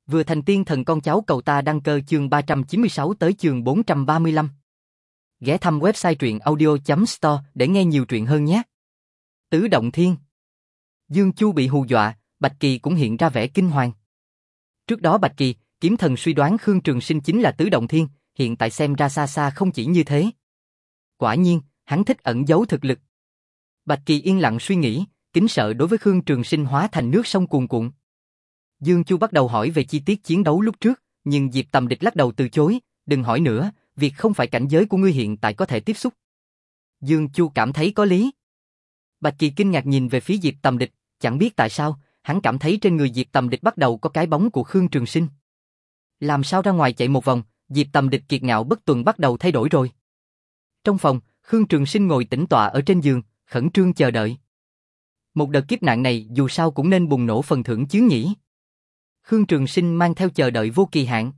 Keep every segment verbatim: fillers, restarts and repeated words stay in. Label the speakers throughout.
Speaker 1: Vừa thành tiên thần con cháu cầu ta đăng cơ chương ba trăm chín mươi sáu tới chương bốn trăm ba mươi lăm. Ghé thăm website truyện audio chấm store để nghe nhiều truyện hơn nhé. Tứ Động Thiên. Dương Chu bị hù dọa, Bạch Kỳ cũng hiện ra vẻ kinh hoàng. Trước đó Bạch Kỳ, kiếm thần suy đoán Khương Trường Sinh chính là Tứ Động Thiên, hiện tại xem ra xa xa không chỉ như thế. Quả nhiên, hắn thích ẩn giấu thực lực. Bạch Kỳ yên lặng suy nghĩ, kính sợ đối với Khương Trường Sinh hóa thành nước sông cuồn cuộn. Dương Chu bắt đầu hỏi về chi tiết chiến đấu lúc trước, nhưng Diệp Tầm Địch lắc đầu từ chối, đừng hỏi nữa, việc không phải cảnh giới của ngươi hiện tại có thể tiếp xúc. Dương Chu cảm thấy có lý. Bạch Kỳ kinh ngạc nhìn về phía Diệp Tầm Địch, chẳng biết tại sao, hắn cảm thấy trên người Diệp Tầm Địch bắt đầu có cái bóng của Khương Trường Sinh. Làm sao ra ngoài chạy một vòng, Diệp Tầm Địch kiệt ngạo bất tuần bắt đầu thay đổi rồi. Trong phòng, Khương Trường Sinh ngồi tĩnh tọa ở trên giường, khẩn trương chờ đợi. Một đợt kiếp nạn này dù sao cũng nên bùng nổ phần thưởng chứ nhỉ. Khương Trường Sinh mang theo chờ đợi vô kỳ hạn.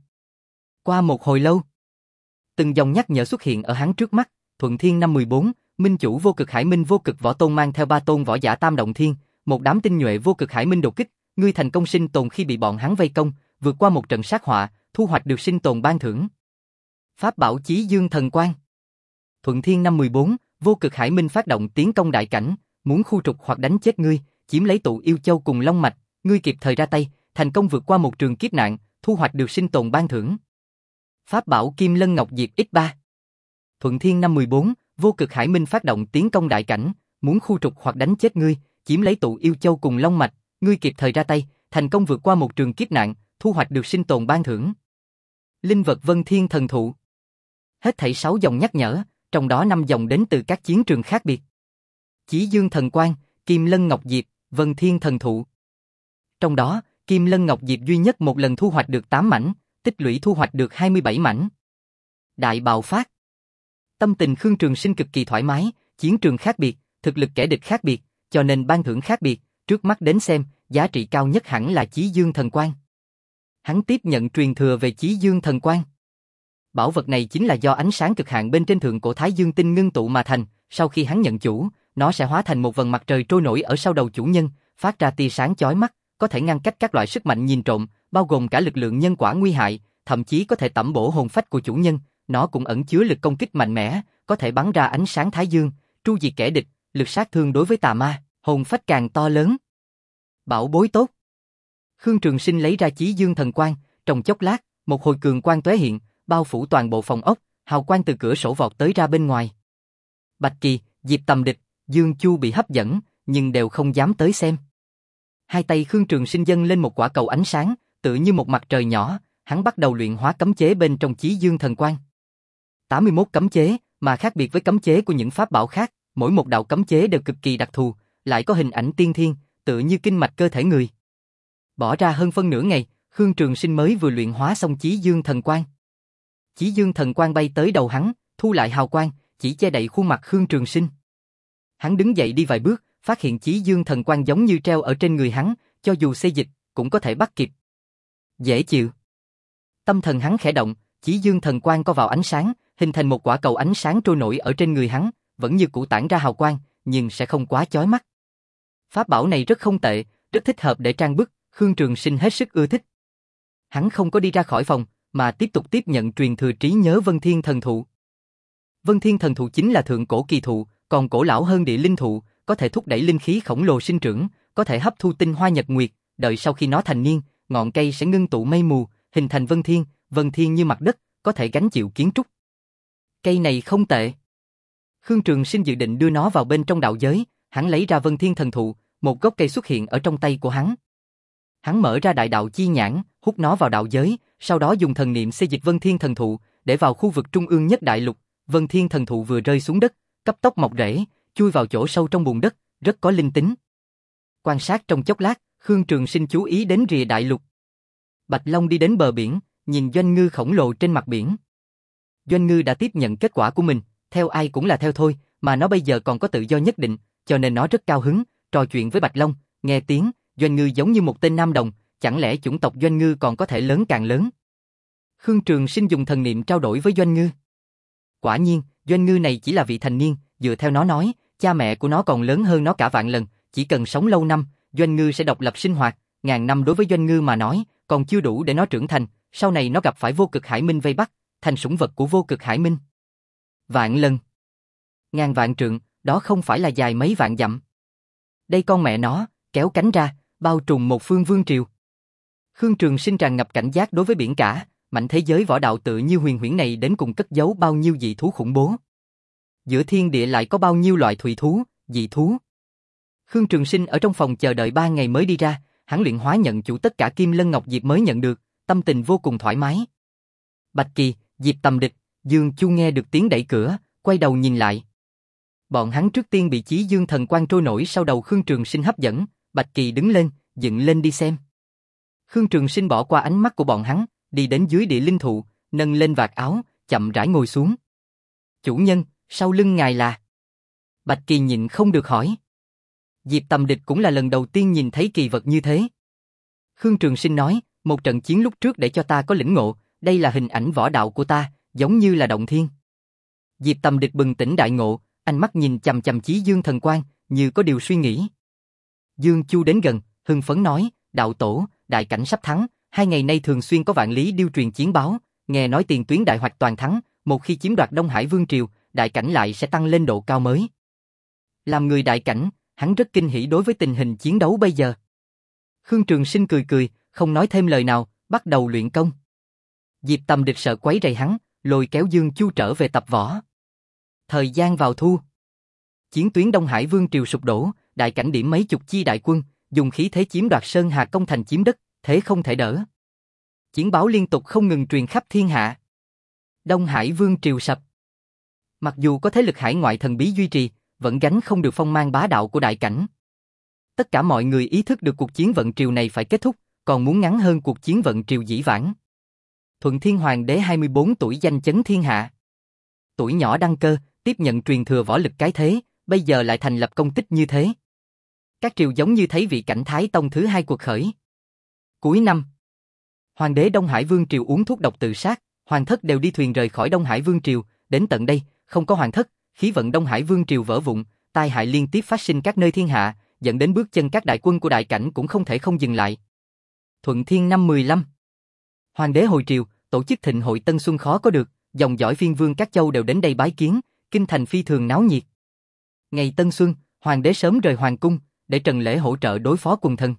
Speaker 1: Qua một hồi lâu, từng dòng nhắc nhở xuất hiện ở hắn trước mắt. Thuận Thiên năm mười bốn, Minh Chủ Vô Cực Hải Minh Vô Cực Võ Tôn mang theo ba tôn võ giả Tam Động Thiên, một đám tinh nhuệ Vô Cực Hải Minh đột kích, ngươi thành công sinh tồn khi bị bọn hắn vây công, vượt qua một trận sát họa, thu hoạch được sinh tồn ban thưởng. Pháp bảo Chí Dương Thần Quang. Thuận Thiên năm mười bốn, Vô Cực Hải Minh phát động tiến công đại cảnh, muốn khu trục hoặc đánh chết ngươi, chiếm lấy tụ yêu châu cùng long mạch, ngươi kịp thời ra tay, thành công vượt qua một trường kiếp nạn, thu hoạch được sinh tồn ban thưởng. Pháp bảo Kim Lân Ngọc Diệp ích ba. Thuận Thiên năm mười bốn, Vô Cực Hải Minh phát động tiến công đại cảnh, muốn khu trục hoặc đánh chết ngươi, chiếm lấy tụ yêu châu cùng long mạch, ngươi kịp thời ra tay, thành công vượt qua một trường kiếp nạn, thu hoạch được sinh tồn ban thưởng. Linh vật Vân Thiên Thần Thụ. Hết thảy sáu dòng nhắc nhở, trong đó năm dòng đến từ các chiến trường khác biệt. Chí Dương Thần Quang, Kim Lân Ngọc Diệp, Vân Thiên Thần Thụ. Trong đó, Kim Lân Ngọc Diệp duy nhất một lần thu hoạch được tám mảnh, tích lũy thu hoạch được hai mươi bảy mảnh. Đại bạo phát. Tâm tình Khương Trường Sinh cực kỳ thoải mái, chiến trường khác biệt, thực lực kẻ địch khác biệt, cho nên ban thưởng khác biệt, trước mắt đến xem, giá trị cao nhất hẳn là Chí Dương Thần Quang. Hắn tiếp nhận truyền thừa về Chí Dương Thần Quang. Bảo vật này chính là do ánh sáng cực hạn bên trên thượng cổ Thái Dương tinh ngưng tụ mà thành, sau khi hắn nhận chủ, nó sẽ hóa thành một vầng mặt trời trôi nổi ở sau đầu chủ nhân, phát ra tia sáng chói mắt, có thể ngăn cách các loại sức mạnh nhìn trộm, bao gồm cả lực lượng nhân quả nguy hại, thậm chí có thể tẩm bổ hồn phách của chủ nhân, nó cũng ẩn chứa lực công kích mạnh mẽ, có thể bắn ra ánh sáng Thái Dương, tru diệt kẻ địch, lực sát thương đối với tà ma, hồn phách càng to lớn. Bảo bối tốt. Khương Trường Sinh lấy ra Chí Dương Thần Quang, trong chốc lát, một hồi cường quang tóe hiện, bao phủ toàn bộ phòng ốc, hào quang từ cửa sổ vọt tới ra bên ngoài. Bạch Kỳ, Diệp Tầm Địch, Dương Chu bị hấp dẫn, nhưng đều không dám tới xem. Hai tay Khương Trường Sinh dâng lên một quả cầu ánh sáng, tựa như một mặt trời nhỏ, hắn bắt đầu luyện hóa cấm chế bên trong Chí Dương Thần Quang. tám mươi mốt cấm chế, mà khác biệt với cấm chế của những pháp bảo khác, mỗi một đạo cấm chế đều cực kỳ đặc thù, lại có hình ảnh tiên thiên, tựa như kinh mạch cơ thể người. Bỏ ra hơn phân nửa ngày, Khương Trường Sinh mới vừa luyện hóa xong Chí Dương Thần Quang. Chí Dương Thần Quang bay tới đầu hắn, thu lại hào quang, chỉ che đậy khuôn mặt Khương Trường Sinh. Hắn đứng dậy đi vài bước, phát hiện Chí Dương Thần Quang giống như treo ở trên người hắn, cho dù xê dịch, cũng có thể bắt kịp. Dễ chịu. Tâm thần hắn khẽ động, Chí Dương Thần Quang co vào ánh sáng, hình thành một quả cầu ánh sáng trôi nổi ở trên người hắn, vẫn như cũ tản ra hào quang, nhưng sẽ không quá chói mắt. Pháp bảo này rất không tệ, rất thích hợp để trang bức, Khương Trường Sinh hết sức ưa thích. Hắn không có đi ra khỏi phòng, mà tiếp tục tiếp nhận truyền thừa trí nhớ Vân Thiên Thần Thụ. Vân Thiên Thần Thụ chính là thượng cổ kỳ thụ, còn cổ lão hơn địa linh thụ, có thể thúc đẩy linh khí khổng lồ sinh trưởng, có thể hấp thu tinh hoa nhật nguyệt, đợi sau khi nó thành niên, ngọn cây sẽ ngưng tụ mây mù, hình thành vân thiên, vân thiên như mặt đất, có thể gánh chịu kiến trúc. Cây này không tệ. Khương Trường Sinh dự định đưa nó vào bên trong đạo giới, hắn lấy ra Vân Thiên Thần Thụ, một gốc cây xuất hiện ở trong tay của hắn. Hắn mở ra đại đạo chi nhãn, hút nó vào đạo giới, sau đó dùng thần niệm xê dịch Vân Thiên Thần Thụ, để vào khu vực trung ương nhất đại lục. Vân Thiên Thần Thụ vừa rơi xuống đất, cấp tốc mọc rễ, chui vào chỗ sâu trong bùn đất, rất có linh tính. Quan sát trong chốc lát, Khương Trường Sinh chú ý đến rìa đại lục. Bạch Long đi đến bờ biển, nhìn doanh ngư khổng lồ trên mặt biển. Doanh ngư đã tiếp nhận kết quả của mình, theo ai cũng là theo thôi, mà nó bây giờ còn có tự do nhất định, cho nên nó rất cao hứng, trò chuyện với Bạch Long, nghe tiếng, doanh ngư giống như một tên nam đồng, chẳng lẽ chủng tộc doanh ngư còn có thể lớn càng lớn. Khương Trường Sinh dùng thần niệm trao đổi với doanh ngư. Quả nhiên, doanh ngư này chỉ là vị thành niên, dựa theo nó nói, cha mẹ của nó còn lớn hơn nó cả vạn lần, chỉ cần sống lâu năm, doanh ngư sẽ độc lập sinh hoạt, ngàn năm đối với doanh ngư mà nói, còn chưa đủ để nó trưởng thành, sau này nó gặp phải vô cực hải minh vây bắt, thành sủng vật của vô cực hải minh. Vạn lần. Ngàn vạn trượng, đó không phải là dài mấy vạn dặm. Đây con mẹ nó, kéo cánh ra, bao trùm một phương vương triều. Khương Trường Sinh tràn ngập cảnh giác đối với biển cả, mảnh thế giới võ đạo tự như huyền huyễn này đến cùng cất giấu bao nhiêu dị thú khủng bố. Giữa thiên địa lại có bao nhiêu loại thủy thú, dị thú. Khương Trường Sinh ở trong phòng chờ đợi ba ngày mới đi ra, hắn luyện hóa nhận chủ tất cả Kim Lân Ngọc Diệp mới nhận được, tâm tình vô cùng thoải mái. Bạch Kỳ, Diệp Tầm Địch, Dương Chu nghe được tiếng đẩy cửa, quay đầu nhìn lại. Bọn hắn trước tiên bị Chí Dương thần quang trôi nổi sau đầu Khương Trường Sinh hấp dẫn, Bạch Kỳ đứng lên, dựng lên đi xem. Khương Trường Sinh bỏ qua ánh mắt của bọn hắn, đi đến dưới địa linh thụ, nâng lên vạt áo, chậm rãi ngồi xuống. Chủ nhân, sau lưng ngài là... Bạch Kỳ nhịn không được hỏi. Diệp Tầm Địch cũng là lần đầu tiên nhìn thấy kỳ vật như thế. Khương Trường Sinh nói, một trận chiến lúc trước để cho ta có lĩnh ngộ, đây là hình ảnh võ đạo của ta, giống như là động thiên. Diệp Tầm Địch bừng tỉnh đại ngộ, ánh mắt nhìn chằm chằm Chí Dương thần quang, như có điều suy nghĩ. Dương Chu đến gần, hưng phấn nói, đạo tổ, đại cảnh sắp thắng, hai ngày nay thường xuyên có vạn lý điêu truyền chiến báo, nghe nói tiền tuyến đại hoạch toàn thắng, một khi chiếm đoạt Đông Hải Vương Triều, đại cảnh lại sẽ tăng lên độ cao mới. Làm người đại cảnh, hắn rất kinh hỉ đối với tình hình chiến đấu bây giờ. Khương Trường Sinh cười cười, không nói thêm lời nào, bắt đầu luyện công. Diệp Tầm Địch sợ quấy rầy hắn, lôi kéo Dương Chu trở về tập võ. Thời gian vào thu. Chiến tuyến Đông Hải Vương Triều sụp đổ, đại cảnh điểm mấy chục chi đại quân, dùng khí thế chiếm đoạt Sơn Hà công thành chiếm đất, thế không thể đỡ. Chiến báo liên tục không ngừng truyền khắp thiên hạ. Đông Hải Vương Triều sập. Mặc dù có thế lực hải ngoại thần bí duy trì, vẫn gánh không được phong mang bá đạo của đại cảnh. Tất cả mọi người ý thức được cuộc chiến vận triều này phải kết thúc, còn muốn ngắn hơn cuộc chiến vận triều dĩ vãng. Thuận Thiên Hoàng đế hai mươi bốn tuổi danh chấn thiên hạ. Tuổi nhỏ đăng cơ, tiếp nhận truyền thừa võ lực cái thế, bây giờ lại thành lập công tích như thế. Các triều giống như thấy vị cảnh Thái Tông thứ hai cuộc khởi. Cuối năm, Hoàng đế Đông Hải Vương Triều uống thuốc độc tự sát, hoàng thất đều đi thuyền rời khỏi Đông Hải Vương Triều, đến tận đây, không có hoàng thất, khí vận Đông Hải Vương Triều vỡ vụn, tai hại liên tiếp phát sinh các nơi thiên hạ, dẫn đến bước chân các đại quân của đại cảnh cũng không thể không dừng lại. Thuận Thiên năm mười lăm, Hoàng đế hồi triều, tổ chức thịnh hội Tân Xuân khó có được, dòng dõi phiên vương các châu đều đến đây bái kiến, kinh thành phi thường náo nhiệt. Ngày Tân Xuân, Hoàng đế sớm rời hoàng cung, để Trần Lễ hỗ trợ đối phó quần thần.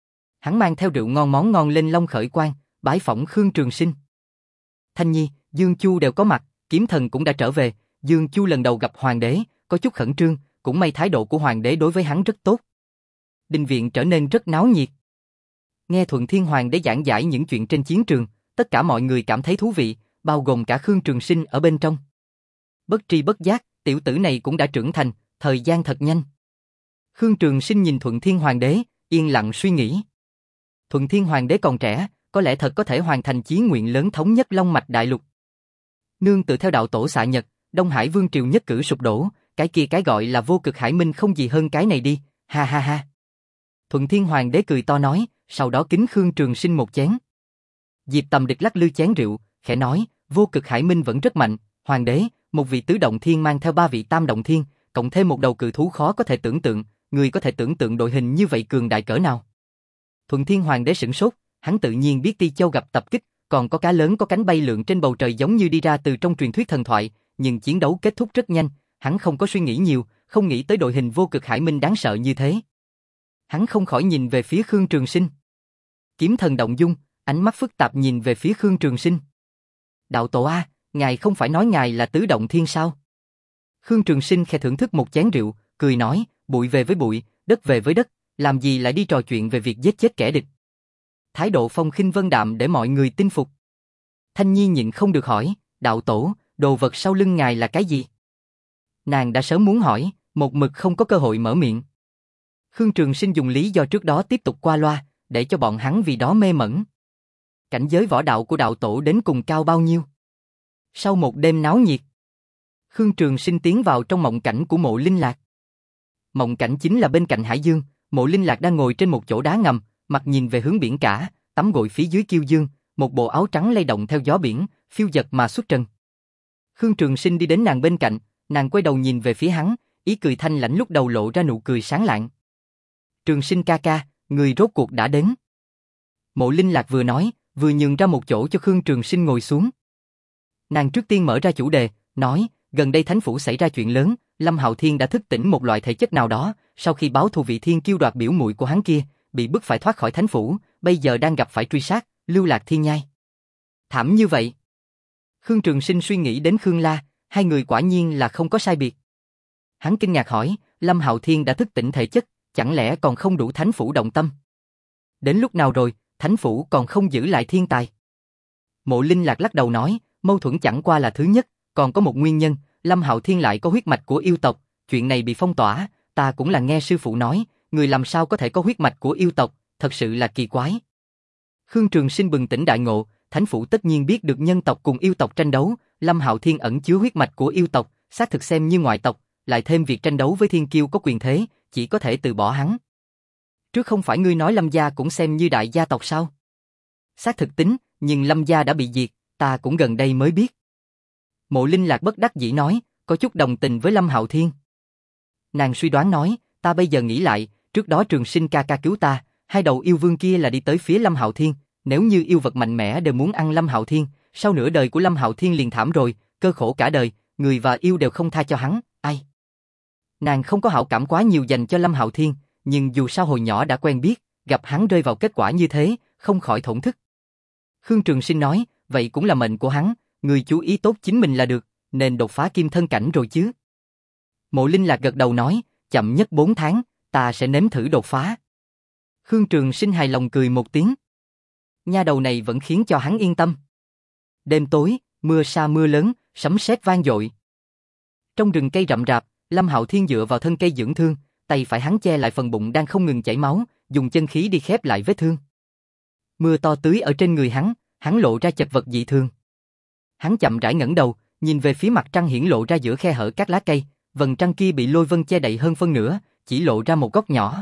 Speaker 1: Hắn mang theo rượu ngon món ngon lên Long Khởi Quan, bái phỏng Khương Trường Sinh. Thanh Nhi, Dương Chu đều có mặt, Kiếm Thần cũng đã trở về. Dương Chu lần đầu gặp hoàng đế, có chút khẩn trương, cũng may thái độ của hoàng đế đối với hắn rất tốt. Đình viện trở nên rất náo nhiệt. Nghe Thuận Thiên Hoàng đế giảng giải những chuyện trên chiến trường, tất cả mọi người cảm thấy thú vị, bao gồm cả Khương Trường Sinh ở bên trong. Bất tri bất giác, tiểu tử này cũng đã trưởng thành, thời gian thật nhanh. Khương Trường Sinh nhìn Thuận Thiên Hoàng đế, yên lặng suy nghĩ. Thuận Thiên Hoàng đế còn trẻ, có lẽ thật có thể hoàn thành chí nguyện lớn thống nhất Long Mạch Đại Lục. Nương tự theo đạo tổ xạ nhật, Đông Hải Vương Triều nhất cử sụp đổ, cái kia cái gọi là vô cực hải minh không gì hơn cái này đi, ha ha ha. Thuận Thiên Hoàng đế cười to nói, sau đó kính Khương Trường Sinh một chén. Diệp Tầm Địch lắc lư chén rượu, khẽ nói, vô cực hải minh vẫn rất mạnh, hoàng đế, một vị tứ động thiên mang theo ba vị tam động thiên, cộng thêm một đầu cự thú khó có thể tưởng tượng, người có thể tưởng tượng đội hình như vậy cường đại cỡ nào. Thuận Thiên Hoàng đế sửng sốt, hắn tự nhiên biết Ti Châu gặp tập kích, còn có cá lớn có cánh bay lượn trên bầu trời giống như đi ra từ trong truyền thuyết thần thoại, nhưng chiến đấu kết thúc rất nhanh, hắn không có suy nghĩ nhiều, không nghĩ tới đội hình vô cực hải minh đáng sợ như thế. Hắn không khỏi nhìn về phía Khương Trường Sinh. Kiếm Thần động dung, ánh mắt phức tạp nhìn về phía Khương Trường Sinh. Đạo tổ a, ngài không phải nói ngài là tứ động thiên sao? Khương Trường Sinh khẽ thưởng thức một chén rượu, cười nói, bụi về với bụi, đất về với đất, làm gì lại đi trò chuyện về việc giết chết kẻ địch. Thái độ phong khinh vân đạm để mọi người tin phục. Thanh Nhi nhịn không được hỏi, đạo tổ, đồ vật sau lưng ngài là cái gì? Nàng đã sớm muốn hỏi, một mực không có cơ hội mở miệng. Khương Trường Sinh dùng lý do trước đó tiếp tục qua loa, để cho bọn hắn vì đó mê mẩn. Cảnh giới võ đạo của đạo tổ đến cùng cao bao nhiêu? Sau một đêm náo nhiệt, Khương Trường Sinh tiến vào trong mộng cảnh của Mộ Linh Lạc. Mộng cảnh chính là bên cạnh hải dương, Mộ Linh Lạc đang ngồi trên một chỗ đá ngầm, mặt nhìn về hướng biển cả, tắm gội phía dưới kiêu dương, một bộ áo trắng lay động theo gió biển, phiêu dật mà xuất trần. Khương Trường Sinh đi đến nàng bên cạnh, nàng quay đầu nhìn về phía hắn, ý cười thanh lãnh lúc đầu lộ ra nụ cười sáng lạng. Trường Sinh ca ca, người rốt cuộc đã đến. Mộ Linh Lạc vừa nói, vừa nhường ra một chỗ cho Khương Trường Sinh ngồi xuống. Nàng trước tiên mở ra chủ đề, nói, gần đây thánh phủ xảy ra chuyện lớn, Lâm Hạo Thiên đã thức tỉnh một loại thể chất nào đó, sau khi báo thù vị thiên kiêu đoạt biểu muội của hắn kia, bị bức phải thoát khỏi thánh phủ, bây giờ đang gặp phải truy sát, lưu lạc thiên nhai. Thảm như vậy. Khương Trường Sinh suy nghĩ đến Khương La, hai người quả nhiên là không có sai biệt. Hắn kinh ngạc hỏi, Lâm Hạo Thiên đã thức tỉnh thể chất, chẳng lẽ còn không đủ thánh phủ động tâm? Đến lúc nào rồi, thánh phủ còn không giữ lại thiên tài? Mộ Linh Lạc lắc đầu nói, mâu thuẫn chẳng qua là thứ nhất, còn có một nguyên nhân, Lâm Hạo Thiên lại có huyết mạch của yêu tộc, chuyện này bị phong tỏa, ta cũng là nghe sư phụ nói, người làm sao có thể có huyết mạch của yêu tộc, thật sự là kỳ quái. Khương Trường Sinh bừng tỉnh đại ngộ, thánh phủ tất nhiên biết được nhân tộc cùng yêu tộc tranh đấu, Lâm Hạo Thiên ẩn chứa huyết mạch của yêu tộc, xác thực xem như ngoại tộc, lại thêm việc tranh đấu với thiên kiêu có quyền thế, chỉ có thể từ bỏ hắn. Trước không phải ngươi nói Lâm gia cũng xem như đại gia tộc sao? Xác thực tính, nhưng Lâm gia đã bị diệt, ta cũng gần đây mới biết. Mộ Linh Lạc bất đắc dĩ nói, có chút đồng tình với Lâm Hạo Thiên. Nàng suy đoán nói, ta bây giờ nghĩ lại, trước đó Trường Sinh ca ca cứu ta, hai đầu yêu vương kia là đi tới phía Lâm Hạo Thiên, nếu như yêu vật mạnh mẽ đều muốn ăn Lâm Hạo Thiên, sau nửa đời của Lâm Hạo Thiên liền thảm rồi, cơ khổ cả đời, người và yêu đều không tha cho hắn, ai? Nàng không có hảo cảm quá nhiều dành cho Lâm Hạo Thiên, nhưng dù sao hồi nhỏ đã quen biết, gặp hắn rơi vào kết quả như thế, không khỏi thổn thức. Khương Trường Sinh nói, vậy cũng là mệnh của hắn, người chú ý tốt chính mình là được, nên đột phá kim thân cảnh rồi chứ. Mộ Linh Lạc gật đầu nói, chậm nhất bốn tháng, ta sẽ nếm thử đột phá. Khương Trường Sinh hài lòng cười một tiếng. Nha đầu này vẫn khiến cho hắn yên tâm. Đêm tối, mưa sa mưa lớn, sấm sét vang dội. Trong rừng cây rậm rạp, Lâm Hạo Thiên dựa vào thân cây dưỡng thương, tay phải hắn che lại phần bụng đang không ngừng chảy máu, dùng chân khí đi khép lại vết thương. Mưa to tưới ở trên người hắn, hắn lộ ra chật vật dị thường. Hắn chậm rãi ngẩng đầu, nhìn về phía mặt trăng hiển lộ ra giữa khe hở các lá cây, vầng trăng kia bị lôi vân che đậy hơn phân nửa, chỉ lộ ra một góc nhỏ.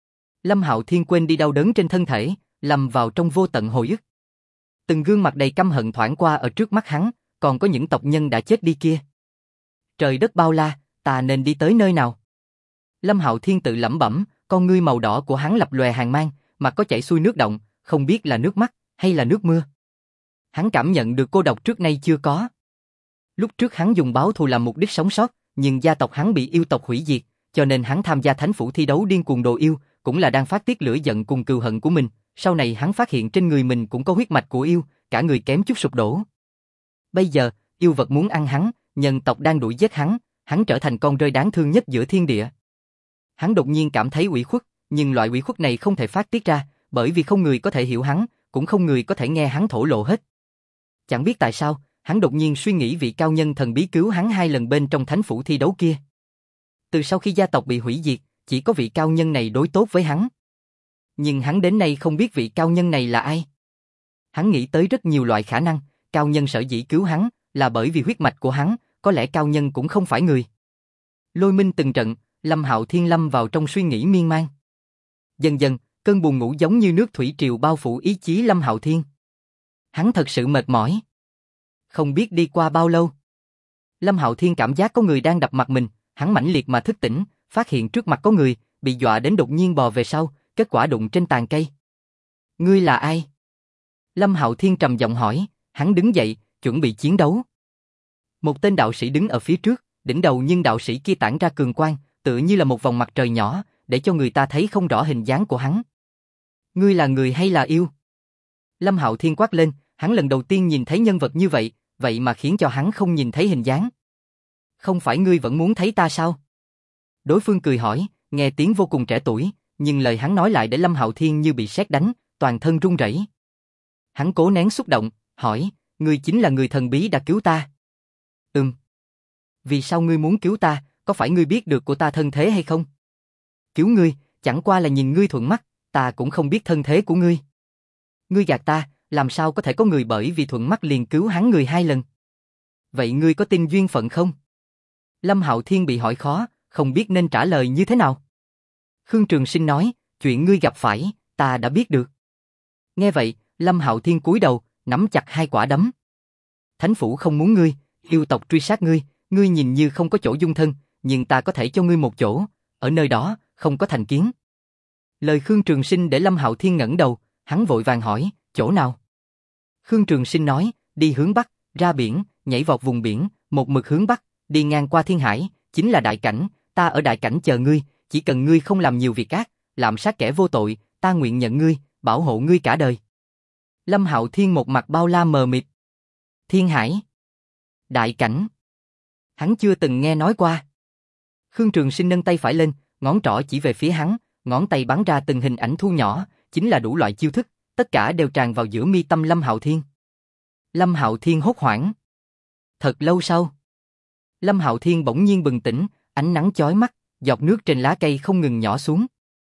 Speaker 1: Lâm Hạo Thiên quên đi đau đớn trên thân thể, lầm vào trong vô tận hồi ức. Từng gương mặt đầy căm hận thoảng qua ở trước mắt hắn, còn có những tộc nhân đã chết đi kia. Trời đất bao la, ta nên đi tới nơi nào? Lâm Hạo Thiên tự lẩm bẩm, con ngươi màu đỏ của hắn lập lòe hàn mang, mặt có chảy xuôi nước động, không biết là nước mắt hay là nước mưa. Hắn cảm nhận được cô độc trước nay chưa có. Lúc trước hắn dùng báo thù làm mục đích sống sót, nhưng gia tộc hắn bị yêu tộc hủy diệt, cho nên hắn tham gia thánh phủ thi đấu điên cuồng đồ yêu, cũng là đang phát tiết lửa giận cùng cừu hận của mình. Sau này hắn phát hiện trên người mình cũng có huyết mạch của yêu, cả người kém chút sụp đổ. Bây giờ, yêu vật muốn ăn hắn, nhân tộc đang đuổi giết hắn, hắn trở thành con rơi đáng thương nhất giữa thiên địa. Hắn đột nhiên cảm thấy ủy khuất, nhưng loại ủy khuất này không thể phát tiết ra, bởi vì không người có thể hiểu hắn, cũng không người có thể nghe hắn thổ lộ hết. Chẳng biết tại sao, hắn đột nhiên suy nghĩ vị cao nhân thần bí cứu hắn hai lần bên trong thánh phủ thi đấu kia. Từ sau khi gia tộc bị hủy diệt, chỉ có vị cao nhân này đối tốt với hắn. Nhưng hắn đến nay không biết vị cao nhân này là ai. Hắn nghĩ tới rất nhiều loại khả năng, cao nhân sở dĩ cứu hắn, là bởi vì huyết mạch của hắn, có lẽ cao nhân cũng không phải người. Lôi minh từng trận, Lâm Hạo Thiên lâm vào trong suy nghĩ miên man. Dần dần, cơn buồn ngủ giống như nước thủy triều bao phủ ý chí Lâm Hạo Thiên. Hắn thật sự mệt mỏi. Không biết đi qua bao lâu. Lâm Hạo Thiên cảm giác có người đang đập mặt mình, hắn mãnh liệt mà thức tỉnh, phát hiện trước mặt có người, bị dọa đến đột nhiên bò về sau, kết quả đụng trên tàn cây. Ngươi là ai? Lâm Hạo Thiên trầm giọng hỏi, hắn đứng dậy, chuẩn bị chiến đấu. Một tên đạo sĩ đứng ở phía trước, đỉnh đầu nhưng đạo sĩ kia tản ra cường quang, tựa như là một vòng mặt trời nhỏ, để cho người ta thấy không rõ hình dáng của hắn. Ngươi là người hay là yêu? Lâm Hạo Thiên quát lên, hắn lần đầu tiên nhìn thấy nhân vật như vậy, vậy mà khiến cho hắn không nhìn thấy hình dáng. Không phải ngươi vẫn muốn thấy ta sao? Đối phương cười hỏi, nghe tiếng vô cùng trẻ tuổi, nhưng lời hắn nói lại để Lâm Hạo Thiên như bị sét đánh, toàn thân run rẩy. Hắn cố nén xúc động, hỏi, ngươi chính là người thần bí đã cứu ta? Ừm. Vì sao ngươi muốn cứu ta, có phải ngươi biết được của ta thân thế hay không? Cứu ngươi, chẳng qua là nhìn ngươi thuận mắt, ta cũng không biết thân thế của ngươi. Ngươi gạt ta, làm sao có thể có người bởi vì thuận mắt liền cứu hắn người hai lần? Vậy ngươi có tin duyên phận không? Lâm Hạo Thiên bị hỏi khó, không biết nên trả lời như thế nào. Khương Trường Sinh nói, chuyện ngươi gặp phải, ta đã biết được. Nghe vậy, Lâm Hạo Thiên cúi đầu, nắm chặt hai quả đấm. Thánh phủ không muốn ngươi, yêu tộc truy sát ngươi, ngươi nhìn như không có chỗ dung thân, nhưng ta có thể cho ngươi một chỗ, ở nơi đó, không có thành kiến. Lời Khương Trường Sinh để Lâm Hạo Thiên ngẩng đầu, Hắn vội vàng hỏi, chỗ nào? Khương Trường Sinh nói, đi hướng Bắc, ra biển, nhảy vọt vùng biển, một mực hướng Bắc, đi ngang qua Thiên Hải, chính là đại cảnh, ta ở đại cảnh chờ ngươi, chỉ cần ngươi không làm nhiều việc ác, lạm sát kẻ vô tội, ta nguyện nhận ngươi, bảo hộ ngươi cả đời. Lâm Hạo Thiên một mặt bao la mờ mịt. Thiên Hải, đại cảnh, hắn chưa từng nghe nói qua. Khương Trường Sinh nâng tay phải lên, ngón trỏ chỉ về phía hắn, ngón tay bắn ra từng hình ảnh thu nhỏ, chính là đủ loại chiêu thức, tất cả đều tràn vào giữa mi tâm Lâm Hạo Thiên. Lâm Hạo Thiên hốt hoảng. Thật lâu sau, Lâm Hạo Thiên bỗng nhiên bừng tỉnh, ánh nắng chói mắt, giọt nước trên lá cây không ngừng nhỏ xuống.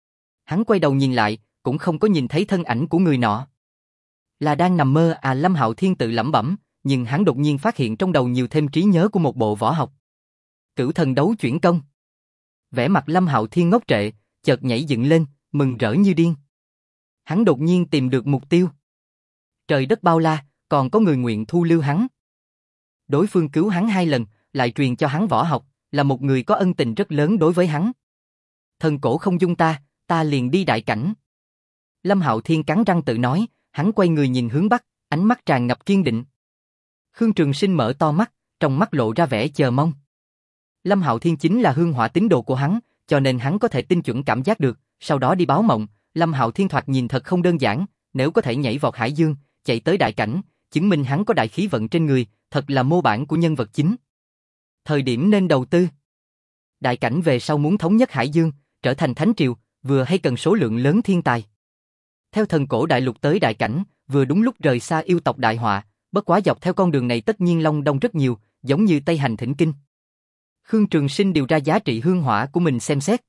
Speaker 1: Hắn quay đầu nhìn lại, cũng không có nhìn thấy thân ảnh của người nọ. Là đang nằm mơ à? Lâm Hạo Thiên tự lẩm bẩm, nhưng hắn đột nhiên phát hiện trong đầu nhiều thêm trí nhớ của một bộ võ học. Cửu thần đấu chuyển công. Vẻ mặt Lâm Hạo Thiên ngốc trệ, chợt nhảy dựng lên, mừng rỡ như điên. Hắn đột nhiên tìm được mục tiêu. Trời đất bao la, còn có người nguyện thu lưu hắn. Đối phương cứu hắn hai lần, lại truyền cho hắn võ học, là một người có ân tình rất lớn đối với hắn. Thần cổ không dung ta, ta liền đi đại cảnh. Lâm Hạo Thiên cắn răng tự nói, hắn quay người nhìn hướng Bắc, ánh mắt tràn ngập kiên định. Khương Trường Sinh mở to mắt, trong mắt lộ ra vẻ chờ mong. Lâm Hạo Thiên chính là hương hỏa tín đồ của hắn, cho nên hắn có thể tinh chuẩn cảm giác được, sau đó đi báo mộng. Lâm Hạo Thiên thoạt nhìn thật không đơn giản, nếu có thể nhảy vọt hải dương, chạy tới đại cảnh, chứng minh hắn có đại khí vận trên người, thật là mô bản của nhân vật chính. Thời điểm nên đầu tư. Đại cảnh về sau muốn thống nhất hải dương, trở thành thánh triều, vừa hay cần số lượng lớn thiên tài. Theo thần cổ đại lục tới đại cảnh, vừa đúng lúc rời xa yêu tộc đại họa, bất quá dọc theo con đường này tất nhiên long đong rất nhiều, giống như Tây Hành Thỉnh Kinh. Khương Trường Sinh điều ra giá trị hương hỏa của mình xem xét.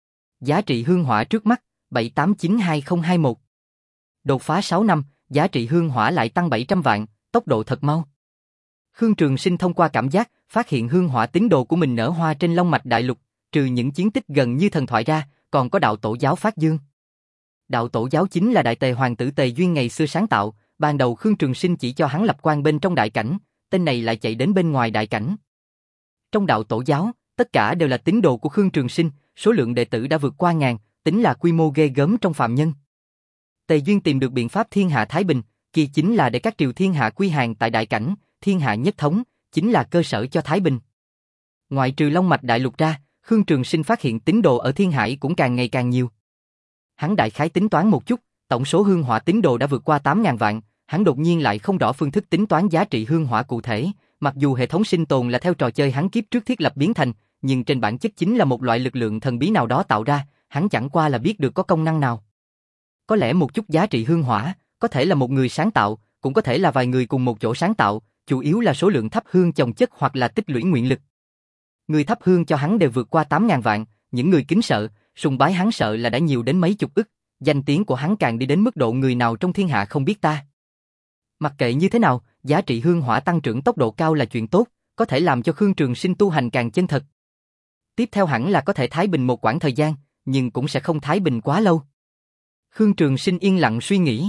Speaker 1: Giá trị hương hỏa trước mắt, bảy tám chín hai không hai một. Đột phá sáu năm, giá trị hương hỏa lại tăng bảy trăm vạn, tốc độ thật mau. Khương Trường Sinh thông qua cảm giác, phát hiện hương hỏa tín đồ của mình nở hoa trên Long Mạch Đại Lục, trừ những chiến tích gần như thần thoại ra, còn có đạo tổ giáo Phát Dương. Đạo tổ giáo chính là đại tề hoàng tử Tề Duyên ngày xưa sáng tạo, ban đầu Khương Trường Sinh chỉ cho hắn lập quan bên trong đại cảnh, tên này lại chạy đến bên ngoài đại cảnh. Trong đạo tổ giáo, tất cả đều là tín đồ của Khương Trường Sinh, số lượng đệ tử đã vượt qua ngàn, tính là quy mô ghê gớm trong phạm nhân. Tề Duyên tìm được biện pháp thiên hạ thái bình, kia chính là để các triều thiên hạ quy hàng tại đại cảnh, thiên hạ nhất thống, chính là cơ sở cho thái bình. Ngoại trừ Long Mạch Đại Lục ra, Khương Trường Sinh phát hiện tín đồ ở Thiên Hải cũng càng ngày càng nhiều. Hắn đại khái tính toán một chút, tổng số hương hỏa tín đồ đã vượt qua tám ngàn vạn, hắn đột nhiên lại không rõ phương thức tính toán giá trị hương hỏa cụ thể, mặc dù hệ thống sinh tồn là theo trò chơi hắn kiếp trước thiết lập biến thành, nhưng trên bản chất chính là một loại lực lượng thần bí nào đó tạo ra, hắn chẳng qua là biết được có công năng nào. Có lẽ một chút giá trị hương hỏa, có thể là một người sáng tạo, cũng có thể là vài người cùng một chỗ sáng tạo, chủ yếu là số lượng thắp hương chồng chất hoặc là tích lũy nguyện lực. Người thắp hương cho hắn đều vượt qua tám ngàn vạn, những người kính sợ, sùng bái hắn sợ là đã nhiều đến mấy chục ức, danh tiếng của hắn càng đi đến mức độ người nào trong thiên hạ không biết ta. Mặc kệ như thế nào, giá trị hương hỏa tăng trưởng tốc độ cao là chuyện tốt, có thể làm cho Khương Trường Sinh tu hành càng chân thật. Tiếp theo hẳn là có thể thái bình một quãng thời gian, nhưng cũng sẽ không thái bình quá lâu. Khương Trường Sinh yên lặng suy nghĩ.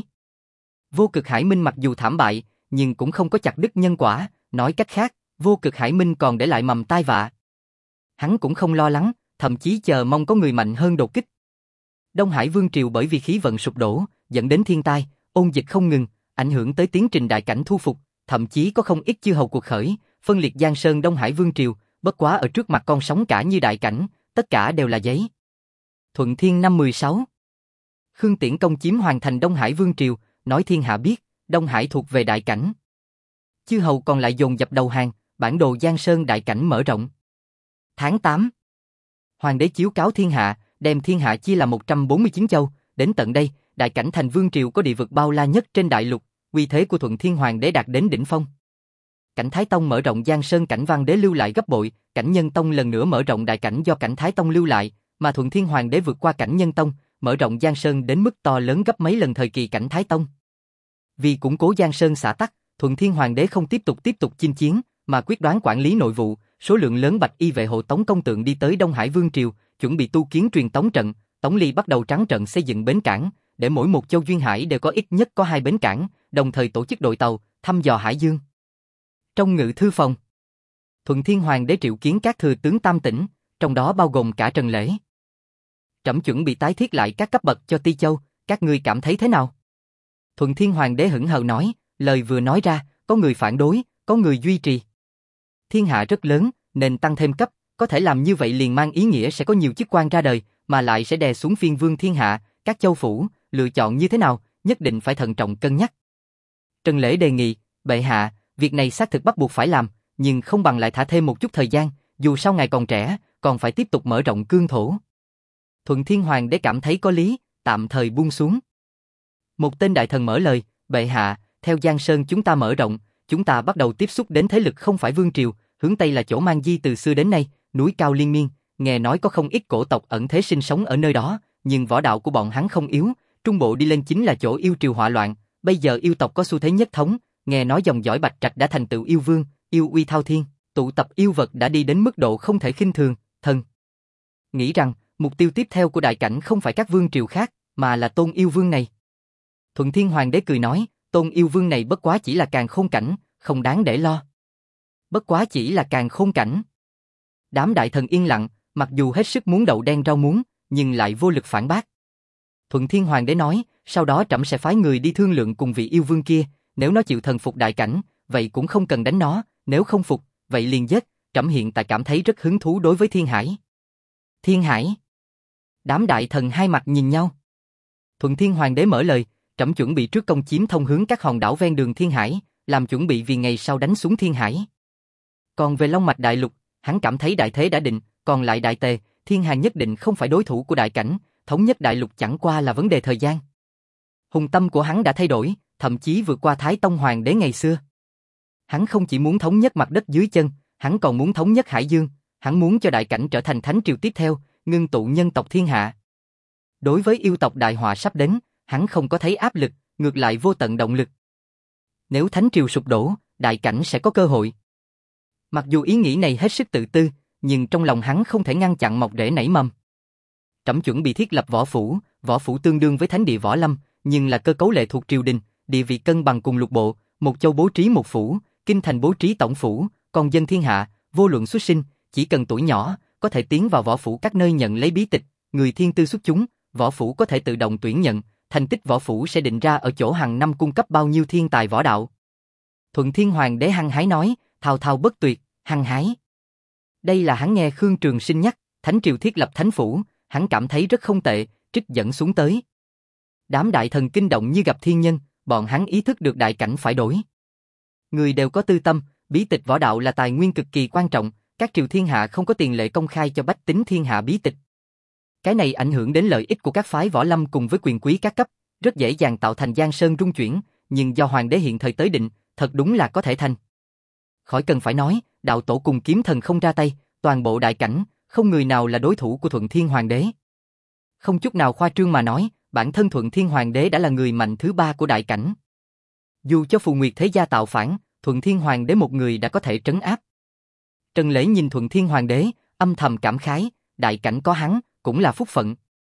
Speaker 1: Vô Cực Hải Minh mặc dù thảm bại, nhưng cũng không có chặt đứt nhân quả, nói cách khác, Vô Cực Hải Minh còn để lại mầm tai vạ. Hắn cũng không lo lắng, thậm chí chờ mong có người mạnh hơn đột kích. Đông Hải Vương triều bởi vì khí vận sụp đổ, dẫn đến thiên tai, ôn dịch không ngừng, ảnh hưởng tới tiến trình đại cảnh thu phục, thậm chí có không ít chư hầu cuộc khởi, phân liệt Giang Sơn Đông Hải Vương triều, bất quá ở trước mặt con sóng cả như đại cảnh, tất cả đều là giấy. Thuận Thiên năm mười sáu. Khương Tiễn công chiếm hoàn thành Đông Hải Vương triều, nói thiên hạ biết, Đông Hải thuộc về đại cảnh. Chư hầu còn lại dồn dập đầu hàng, bản đồ Giang Sơn đại cảnh mở rộng. Tháng tám. Hoàng đế chiếu cáo thiên hạ, đem thiên hạ chia là một trăm bốn mươi chín châu, đến tận đây, đại cảnh thành vương triều có địa vực bao la nhất trên đại lục, uy thế của Thuận Thiên Hoàng đế đạt đến đỉnh phong. Cảnh Thái Tông mở rộng Giang Sơn, Cảnh Văn đế lưu lại gấp bội, Cảnh Nhân Tông lần nữa mở rộng đại cảnh do Cảnh Thái Tông lưu lại, mà Thuận Thiên Hoàng đế vượt qua Cảnh Nhân Tông, mở rộng Giang Sơn đến mức to lớn gấp mấy lần thời kỳ Cảnh Thái Tông. Vì củng cố Giang Sơn xã tắc, Thuận Thiên Hoàng đế không tiếp tục tiếp tục chinh chiến, mà quyết đoán quản lý nội vụ, số lượng lớn bạch y vệ hộ tống công tượng đi tới Đông Hải Vương triều, chuẩn bị tu kiến truyền tống trận. Tống Ly bắt đầu trắng trận xây dựng bến cảng, để mỗi một châu duyên hải đều có ít nhất có hai bến cảng, đồng thời tổ chức đội tàu thăm dò hải dương. Trong ngự thư phòng, Thuận Thiên Hoàng đế triệu kiến các thừa tướng tam tỉnh, trong đó bao gồm cả Trần Lễ. Trẫm chuẩn bị tái thiết lại các cấp bậc cho Ti Châu, các ngươi cảm thấy thế nào? Thuận Thiên Hoàng đế hững hờ nói, lời vừa nói ra, có người phản đối, có người duy trì. Thiên hạ rất lớn, nên tăng thêm cấp, có thể làm như vậy liền mang ý nghĩa sẽ có nhiều chức quan ra đời, mà lại sẽ đè xuống phiên vương thiên hạ, các châu phủ, lựa chọn như thế nào, nhất định phải thận trọng cân nhắc. Trần Lễ đề nghị, bệ hạ, việc này xác thực bắt buộc phải làm, nhưng không bằng lại thả thêm một chút thời gian, dù sao ngài còn trẻ, còn phải tiếp tục mở rộng cương thổ. Thuận Thiên Hoàng đế cảm thấy có lý, tạm thời buông xuống. Một tên đại thần mở lời, bệ hạ, theo Giang Sơn chúng ta mở rộng, chúng ta bắt đầu tiếp xúc đến thế lực không phải vương triều, hướng Tây là chỗ mang di từ xưa đến nay, núi cao liên miên, nghe nói có không ít cổ tộc ẩn thế sinh sống ở nơi đó, nhưng võ đạo của bọn hắn không yếu, trung bộ đi lên chính là chỗ yêu triều họa loạn, bây giờ yêu tộc có xu thế nhất thống, nghe nói dòng dõi Bạch Trạch đã thành tựu yêu vương, yêu uy thao thiên, tụ tập yêu vật đã đi đến mức độ không thể khinh thường, thần nghĩ rằng mục tiêu tiếp theo của đại cảnh không phải các vương triều khác, mà là Tôn Yêu Vương này. Thuận Thiên Hoàng đế cười nói, Tôn Yêu Vương này bất quá chỉ là càn khôn cảnh, không đáng để lo. Bất quá chỉ là càn khôn cảnh. Đám đại thần yên lặng, mặc dù hết sức muốn đậu đen rau muống, nhưng lại vô lực phản bác. Thuận Thiên Hoàng đế nói, sau đó trẫm sẽ phái người đi thương lượng cùng vị yêu vương kia, nếu nó chịu thần phục đại cảnh, vậy cũng không cần đánh nó, nếu không phục, vậy liền giết, trẫm hiện tại cảm thấy rất hứng thú đối với Thiên Hải. Thiên Hải. Đám đại thần hai mặt nhìn nhau. Thuận Thiên Hoàng đế mở lời, trẫm chuẩn bị trước công chiếm thông hướng các hòn đảo ven đường Thiên Hải, làm chuẩn bị vì ngày sau đánh xuống Thiên Hải. Còn về Long Mạch Đại Lục, hắn cảm thấy đại thế đã định, còn lại Đại Tề, Thiên Hà nhất định không phải đối thủ của đại cảnh, thống nhất Đại Lục chẳng qua là vấn đề thời gian. Hùng tâm của hắn đã thay đổi, thậm chí vượt qua Thái Tông Hoàng đế ngày xưa. Hắn không chỉ muốn thống nhất mặt đất dưới chân, hắn còn muốn thống nhất Hải Dương, hắn muốn cho đại cảnh trở thành thánh triều tiếp theo, ngưng tụ nhân tộc thiên hạ. Đối với yêu tộc đại họa sắp đến, hắn không có thấy áp lực, ngược lại vô tận động lực. Nếu thánh triều sụp đổ, đại cảnh sẽ có cơ hội. Mặc dù ý nghĩ này hết sức tự tư, nhưng trong lòng hắn không thể ngăn chặn mọc rễ nảy mầm. Trẫm chuẩn bị thiết lập võ phủ, võ phủ tương đương với thánh địa võ lâm, nhưng là cơ cấu lệ thuộc triều đình, địa vị cân bằng cùng lục bộ, một châu bố trí một phủ, kinh thành bố trí tổng phủ, còn dân thiên hạ, vô luận xuất sinh, chỉ cần tuổi nhỏ, có thể tiến vào võ phủ các nơi nhận lấy bí tịch, người thiên tư xuất chúng, võ phủ có thể tự động tuyển nhận, thành tích võ phủ sẽ định ra ở chỗ hàng năm cung cấp bao nhiêu thiên tài võ đạo. Thuận Thiên Hoàng đế hăng hái nói, thao thao bất tuyệt, hăng hái. Đây là hắn nghe Khương Trường Sinh nhắc, thánh triều thiết lập thánh phủ, hắn cảm thấy rất không tệ, trích dẫn xuống tới. Đám đại thần kinh động như gặp thiên nhân, bọn hắn ý thức được đại cảnh phải đổi. Người đều có tư tâm, bí tịch võ đạo là tài nguyên cực kỳ quan trọng, các triều thiên hạ không có tiền lệ công khai cho bách tính thiên hạ bí tịch. Cái này ảnh hưởng đến lợi ích của các phái võ lâm cùng với quyền quý các cấp, rất dễ dàng tạo thành Giang Sơn rung chuyển, nhưng do hoàng đế hiện thời tới định, thật đúng là có thể thành. Khỏi cần phải nói, đạo tổ cùng kiếm thần không ra tay, toàn bộ đại cảnh, không người nào là đối thủ của Thuận Thiên Hoàng đế. Không chút nào khoa trương mà nói, bản thân Thuận Thiên Hoàng đế đã là người mạnh thứ ba của đại cảnh. Dù cho Phù Nguyệt Thế Gia tạo phản, Thuận Thiên Hoàng đế một người đã có thể trấn áp. Trần Lễ nhìn Thuận Thiên Hoàng đế, âm thầm cảm khái, đại cảnh có hắn, cũng là phúc phận.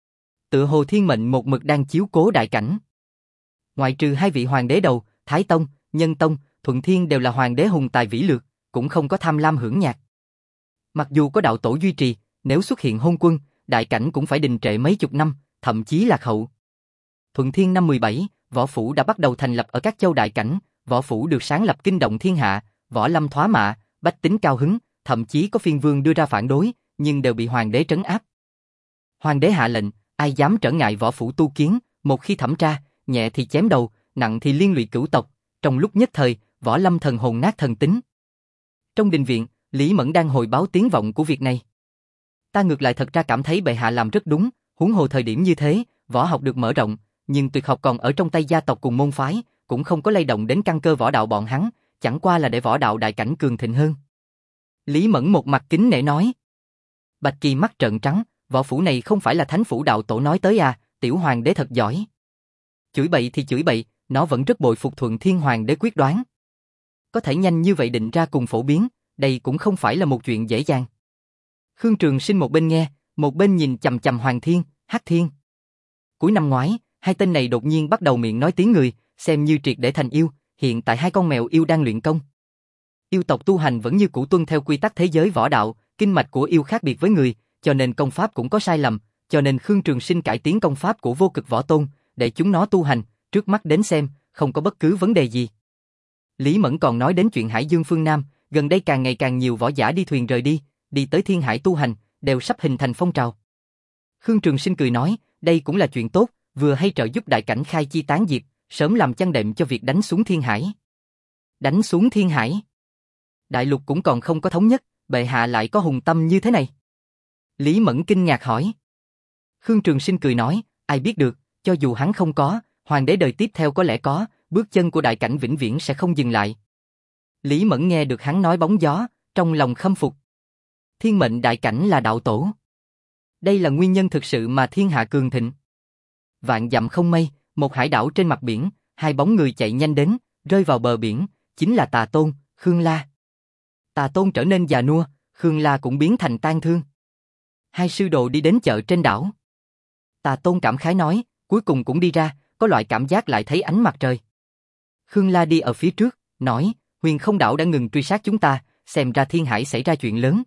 Speaker 1: Tựa hồ thiên mệnh một mực đang chiếu cố đại cảnh. Ngoại trừ hai vị hoàng đế đầu, Thái Tông, Nhân Tông, Thuận Thiên đều là hoàng đế hùng tài vĩ lược, cũng không có tham lam hưởng nhạc. Mặc dù có đạo tổ duy trì, nếu xuất hiện hôn quân, đại cảnh cũng phải đình trệ mấy chục năm, thậm chí lạc hậu. Thuận Thiên năm mười bảy, võ phủ đã bắt đầu thành lập ở các châu đại cảnh, võ phủ được sáng lập kinh động thiên hạ, võ lâm thoá mạ, bách tính cao hứng, thậm chí có phiên vương đưa ra phản đối, nhưng đều bị hoàng đế trấn áp. Hoàng đế hạ lệnh, ai dám trở ngại võ phủ tu kiến, một khi thẩm tra, nhẹ thì chém đầu, nặng thì liên lụy cửu tộc. Trong lúc nhất thời, võ lâm thần hồn nát thần tính. Trong đình viện, Lý Mẫn đang hồi báo tiếng vọng của việc này. Ta ngược lại thật ra cảm thấy bệ hạ làm rất đúng, huống hồ thời điểm như thế, võ học được mở rộng, nhưng tuyệt học còn ở trong tay gia tộc cùng môn phái, cũng không có lay động đến căn cơ võ đạo bọn hắn, chẳng qua là để võ đạo đại cảnh cường thịnh hơn. Lý Mẫn một mặt kính nể nói. Bạch Kỳ mắt trợn trắng, võ phủ này không phải là thánh phủ đạo tổ nói tới à, tiểu hoàng đế thật giỏi. Chửi bậy thì chửi bậy, nó vẫn rất bội phục Thuận Thiên Hoàng đế quyết đoán. Có thể nhanh như vậy định ra cùng phổ biến, đây cũng không phải là một chuyện dễ dàng. Khương Trường Sinh một bên nghe, một bên nhìn chằm chằm Hoàng Thiên, Hắc Thiên. Cuối năm ngoái, hai tên này đột nhiên bắt đầu miệng nói tiếng người, xem như triệt để thành yêu, hiện tại hai con mèo yêu đang luyện công. Yêu tộc tu hành vẫn như cũ tuân theo quy tắc thế giới võ đạo, kinh mạch của yêu khác biệt với người, cho nên công pháp cũng có sai lầm, cho nên Khương Trường Sinh cải tiến công pháp của Vô Cực Võ Tôn, để chúng nó tu hành, Trước mắt đến xem, không có bất cứ vấn đề gì. Lý Mẫn còn nói đến chuyện Hải Dương phương Nam, gần đây càng ngày càng nhiều võ giả đi thuyền rời đi, đi tới Thiên Hải tu hành, đều sắp hình thành phong trào. Khương Trường Sinh cười nói, đây cũng là chuyện tốt, vừa hay trợ giúp đại cảnh khai chi tán diệp, sớm làm chân đệm cho việc đánh xuống Thiên Hải. Đánh xuống Thiên Hải? Đại lục cũng còn không có thống nhất, bệ hạ lại có hùng tâm như thế này. Lý Mẫn kinh ngạc hỏi. Khương Trường Sinh cười nói, ai biết được, cho dù hắn không có, hoàng đế đời tiếp theo có lẽ có, bước chân của đại cảnh vĩnh viễn sẽ không dừng lại. Lý Mẫn nghe được hắn nói bóng gió, trong lòng khâm phục. Thiên mệnh đại cảnh là đạo tổ. Đây là nguyên nhân thực sự mà thiên hạ cường thịnh. Vạn dặm không mây, một hải đảo trên mặt biển, hai bóng người chạy nhanh đến, rơi vào bờ biển, chính là Tà Tôn, Khương La. Tà Tôn trở nên già nua, Khương La cũng biến thành tang thương. Hai sư đồ đi đến chợ trên đảo. Tà Tôn cảm khái nói, cuối cùng cũng đi ra, có loại cảm giác lại thấy ánh mặt trời. Khương La đi ở phía trước, nói, Huyền Không đảo đã ngừng truy sát chúng ta, xem ra Thiên Hải xảy ra chuyện lớn.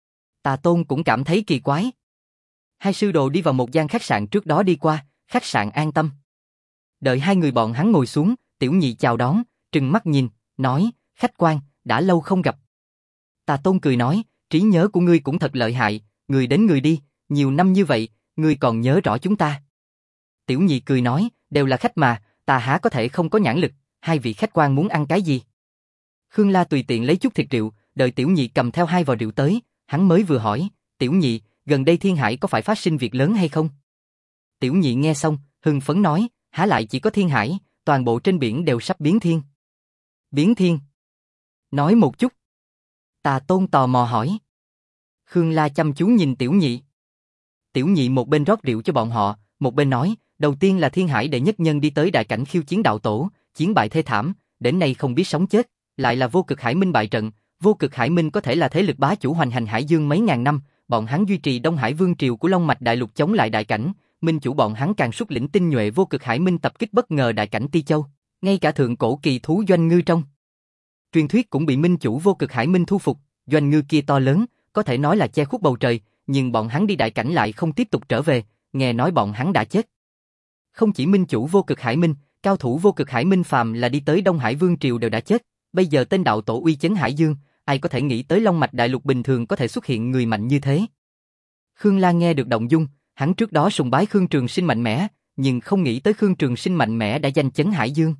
Speaker 1: Tà Tôn cũng cảm thấy kỳ quái. Hai sư đồ đi vào một gian khách sạn trước đó đi qua, khách sạn An Tâm. Đợi hai người bọn hắn ngồi xuống, Tiểu Nhị chào đón, trừng mắt nhìn, nói, khách quan, đã lâu không gặp. Tà Tôn cười nói, trí nhớ của ngươi cũng thật lợi hại, người đến người đi, nhiều năm như vậy, ngươi còn nhớ rõ chúng ta. Tiểu Nhị cười nói, đều là khách mà, ta há có thể không có nhãn lực, hai vị khách quan muốn ăn cái gì? Khương La tùy tiện lấy chút thịt rượu, đợi Tiểu Nhị cầm theo hai vò rượu tới, hắn mới vừa hỏi, Tiểu Nhị, gần đây Thiên Hải có phải phát sinh việc lớn hay không? Tiểu Nhị nghe xong, hưng phấn nói, há lại chỉ có Thiên Hải, toàn bộ trên biển đều sắp biến thiên. Biến thiên? Nói một chút. Tà Tôn tò mò hỏi. Khương La chăm chú nhìn Tiểu Nhị. Tiểu Nhị một bên rót rượu cho bọn họ, một bên nói, đầu tiên là Thiên Hải đệ nhất nhân đi tới đại cảnh khiêu chiến đạo tổ, chiến bại thê thảm, đến nay không biết sống chết, lại là Vô Cực Hải Minh bại trận. Vô Cực Hải Minh có thể là thế lực bá chủ hoành hành Hải Dương mấy ngàn năm, bọn hắn duy trì Đông Hải Vương triều của Long Mạch Đại Lục chống lại đại cảnh, minh chủ bọn hắn càng xuất lĩnh tinh nhuệ Vô Cực Hải Minh tập kích bất ngờ đại cảnh Ti Châu, ngay cả thượng cổ kỳ thú Doanh Ngư trong truyền thuyết cũng bị minh chủ Vô Cực Hải Minh thu phục. Doanh Ngư kia to lớn, có thể nói là che khuất bầu trời, nhưng bọn hắn đi đại cảnh lại không tiếp tục trở về, nghe nói bọn hắn đã chết. Không chỉ minh chủ Vô Cực Hải Minh, cao thủ Vô Cực Hải Minh phàm là đi tới Đông Hải Vương triều đều đã chết, bây giờ tên đạo tổ uy chấn Hải Dương, ai có thể nghĩ tới Long Mạch Đại Lục bình thường có thể xuất hiện người mạnh như thế. Khương La nghe được động dung, hắn trước đó sùng bái Khương Trường Sinh mạnh mẽ, nhưng không nghĩ tới Khương Trường Sinh mạnh mẽ đã danh chấn Hải Dương.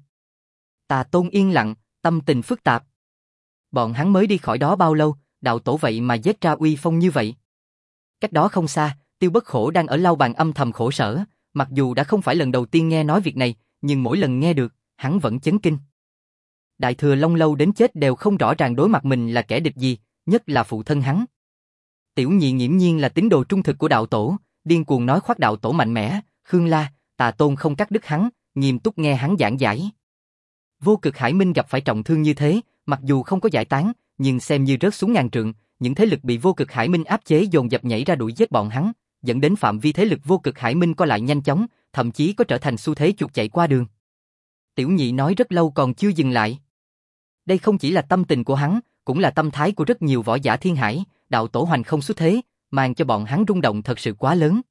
Speaker 1: Tà Tôn yên lặng, tâm tình phức tạp. Bọn hắn mới đi khỏi đó bao lâu, đạo tổ vậy mà giết ra uy phong như vậy. Cách đó không xa, Tiêu Bất Khổ đang ở lau bàn âm thầm khổ sở, mặc dù đã không phải lần đầu tiên nghe nói việc này, nhưng mỗi lần nghe được, hắn vẫn chấn kinh. Đại thừa Long Lâu đến chết đều không rõ ràng đối mặt mình là kẻ địch gì, nhất là phụ thân hắn. Tiểu Nhị nghiễm nhiên là tín đồ trung thực của đạo tổ, điên cuồng nói khoác đạo tổ mạnh mẽ. Khương La, Tà Tôn không cắt đứt hắn, nghiêm túc nghe hắn giảng giải. Vô Cực Hải Minh gặp phải trọng thương như thế, mặc dù không có giải tán, nhưng xem như rớt xuống ngàn trượng, những thế lực bị Vô Cực Hải Minh áp chế dồn dập nhảy ra đuổi giết bọn hắn, dẫn đến phạm vi thế lực Vô Cực Hải Minh co lại nhanh chóng, thậm chí có trở thành xu thế chuột chạy qua đường. Tiểu Nhị nói rất lâu còn chưa dừng lại. Đây không chỉ là tâm tình của hắn, cũng là tâm thái của rất nhiều võ giả Thiên Hải, đạo tổ hoành không xuất thế, mang cho bọn hắn rung động thật sự quá lớn.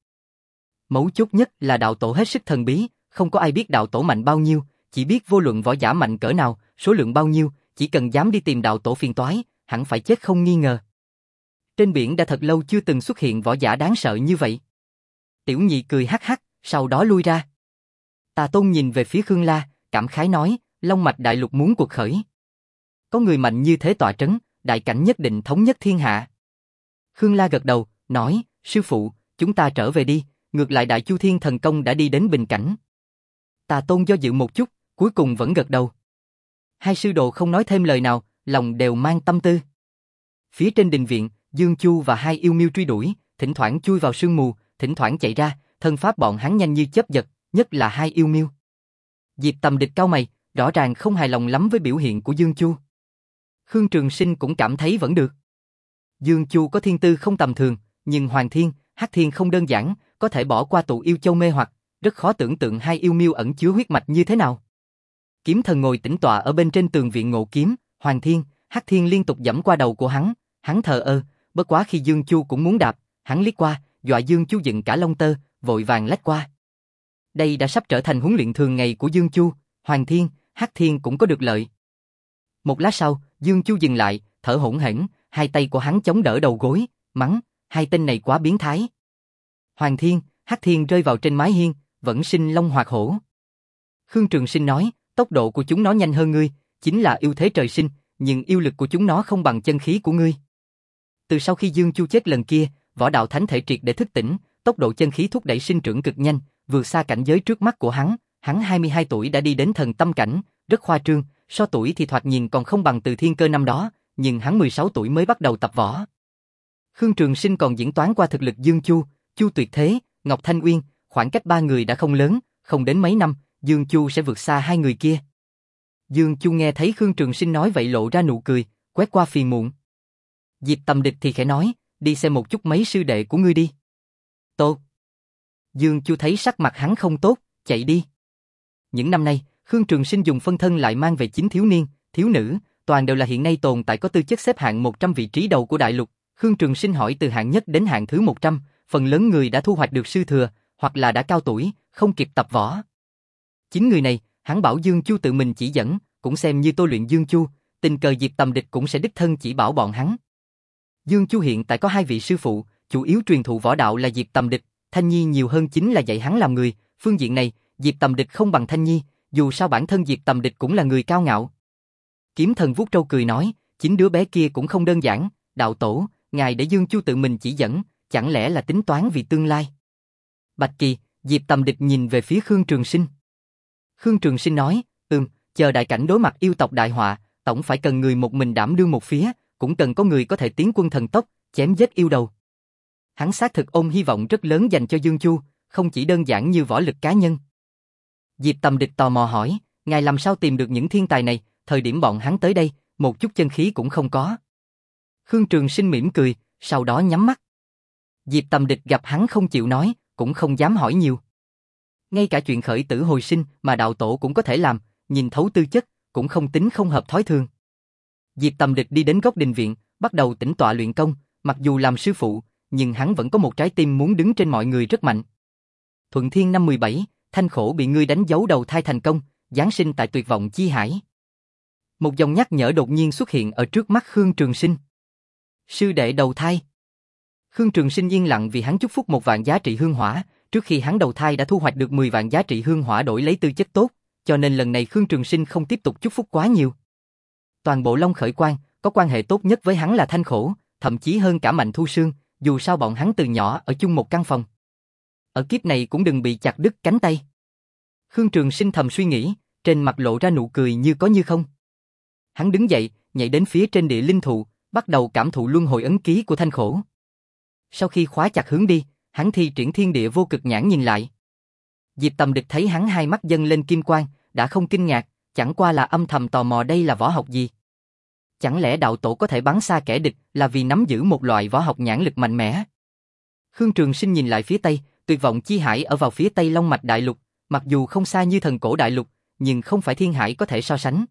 Speaker 1: Mấu chốt nhất là đạo tổ hết sức thần bí, không có ai biết đạo tổ mạnh bao nhiêu, chỉ biết vô luận võ giả mạnh cỡ nào, số lượng bao nhiêu, chỉ cần dám đi tìm đạo tổ phiền toái, hẳn phải chết không nghi ngờ. Trên biển đã thật lâu chưa từng xuất hiện võ giả đáng sợ như vậy. Tiểu Nhị cười hắc hắc, sau đó lui ra. Tà Tôn nhìn về phía Khương La, cảm khái nói, Long Mạch Đại Lục muốn cuộc khởi. Có người mạnh như thế tọa trấn, đại cảnh nhất định thống nhất thiên hạ. Khương La gật đầu, nói, sư phụ, chúng ta trở về đi, ngược lại Đại Chu Thiên Thần Công đã đi đến bình cảnh. Tà Tôn do dự một chút, cuối cùng vẫn gật đầu. Hai sư đồ không nói thêm lời nào, lòng đều mang tâm tư. Phía trên đình viện, Dương Chu và hai yêu miêu truy đuổi, thỉnh thoảng chui vào sương mù, thỉnh thoảng chạy ra, thân pháp bọn hắn nhanh như chớp giật, nhất là hai yêu miêu. Diệp Tầm Địch cau mày, rõ ràng không hài lòng lắm với biểu hiện của Dương Chu. Khương Trường Sinh cũng cảm thấy vẫn được. Dương Chu có thiên tư không tầm thường, nhưng Hoàng Thiên, Hắc Thiên không đơn giản, có thể bỏ qua tụ yêu châu mê hoặc, rất khó tưởng tượng hai yêu miêu ẩn chứa huyết mạch như thế nào. Kiếm Thần ngồi tĩnh tọa ở bên trên tường viện ngộ kiếm, Hoàng Thiên, Hắc Thiên liên tục giẫm qua đầu của hắn, hắn thờ ơ, bất quá khi Dương Chu cũng muốn đạp, hắn liếc qua, dọa Dương Chu dựng cả lông tơ, vội vàng lách qua. Đây đã sắp trở thành huấn luyện thường ngày của Dương Chu, Hoàng Thiên, Hắc Thiên cũng có được lợi. Một lát sau, Dương Chu dừng lại, thở hổn hển, hai tay của hắn chống đỡ đầu gối, mắng, hai tên này quá biến thái. Hoàng Thiên, Hắc Thiên rơi vào trên mái hiên, vẫn sinh long hoạt hổ. Khương Trường Sinh nói, tốc độ của chúng nó nhanh hơn ngươi, chính là ưu thế trời sinh, nhưng yêu lực của chúng nó không bằng chân khí của ngươi. Từ sau khi Dương Chu chết lần kia, võ đạo thánh thể triệt để thức tỉnh, tốc độ chân khí thúc đẩy sinh trưởng cực nhanh, vượt xa cảnh giới trước mắt của hắn. Hắn hai mươi hai tuổi đã đi đến thần tâm cảnh, rất khoa trương, so tuổi thì thoạt nhìn còn không bằng Từ Thiên Cơ năm đó, nhưng hắn mười sáu tuổi mới bắt đầu tập võ. Khương Trường Sinh còn diễn toán qua thực lực Dương Chu, Chu Tuyệt Thế, Ngọc Thanh Uyên, khoảng cách ba người đã không lớn, không đến mấy năm, Dương Chu sẽ vượt xa hai người kia. Dương Chu nghe thấy Khương Trường Sinh nói vậy lộ ra nụ cười, quét qua phiền muộn. Diệp Tầm Địch thì khẽ nói, đi xem một chút mấy sư đệ của ngươi đi. Tốt. Dương Chu thấy sắc mặt hắn không tốt, chạy đi. Những năm nay, Khương Trường Sinh dùng phân thân lại mang về chín thiếu niên, thiếu nữ, toàn đều là hiện nay tồn tại có tư chất xếp hạng một trăm vị trí đầu của đại lục. Khương Trường Sinh hỏi từ hạng nhất đến hạng thứ một trăm, phần lớn người đã thu hoạch được sư thừa, hoặc là đã cao tuổi, không kịp tập võ. Chín người này, hắn bảo Dương Chu tự mình chỉ dẫn, cũng xem như tôi luyện Dương Chu, tình cờ Diệp Tầm Địch cũng sẽ đích thân chỉ bảo bọn hắn. Dương Chu hiện tại có hai vị sư phụ, chủ yếu truyền thụ võ đạo là Diệp Tầm Địch, Thanh Nhi nhiều hơn chính là dạy hắn làm người, phương diện này, Diệp Tầm Địch không bằng Thanh Nhi, dù sao bản thân Diệp Tầm Địch cũng là người cao ngạo. Kiếm Thần vuốt râu cười nói, chính đứa bé kia cũng không đơn giản, đạo tổ, ngài để Dương Chu tự mình chỉ dẫn, chẳng lẽ là tính toán vì tương lai. Bạch Kỳ, Diệp Tầm Địch nhìn về phía Khương Trường Sinh. Khương Trường Sinh nói, ừm, chờ đại cảnh đối mặt yêu tộc đại họa, tổng phải cần người một mình đảm đương một phía, cũng cần có người có thể tiến quân thần tốc, chém giết yêu đầu. Hắn xác thực ôm hy vọng rất lớn dành cho Dương Chu, không chỉ đơn giản như võ lực cá nhân. Diệp Tầm Địch tò mò hỏi, ngài làm sao tìm được những thiên tài này, thời điểm bọn hắn tới đây, một chút chân khí cũng không có. Khương Trường Sinh mỉm cười, sau đó nhắm mắt. Diệp Tầm Địch gặp hắn không chịu nói, cũng không dám hỏi nhiều. Ngay cả chuyện khởi tử hồi sinh mà đạo tổ cũng có thể làm, nhìn thấu tư chất, cũng không tính không hợp thói thường. Diệp Tầm Địch đi đến góc đình viện, bắt đầu tĩnh tọa luyện công, mặc dù làm sư phụ, nhưng hắn vẫn có một trái tim muốn đứng trên mọi người rất mạnh. Thuận Thiên năm mười bảy, Thanh Khổ bị ngươi đánh dấu đầu thai thành công, giáng sinh tại tuyệt vọng chi hải. Một dòng nhắc nhở đột nhiên xuất hiện ở trước mắt Khương Trường Sinh. Sư đệ đầu thai. Khương Trường Sinh yên lặng vì hắn chúc phúc một vạn giá trị hương hỏa, trước khi hắn đầu thai đã thu hoạch được mười vạn giá trị hương hỏa đổi lấy tư chất tốt, cho nên lần này Khương Trường Sinh không tiếp tục chúc phúc quá nhiều. Toàn bộ Long Khởi Quan, có quan hệ tốt nhất với hắn là Thanh Khổ, thậm chí hơn cả Mạnh Thu Sương, dù sao bọn hắn từ nhỏ ở chung một căn phòng. Ở kiếp này cũng đừng bị chặt đứt cánh tay. Khương Trường Sinh thầm suy nghĩ, trên mặt lộ ra nụ cười như có như không. Hắn đứng dậy, nhảy đến phía trên địa linh thụ, bắt đầu cảm thụ luân hồi ấn ký của Thanh Khổ. Sau khi khóa chặt hướng đi, hắn thi triển thiên địa vô cực nhãn nhìn lại. Diệp Tầm Địch thấy hắn hai mắt dâng lên kim quang, đã không kinh ngạc, chẳng qua là âm thầm tò mò đây là võ học gì. Chẳng lẽ đạo tổ có thể bắn xa kẻ địch là vì nắm giữ một loại võ học nhãn lực mạnh mẽ? Khương Trường Sinh nhìn lại phía tây, tuyệt vọng chi hải ở vào phía tây Long Mạch Đại Lục, mặc dù không xa như Thần Cổ Đại Lục, nhưng không phải thiên hải có thể so sánh.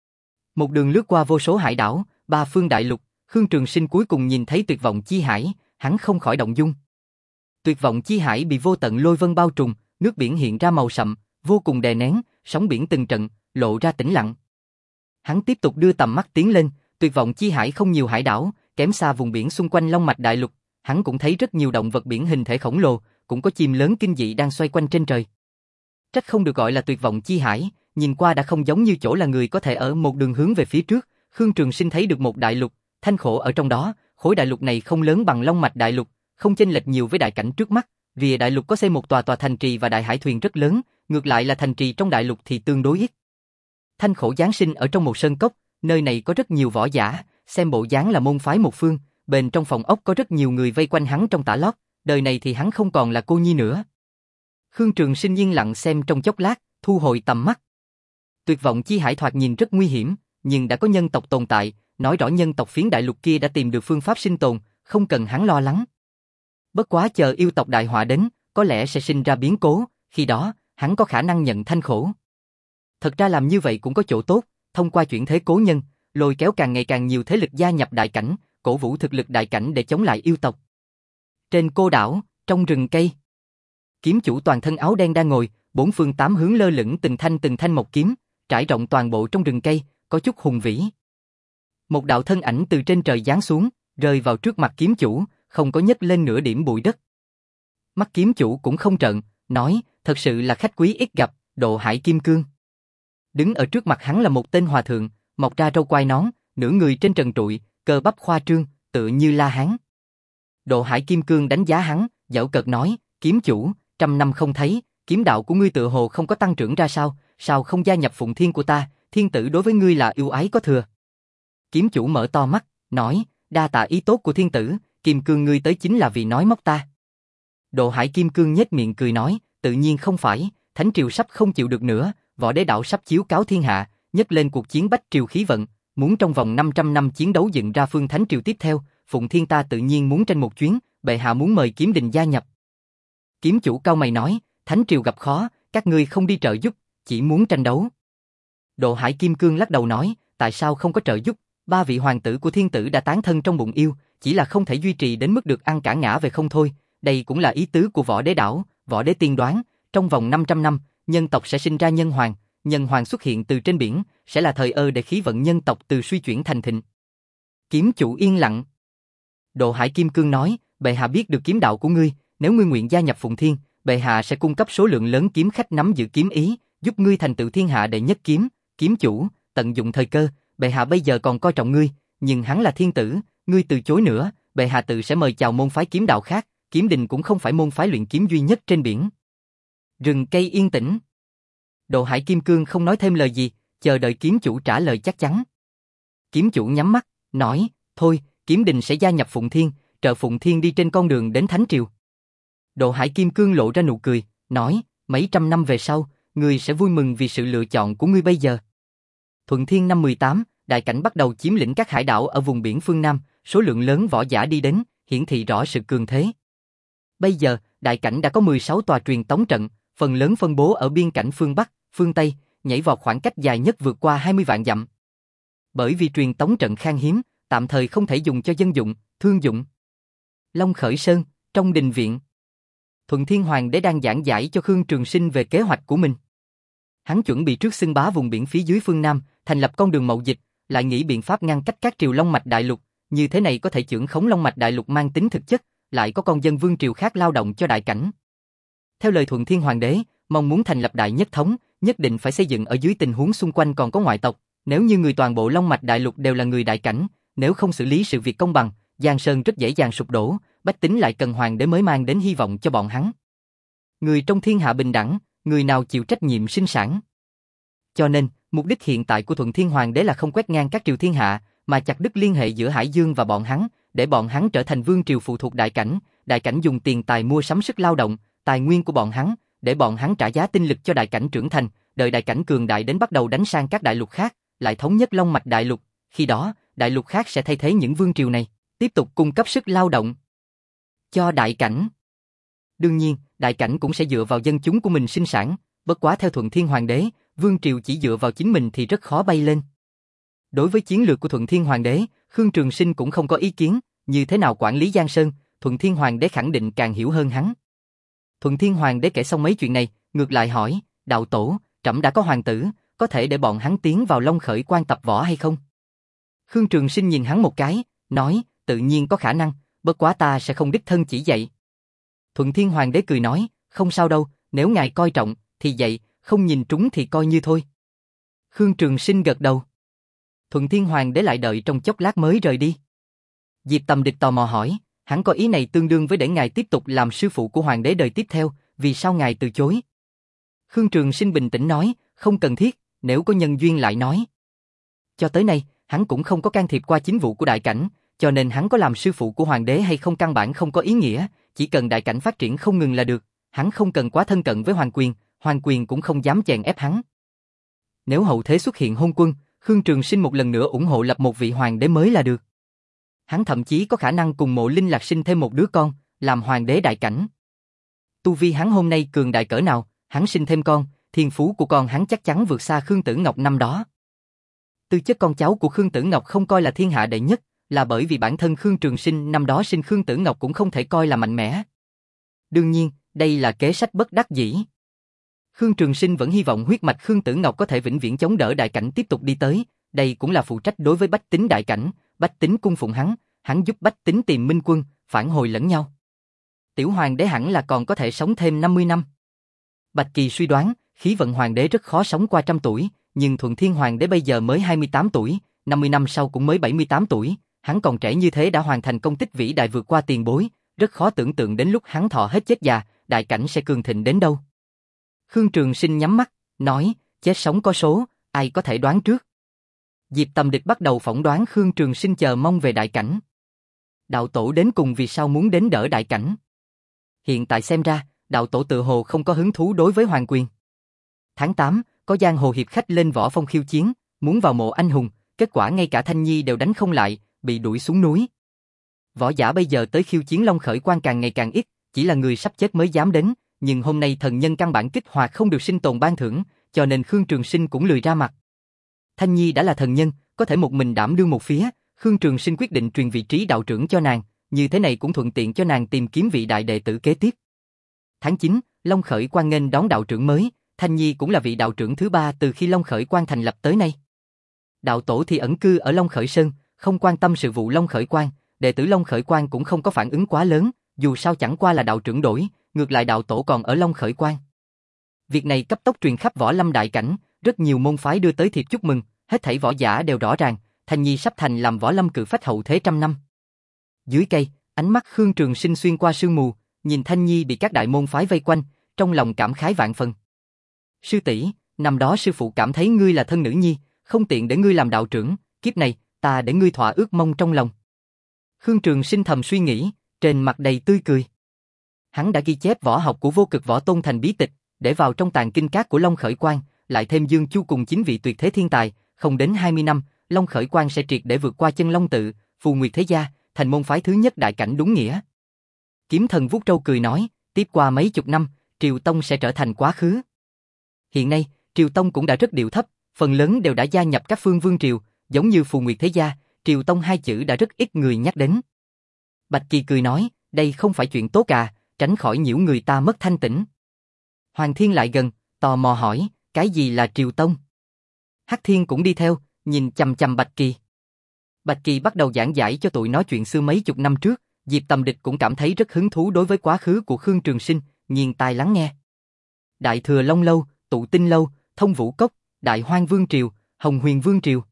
Speaker 1: Một đường lướt qua vô số hải đảo, ba phương đại lục, Khương Trường Sinh cuối cùng nhìn thấy tuyệt vọng chi hải, hắn không khỏi động dung. Tuyệt vọng chi hải bị vô tận lôi vân bao trùm, nước biển hiện ra màu sậm, vô cùng đè nén, sóng biển từng trận, lộ ra tĩnh lặng. Hắn tiếp tục đưa tầm mắt tiến lên, tuyệt vọng chi hải không nhiều hải đảo, kém xa vùng biển xung quanh Long Mạch Đại Lục, hắn cũng thấy rất nhiều động vật biển hình thể khổng lồ, cũng có chim lớn kinh dị đang xoay quanh trên trời. Trách không được gọi là tuyệt vọng chi hải, nhìn qua đã không giống như chỗ là người có thể ở một đường hướng về phía trước. Khương Trường Sinh thấy được một đại lục, Thanh Khổ ở trong đó, khối đại lục này không lớn bằng Long Mạch Đại Lục, không chênh lệch nhiều với đại cảnh trước mắt. Vì đại lục có xây một tòa tòa thành trì và đại hải thuyền rất lớn, ngược lại là thành trì trong đại lục thì tương đối ít. Thanh Khổ giáng sinh ở trong một sơn cốc, nơi này có rất nhiều võ giả, xem bộ dáng là môn phái một phương, bên trong phòng ốc có rất nhiều người vây quanh hắn trong tả lót, đời này thì hắn không còn là cô nhi nữa. Khương Trường Sinh yên lặng xem trong chốc lát, thu hồi tầm mắt. Tuyệt vọng chi hải thoạt nhìn rất nguy hiểm, nhưng đã có nhân tộc tồn tại, nói rõ nhân tộc phiến đại lục kia đã tìm được phương pháp sinh tồn, không cần hắn lo lắng. Bất quá chờ yêu tộc đại họa đến, có lẽ sẽ sinh ra biến cố, khi đó, hắn có khả năng nhận Thanh Khổ. Thật ra làm như vậy cũng có chỗ tốt, thông qua chuyển thế cố nhân, lôi kéo càng ngày càng nhiều thế lực gia nhập đại cảnh, cổ vũ thực lực đại cảnh để chống lại yêu tộc. Trên cô đảo, trong rừng cây, kiếm chủ toàn thân áo đen đang ngồi, bốn phương tám hướng lơ lửng từng thanh từng thanh mộc kiếm, trải rộng toàn bộ trong rừng cây, có chút hùng vĩ. Một đạo thân ảnh từ trên trời giáng xuống, rơi vào trước mặt kiếm chủ, không có nhấc lên nửa điểm bụi đất. Mắt kiếm chủ cũng không trợn, nói, thật sự là khách quý ít gặp, Độ Hải Kim Cương. Đứng ở trước mặt hắn là một tên hòa thượng, mọc ra râu quai nón, nửa người trên trần trụi, cơ bắp khoa trương, tựa như La Hán. Độ Hải Kim Cương đánh giá hắn, giễu cợt nói, kiếm chủ, trăm năm không thấy, kiếm đạo của ngươi tựa hồ không có tăng trưởng ra sao, sao không gia nhập Phụng Thiên của ta, thiên tử đối với ngươi là yêu ái có thừa. Kiếm chủ mở to mắt, nói, đa tạ ý tốt của thiên tử, Kim Cương ngươi tới chính là vì nói móc ta. Độ Hải Kim Cương nhếch miệng cười nói, tự nhiên không phải, Thánh Triều sắp không chịu được nữa, Võ Đế Đạo sắp chiếu cáo thiên hạ, nhấc lên cuộc chiến bách triều khí vận, muốn trong vòng năm trăm năm chiến đấu dựng ra phương Thánh Triều tiếp theo, Phụng Thiên ta tự nhiên muốn tranh một chuyến, bệ hạ muốn mời Kiếm Đình gia nhập. Kiếm chủ cau mày nói, Thánh Triều gặp khó, các ngươi không đi trợ giúp, chỉ muốn tranh đấu. Độ Hải Kim Cương lắc đầu nói, tại sao không có trợ giúp, ba vị hoàng tử của thiên tử đã tán thân trong bụng yêu, chỉ là không thể duy trì đến mức được ăn cả ngã về không thôi, đây cũng là ý tứ của Võ Đế Đảo, Võ Đế tiên đoán, trong vòng năm trăm năm, nhân tộc sẽ sinh ra nhân hoàng, nhân hoàng xuất hiện từ trên biển, sẽ là thời ơ để khí vận nhân tộc từ suy chuyển thành thịnh. Kiếm chủ yên lặng. Độ Hải Kim Cương nói, bệ hạ biết được kiếm đạo của ngươi, nếu ngươi nguyện gia nhập Phụng Thiên, bệ hạ sẽ cung cấp số lượng lớn kiếm khách nắm giữ kiếm ý, giúp ngươi thành tựu thiên hạ đệ nhất kiếm, kiếm chủ, tận dụng thời cơ, bệ hạ bây giờ còn coi trọng ngươi, nhưng hắn là thiên tử, ngươi từ chối nữa, bệ hạ tự sẽ mời chào môn phái kiếm đạo khác, Kiếm Đình cũng không phải môn phái luyện kiếm duy nhất trên biển. Rừng cây yên tĩnh. Độ Hải Kim Cương không nói thêm lời gì, chờ đợi kiếm chủ trả lời chắc chắn. Kiếm chủ nhắm mắt, nói, thôi, Kiếm Đình sẽ gia nhập Phụng Thiên, trợ Phụng Thiên đi trên con đường đến Thánh Triều. Độ Hải Kim Cương lộ ra nụ cười, nói, mấy trăm năm về sau, ngươi sẽ vui mừng vì sự lựa chọn của ngươi bây giờ. Thuận Thiên năm mười tám, đại cảnh bắt đầu chiếm lĩnh các hải đảo ở vùng biển phương Nam, số lượng lớn võ giả đi đến, hiển thị rõ sự cường thế. Bây giờ, đại cảnh đã có mười sáu tòa truyền tống trận, phần lớn phân bố ở biên cảnh phương Bắc, phương Tây, nhảy vọt khoảng cách dài nhất vượt qua hai mươi vạn dặm. Bởi vì truyền tống trận khan hiếm, tạm thời không thể dùng cho dân dụng, thương dụng. Long Khởi Sơn, trong đình viện. Thuận Thiên Hoàng đế đang giảng giải cho Khương Trường Sinh về kế hoạch của mình. Hắn chuẩn bị trước xưng bá vùng biển phía dưới phương Nam, thành lập con đường mậu dịch, lại nghĩ biện pháp ngăn cách các triều Long Mạch Đại Lục, như thế này có thể chưởng khống Long Mạch Đại Lục mang tính thực chất, lại có con dân vương triều khác lao động cho đại cảnh. Theo lời Thuận Thiên Hoàng đế, mong muốn thành lập đại nhất thống, nhất định phải xây dựng ở dưới tình huống xung quanh còn có ngoại tộc, nếu như người toàn bộ Long Mạch Đại Lục đều là người đại cảnh, nếu không xử lý sự việc công bằng, Giang Sơn rất dễ dàng sụp đổ, bách tính lại cần hoàng đế mới mang đến hy vọng cho bọn hắn. Người trong thiên hạ bình đẳng, người nào chịu trách nhiệm sinh sản. Cho nên, mục đích hiện tại của Thuận Thiên Hoàng đế là không quét ngang các triều thiên hạ, mà chặt đứt liên hệ giữa Hải Dương và bọn hắn, để bọn hắn trở thành vương triều phụ thuộc đại cảnh, đại cảnh dùng tiền tài mua sắm sức lao động, tài nguyên của bọn hắn, để bọn hắn trả giá tinh lực cho đại cảnh trưởng thành, đợi đại cảnh cường đại đến bắt đầu đánh sang các đại lục khác, lại thống nhất Long Mạch Đại Lục, khi đó, đại lục khác sẽ thay thế những vương triều này, tiếp tục cung cấp sức lao động cho đại cảnh. Đương nhiên, đại cảnh cũng sẽ dựa vào dân chúng của mình sinh sản, bất quá theo Thuận Thiên Hoàng đế, vương triều chỉ dựa vào chính mình thì rất khó bay lên. Đối với chiến lược của Thuận Thiên Hoàng đế, Khương Trường Sinh cũng không có ý kiến, như thế nào quản lý Giang Sơn, Thuận Thiên Hoàng đế khẳng định càng hiểu hơn hắn. Thuận Thiên Hoàng đế kể xong mấy chuyện này, ngược lại hỏi, đạo tổ, trẫm đã có hoàng tử, có thể để bọn hắn tiến vào Long Khởi quan tập võ hay không? Khương Trường Sinh nhìn hắn một cái, nói, tự nhiên có khả năng, bất quá ta sẽ không đích thân chỉ dạy. Thuận Thiên Hoàng đế cười nói, không sao đâu, nếu ngài coi trọng, thì dạy, không nhìn trúng thì coi như thôi. Khương Trường Sinh gật đầu. Thuận Thiên Hoàng đế lại đợi trong chốc lát mới rời đi. Diệp Tầm Địch tò mò hỏi, hắn có ý này tương đương với để ngài tiếp tục làm sư phụ của hoàng đế đời tiếp theo, vì sao ngài từ chối? Khương Trường Sinh bình tĩnh nói, không cần thiết, nếu có nhân duyên lại nói. Cho tới nay, hắn cũng không có can thiệp qua chính vụ của đại cảnh, cho nên hắn có làm sư phụ của hoàng đế hay không căn bản không có ý nghĩa, chỉ cần đại cảnh phát triển không ngừng là được, hắn không cần quá thân cận với hoàng quyền, hoàng quyền cũng không dám chèn ép hắn. Nếu hậu thế xuất hiện hôn quân, Khương Trường Sinh một lần nữa ủng hộ lập một vị hoàng đế mới là được. Hắn thậm chí có khả năng cùng Mộ Linh Lạc sinh thêm một đứa con, làm hoàng đế đại cảnh. Tu vi hắn hôm nay cường đại cỡ nào, hắn sinh thêm con, thiên phú của con hắn chắc chắn vượt xa Khương Tử Ngọc năm đó. Tư chất con cháu của Khương Tử Ngọc không coi là thiên hạ đệ nhất, là bởi vì bản thân Khương Trường Sinh năm đó sinh Khương Tử Ngọc cũng không thể coi là mạnh mẽ. Đương nhiên, đây là kế sách bất đắc dĩ. Khương Trường Sinh vẫn hy vọng huyết mạch Khương Tử Ngọc có thể vĩnh viễn chống đỡ đại cảnh tiếp tục đi tới, đây cũng là phụ trách đối với bách tính đại cảnh, bách tính cung phụng hắn, hắn giúp bách tính tìm minh quân, phản hồi lẫn nhau. Tiểu hoàng đế hẳn là còn có thể sống thêm năm mươi năm. Bạch Kỳ suy đoán, khí vận hoàng đế rất khó sống qua trăm tuổi, nhưng Thuận Thiên hoàng đế bây giờ mới hai mươi tám tuổi, năm mươi năm sau cũng mới bảy mươi tám tuổi, hắn còn trẻ như thế đã hoàn thành công tích vĩ đại vượt qua tiền bối, rất khó tưởng tượng đến lúc hắn thọ hết chết già, đại cảnh sẽ cường thịnh đến đâu. Khương Trường Sinh nhắm mắt, nói, chết sống có số, ai có thể đoán trước. Diệp Tầm Địch bắt đầu phỏng đoán Khương Trường Sinh chờ mong về đại cảnh. Đạo tổ đến cùng vì sao muốn đến đỡ đại cảnh? Hiện tại xem ra, đạo tổ tự hồ không có hứng thú đối với hoàng quyền. Tháng tám, có giang hồ hiệp khách lên Võ Phong khiêu chiến, muốn vào mộ anh hùng, kết quả ngay cả Thanh Nhi đều đánh không lại, bị đuổi xuống núi. Võ giả bây giờ tới khiêu chiến Long Khởi Quan càng ngày càng ít, chỉ là người sắp chết mới dám đến, nhưng hôm nay thần nhân căn bản kích hoạt không được sinh tồn ban thưởng, cho nên Khương Trường Sinh cũng lười ra mặt. Thanh Nhi đã là thần nhân, có thể một mình đảm đương một phía, Khương Trường Sinh quyết định truyền vị trí đạo trưởng cho nàng, như thế này cũng thuận tiện cho nàng tìm kiếm vị đại đệ tử kế tiếp. Tháng chín, Long Khởi Quan nghênh đón đạo trưởng mới, Thanh Nhi cũng là vị đạo trưởng thứ ba từ khi Long Khởi Quan thành lập tới nay. Đạo tổ thì ẩn cư ở Long Khởi Sơn, không quan tâm sự vụ Long Khởi Quan, đệ tử Long Khởi Quan cũng không có phản ứng quá lớn, dù sao chẳng qua là đạo trưởng đổi, ngược lại đạo tổ còn ở Long Khởi Quan. Việc này cấp tốc truyền khắp Võ Lâm đại cảnh, rất nhiều môn phái đưa tới thiệp chúc mừng, hết thảy võ giả đều rõ ràng, Thanh Nhi sắp thành làm Võ Lâm cự phách hậu thế trăm năm. Dưới cây, ánh mắt Khương Trường Sinh xuyên qua sương mù, nhìn Thanh Nhi bị các đại môn phái vây quanh, trong lòng cảm khái vạn phần. Sư tỷ, năm đó sư phụ cảm thấy ngươi là thân nữ nhi, không tiện để ngươi làm đạo trưởng, kiếp này, ta để ngươi thỏa ước mong trong lòng. Khương Trường Sinh thầm suy nghĩ, trên mặt đầy tươi cười. Hắn đã ghi chép võ học của Vô Cực Võ Tôn thành bí tịch, để vào trong tàng kinh các của Long Khởi Quan, lại thêm Dương Chu cùng chín vị tuyệt thế thiên tài, không đến hai mươi năm, Long Khởi Quan sẽ triệt để vượt qua Chân Long tự, Phù Nguyệt thế gia, thành môn phái thứ nhất đại cảnh đúng nghĩa. Kiếm Thần vuốt râu cười nói, tiếp qua mấy chục năm, Triều Tông sẽ trở thành quá khứ. Hiện nay, Triều Tông cũng đã rất điệu thấp, phần lớn đều đã gia nhập các phương vương triều, giống như Phù Nguyệt thế gia, Triều Tông hai chữ đã rất ít người nhắc đến. Bạch Kỳ cười nói, đây không phải chuyện tốt à, tránh khỏi nhiễu người ta mất thanh tĩnh. Hoàng Thiên lại gần, tò mò hỏi, cái gì là Triều Tông? Hắc Thiên cũng đi theo, nhìn chằm chằm Bạch Kỳ. Bạch Kỳ bắt đầu giảng giải cho tụi nó chuyện xưa mấy chục năm trước, Diệp Tầm Địch cũng cảm thấy rất hứng thú đối với quá khứ của Khương Trường Sinh, nghiêng tai lắng nghe. Đại Thừa Long Lâu, Tụ Tinh Lâu, Thông Vũ Cốc, Đại Hoang Vương Triều, Hồng Huyền Vương Triều.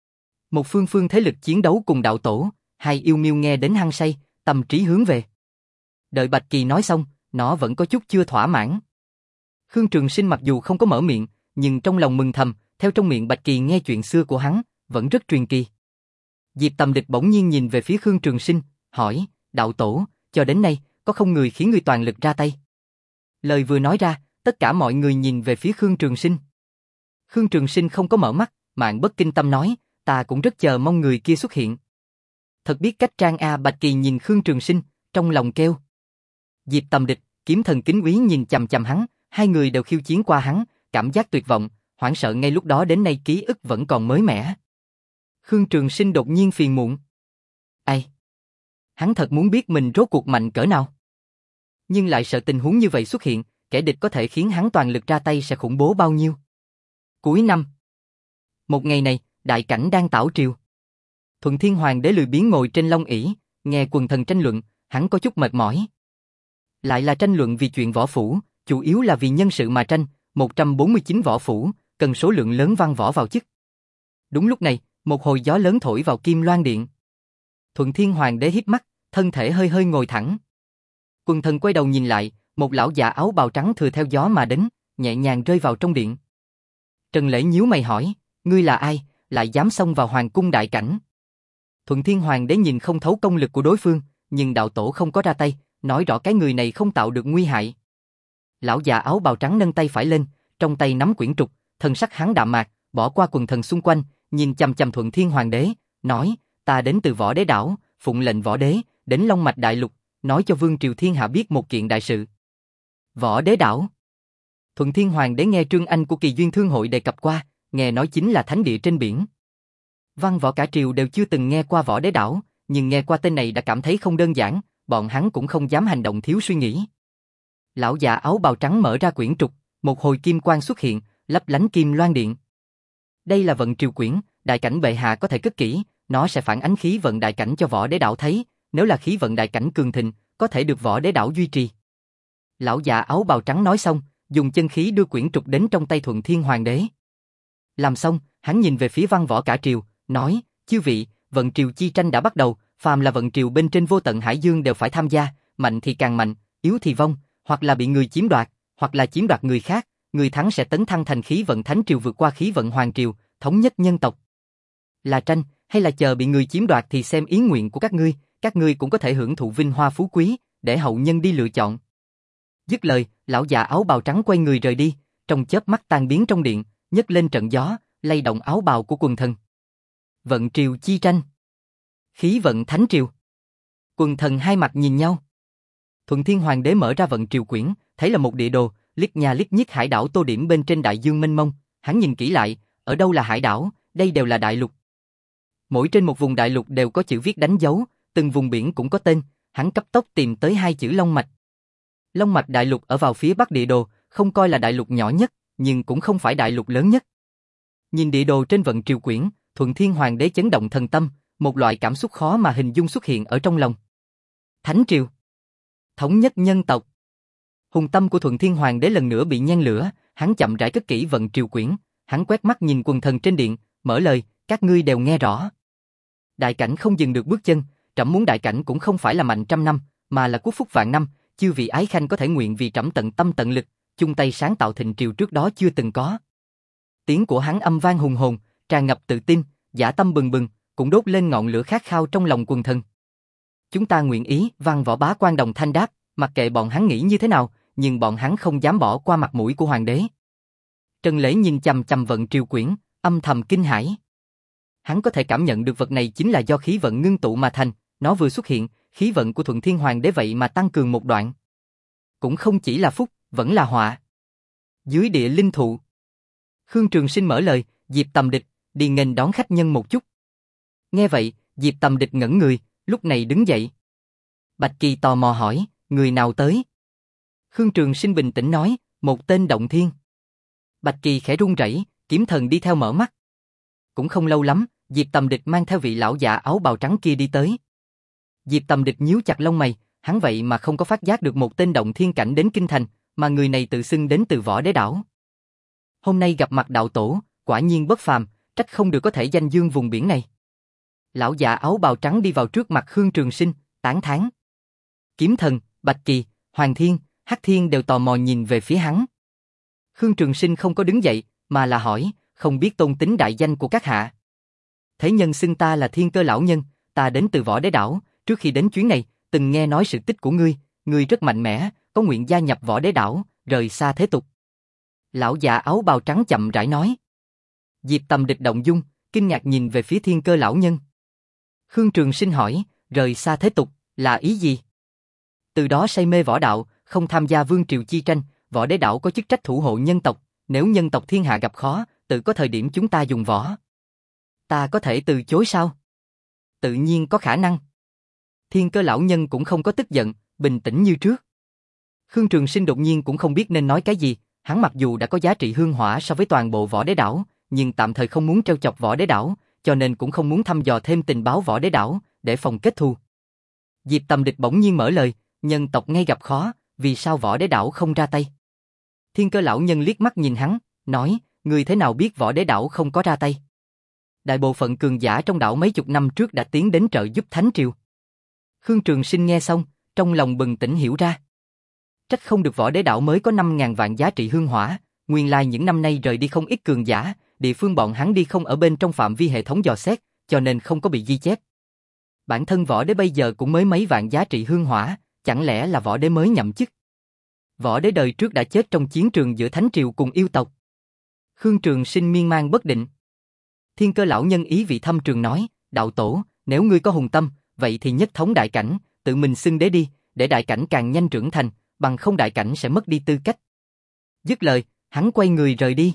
Speaker 1: Một phương phương thế lực chiến đấu cùng đạo tổ, hai yêu miêu nghe đến hăng say, tâm trí hướng về. Đợi Bạch Kỳ nói xong, nó vẫn có chút chưa thỏa mãn. Khương Trường Sinh mặc dù không có mở miệng, nhưng trong lòng mừng thầm, theo trong miệng Bạch Kỳ nghe chuyện xưa của hắn, vẫn rất truyền kỳ. Diệp Tầm Địch bỗng nhiên nhìn về phía Khương Trường Sinh, hỏi, đạo tổ, cho đến nay, có không người khiến ngươi toàn lực ra tay? Lời vừa nói ra, tất cả mọi người nhìn về phía Khương Trường Sinh. Khương Trường Sinh không có mở mắt, Mạn Bất Kinh Tâm nói, ta cũng rất chờ mong người kia xuất hiện. Thật biết cách trang a. Bạch Kỳ nhìn Khương Trường Sinh, trong lòng kêu. Diệp Tầm Địch, Kiếm Thần Kính Úy nhìn chằm chằm hắn, hai người đều khiêu chiến qua hắn, cảm giác tuyệt vọng, hoảng sợ ngay lúc đó đến nay ký ức vẫn còn mới mẻ. Khương Trường Sinh đột nhiên phiền muộn. Ai? Hắn thật muốn biết mình rốt cuộc mạnh cỡ nào. Nhưng lại sợ tình huống như vậy xuất hiện, kẻ địch có thể khiến hắn toàn lực ra tay sẽ khủng bố bao nhiêu. Cuối năm. Một ngày này, đại cảnh đang tảo triều. Thuận Thiên Hoàng đế lười biếng ngồi trên long ỷ, nghe quần thần tranh luận, hắn có chút mệt mỏi. Lại là tranh luận vì chuyện võ phủ, chủ yếu là vì nhân sự mà tranh, một trăm bốn mươi chín võ phủ, cần số lượng lớn văn võ vào chức. Đúng lúc này, một hồi gió lớn thổi vào Kim Loan Điện. Thuận Thiên Hoàng đế híp mắt, thân thể hơi hơi ngồi thẳng. Quần thần quay đầu nhìn lại, một lão già áo bào trắng thừa theo gió mà đến, nhẹ nhàng rơi vào trong điện. Trần Lễ nhíu mày hỏi, ngươi là ai, lại dám xông vào hoàng cung đại cảnh? Thuận Thiên Hoàng đế nhìn không thấu công lực của đối phương, nhưng đạo tổ không có ra tay, nói rõ cái người này không tạo được nguy hại. Lão già áo bào trắng nâng tay phải lên, trong tay nắm quyển trục, thần sắc hắn đạm mạc, bỏ qua quần thần xung quanh, nhìn chằm chằm Thuận Thiên Hoàng đế, nói, ta đến từ Võ Đế đảo, phụng lệnh Võ Đế, đến Long Mạch Đại Lục, nói cho Vương triều thiên hạ biết một kiện đại sự. Võ Đế đảo. Thuận Thiên Hoàng đế nghe Trương Anh của Kỳ Duyên Thương hội đề cập qua, nghe nói chính là thánh địa trên biển. Văn võ cả triều đều chưa từng nghe qua Võ Đế đảo, nhưng nghe qua tên này đã cảm thấy không đơn giản, bọn hắn cũng không dám hành động thiếu suy nghĩ. Lão già áo bào trắng mở ra quyển trục, một hồi kim quang xuất hiện, lấp lánh kim loan điện. Đây là vận triều quyển, đại cảnh bệ hạ có thể cất kỹ, nó sẽ phản ánh khí vận đại cảnh cho võ đế đảo thấy, nếu là khí vận đại cảnh cường thịnh, có thể được võ đế đảo duy trì. Lão già áo bào trắng nói xong, dùng chân khí đưa quyển trục đến trong tay Thuận Thiên Hoàng đế. Làm xong, hắn nhìn về phía văn võ cả triều, nói, chư vị, vận triều chi tranh đã bắt đầu, phàm là vận triều bên trên vô tận hải dương đều phải tham gia, mạnh thì càng mạnh, yếu thì vong, hoặc là bị người chiếm đoạt, hoặc là chiếm đoạt người khác, người thắng sẽ tấn thăng thành khí vận thánh triều vượt qua khí vận hoàng triều, thống nhất nhân tộc. Là tranh, hay là chờ bị người chiếm đoạt thì xem ý nguyện của các ngươi, các ngươi cũng có thể hưởng thụ vinh hoa phú quý, để hậu nhân đi lựa chọn. Dứt lời, lão già áo bào trắng quay người rời đi, trong chớp mắt tan biến trong điện, nhấc lên trận gió, lay động áo bào của quần thần. Vận triều chi tranh. Khí vận thánh triều. Quần thần hai mặt nhìn nhau. Thuận Thiên Hoàng đế mở ra vận triều quyển, thấy là một địa đồ, liếc nhà liếc nhích hải đảo tô điểm bên trên đại dương mênh mông, hắn nhìn kỹ lại, ở đâu là hải đảo, đây đều là đại lục. Mỗi trên một vùng đại lục đều có chữ viết đánh dấu, từng vùng biển cũng có tên, hắn cấp tốc tìm tới hai chữ Long Mạch. Long Mạch đại lục ở vào phía bắc địa đồ, không coi là đại lục nhỏ nhất, nhưng cũng không phải đại lục lớn nhất. Nhìn địa đồ trên vận triều quyển, Thuận Thiên Hoàng đế chấn động thần tâm, một loại cảm xúc khó mà hình dung xuất hiện ở trong lòng. Thánh triều, thống nhất nhân tộc. Hùng tâm của Thuận Thiên Hoàng đế lần nữa bị nhen lửa, hắn chậm rãi cất kỹ vận triều quyển, hắn quét mắt nhìn quần thần trên điện, mở lời, các ngươi đều nghe rõ. Đại cảnh không dừng được bước chân, trẫm muốn đại cảnh cũng không phải là mạnh trăm năm, mà là quốc phúc vạn năm, chư vị ái khanh có thể nguyện vì trẫm tận tâm tận lực, chung tay sáng tạo thịnh triều trước đó chưa từng có. Tiếng của hắn âm vang hùng hồn, tràn ngập tự tin, dã tâm bừng bừng, cũng đốt lên ngọn lửa khát khao trong lòng quần thần. Chúng ta nguyện ý, văn võ bá quan đồng thanh đáp, mặc kệ bọn hắn nghĩ như thế nào, nhưng bọn hắn không dám bỏ qua mặt mũi của hoàng đế. Trần Lễ nhìn chằm chằm vận triều quyển, âm thầm kinh hãi. Hắn có thể cảm nhận được vật này chính là do khí vận ngưng tụ mà thành, nó vừa xuất hiện, khí vận của Thuận Thiên Hoàng đế vậy mà tăng cường một đoạn. Cũng không chỉ là phúc, vẫn là họa. Dưới địa linh thụ. Khương Trường Sinh mở lời, Diệp Tầm Địch, đi nghênh đón khách nhân một chút. Nghe vậy, Diệp Tầm Địch ngẩn người, lúc này đứng dậy. Bạch Kỳ tò mò hỏi, người nào tới? Khương Trường Sinh bình tĩnh nói, một tên Động Thiên. Bạch Kỳ khẽ run rẩy, Kiếm Thần đi theo mở mắt. Cũng không lâu lắm, Diệp Tầm Địch mang theo vị lão già áo bào trắng kia đi tới. Diệp Tầm Địch nhíu chặt lông mày, hắn vậy mà không có phát giác được một tên Động Thiên cảnh đến kinh thành, mà người này tự xưng đến từ Võ Đế đảo. Hôm nay gặp mặt đạo tổ, quả nhiên bất phàm, trách không được có thể danh dương vùng biển này. Lão già áo bào trắng đi vào trước mặt Khương Trường Sinh, tán thán. Kiếm Thần, Bạch Kỳ, Hoàng Thiên, Hắc Thiên đều tò mò nhìn về phía hắn. Khương Trường Sinh không có đứng dậy, mà là hỏi, không biết tôn tính đại danh của các hạ. Thế nhân xưng ta là Thiên Cơ lão nhân, ta đến từ Võ Đế đảo, trước khi đến chuyến này, từng nghe nói sự tích của ngươi, ngươi rất mạnh mẽ, có nguyện gia nhập Võ Đế đảo, rời xa thế tục. Lão già áo bào trắng chậm rãi nói. Diệp Tầm Địch động dung, kinh ngạc nhìn về phía Thiên Cơ lão nhân. Khương Trường Sinh hỏi, rời xa thế tục, là ý gì? Từ đó say mê võ đạo, không tham gia vương triều chi tranh, Võ Đế đảo có chức trách thủ hộ nhân tộc, nếu nhân tộc thiên hạ gặp khó, tự có thời điểm chúng ta dùng võ. Ta có thể từ chối sao? Tự nhiên có khả năng. Thiên Cơ lão nhân cũng không có tức giận, bình tĩnh như trước. Khương Trường Sinh đột nhiên cũng không biết nên nói cái gì, hắn mặc dù đã có giá trị hương hỏa so với toàn bộ Võ Đế đảo, nhưng tạm thời không muốn trêu chọc Võ Đế đảo, cho nên cũng không muốn thăm dò thêm tình báo Võ Đế đảo, để phòng kết thù. Diệp Tầm Địch bỗng nhiên mở lời, nhân tộc ngay gặp khó, vì sao Võ Đế đảo không ra tay? Thiên Cơ lão nhân liếc mắt nhìn hắn, nói, ngươi thế nào biết Võ Đế đảo không có ra tay? Đại bộ phận cường giả trong đảo mấy chục năm trước đã tiến đến trợ giúp Thánh triều. Khương Trường Sinh nghe xong, trong lòng bừng tỉnh hiểu ra. Trách không được Võ Đế đảo mới có năm ngàn vạn giá trị hương hỏa, nguyên lai những năm nay rời đi không ít cường giả, địa phương bọn hắn đi không ở bên trong phạm vi hệ thống dò xét, cho nên không có bị ghi chép. Bản thân Võ Đế bây giờ cũng mới mấy vạn giá trị hương hỏa, chẳng lẽ là Võ Đế mới nhậm chức? Võ Đế đời trước đã chết trong chiến trường giữa Thánh triều cùng yêu tộc. Khương Trường Sinh miên man bất định. Thiên Cơ lão nhân ý vị thâm trường nói, đạo tổ, nếu ngươi có hùng tâm, vậy thì nhất thống đại cảnh, tự mình xưng đế đi, để đại cảnh càng nhanh trưởng thành, bằng không đại cảnh sẽ mất đi tư cách. Dứt lời, hắn quay người rời đi.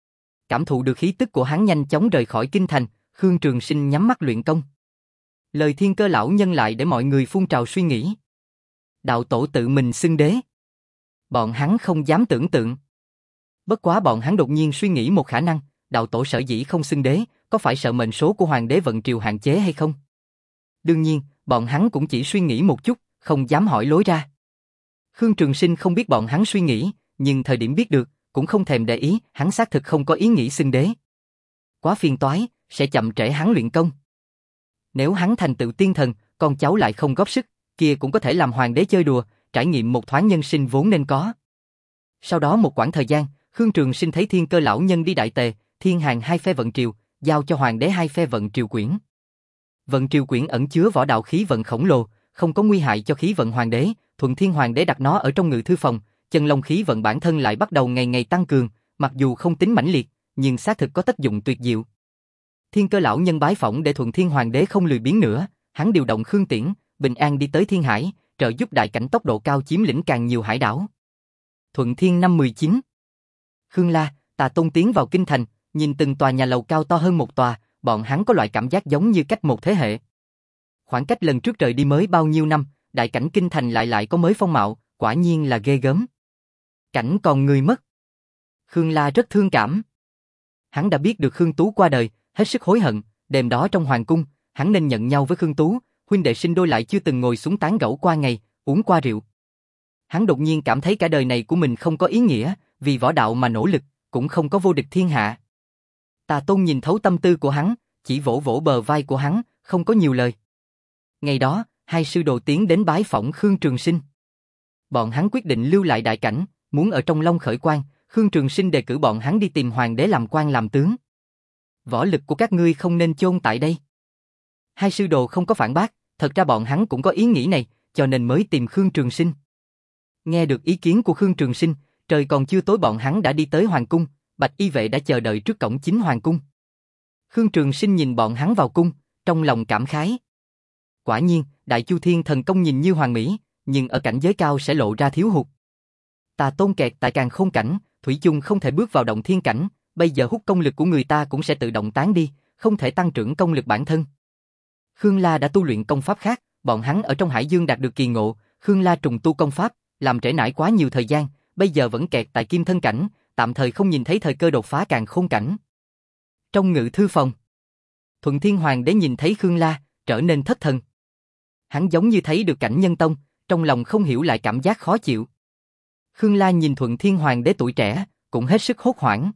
Speaker 1: Cảm thụ được khí tức của hắn nhanh chóng rời khỏi kinh thành, Khương Trường Sinh nhắm mắt luyện công. Lời Thiên Cơ lão nhân lại để mọi người phun trào suy nghĩ. Đạo tổ tự mình xưng đế. Bọn hắn không dám tưởng tượng. Bất quá bọn hắn đột nhiên suy nghĩ một khả năng, đạo tổ sở dĩ không xưng đế, có phải sợ mệnh số của hoàng đế vận triều hạn chế hay không? Đương nhiên, bọn hắn cũng chỉ suy nghĩ một chút, không dám hỏi lối ra. Khương Trường Sinh không biết bọn hắn suy nghĩ, nhưng thời điểm biết được, cũng không thèm để ý, hắn xác thực không có ý nghĩ xưng đế. Quá phiền toái, sẽ chậm trễ hắn luyện công. Nếu hắn thành tựu tiên thần, con cháu lại không góp sức, kia cũng có thể làm hoàng đế chơi đùa, trải nghiệm một thoáng nhân sinh vốn nên có. Sau đó một quãng thời gian, Khương Trường Sinh thấy Thiên Cơ lão nhân đi Đại Tề, Thiên Hàn hai phe vận triều, giao cho hoàng đế hai phe vận triều quyển. Vận triều quyển ẩn chứa võ đạo khí vận khổng lồ, không có nguy hại cho khí vận hoàng đế, Thuận Thiên hoàng đế đặt nó ở trong ngự thư phòng, chân long khí vận bản thân lại bắt đầu ngày ngày tăng cường, mặc dù không tính mãnh liệt, nhưng xác thực có tác dụng tuyệt diệu. Thiên Cơ lão nhân bái phỏng để Thuận Thiên hoàng đế không lười biếng nữa, hắn điều động Khương Tiễn, bình an đi tới Thiên Hải, trợ giúp đại cảnh tốc độ cao chiếm lĩnh càng nhiều hải đảo. Thuận Thiên năm mười chín. Khương La, Tà Tôn tiến vào kinh thành, nhìn từng tòa nhà lầu cao to hơn một tòa, bọn hắn có loại cảm giác giống như cách một thế hệ. Khoảng cách lần trước rời đi mới bao nhiêu năm, đại cảnh kinh thành lại lại có mới phong mạo, quả nhiên là ghê gớm. Cảnh còn người mất. Khương La rất thương cảm. Hắn đã biết được Khương Tú qua đời, hết sức hối hận, đêm đó trong hoàng cung, hắn nên nhận nhau với Khương Tú, huynh đệ sinh đôi lại chưa từng ngồi xuống tán gẫu qua ngày, uống qua rượu. Hắn đột nhiên cảm thấy cả đời này của mình không có ý nghĩa, vì võ đạo mà nỗ lực, cũng không có vô địch thiên hạ. Tà Tôn nhìn thấu tâm tư của hắn, chỉ vỗ vỗ bờ vai của hắn, không có nhiều lời. Ngày đó, hai sư đồ tiến đến bái phỏng Khương Trường Sinh. Bọn hắn quyết định lưu lại đại cảnh, muốn ở trong Long khởi quan, Khương Trường Sinh đề cử bọn hắn đi tìm hoàng đế làm quan làm tướng. Võ lực của các ngươi không nên chôn tại đây. Hai sư đồ không có phản bác, thật ra bọn hắn cũng có ý nghĩ này, cho nên mới tìm Khương Trường Sinh. Nghe được ý kiến của Khương Trường Sinh, trời còn chưa tối bọn hắn đã đi tới hoàng cung, bạch y vệ đã chờ đợi trước cổng chính hoàng cung. Khương Trường Sinh nhìn bọn hắn vào cung, trong lòng cảm khái. Quả nhiên, Đại Chu Thiên thần công nhìn như hoàn mỹ, nhưng ở cảnh giới cao sẽ lộ ra thiếu hụt. Tà Tôn kẹt tại càn khôn cảnh, thủy chung không thể bước vào động thiên cảnh, bây giờ hút công lực của người ta cũng sẽ tự động tán đi, không thể tăng trưởng công lực bản thân. Khương La đã tu luyện công pháp khác, bọn hắn ở trong Hải Dương đạt được kỳ ngộ, Khương La trùng tu công pháp, làm trễ nải quá nhiều thời gian, bây giờ vẫn kẹt tại kim thân cảnh, tạm thời không nhìn thấy thời cơ đột phá càn khôn cảnh. Trong ngự thư phòng, Thuận Thiên Hoàng đế nhìn thấy Khương La, trở nên thất thần. Hắn giống như thấy được cảnh nhân tông, trong lòng không hiểu lại cảm giác khó chịu. Khương La nhìn Thuận Thiên Hoàng đế tuổi trẻ, cũng hết sức hốt hoảng.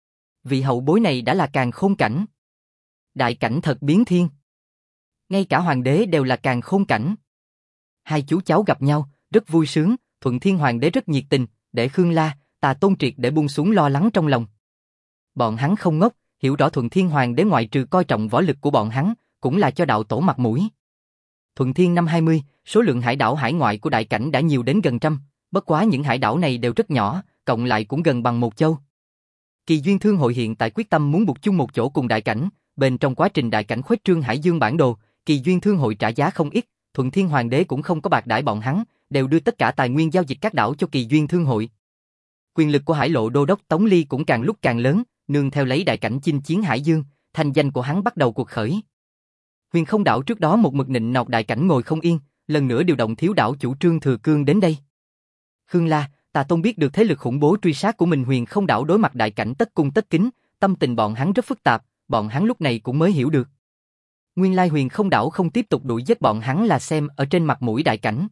Speaker 1: Vị hậu bối này đã là càn khôn cảnh. Đại cảnh thật biến thiên. Ngay cả hoàng đế đều là càn khôn cảnh. Hai chú cháu gặp nhau, rất vui sướng, Thuận Thiên Hoàng đế rất nhiệt tình, để Khương La, Tà Tôn triệt để buông xuống lo lắng trong lòng. Bọn hắn không ngốc, hiểu rõ Thuận Thiên Hoàng đế ngoại trừ coi trọng võ lực của bọn hắn, cũng là cho đạo tổ mặt mũi. Thuận Thiên năm hai mươi, số lượng hải đảo hải ngoại của đại cảnh đã nhiều đến gần trăm, bất quá những hải đảo này đều rất nhỏ, cộng lại cũng gần bằng một châu. Kỳ Duyên Thương hội hiện tại quyết tâm muốn buộc chung một chỗ cùng đại cảnh, bên trong quá trình đại cảnh khuếch trương Hải Dương bản đồ, Kỳ Duyên Thương hội trả giá không ít, Thuận Thiên Hoàng đế cũng không có bạc đãi bọn hắn, đều đưa tất cả tài nguyên giao dịch các đảo cho Kỳ Duyên Thương hội. Quyền lực của Hải Lộ đô đốc Tống Ly cũng càng lúc càng lớn, nương theo lấy đại cảnh chinh chiến Hải Dương, thanh danh của hắn bắt đầu cuộc khởi. Huyền Không đảo trước đó một mực nịnh nọt đại cảnh ngồi không yên, lần nữa điều động thiếu đảo chủ Trương Thừa Cương đến đây. Khương La, Tà Tôn biết được thế lực khủng bố truy sát của mình Huyền Không đảo đối mặt đại cảnh tất cung tất kính, tâm tình bọn hắn rất phức tạp, bọn hắn lúc này cũng mới hiểu được. Nguyên lai Huyền Không đảo không tiếp tục đuổi giết bọn hắn là xem ở trên mặt mũi đại cảnh.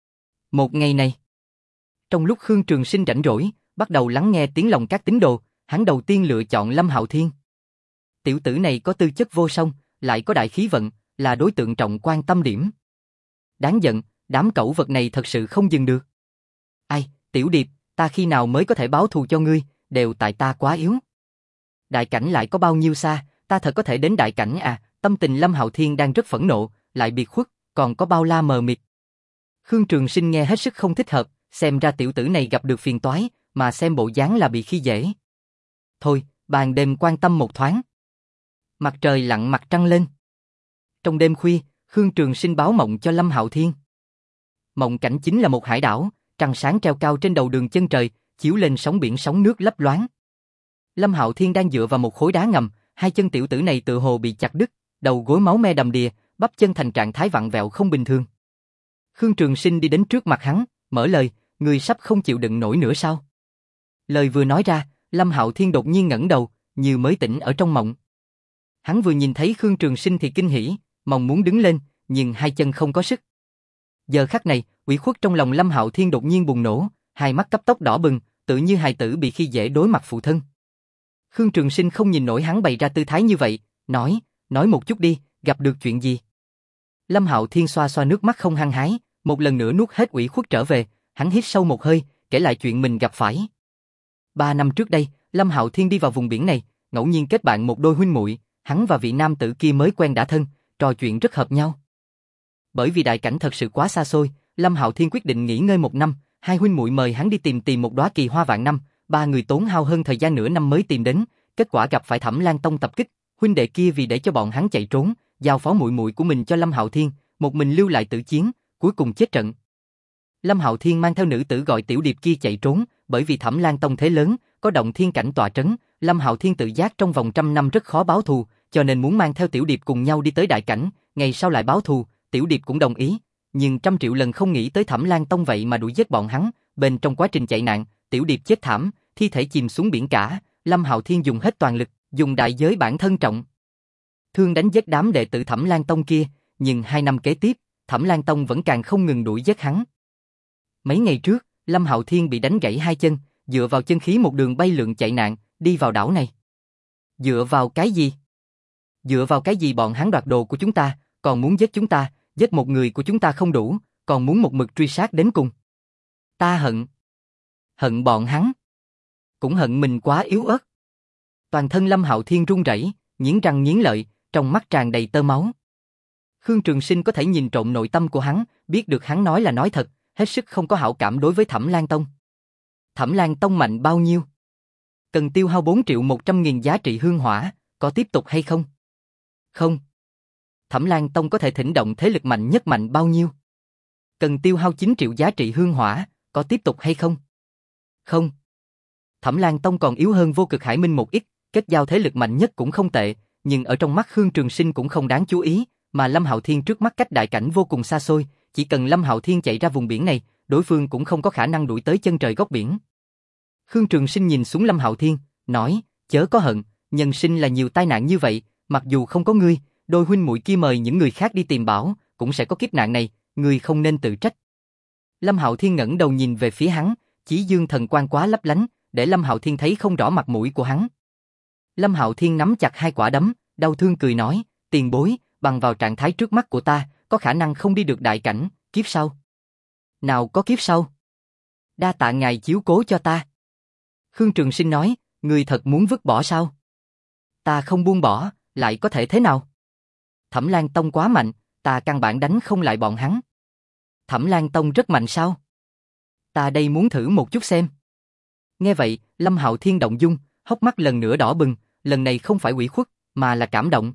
Speaker 1: Một ngày này, trong lúc Khương Trường Sinh rảnh rỗi, bắt đầu lắng nghe tiếng lòng các tín đồ, hắn đầu tiên lựa chọn Lâm Hạo Thiên. Tiểu tử này có tư chất vô song, lại có đại khí vận, là đối tượng trọng quan tâm điểm. Đáng giận, đám cẩu vật này thật sự không dừng được. Ai, Tiểu Điệp, ta khi nào mới có thể báo thù cho ngươi, đều tại ta quá yếu. Đại cảnh lại có bao nhiêu xa, ta thật có thể đến đại cảnh à, tâm tình Lâm Hạo Thiên đang rất phẫn nộ, lại biệt khuất, còn có bao la mờ mịt. Khương Trường Sinh nghe hết sức không thích hợp, xem ra tiểu tử này gặp được phiền toái, mà xem bộ dáng là bị khi dễ. Thôi, ban đêm quan tâm một thoáng. Mặt trời lặn mặt trăng lên. Trong đêm khuya, Khương Trường Sinh báo mộng cho Lâm Hạo Thiên. Mộng cảnh chính là một hải đảo, trăng sáng treo cao trên đầu đường chân trời, chiếu lên sóng biển sóng nước lấp loáng. Lâm Hạo Thiên đang dựa vào một khối đá ngầm, hai chân tiểu tử này tự hồ bị chặt đứt, đầu gối máu me đầm đìa, bắp chân thành trạng thái vặn vẹo không bình thường. Khương Trường Sinh đi đến trước mặt hắn, mở lời, người sắp không chịu đựng nổi nữa sao? Lời vừa nói ra, Lâm Hạo Thiên đột nhiên ngẩng đầu, như mới tỉnh ở trong mộng. Hắn vừa nhìn thấy Khương Trường Sinh thì kinh hỉ, mong muốn đứng lên, nhưng hai chân không có sức. Giờ khắc này, ủy khuất trong lòng Lâm Hạo Thiên đột nhiên bùng nổ, hai mắt cấp tốc đỏ bừng, tự như hài tử bị khi dễ đối mặt phụ thân. Khương Trường Sinh không nhìn nổi hắn bày ra tư thái như vậy, nói, nói một chút đi, gặp được chuyện gì? Lâm Hạo Thiên xoa xoa nước mắt không hăng hái, một lần nữa nuốt hết ủy khuất trở về, hắn hít sâu một hơi, kể lại chuyện mình gặp phải. Ba năm trước đây, Lâm Hạo Thiên đi vào vùng biển này, ngẫu nhiên kết bạn một đôi huynh muội, hắn và vị nam tử kia mới quen đã thân, trò chuyện rất hợp nhau. Bởi vì đại cảnh thật sự quá xa xôi, Lâm Hạo Thiên quyết định nghỉ ngơi một năm, hai huynh muội mời hắn đi tìm tìm một đóa kỳ hoa vạn năm, ba người tốn hao hơn thời gian nửa năm mới tìm đến, kết quả gặp phải Thẩm Lan Tông tập kích, huynh đệ kia vì để cho bọn hắn chạy trốn, giao phó muội muội của mình cho Lâm Hạo Thiên, một mình lưu lại tử chiến, cuối cùng chết trận. Lâm Hạo Thiên mang theo nữ tử gọi Tiểu Điệp kia chạy trốn, bởi vì Thẩm Lan Tông thế lớn, có động thiên cảnh tọa trấn, Lâm Hạo Thiên tự giác trong vòng trăm năm rất khó báo thù, cho nên muốn mang theo Tiểu Điệp cùng nhau đi tới đại cảnh, ngày sau lại báo thù, Tiểu Điệp cũng đồng ý, nhưng trăm triệu lần không nghĩ tới Thẩm Lan Tông vậy mà đuổi giết bọn hắn, bên trong quá trình chạy nạn, Tiểu Điệp chết thảm, thi thể chìm xuống biển cả, Lâm Hạo Thiên dùng hết toàn lực, dùng đại giới bản thân trọng thương đánh giết đám đệ tử Thẩm Lan Tông kia, nhưng hai năm kế tiếp, Thẩm Lan Tông vẫn càng không ngừng đuổi giết hắn. Mấy ngày trước, Lâm Hạo Thiên bị đánh gãy hai chân, dựa vào chân khí một đường bay lượn chạy nạn, đi vào đảo này. Dựa vào cái gì? Dựa vào cái gì bọn hắn đoạt đồ của chúng ta, còn muốn giết chúng ta, giết một người của chúng ta không đủ, còn muốn một mực truy sát đến cùng. Ta hận. Hận bọn hắn. Cũng hận mình quá yếu ớt. Toàn thân Lâm Hạo Thiên run rẩy, nghiến răng nghiến lợi, trong mắt tràn đầy tơ máu. Khương Trường Sinh có thể nhìn trộm nội tâm của hắn, biết được hắn nói là nói thật, hết sức không có hảo cảm đối với Thẩm Lan Tông. Thẩm Lan Tông mạnh bao nhiêu? Cần tiêu hao bốn triệu một trăm nghìn giá trị hương hỏa, có tiếp tục hay không? Không. Thẩm Lan Tông có thể thỉnh động thế lực mạnh nhất mạnh bao nhiêu? Cần tiêu hao chín triệu giá trị hương hỏa, có tiếp tục hay không? Không. Thẩm Lan Tông còn yếu hơn Vô Cực Hải Minh một ít, kết giao thế lực mạnh nhất cũng không tệ, nhưng ở trong mắt Khương Trường Sinh cũng không đáng chú ý, mà Lâm Hạo Thiên trước mắt cách đại cảnh vô cùng xa xôi, chỉ cần Lâm Hạo Thiên chạy ra vùng biển này, đối phương cũng không có khả năng đuổi tới chân trời góc biển. Khương Trường Sinh nhìn xuống Lâm Hạo Thiên, nói, chớ có hận, nhân sinh là nhiều tai nạn như vậy, mặc dù không có ngươi, đôi huynh muội kia mời những người khác đi tìm bảo, cũng sẽ có kiếp nạn này, ngươi không nên tự trách. Lâm Hạo Thiên ngẩng đầu nhìn về phía hắn, Chí Dương thần quang quá lấp lánh, để Lâm Hạo Thiên thấy không rõ mặt mũi của hắn. Lâm Hạo Thiên nắm chặt hai quả đấm, đau thương cười nói, tiền bối, bằng vào trạng thái trước mắt của ta, có khả năng không đi được đại cảnh, kiếp sau. Nào có kiếp sau? Đa tạ ngài chiếu cố cho ta. Khương Trường Sinh nói, ngươi thật muốn vứt bỏ sao? Ta không buông bỏ, lại có thể thế nào? Thẩm Lan Tông quá mạnh, ta căn bản đánh không lại bọn hắn. Thẩm Lan Tông rất mạnh sao? Ta đây muốn thử một chút xem. Nghe vậy, Lâm Hạo Thiên động dung, hốc mắt lần nữa đỏ bừng, lần này không phải ủy khuất, mà là cảm động.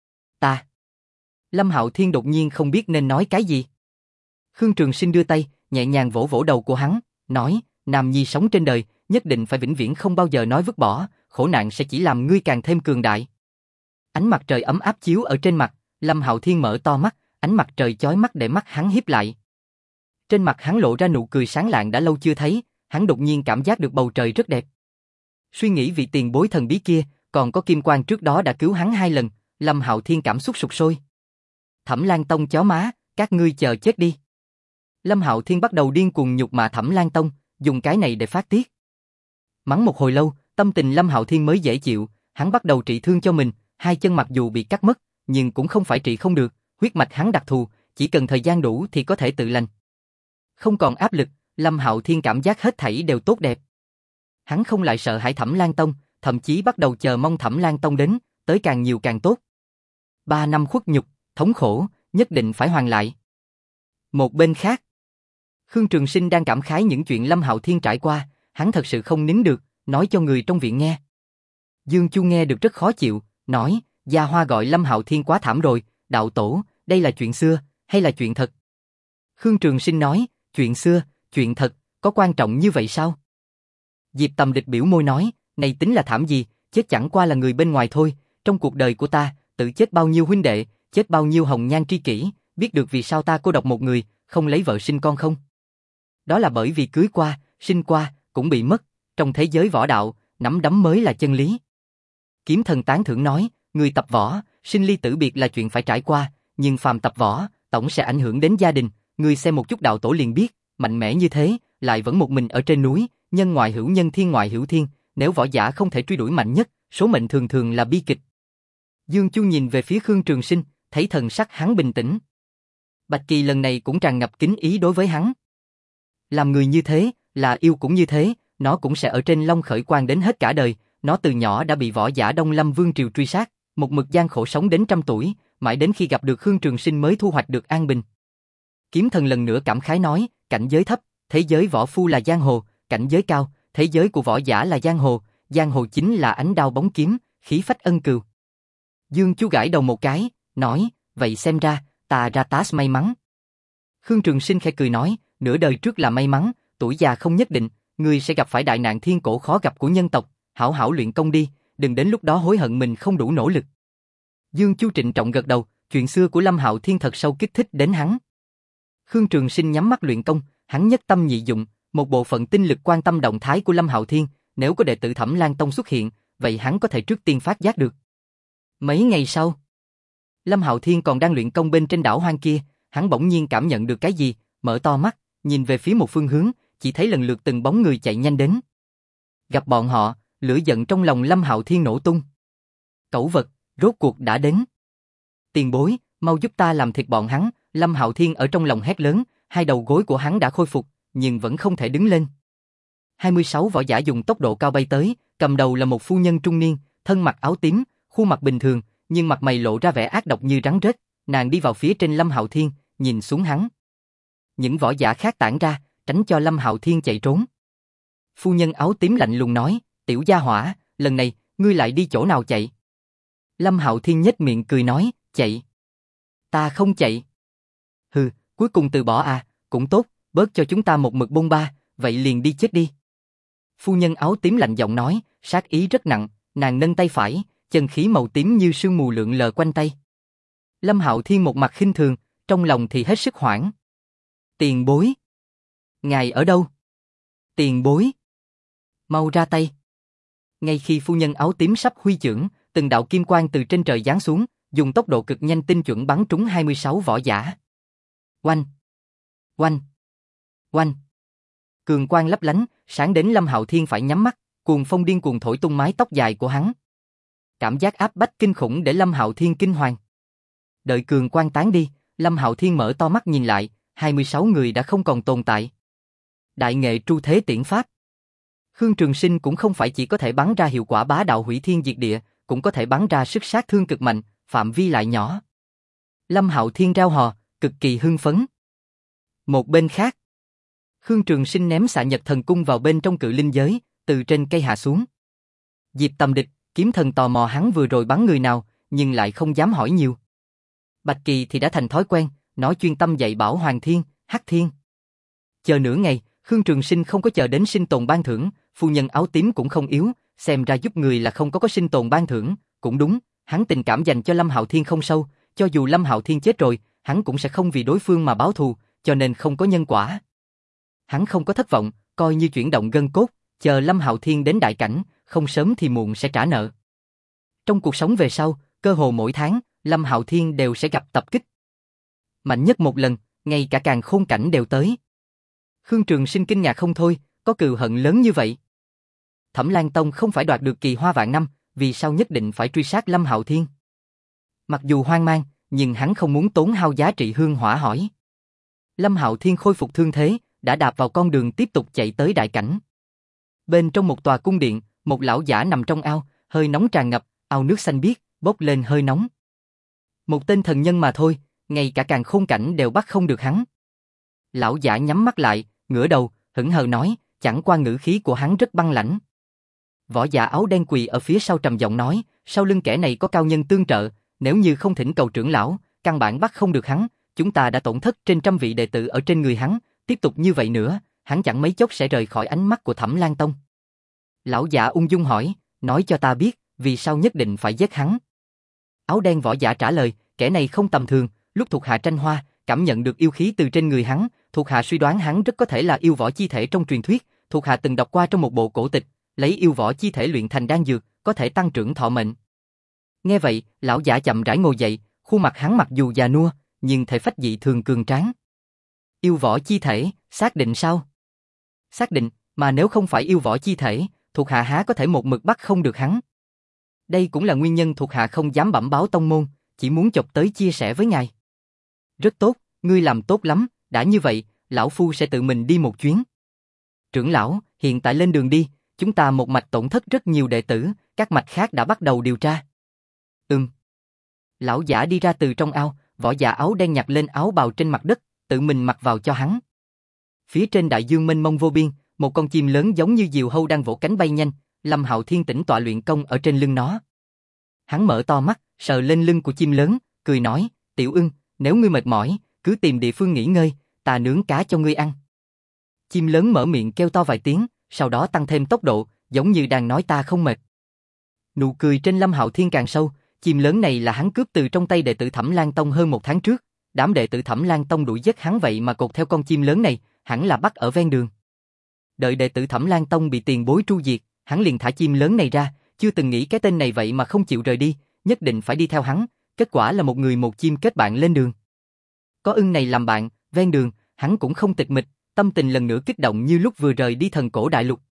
Speaker 1: Ta. Lâm Hạo Thiên đột nhiên không biết nên nói cái gì. Khương Trường Sinh đưa tay, nhẹ nhàng vỗ vỗ đầu của hắn, nói, nam nhi sống trên đời, nhất định phải vĩnh viễn không bao giờ nói vứt bỏ, khổ nạn sẽ chỉ làm ngươi càng thêm cường đại. Ánh mặt trời ấm áp chiếu ở trên mặt, Lâm Hạo Thiên mở to mắt, ánh mặt trời chói mắt để mắt hắn híp lại. Trên mặt hắn lộ ra nụ cười sáng lạng đã lâu chưa thấy, hắn đột nhiên cảm giác được bầu trời rất đẹp. Suy nghĩ vị tiền bối thần bí kia, còn có Kim Quang trước đó đã cứu hắn hai lần, Lâm Hạo Thiên cảm xúc sục sôi. Thẩm Lan Tông chó má, các ngươi chờ chết đi. Lâm Hạo Thiên bắt đầu điên cuồng nhục mạ Thẩm Lan Tông, dùng cái này để phát tiết. Mắng một hồi lâu, tâm tình Lâm Hạo Thiên mới dễ chịu, hắn bắt đầu trị thương cho mình, hai chân mặc dù bị cắt mất, nhưng cũng không phải trị không được, huyết mạch hắn đặc thù, chỉ cần thời gian đủ thì có thể tự lành. Không còn áp lực, Lâm Hạo Thiên cảm giác hết thảy đều tốt đẹp. Hắn không lại sợ hãi Thẩm Lan Tông, thậm chí bắt đầu chờ mong Thẩm Lan Tông đến, tới càng nhiều càng tốt. Ba năm khuất nhục, thống khổ, nhất định phải hoàn lại. Một bên khác, Khương Trường Sinh đang cảm khái những chuyện Lâm Hạo Thiên trải qua, hắn thật sự không nín được, nói cho người trong viện nghe. Dương Chu nghe được rất khó chịu, nói, Gia Hoa gọi Lâm Hạo Thiên quá thảm rồi, đạo tổ, đây là chuyện xưa, hay là chuyện thật? Khương Trường Sinh nói, chuyện xưa, chuyện thật, có quan trọng như vậy sao? Diệp Tầm Địch biểu môi nói, này tính là thảm gì, chết chẳng qua là người bên ngoài thôi, trong cuộc đời của ta, tự chết bao nhiêu huynh đệ, chết bao nhiêu hồng nhan tri kỷ, biết được vì sao ta cô độc một người, không lấy vợ sinh con không? Đó là bởi vì cưới qua, sinh qua, cũng bị mất, trong thế giới võ đạo, nắm đấm mới là chân lý. Kiếm thần tán thưởng nói, người tập võ, sinh ly tử biệt là chuyện phải trải qua, nhưng phàm tập võ, tổng sẽ ảnh hưởng đến gia đình, người xem một chút đạo tổ liền biết, mạnh mẽ như thế, lại vẫn một mình ở trên núi, nhân ngoại hữu nhân thiên ngoại hữu thiên, nếu võ giả không thể truy đuổi mạnh nhất, số mệnh thường thường là bi kịch. Dương Chu nhìn về phía Khương Trường Sinh, thấy thần sắc hắn bình tĩnh. Bạch Kỳ lần này cũng tràn ngập kính ý đối với hắn. Làm người như thế, là yêu cũng như thế, nó cũng sẽ ở trên Long Khởi Quan đến hết cả đời, nó từ nhỏ đã bị võ giả Đông Lâm Vương Triều truy sát, một mực gian khổ sống đến trăm tuổi, mãi đến khi gặp được Khương Trường Sinh mới thu hoạch được an bình. Kiếm thần lần nữa cảm khái nói, cảnh giới thấp, thế giới võ phu là giang hồ, cảnh giới cao, thế giới của võ giả là giang hồ, giang hồ chính là ánh đao bóng kiếm, khí phách ân cừu. Dương Chu gãi đầu một cái, nói, vậy xem ra, ta ra tás may mắn. Khương Trường Sinh khẽ cười nói, nửa đời trước là may mắn, tuổi già không nhất định, ngươi sẽ gặp phải đại nạn thiên cổ khó gặp của nhân tộc, hảo hảo luyện công đi, đừng đến lúc đó hối hận mình không đủ nỗ lực. Dương Chu trịnh trọng gật đầu, chuyện xưa của Lâm Hạo Thiên thật sâu kích thích đến hắn. Khương Trường Sinh nhắm mắt luyện công, hắn nhất tâm nhị dụng, một bộ phận tinh lực quan tâm động thái của Lâm Hạo Thiên, nếu có đệ tử Thẩm Lan Tông xuất hiện, vậy hắn có thể trước tiên phát giác được. Mấy ngày sau, Lâm Hạo Thiên còn đang luyện công bên trên đảo hoang kia, hắn bỗng nhiên cảm nhận được cái gì, mở to mắt, nhìn về phía một phương hướng, chỉ thấy lần lượt từng bóng người chạy nhanh đến. Gặp bọn họ, lửa giận trong lòng Lâm Hạo Thiên nổ tung. Cẩu vật, rốt cuộc đã đến. Tiền bối, mau giúp ta làm thịt bọn hắn, Lâm Hạo Thiên ở trong lòng hét lớn, hai đầu gối của hắn đã khôi phục, nhưng vẫn không thể đứng lên. hai mươi sáu võ giả dùng tốc độ cao bay tới, cầm đầu là một phu nhân trung niên, thân mặc áo tím, khuôn mặt bình thường, nhưng mặt mày lộ ra vẻ ác độc như rắn rết, nàng đi vào phía trên Lâm Hạo Thiên, nhìn xuống hắn. Những võ giả khác tản ra, tránh cho Lâm Hạo Thiên chạy trốn. Phu nhân áo tím lạnh lùng nói, tiểu gia hỏa, lần này, ngươi lại đi chỗ nào chạy? Lâm Hạo Thiên nhếch miệng cười nói, chạy. Ta không chạy. Hừ, cuối cùng từ bỏ à, cũng tốt, bớt cho chúng ta một mực bôn ba, vậy liền đi chết đi. Phu nhân áo tím lạnh giọng nói, sát ý rất nặng, nàng nâng tay phải, chân khí màu tím như sương mù lượn lờ quanh tay. Lâm Hạo Thiên một mặt khinh thường, trong lòng thì hết sức hoảng. Tiền bối. Ngài ở đâu? Tiền bối. Mau ra tay. Ngay khi phu nhân áo tím sắp huy chưởng, từng đạo kim quang từ trên trời giáng xuống, dùng tốc độ cực nhanh tinh chuẩn bắn trúng hai mươi sáu võ giả. Oanh! Oanh! Oanh! Cường quang lấp lánh, sáng đến Lâm Hạo Thiên phải nhắm mắt, cuồng phong điên cuồng thổi tung mái tóc dài của hắn. Cảm giác áp bách kinh khủng để Lâm Hạo Thiên kinh hoàng. Đợi cường quang tán đi, Lâm Hạo Thiên mở to mắt nhìn lại, hai mươi sáu người đã không còn tồn tại. Đại nghệ tru thế tiễn pháp. Khương Trường Sinh cũng không phải chỉ có thể bắn ra hiệu quả bá đạo hủy thiên diệt địa, cũng có thể bắn ra sức sát thương cực mạnh, phạm vi lại nhỏ. Lâm Hạo Thiên rao hò, cực kỳ hưng phấn. Một bên khác, Khương Trường Sinh ném xạ nhật thần cung vào bên trong cự linh giới, từ trên cây hạ xuống. Diệp Tầm Địch, Kiếm Thần tò mò hắn vừa rồi bắn người nào, nhưng lại không dám hỏi nhiều. Bạch Kỳ thì đã thành thói quen, nó chuyên tâm dạy bảo Hoàng Thiên, Hắc Thiên. Chờ nửa ngày, Khương Trường Sinh không có chờ đến sinh tồn ban thưởng, phu nhân áo tím cũng không yếu, xem ra giúp người là không có có sinh tồn ban thưởng, cũng đúng, hắn tình cảm dành cho Lâm Hạo Thiên không sâu, cho dù Lâm Hạo Thiên chết rồi, hắn cũng sẽ không vì đối phương mà báo thù, cho nên không có nhân quả. Hắn không có thất vọng, coi như chuyển động gân cốt, chờ Lâm Hạo Thiên đến đại cảnh, không sớm thì muộn sẽ trả nợ. Trong cuộc sống về sau, cơ hồ mỗi tháng, Lâm Hạo Thiên đều sẽ gặp tập kích. Mạnh nhất một lần, ngay cả Càn Khôn cảnh đều tới. Khương Trường Sinh kinh ngạc không thôi, có cừu hận lớn như vậy. Thẩm Lan Tông không phải đoạt được kỳ hoa vạn năm, vì sao nhất định phải truy sát Lâm Hạo Thiên? Mặc dù hoang mang, nhưng hắn không muốn tốn hao giá trị hương hỏa hỏi. Lâm Hạo Thiên khôi phục thương thế, đã đạp vào con đường tiếp tục chạy tới đại cảnh. Bên trong một tòa cung điện, một lão giả nằm trong ao, hơi nóng tràn ngập, ao nước xanh biếc, bốc lên hơi nóng. Một tên thần nhân mà thôi, ngay cả Càn Khôn cảnh đều bắt không được hắn. Lão giả nhắm mắt lại, ngửa đầu, hững hờ nói, chẳng qua ngữ khí của hắn rất băng lãnh. Võ giả áo đen quỳ ở phía sau trầm giọng nói, sau lưng kẻ này có cao nhân tương trợ, nếu như không thỉnh cầu trưởng lão, căn bản bắt không được hắn, chúng ta đã tổn thất trên trăm vị đệ tử ở trên người hắn, tiếp tục như vậy nữa, hắn chẳng mấy chốc sẽ rời khỏi ánh mắt của Thẩm Lan Tông. Lão giả ung dung hỏi, nói cho ta biết, vì sao nhất định phải giết hắn? Áo đen võ giả trả lời, kẻ này không tầm thường, lúc thuộc hạ tranh hoa, cảm nhận được yêu khí từ trên người hắn, thuộc hạ suy đoán hắn rất có thể là yêu võ chi thể trong truyền thuyết, thuộc hạ từng đọc qua trong một bộ cổ tịch, lấy yêu võ chi thể luyện thành đan dược, có thể tăng trưởng thọ mệnh. Nghe vậy, lão giả chậm rãi ngồi dậy, khuôn mặt hắn mặc dù già nua, nhưng thể phách dị thường cường tráng. Yêu võ chi thể, xác định sao? Xác định, mà nếu không phải yêu võ chi thể, thuộc hạ há có thể một mực bắt không được hắn. Đây cũng là nguyên nhân thuộc hạ không dám bẩm báo tông môn, chỉ muốn chọc tới chia sẻ với ngài. Rất tốt, ngươi làm tốt lắm, đã như vậy, lão phu sẽ tự mình đi một chuyến. Trưởng lão, hiện tại lên đường đi, chúng ta một mạch tổn thất rất nhiều đệ tử, các mạch khác đã bắt đầu điều tra. Ừm. Lão giả đi ra từ trong ao, võ giả áo đen nhặt lên áo bào trên mặt đất, tự mình mặc vào cho hắn. Phía trên đại dương mênh mông vô biên, một con chim lớn giống như diều hâu đang vỗ cánh bay nhanh, Lâm Hạo Thiên tĩnh tọa luyện công ở trên lưng nó. Hắn mở to mắt, sờ lên lưng của chim lớn, cười nói, Tiểu Ưng, nếu ngươi mệt mỏi, cứ tìm địa phương nghỉ ngơi, ta nướng cá cho ngươi ăn. Chim lớn mở miệng kêu to vài tiếng, sau đó tăng thêm tốc độ, giống như đang nói ta không mệt. Nụ cười trên Lâm Hạo Thiên càng sâu, chim lớn này là hắn cướp từ trong tay đệ tử Thẩm Lan Tông hơn một tháng trước, đám đệ tử Thẩm Lan Tông đuổi giết hắn vậy mà cột theo con chim lớn này, hẳn là bắt ở ven đường. Đợi đệ tử Thẩm Lan Tông bị tiền bối tru diệt, hắn liền thả chim lớn này ra, chưa từng nghĩ cái tên này vậy mà không chịu rời đi, nhất định phải đi theo hắn, kết quả là một người một chim kết bạn lên đường. Có ưng này làm bạn, ven đường, hắn cũng không tịch mịch, tâm tình lần nữa kích động như lúc vừa rời đi thần cổ đại lục.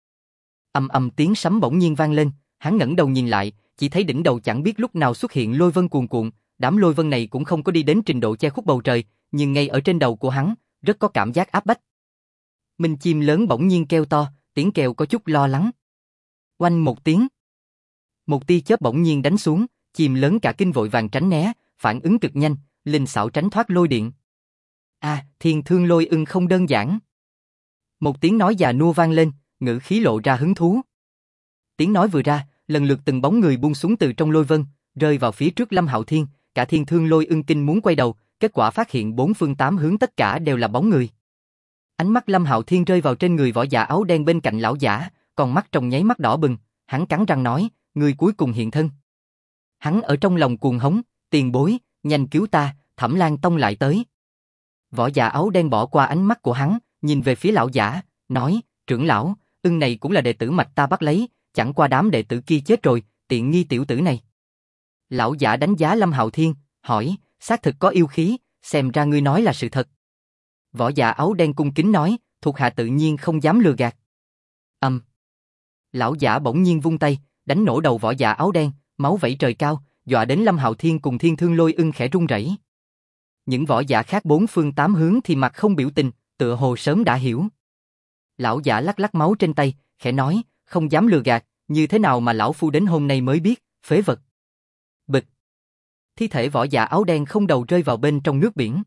Speaker 1: Ầm ầm tiếng sấm bỗng nhiên vang lên, hắn ngẩng đầu nhìn lại, chỉ thấy đỉnh đầu chẳng biết lúc nào xuất hiện lôi vân cuồn cuộn, đám lôi vân này cũng không có đi đến trình độ che khuất bầu trời, nhưng ngay ở trên đầu của hắn, rất có cảm giác áp bách. Minh chim lớn bỗng nhiên kêu to, tiếng kêu có chút lo lắng. Oanh một tiếng. Một tia chớp bỗng nhiên đánh xuống, chim lớn cả kinh vội vàng tránh né, phản ứng cực nhanh, linh xảo tránh thoát lôi điện. A, à, thiên thương lôi ưng không đơn giản. Một tiếng nói già nua vang lên, ngữ khí lộ ra hứng thú. Tiếng nói vừa ra, lần lượt từng bóng người buông xuống từ trong lôi vân, rơi vào phía trước Lâm Hạo Thiên, cả thiên thương lôi ưng kinh muốn quay đầu, kết quả phát hiện bốn phương tám hướng tất cả đều là bóng người. Ánh mắt Lâm Hạo Thiên rơi vào trên người võ giả áo đen bên cạnh lão giả, còn mắt trong nháy mắt đỏ bừng, hắn cắn răng nói, người cuối cùng hiện thân. Hắn ở trong lòng cuồng hống, tiền bối, nhanh cứu ta, Thẩm Lan Tông lại tới. Võ giả áo đen bỏ qua ánh mắt của hắn, nhìn về phía lão giả, nói, trưởng lão, ưng này cũng là đệ tử mạch ta bắt lấy, chẳng qua đám đệ tử kia chết rồi, tiện nghi tiểu tử này. Lão giả đánh giá Lâm Hạo Thiên, hỏi, xác thực có yêu khí, xem ra ngươi nói là sự thật. Võ giả áo đen cung kính nói, thuộc hạ tự nhiên không dám lừa gạt. Ầm. Um. Lão giả bỗng nhiên vung tay, đánh nổ đầu võ giả áo đen, máu vẩy trời cao, dọa đến Lâm Hạo Thiên cùng thiên thương lôi ưng khẽ run rẩy. Những võ giả khác bốn phương tám hướng thì mặt không biểu tình, tựa hồ sớm đã hiểu. Lão giả lắc lắc máu trên tay, khẽ nói, không dám lừa gạt, như thế nào mà lão phu đến hôm nay mới biết, phế vật. Bịch. Thi thể võ giả áo đen không đầu rơi vào bên trong nước biển.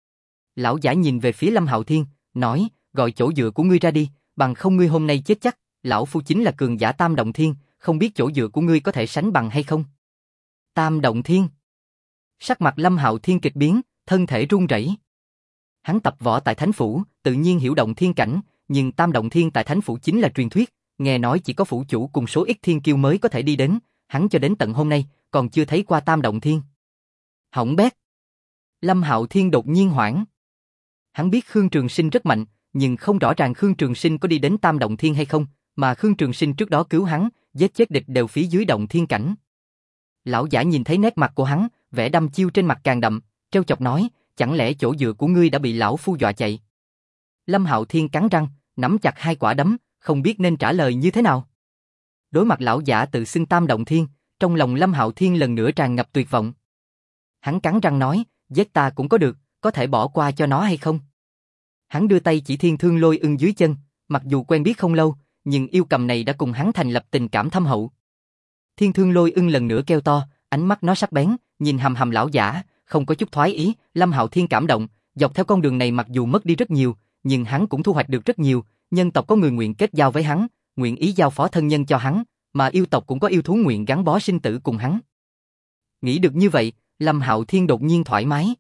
Speaker 1: Lão giả nhìn về phía Lâm Hạo Thiên, nói, gọi chỗ dựa của ngươi ra đi, bằng không ngươi hôm nay chết chắc, lão phu chính là cường giả Tam Động Thiên, không biết chỗ dựa của ngươi có thể sánh bằng hay không. Tam Động Thiên. Sắc mặt Lâm Hạo Thiên kịch biến, thân thể run rẩy. Hắn tập võ tại Thánh Phủ, tự nhiên hiểu động thiên cảnh, nhưng Tam Động Thiên tại Thánh Phủ chính là truyền thuyết, nghe nói chỉ có phủ chủ cùng số ít thiên kiêu mới có thể đi đến, hắn cho đến tận hôm nay, còn chưa thấy qua Tam Động Thiên. Hỏng bét. Lâm Hạo Thiên đột nhiên hoảng. Hắn biết Khương Trường Sinh rất mạnh, nhưng không rõ ràng Khương Trường Sinh có đi đến Tam Động Thiên hay không, mà Khương Trường Sinh trước đó cứu hắn, giết chết địch đều phía dưới động thiên cảnh. Lão giả nhìn thấy nét mặt của hắn, vẻ đăm chiêu trên mặt càng đậm, trêu chọc nói, chẳng lẽ chỗ dựa của ngươi đã bị lão phu dọa chạy? Lâm Hạo Thiên cắn răng, nắm chặt hai quả đấm, không biết nên trả lời như thế nào. Đối mặt lão giả tự xưng Tam Động Thiên, trong lòng Lâm Hạo Thiên lần nữa tràn ngập tuyệt vọng. Hắn cắn răng nói, giết ta cũng có được, có thể bỏ qua cho nó hay không? Hắn đưa tay chỉ thiên thương lôi ưng dưới chân, mặc dù quen biết không lâu, nhưng yêu cầm này đã cùng hắn thành lập tình cảm thâm hậu. Thiên thương lôi ưng lần nữa kêu to, ánh mắt nó sắc bén, nhìn hầm hầm lão giả, không có chút thoái ý. Lâm Hạo Thiên cảm động, dọc theo con đường này mặc dù mất đi rất nhiều, nhưng hắn cũng thu hoạch được rất nhiều. Nhân tộc có người nguyện kết giao với hắn, nguyện ý giao phó thân nhân cho hắn, mà yêu tộc cũng có yêu thú nguyện gắn bó sinh tử cùng hắn. Nghĩ được như vậy, Lâm Hạo Thiên đột nhiên thoải mái.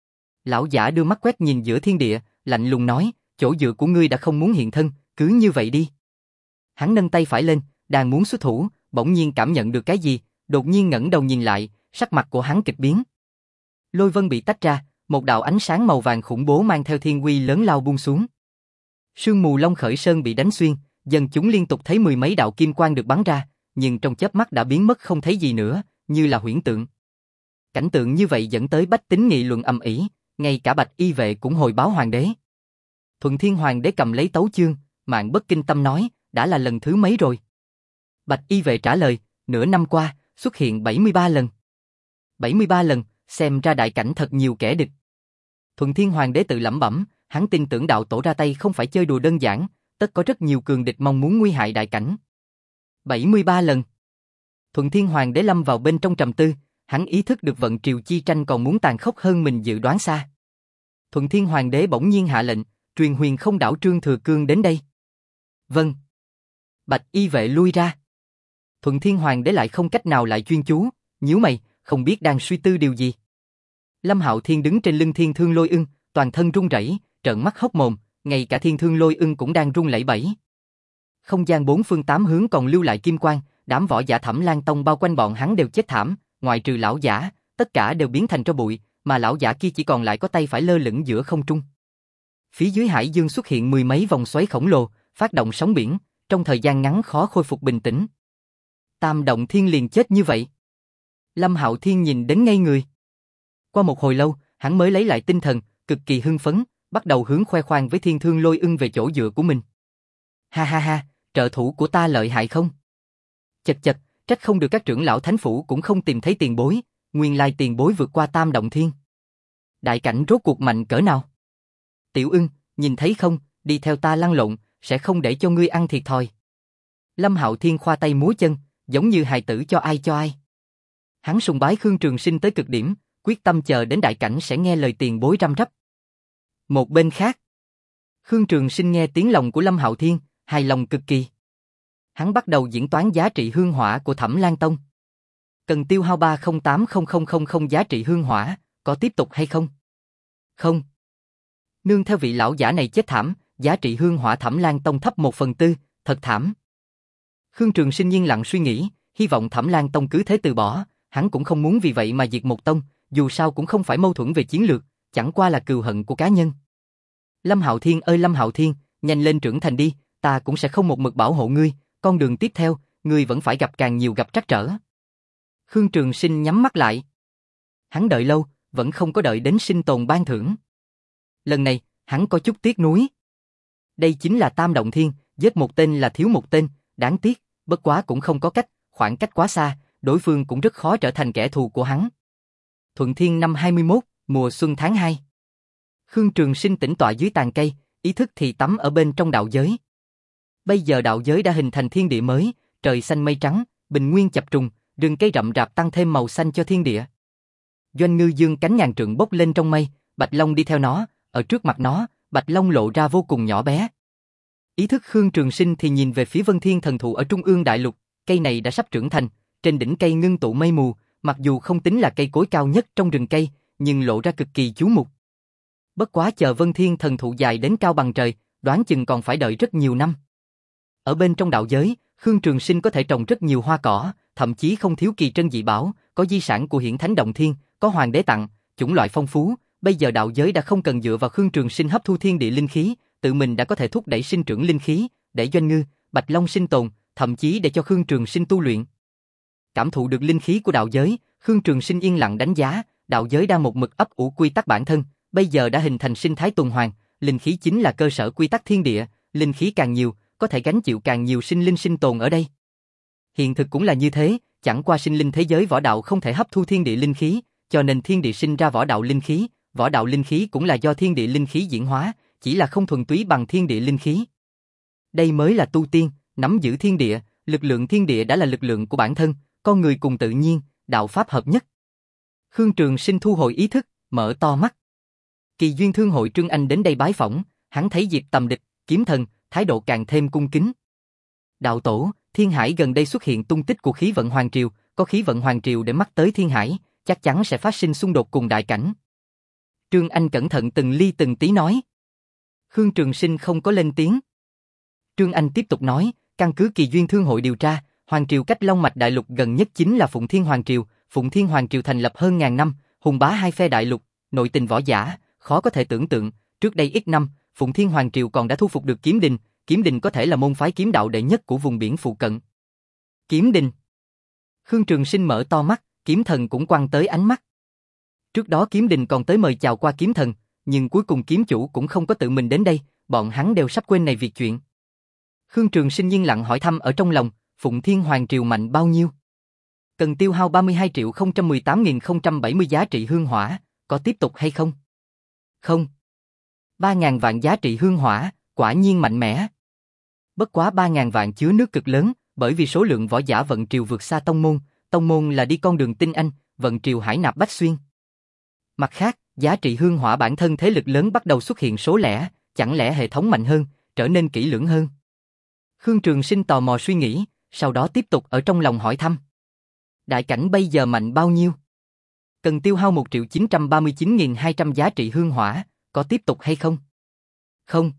Speaker 1: Lão giả đưa mắt quét nhìn giữa thiên địa, lạnh lùng nói, chỗ dựa của ngươi đã không muốn hiện thân, cứ như vậy đi. Hắn nâng tay phải lên, đang muốn xuất thủ, bỗng nhiên cảm nhận được cái gì, đột nhiên ngẩng đầu nhìn lại, sắc mặt của hắn kịch biến. Lôi vân bị tách ra, một đạo ánh sáng màu vàng khủng bố mang theo thiên uy lớn lao buông xuống. Sương mù Long Khởi Sơn bị đánh xuyên, dân chúng liên tục thấy mười mấy đạo kim quang được bắn ra, nhưng trong chớp mắt đã biến mất không thấy gì nữa, như là huyễn tượng. Cảnh tượng như vậy dẫn tới bách tính nghị luận ầm ĩ, ngay cả Bạch Y Vệ cũng hồi báo hoàng đế. Thuận Thiên Hoàng đế cầm lấy tấu chương, Mạn Bất Kinh Tâm nói, đã là lần thứ mấy rồi? Bạch Y Vệ trả lời, nửa năm qua, xuất hiện bảy mươi ba lần. bảy mươi ba lần, xem ra đại cảnh thật nhiều kẻ địch. Thuận Thiên Hoàng đế tự lẩm bẩm, hắn tin tưởng đạo tổ ra tay không phải chơi đùa đơn giản, tất có rất nhiều cường địch mong muốn nguy hại đại cảnh. bảy mươi ba lần. Thuận Thiên Hoàng đế lâm vào bên trong trầm tư, hắn ý thức được vận triều chi tranh còn muốn tàn khốc hơn mình dự đoán xa. Thuận Thiên Hoàng đế bỗng nhiên hạ lệnh, truyền Huyền Không đảo Trương Thừa Cương đến đây. Vâng. Bạch Y Vệ lui ra. Thuận Thiên Hoàng đế lại không cách nào lại chuyên chú, nhíu mày, không biết đang suy tư điều gì. Lâm Hạo Thiên đứng trên lưng Thiên Thương Lôi Ưng, toàn thân run rẩy, trợn mắt hốc mồm, ngay cả Thiên Thương Lôi Ưng cũng đang run lẩy bẩy. Không gian bốn phương tám hướng còn lưu lại kim quang, đám võ giả Thẩm Lan Tông bao quanh bọn hắn đều chết thảm, ngoại trừ lão giả, tất cả đều biến thành tro bụi, mà lão giả kia chỉ còn lại có tay phải lơ lửng giữa không trung. Phía dưới hải dương xuất hiện mười mấy vòng xoáy khổng lồ, phát động sóng biển, trong thời gian ngắn khó khôi phục bình tĩnh. Tam Động Thiên liền chết như vậy. Lâm Hạo Thiên nhìn đến ngây người. Qua một hồi lâu, hắn mới lấy lại tinh thần, cực kỳ hưng phấn, bắt đầu hướng khoe khoang với Thiên Thương Lôi Ưng về chỗ dựa của mình. Ha ha ha, trợ thủ của ta lợi hại không? Chật chật, trách không được các trưởng lão thánh phủ cũng không tìm thấy tiền bối, nguyên lai tiền bối vượt qua Tam Động Thiên. Đại cảnh rốt cuộc mạnh cỡ nào? Tiểu Ưng, nhìn thấy không, đi theo ta lăn lộn, sẽ không để cho ngươi ăn thiệt thòi. Lâm Hạo Thiên khoa tay múa chân, giống như hài tử cho ai cho ai. Hắn sùng bái Khương Trường Sinh tới cực điểm, quyết tâm chờ đến đại cảnh sẽ nghe lời tiền bối răm rắp. Một bên khác, Khương Trường Sinh nghe tiếng lòng của Lâm Hạo Thiên, hài lòng cực kỳ. Hắn bắt đầu diễn toán giá trị hương hỏa của Thẩm Lan Tông. Cần tiêu hao ba không tám không không không không giá trị hương hỏa, có tiếp tục hay không? Không. Nương theo vị lão giả này chết thảm, giá trị hương hỏa Thẩm Lan Tông thấp một phần tư, thật thảm. Khương Trường Sinh yên lặng suy nghĩ, hy vọng Thẩm Lan Tông cứ thế từ bỏ, hắn cũng không muốn vì vậy mà diệt một tông, dù sao cũng không phải mâu thuẫn về chiến lược, chẳng qua là cừu hận của cá nhân. Lâm Hạo Thiên ơi Lâm Hạo Thiên, nhanh lên trưởng thành đi, ta cũng sẽ không một mực bảo hộ ngươi, con đường tiếp theo, ngươi vẫn phải gặp càng nhiều gặp trắc trở. Khương Trường Sinh nhắm mắt lại. Hắn đợi lâu, vẫn không có đợi đến sinh tồn ban thưởng. Lần này, hắn có chút tiếc nuối. Đây chính là Tam Động Thiên, giết một tên là thiếu một tên, đáng tiếc, bất quá cũng không có cách, khoảng cách quá xa, đối phương cũng rất khó trở thành kẻ thù của hắn. Thuận Thiên năm hai mươi mốt, mùa xuân tháng hai. Khương Trường Sinh tĩnh tọa dưới tàn cây, ý thức thì tắm ở bên trong đạo giới. Bây giờ đạo giới đã hình thành thiên địa mới, trời xanh mây trắng, bình nguyên chập trùng, rừng cây rậm rạp tăng thêm màu xanh cho thiên địa. Doanh ngư dương cánh ngàn trượng bốc lên trong mây, Bạch Long đi theo nó, ở trước mặt nó, Bạch Long lộ ra vô cùng nhỏ bé. Ý thức Khương Trường Sinh thì nhìn về phía Vân Thiên Thần Thụ ở trung ương đại lục, cây này đã sắp trưởng thành, trên đỉnh cây ngưng tụ mây mù, mặc dù không tính là cây cối cao nhất trong rừng cây, nhưng lộ ra cực kỳ chú mục. Bất quá chờ Vân Thiên Thần Thụ dài đến cao bằng trời, đoán chừng còn phải đợi rất nhiều năm. Ở bên trong đạo giới, Khương Trường Sinh có thể trồng rất nhiều hoa cỏ, thậm chí không thiếu kỳ trân dị bảo, có di sản của Hiển Thánh Động Thiên, có hoàng đế tặng, chủng loại phong phú, bây giờ đạo giới đã không cần dựa vào Khương Trường Sinh hấp thu thiên địa linh khí, tự mình đã có thể thúc đẩy sinh trưởng linh khí, để Doanh Ngư, Bạch Long sinh tồn, thậm chí để cho Khương Trường Sinh tu luyện. Cảm thụ được linh khí của đạo giới, Khương Trường Sinh yên lặng đánh giá, đạo giới đang một mực ấp ủ quy tắc bản thân, bây giờ đã hình thành sinh thái tuần hoàn, linh khí chính là cơ sở quy tắc thiên địa, linh khí càng nhiều, có thể gánh chịu càng nhiều sinh linh sinh tồn ở đây. Hiện thực cũng là như thế, chẳng qua sinh linh thế giới võ đạo không thể hấp thu thiên địa linh khí, cho nên thiên địa sinh ra võ đạo linh khí, võ đạo linh khí cũng là do thiên địa linh khí diễn hóa, chỉ là không thuần túy bằng thiên địa linh khí. Đây mới là tu tiên, nắm giữ thiên địa, lực lượng thiên địa đã là lực lượng của bản thân, con người cùng tự nhiên, đạo pháp hợp nhất. Khương Trường Sinh thu hồi ý thức, mở to mắt. Kỳ duyên thương hội Trương Anh đến đây bái phỏng, hắn thấy Diệp Tầm Địch, Kiếm Thần, thái độ càng thêm cung kính. Đạo tổ, Thiên Hải gần đây xuất hiện tung tích của khí vận hoàng triều, có khí vận hoàng triều để mắt tới Thiên Hải, chắc chắn sẽ phát sinh xung đột cùng đại cảnh. Trương Anh cẩn thận từng ly từng tí nói. Khương Trường Sinh không có lên tiếng. Trương Anh tiếp tục nói, căn cứ kỳ duyên thương hội điều tra, hoàng triều cách Long Mạch Đại Lục gần nhất chính là Phụng Thiên Hoàng Triều. Phụng Thiên Hoàng Triều thành lập hơn ngàn năm, hùng bá hai phe đại lục, nội tình võ giả, khó có thể tưởng tượng. Trước đây ít năm, Phụng Thiên Hoàng Triều còn đã thu phục được Kiếm Đình, Kiếm Đình có thể là môn phái kiếm đạo đệ nhất của vùng biển phụ cận. Kiếm Đình. Khương Trường Sinh mở to mắt, Kiếm Thần cũng quăng tới ánh mắt. Trước đó Kiếm Đình còn tới mời chào qua Kiếm Thần, nhưng cuối cùng kiếm chủ cũng không có tự mình đến đây, bọn hắn đều sắp quên này việc chuyện. Khương Trường Sinh yên lặng hỏi thăm ở trong lòng, Phụng Thiên Hoàng Triều mạnh bao nhiêu? Cần tiêu hao ba mươi hai triệu không trăm mười tám nghìn không trăm bảy mươi giá trị hương hỏa, có tiếp tục hay không? Không. ba ngàn vạn giá trị hương hỏa, quả nhiên mạnh mẽ. Bất quá ba ngàn vạn chứa nước cực lớn, bởi vì số lượng võ giả vận triều vượt xa tông môn, tông môn là đi con đường tinh anh, vận triều hải nạp bách xuyên. Mặt khác, giá trị hương hỏa bản thân thế lực lớn bắt đầu xuất hiện số lẻ, chẳng lẽ hệ thống mạnh hơn, trở nên kỹ lưỡng hơn? Khương Trường Sinh tò mò suy nghĩ, sau đó tiếp tục ở trong lòng hỏi thăm. Đại cảnh bây giờ mạnh bao nhiêu? Cần tiêu hao một triệu chín trăm ba mươi chín nghìn hai trăm giá trị hương hỏa, có tiếp tục hay không? Không.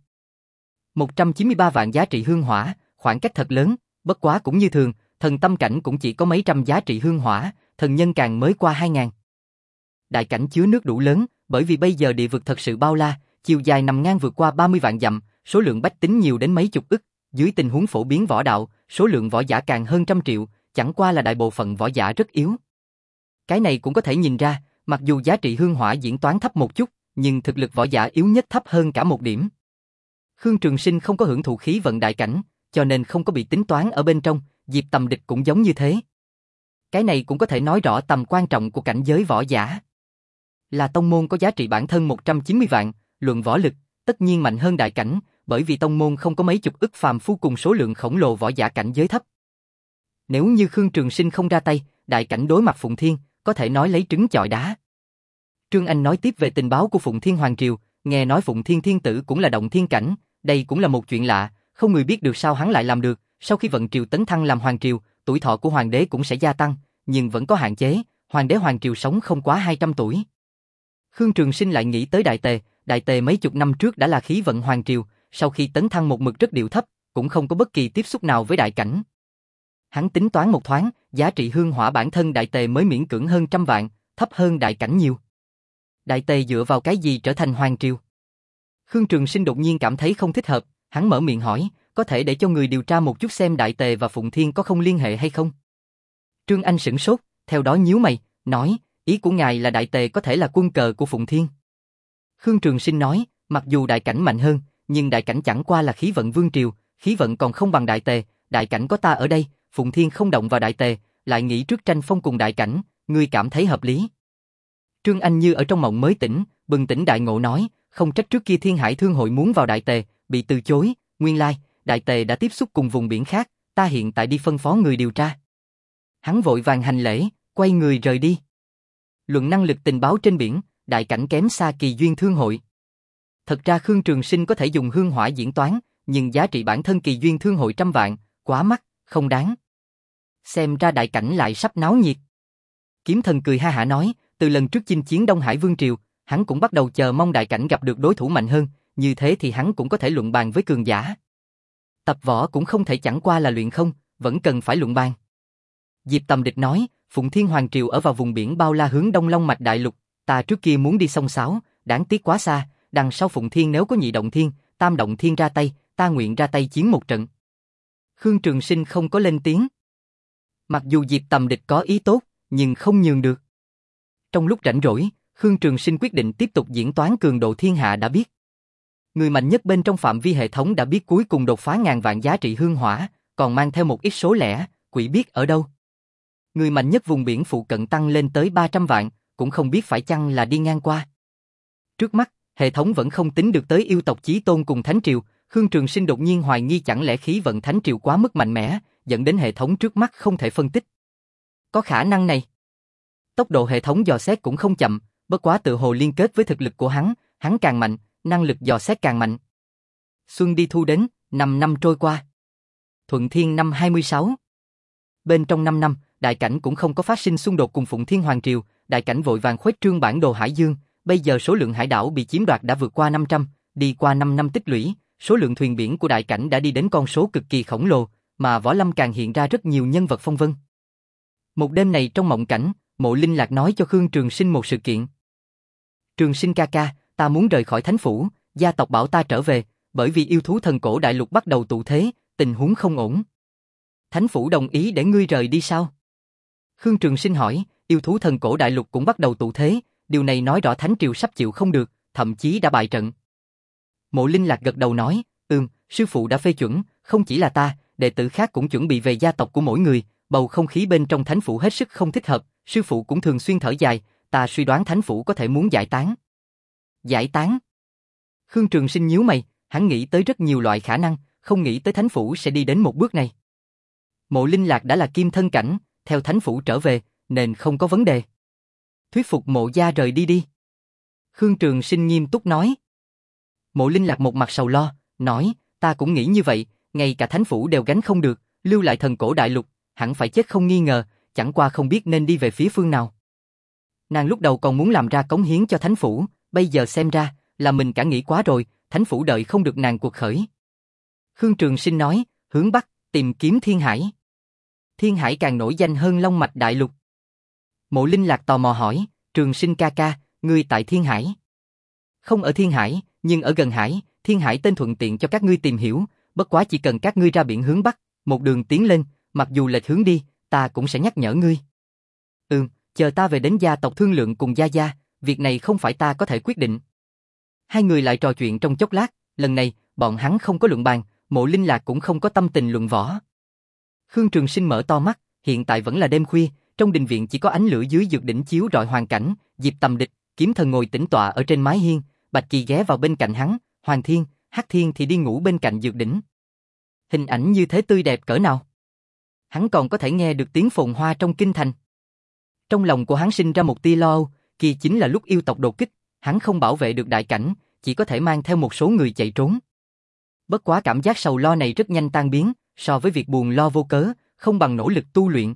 Speaker 1: một trăm chín mươi ba vạn giá trị hương hỏa, khoảng cách thật lớn, bất quá cũng như thường, thần tâm cảnh cũng chỉ có mấy trăm giá trị hương hỏa, thần nhân càng mới qua hai ngàn. Đại cảnh chứa nước đủ lớn, bởi vì bây giờ địa vực thật sự bao la, chiều dài nằm ngang vượt qua ba mươi vạn dặm, số lượng bách tính nhiều đến mấy chục ức, dưới tình huống phổ biến võ đạo, số lượng võ giả càng hơn trăm triệu, chẳng qua là đại bộ phận võ giả rất yếu. Cái này cũng có thể nhìn ra, mặc dù giá trị hương hỏa diễn toán thấp một chút, nhưng thực lực võ giả yếu nhất thấp hơn cả một điểm. Khương Trường Sinh không có hưởng thụ khí vận đại cảnh, cho nên không có bị tính toán ở bên trong, Diệp Tầm Địch cũng giống như thế. Cái này cũng có thể nói rõ tầm quan trọng của cảnh giới võ giả. Là tông môn có giá trị bản thân một trăm chín mươi vạn, luận võ lực, tất nhiên mạnh hơn đại cảnh, bởi vì tông môn không có mấy chục ức phàm phu cùng số lượng khổng lồ võ giả cảnh giới thấp. Nếu như Khương Trường Sinh không ra tay, đại cảnh đối mặt Phụng Thiên, có thể nói lấy trứng chọi đá. Trương Anh nói tiếp về tình báo của Phụng Thiên Hoàng Triều, nghe nói Phụng Thiên Thiên Tử cũng là động thiên cảnh, đây cũng là một chuyện lạ, không người biết được sao hắn lại làm được, sau khi vận triều tấn thăng làm Hoàng Triều, tuổi thọ của Hoàng đế cũng sẽ gia tăng, nhưng vẫn có hạn chế, Hoàng đế Hoàng Triều sống không quá hai trăm tuổi. Khương Trường Sinh lại nghĩ tới Đại Tề, Đại Tề mấy chục năm trước đã là khí vận Hoàng Triều, sau khi tấn thăng một mực rất điệu thấp, cũng không có bất kỳ tiếp xúc nào với đại cảnh. Hắn tính toán một thoáng, giá trị hương hỏa bản thân Đại Tề mới miễn cưỡng hơn trăm vạn, thấp hơn đại cảnh nhiều. Đại Tề dựa vào cái gì trở thành Hoàng Triều? Khương Trường Sinh đột nhiên cảm thấy không thích hợp, hắn mở miệng hỏi, có thể để cho người điều tra một chút xem Đại Tề và Phụng Thiên có không liên hệ hay không? Trương Anh sửng sốt, theo đó nhíu mày, nói, ý của ngài là Đại Tề có thể là quân cờ của Phụng Thiên. Khương Trường Sinh nói, mặc dù đại cảnh mạnh hơn, nhưng đại cảnh chẳng qua là khí vận vương triều, khí vận còn không bằng Đại Tề, đại cảnh có ta ở đây, Phụng Thiên không động vào Đại Tề, lại nghĩ trước tranh phong cùng đại cảnh, ngươi cảm thấy hợp lý? Trương Anh như ở trong mộng mới tỉnh, bừng tỉnh đại ngộ nói, không trách trước kia Thiên Hải Thương hội muốn vào Đại Tề, bị từ chối, nguyên lai, Đại Tề đã tiếp xúc cùng vùng biển khác, ta hiện tại đi phân phó người điều tra. Hắn vội vàng hành lễ, quay người rời đi. Luận năng lực tình báo trên biển, đại cảnh kém xa Kỳ Duyên Thương hội. Thật ra Khương Trường Sinh có thể dùng hương hỏa diễn toán, nhưng giá trị bản thân Kỳ Duyên Thương hội trăm vạn, quá mắc, không đáng. Xem ra đại cảnh lại sắp náo nhiệt. Kiếm Thần cười ha hả nói, từ lần trước chinh chiến Đông Hải Vương Triều, hắn cũng bắt đầu chờ mong đại cảnh gặp được đối thủ mạnh hơn, như thế thì hắn cũng có thể luận bàn với cường giả. Tập võ cũng không thể chẳng qua là luyện không, vẫn cần phải luận bàn. Diệp Tầm Địch nói, Phụng Thiên Hoàng Triều ở vào vùng biển bao la hướng Đông Long Mạch Đại Lục, ta trước kia muốn đi sông Sáo, đáng tiếc quá xa, đằng sau Phụng Thiên nếu có nhị động thiên, tam động thiên ra tay, ta nguyện ra tay chiến một trận. Khương Trường Sinh không có lên tiếng. Mặc dù Diệp Tầm Địch có ý tốt, nhưng không nhường được. Trong lúc rảnh rỗi, Khương Trường Sinh quyết định tiếp tục diễn toán cường độ thiên hạ đã biết. Người mạnh nhất bên trong phạm vi hệ thống đã biết cuối cùng đột phá ngàn vạn giá trị hương hỏa, còn mang theo một ít số lẻ, quỷ biết ở đâu. Người mạnh nhất vùng biển phụ cận tăng lên tới ba trăm vạn, cũng không biết phải chăng là đi ngang qua. Trước mắt, hệ thống vẫn không tính được tới yêu tộc Chí Tôn cùng Thánh Triều, Khương Trường Sinh đột nhiên hoài nghi chẳng lẽ khí vận Thánh Triều quá mức mạnh mẽ, dẫn đến hệ thống trước mắt không thể phân tích. Có khả năng này. Tốc độ hệ thống dò xét cũng không chậm, bất quá tự hồ liên kết với thực lực của hắn, hắn càng mạnh, năng lực dò xét càng mạnh. Xuân đi thu đến, năm năm trôi qua. Thuận Thiên năm hai mươi sáu. Bên trong năm năm, đại cảnh cũng không có phát sinh xung đột cùng Phụng Thiên Hoàng Triều, đại cảnh vội vàng khuếch trương bản đồ Hải Dương, bây giờ số lượng hải đảo bị chiếm đoạt đã vượt qua năm trăm, đi qua năm năm tích lũy, số lượng thuyền biển của đại cảnh đã đi đến con số cực kỳ khổng lồ, mà võ lâm càng hiện ra rất nhiều nhân vật phong vân. Một đêm này trong mộng cảnh, Mộ Linh Lạc nói cho Khương Trường Sinh một sự kiện. Trường Sinh ca ca, ta muốn rời khỏi thánh phủ, gia tộc bảo ta trở về, bởi vì yêu thú thần cổ đại lục bắt đầu tụ thế, tình huống không ổn. Thánh phủ đồng ý để ngươi rời đi sao? Khương Trường Sinh hỏi, yêu thú thần cổ đại lục cũng bắt đầu tụ thế, điều này nói rõ Thánh Triều sắp chịu không được, thậm chí đã bại trận. Mộ Linh Lạc gật đầu nói, ừm, sư phụ đã phê chuẩn, không chỉ là ta, đệ tử khác cũng chuẩn bị về gia tộc của mỗi người, bầu không khí bên trong thánh phủ hết sức không thích hợp, sư phụ cũng thường xuyên thở dài, ta suy đoán thánh phủ có thể muốn giải tán. Giải tán? Khương Trường Sinh nhíu mày, hắn nghĩ tới rất nhiều loại khả năng, không nghĩ tới thánh phủ sẽ đi đến một bước này. Mộ Linh Lạc đã là kim thân cảnh, theo thánh phủ trở về, nên không có vấn đề. Thuyết phục Mộ gia rời đi đi. Khương Trường Sinh nghiêm túc nói. Mộ Linh Lạc một mặt sầu lo, nói, ta cũng nghĩ như vậy, ngay cả thánh phủ đều gánh không được, lưu lại thần cổ đại lục, hẳn phải chết không nghi ngờ, chẳng qua không biết nên đi về phía phương nào. Nàng lúc đầu còn muốn làm ra cống hiến cho thánh phủ, bây giờ xem ra, là mình cả nghĩ quá rồi, thánh phủ đợi không được nàng cuộc khởi. Khương Trường Sinh nói, hướng Bắc, tìm kiếm Thiên Hải. Thiên Hải càng nổi danh hơn Long Mạch Đại Lục. Mộ Linh Lạc tò mò hỏi, Trường Sinh ca ca, ngươi tại Thiên Hải? Không ở Thiên Hải, nhưng ở gần Hải, Thiên Hải tên thuận tiện cho các ngươi tìm hiểu, bất quá chỉ cần các ngươi ra biển hướng Bắc, một đường tiến lên, mặc dù lệch hướng đi, ta cũng sẽ nhắc nhở ngươi. Ừm, chờ ta về đến gia tộc thương lượng cùng Gia Gia, việc này không phải ta có thể quyết định. Hai người lại trò chuyện trong chốc lát, lần này, bọn hắn không có luận bàn, Mộ Linh Lạc cũng không có tâm tình luận võ. Khương Trường Sinh mở to mắt, hiện tại vẫn là đêm khuya, trong đình viện chỉ có ánh lửa dưới dược đỉnh chiếu rọi hoàn cảnh, Diệp Tầm Địch, Kiếm Thần ngồi tĩnh tọa ở trên mái hiên, Bạch Kỳ ghé vào bên cạnh hắn, Hoàng Thiên, Hắc Thiên thì đi ngủ bên cạnh dược đỉnh. Hình ảnh như thế tươi đẹp cỡ nào. Hắn còn có thể nghe được tiếng phồn hoa trong kinh thành. Trong lòng của hắn sinh ra một tia lo âu, kia chính là lúc yêu tộc đột kích, hắn không bảo vệ được đại cảnh, chỉ có thể mang theo một số người chạy trốn. Bất quá cảm giác sầu lo này rất nhanh tan biến, so với việc buồn lo vô cớ, không bằng nỗ lực tu luyện.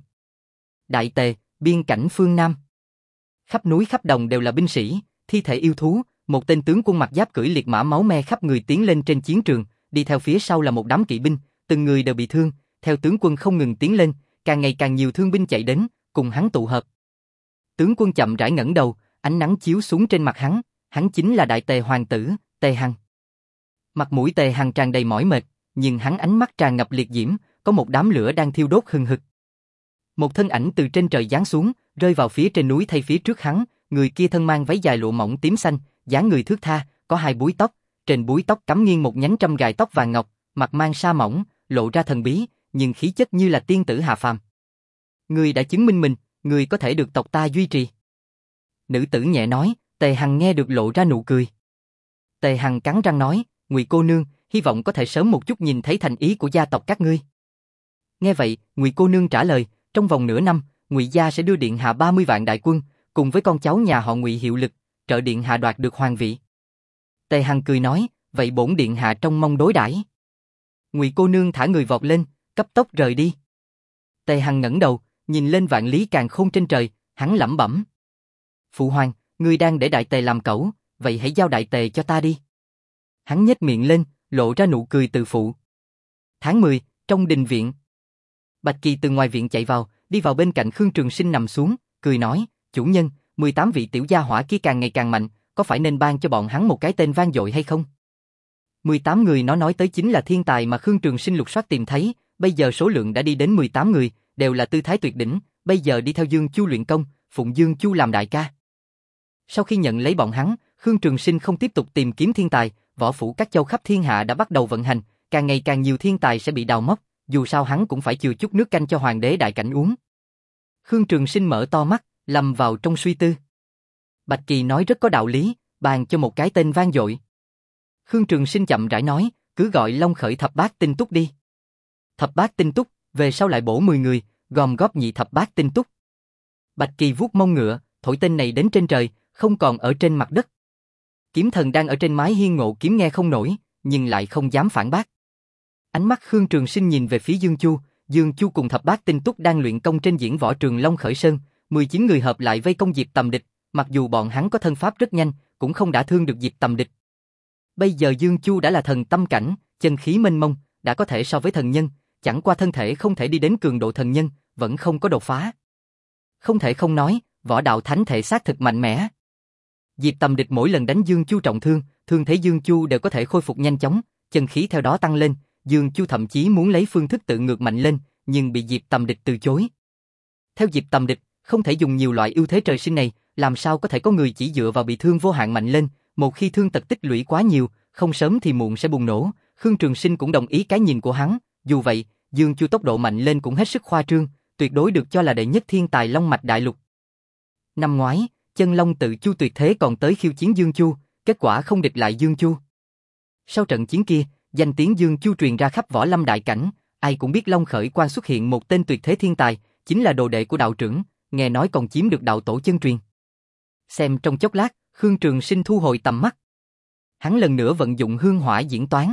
Speaker 1: Đại Tề, biên cảnh phương Nam. Khắp núi khắp đồng đều là binh sĩ, thi thể yêu thú, một tên tướng quân mặc giáp cưỡi liệt mã máu me khắp người tiến lên trên chiến trường, đi theo phía sau là một đám kỵ binh, từng người đều bị thương, theo tướng quân không ngừng tiến lên, càng ngày càng nhiều thương binh chạy đến, cùng hắn tụ hợp. Tướng quân chậm rãi ngẩng đầu, ánh nắng chiếu xuống trên mặt hắn, hắn chính là Đại Tề hoàng tử, Tề Hằng. Mặt mũi Tề Hằng tràn đầy mỏi mệt, nhưng hắn ánh mắt tràn ngập liệt diễm, có một đám lửa đang thiêu đốt hừng hực. Một thân ảnh từ trên trời giáng xuống, rơi vào phía trên núi thay phía trước hắn, người kia thân mang váy dài lụa mỏng tím xanh, dáng người thướt tha, có hai búi tóc, trên búi tóc cắm nghiêng một nhánh trăm gài tóc vàng ngọc, mặt mang sa mỏng, lộ ra thần bí, nhưng khí chất như là tiên tử hạ phàm. Người đã chứng minh mình, người có thể được tộc ta duy trì. Nữ tử nhẹ nói, Tề Hằng nghe được lộ ra nụ cười. Tề Hằng cắn răng nói, Ngụy cô nương, hy vọng có thể sớm một chút nhìn thấy thành ý của gia tộc các ngươi. Nghe vậy, Ngụy cô nương trả lời, trong vòng nửa năm, Ngụy gia sẽ đưa điện hạ ba mươi vạn đại quân, cùng với con cháu nhà họ Ngụy hiệu lực, trợ điện hạ đoạt được hoàng vị. Tề Hằng cười nói, vậy bổn điện hạ trông mong đối đãi. Ngụy cô nương thả người vọt lên, cấp tốc rời đi. Tề Hằng ngẩng đầu, nhìn lên vạn lý càn khôn trên trời, hắn lẩm bẩm. Phụ hoàng, ngươi đang để Đại Tề làm cẩu, vậy hãy giao Đại Tề cho ta đi. Hắn nhếch miệng lên, lộ ra nụ cười từ phụ. Tháng mười, trong đình viện. Bạch Kỳ từ ngoài viện chạy vào, đi vào bên cạnh Khương Trường Sinh nằm xuống, cười nói, chủ nhân, mười tám vị tiểu gia hỏa kia càng ngày càng mạnh, có phải nên ban cho bọn hắn một cái tên vang dội hay không? mười tám người nó nói tới chính là thiên tài mà Khương Trường Sinh lục soát tìm thấy, bây giờ số lượng đã đi đến mười tám người, đều là tư thái tuyệt đỉnh, bây giờ đi theo Dương Chu luyện công, phụng Dương Chu làm đại ca. Sau khi nhận lấy bọn hắn, Khương Trường Sinh không tiếp tục tìm kiếm thiên tài, võ phủ các châu khắp thiên hạ đã bắt đầu vận hành, càng ngày càng nhiều thiên tài sẽ bị đào móc, dù sao hắn cũng phải chừa chút nước canh cho hoàng đế đại cảnh uống. Khương Trường Sinh mở to mắt, lầm vào trong suy tư. Bạch Kỳ nói rất có đạo lý, bàn cho một cái tên vang dội. Khương Trường Sinh chậm rãi nói, cứ gọi Long Khởi Thập Bát Tinh Túc đi. Thập Bát Tinh Túc, về sau lại bổ mười người, gom góp nhị thập bát tinh túc. Bạch Kỳ vuốt mông ngựa, thổi tên này đến trên trời, không còn ở trên mặt đất. Kiếm Thần đang ở trên mái hiên ngộ kiếm nghe không nổi, nhưng lại không dám phản bác. Ánh mắt Khương Trường Sinh nhìn về phía Dương Chu, Dương Chu cùng thập bát tinh túc đang luyện công trên diễn võ trường Long Khởi Sơn, mười chín người hợp lại vây công Diệp Tầm Địch, mặc dù bọn hắn có thân pháp rất nhanh, cũng không đả thương được Diệp Tầm Địch. Bây giờ Dương Chu đã là thần tâm cảnh, chân khí mênh mông, đã có thể so với thần nhân, chẳng qua thân thể không thể đi đến cường độ thần nhân, vẫn không có đột phá. Không thể không nói, võ đạo thánh thể xác thực mạnh mẽ. Diệp Tầm Địch mỗi lần đánh Dương Chu trọng thương, thương thế Dương Chu đều có thể khôi phục nhanh chóng, chân khí theo đó tăng lên, Dương Chu thậm chí muốn lấy phương thức tự ngược mạnh lên, nhưng bị Diệp Tầm Địch từ chối. Theo Diệp Tầm Địch, không thể dùng nhiều loại ưu thế trời sinh này, làm sao có thể có người chỉ dựa vào bị thương vô hạn mạnh lên, một khi thương tật tích lũy quá nhiều, không sớm thì muộn sẽ bùng nổ. Khương Trường Sinh cũng đồng ý cái nhìn của hắn, dù vậy, Dương Chu tốc độ mạnh lên cũng hết sức khoa trương, tuyệt đối được cho là đệ nhất thiên tài Long mạch đại lục. Năm ngoái, Chân Long tự Chu tuyệt thế còn tới khiêu chiến Dương Chu, kết quả không địch lại Dương Chu. Sau trận chiến kia, danh tiếng Dương Chu truyền ra khắp võ lâm đại cảnh, ai cũng biết Long Khởi Quan xuất hiện một tên tuyệt thế thiên tài, chính là đồ đệ của đạo trưởng, nghe nói còn chiếm được đạo tổ chân truyền. Xem trong chốc lát, Khương Trường Sinh thu hồi tầm mắt. Hắn lần nữa vận dụng hương hỏa diễn toán.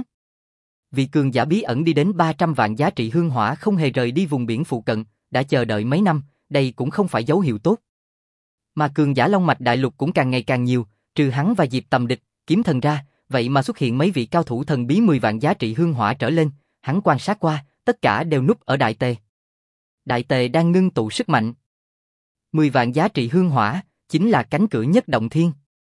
Speaker 1: Vị cường giả bí ẩn đi đến ba trăm vạn giá trị hương hỏa không hề rời đi vùng biển phụ cận, đã chờ đợi mấy năm, đây cũng không phải dấu hiệu tốt. Mà cường giả Long mạch đại lục cũng càng ngày càng nhiều, trừ hắn và Diệp Tầm Địch, Kiếm Thần ra, vậy mà xuất hiện mấy vị cao thủ thần bí mười vạn giá trị hương hỏa trở lên, hắn quan sát qua, tất cả đều núp ở đại tề. Đại tề đang ngưng tụ sức mạnh. mười vạn giá trị hương hỏa, chính là cánh cửa nhất động thiên.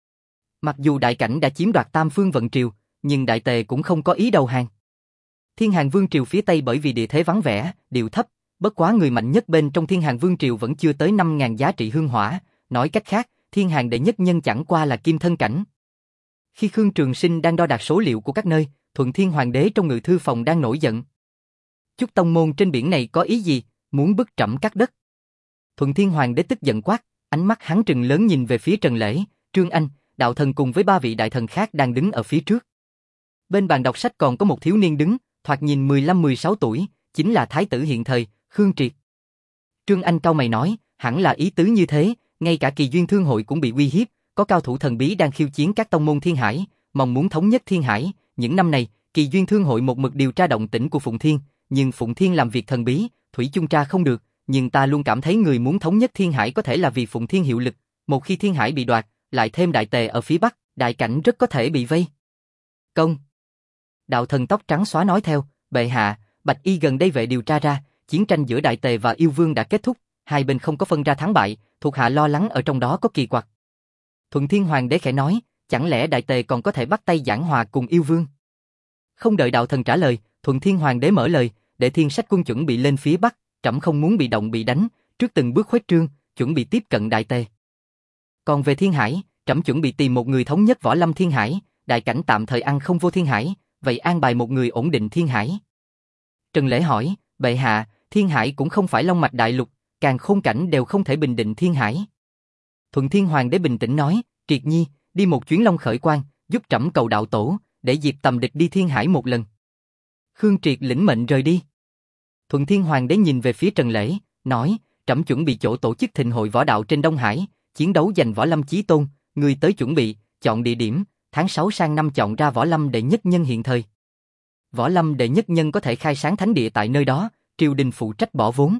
Speaker 1: Mặc dù đại cảnh đã chiếm đoạt Tam Phương Vận Triều, nhưng đại tề cũng không có ý đầu hàng. Thiên Hàng Vương Triều phía Tây bởi vì địa thế vắng vẻ, điệu thấp, bất quá người mạnh nhất bên trong Thiên Hàng Vương Triều vẫn chưa tới năm ngàn giá trị hương hỏa, nói cách khác, Thiên Hàng đệ nhất nhân chẳng qua là kim thân cảnh. Khi Khương Trường Sinh đang đo đạc số liệu của các nơi, Thuận Thiên Hoàng đế trong ngự thư phòng đang nổi giận. Chút tông môn trên biển này có ý gì, muốn bức trẫm cắt đất. Thuận Thiên Hoàng đế tức giận quát, ánh mắt hắn trừng lớn nhìn về phía Trần Lễ, Trương Anh, đạo thần cùng với ba vị đại thần khác đang đứng ở phía trước. Bên bàn đọc sách còn có một thiếu niên đứng, thoạt nhìn mười lăm mười sáu tuổi, chính là thái tử hiện thời, Khương Triệt. Trương Anh cau mày nói, hẳn là ý tứ như thế, ngay cả Kỳ Duyên Thương hội cũng bị uy hiếp, có cao thủ thần bí đang khiêu chiến các tông môn Thiên Hải, mong muốn thống nhất Thiên Hải. Những năm này, Kỳ Duyên Thương hội một mực điều tra động tĩnh của Phụng Thiên, nhưng Phụng Thiên làm việc thần bí, thủy chung tra không được, nhưng ta luôn cảm thấy người muốn thống nhất Thiên Hải có thể là vì Phụng Thiên hiệu lực, một khi Thiên Hải bị đoạt, lại thêm đại tề ở phía Bắc, đại cảnh rất có thể bị vây. Công. Đạo thần tóc trắng xóa nói theo, bệ hạ, Bạch Y gần đây vệ điều tra ra, chiến tranh giữa đại tề và yêu vương đã kết thúc, hai bên không có phân ra thắng bại, thuộc hạ lo lắng ở trong đó có kỳ quặc. Thuận Thiên Hoàng đế khẽ nói, chẳng lẽ đại tề còn có thể bắt tay giảng hòa cùng yêu vương? Không đợi đạo thần trả lời, Thuận Thiên Hoàng đế mở lời, để Thiên Sách quân chuẩn bị lên phía Bắc, trẫm không muốn bị động bị đánh, trước từng bước khuếch trương, chuẩn bị tiếp cận đại tề. Còn về Thiên Hải, trẫm chuẩn bị tìm một người thống nhất võ lâm Thiên Hải, đại cảnh tạm thời ăn không vô Thiên Hải, vậy an bài một người ổn định Thiên Hải. Trần Lễ hỏi, bệ hạ, Thiên Hải cũng không phải Long mạch đại lục, càng khôn cảnh đều không thể bình định Thiên Hải. Thuận Thiên Hoàng đế bình tĩnh nói, Triệt Nhi, đi một chuyến Long khởi quan, giúp trẫm cầu đạo tổ, để Diệp Tầm Địch đi Thiên Hải một lần. Khương Triệt lĩnh mệnh rời đi. Thuận Thiên Hoàng đế nhìn về phía Trần Lễ, nói, trẫm chuẩn bị chỗ tổ chức thịnh hội võ đạo trên Đông Hải, chiến đấu giành võ lâm chí tôn, người tới chuẩn bị, chọn địa điểm, tháng sáu sang năm chọn ra võ lâm đệ nhất nhân hiện thời. Võ lâm đệ nhất nhân có thể khai sáng thánh địa tại nơi đó, triều đình phụ trách bỏ vốn.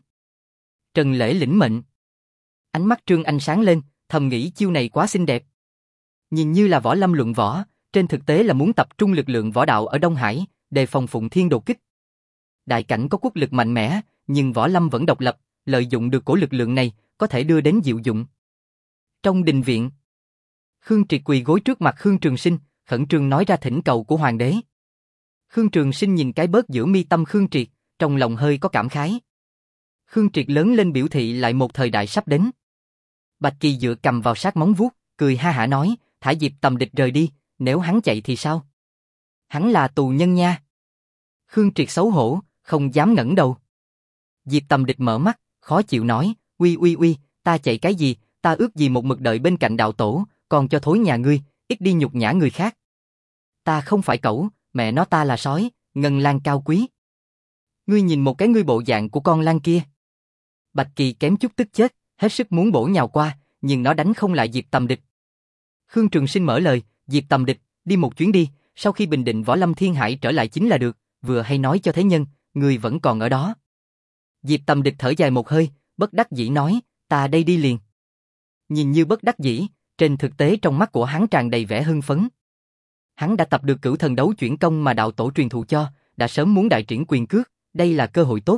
Speaker 1: Trần Lễ lĩnh mệnh. Ánh mắt Trương Anh sáng lên, thầm nghĩ chiêu này quá xinh đẹp. Nhìn như là võ lâm luận võ, trên thực tế là muốn tập trung lực lượng võ đạo ở Đông Hải, đề phòng Phụng Thiên đột kích. Đại cảnh có quốc lực mạnh mẽ, nhưng võ lâm vẫn độc lập, lợi dụng được cổ lực lượng này, có thể đưa đến diệu dụng. Trong đình viện, Khương Triệt quỳ gối trước mặt Khương Trường Sinh, khẩn trương nói ra thỉnh cầu của hoàng đế. Khương Trường Sinh nhìn cái bớt giữa mi tâm Khương Triệt, trong lòng hơi có cảm khái. Khương Triệt lớn lên biểu thị lại một thời đại sắp đến. Bạch Kỳ dựa cầm vào sát móng vuốt, cười ha hả nói, thả Diệp Tầm Địch rời đi, nếu hắn chạy thì sao? Hắn là tù nhân nha. Khương Triệt xấu hổ, không dám ngẩng đầu. Diệp Tầm Địch mở mắt, khó chịu nói, uy uy uy, ta chạy cái gì, ta ước gì một mực đợi bên cạnh đạo tổ, còn cho thối nhà ngươi, ít đi nhục nhã người khác. Ta không phải cẩu, mẹ nó ta là sói, ngân lang cao quý. Ngươi nhìn một cái ngươi bộ dạng của con lang kia. Bạch Kỳ kém chút tức chết, hết sức muốn bổ nhào qua, nhưng nó đánh không lại Diệp Tầm Địch. Khương Trường Sinh mở lời, Diệp Tầm Địch, đi một chuyến đi, sau khi bình định võ lâm Thiên Hải trở lại chính là được, vừa hay nói cho thế nhân, người vẫn còn ở đó. Diệp Tầm Địch thở dài một hơi, bất đắc dĩ nói, ta đây đi liền. Nhìn như bất đắc dĩ, trên thực tế trong mắt của hắn tràn đầy vẻ hưng phấn. Hắn đã tập được cửu thần đấu chuyển công mà đạo tổ truyền thụ cho, đã sớm muốn đại triển quyền cước, đây là cơ hội tốt.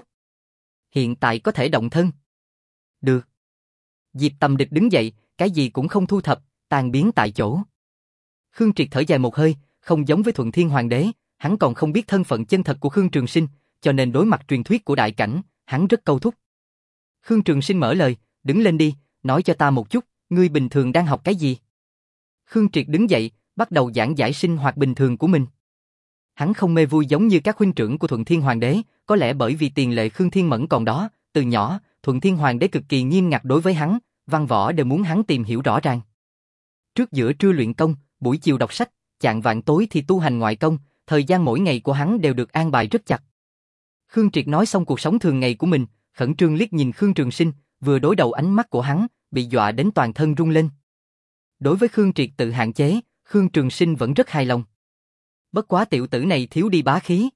Speaker 1: Hiện tại có thể động thân. Được. Diệp Tầm Địch đứng dậy, cái gì cũng không thu thập, tan biến tại chỗ. Khương Triệt thở dài một hơi, không giống với Thuận Thiên Hoàng đế, Hắn còn không biết thân phận chân thật của Khương Trường Sinh, cho nên đối mặt truyền thuyết của đại cảnh, hắn rất câu thúc. Khương Trường Sinh mở lời, đứng lên đi, nói cho ta một chút, ngươi bình thường đang học cái gì? Khương Triệt đứng dậy, bắt đầu giảng giải sinh hoạt bình thường của mình. Hắn không mê vui giống như các huynh trưởng của Thuận Thiên Hoàng đế, có lẽ bởi vì tiền lệ Khương Thiên Mẫn còn đó, từ nhỏ, Thuận Thiên Hoàng đế cực kỳ nghiêm ngặt đối với hắn, văn võ đều muốn hắn tìm hiểu rõ ràng. Trước giữa trưa luyện công, buổi chiều đọc sách, chạng vạng tối thì tu hành ngoại công, thời gian mỗi ngày của hắn đều được an bài rất chặt. Khương Triệt nói xong cuộc sống thường ngày của mình, khẩn trương liếc nhìn Khương Trường Sinh, vừa đối đầu ánh mắt của hắn, bị dọa đến toàn thân run lên. Đối với Khương Triệt tự hạn chế, Khương Trường Sinh vẫn rất hài lòng. Bất quá tiểu tử này thiếu đi bá khí.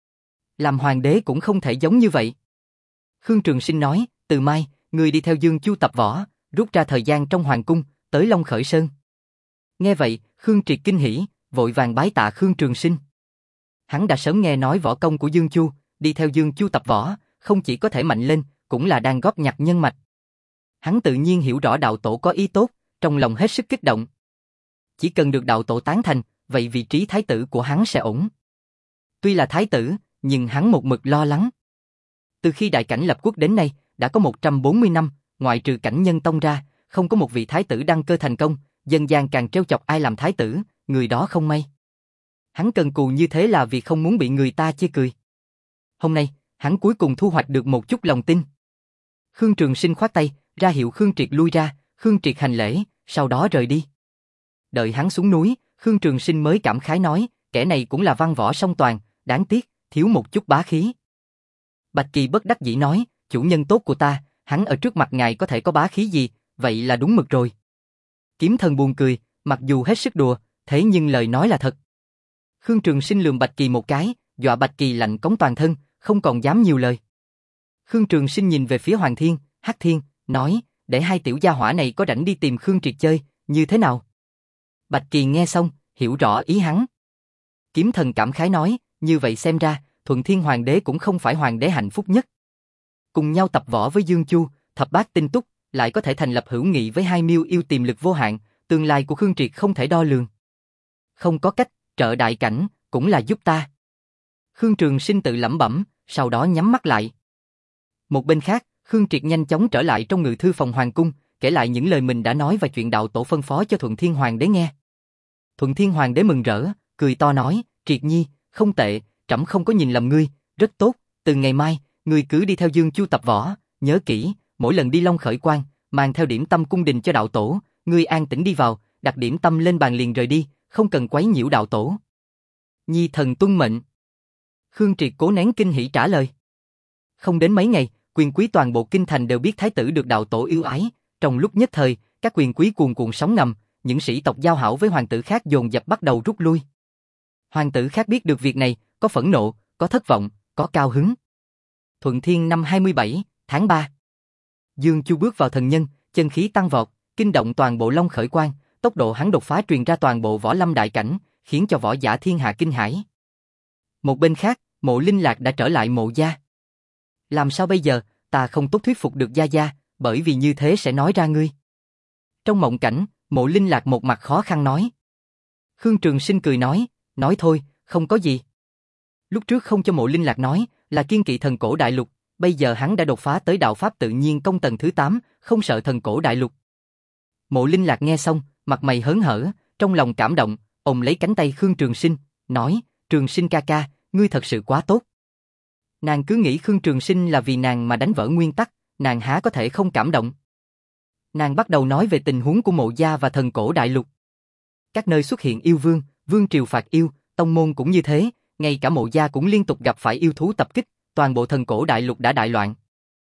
Speaker 1: Làm hoàng đế cũng không thể giống như vậy. Khương Trường Sinh nói, từ mai, người đi theo Dương Chu tập võ, rút ra thời gian trong hoàng cung, tới Long Khởi Sơn. Nghe vậy, Khương Triệt kinh hỉ, vội vàng bái tạ Khương Trường Sinh. Hắn đã sớm nghe nói võ công của Dương Chu, đi theo Dương Chu tập võ, không chỉ có thể mạnh lên, cũng là đang góp nhặt nhân mạch. Hắn tự nhiên hiểu rõ đạo tổ có ý tốt, trong lòng hết sức kích động. Chỉ cần được đạo tổ tán thành, vậy vị trí thái tử của hắn sẽ ổn. Tuy là thái tử, nhưng hắn một mực lo lắng. Từ khi đại cảnh lập quốc đến nay, đã có một trăm bốn mươi năm, ngoại trừ Cảnh Nhân Tông ra, không có một vị thái tử đăng cơ thành công, dân gian càng trêu chọc ai làm thái tử, người đó không may. Hắn cần cù như thế là vì không muốn bị người ta chê cười. Hôm nay, hắn cuối cùng thu hoạch được một chút lòng tin. Khương Trường Sinh khoát tay, ra hiệu Khương Triệt lui ra, Khương Triệt hành lễ, sau đó rời đi. Đợi hắn xuống núi, Khương Trường Sinh mới cảm khái nói, kẻ này cũng là văn võ song toàn, đáng tiếc, thiếu một chút bá khí. Bạch Kỳ bất đắc dĩ nói, chủ nhân tốt của ta, hắn ở trước mặt ngài có thể có bá khí gì, vậy là đúng mực rồi. Kiếm Thần buồn cười, mặc dù hết sức đùa, thế nhưng lời nói là thật. Khương Trường Sinh lườm Bạch Kỳ một cái, dọa Bạch Kỳ lạnh cống toàn thân, không còn dám nhiều lời. Khương Trường Sinh nhìn về phía Hoàng Thiên, Hắc Thiên, nói, để hai tiểu gia hỏa này có rảnh đi tìm Khương Triệt chơi, như thế nào? Bạch Kỳ nghe xong, hiểu rõ ý hắn. Kiếm Thần cảm khái nói, như vậy xem ra, Thuận Thiên Hoàng đế cũng không phải hoàng đế hạnh phúc nhất. Cùng nhau tập võ với Dương Chu, thập bát tinh túc, lại có thể thành lập hữu nghị với hai miêu yêu tiềm lực vô hạn, tương lai của Khương Triệt không thể đo lường. Không có cách, trợ đại cảnh, cũng là giúp ta. Khương Trường Sinh tự lẩm bẩm, sau đó nhắm mắt lại. Một bên khác, Khương Triệt nhanh chóng trở lại trong ngự thư phòng hoàng cung, kể lại những lời mình đã nói và chuyện đạo tổ phân phó cho Thuận Thiên Hoàng đế nghe. Thuận Thiên Hoàng đế mừng rỡ, cười to nói, Triệt Nhi, không tệ, trẫm không có nhìn lầm ngươi, rất tốt, từ ngày mai, ngươi cứ đi theo Dương Chu tập võ, nhớ kỹ, mỗi lần đi Long Khởi Quan, mang theo điểm tâm cung đình cho đạo tổ, ngươi an tĩnh đi vào, đặt điểm tâm lên bàn liền rời đi, không cần quấy nhiễu đạo tổ. Nhi thần tuân mệnh. Khương Triệt cố nén kinh hỉ trả lời. Không đến mấy ngày, quyền quý toàn bộ kinh thành đều biết thái tử được đạo tổ yêu ái, trong lúc nhất thời, các quyền quý cuồn cuộn sóng ngầm, những sĩ tộc giao hảo với hoàng tử khác dồn dập bắt đầu rút lui. Hoàng tử khác biết được việc này, có phẫn nộ, có thất vọng, có cao hứng. Thuận Thiên năm hai mươi bảy, tháng ba. Dương Chu bước vào thần nhân, chân khí tăng vọt, kinh động toàn bộ Long Khởi Quan, tốc độ hắn đột phá truyền ra toàn bộ võ lâm đại cảnh, khiến cho võ giả thiên hạ kinh hãi. Một bên khác, Mộ Linh Lạc đã trở lại Mộ gia. Làm sao bây giờ, ta không tốt thuyết phục được gia gia, bởi vì như thế sẽ nói ra ngươi. Trong mộng cảnh, Mộ Linh Lạc một mặt khó khăn nói. Khương Trường Sinh cười nói, nói thôi, không có gì. Lúc trước không cho Mộ Linh Lạc nói, là kiên kỵ thần cổ đại lục, bây giờ hắn đã đột phá tới đạo pháp tự nhiên công tầng thứ tám, không sợ thần cổ đại lục. Mộ Linh Lạc nghe xong, mặt mày hớn hở, trong lòng cảm động, ôm lấy cánh tay Khương Trường Sinh, nói, Trường Sinh ca ca, ngươi thật sự quá tốt. Nàng cứ nghĩ Khương Trường Sinh là vì nàng mà đánh vỡ nguyên tắc, nàng há có thể không cảm động. Nàng bắt đầu nói về tình huống của Mộ gia và thần cổ đại lục. Các nơi xuất hiện yêu vương, vương triều phạt yêu, tông môn cũng như thế, ngay cả Mộ gia cũng liên tục gặp phải yêu thú tập kích, toàn bộ thần cổ đại lục đã đại loạn.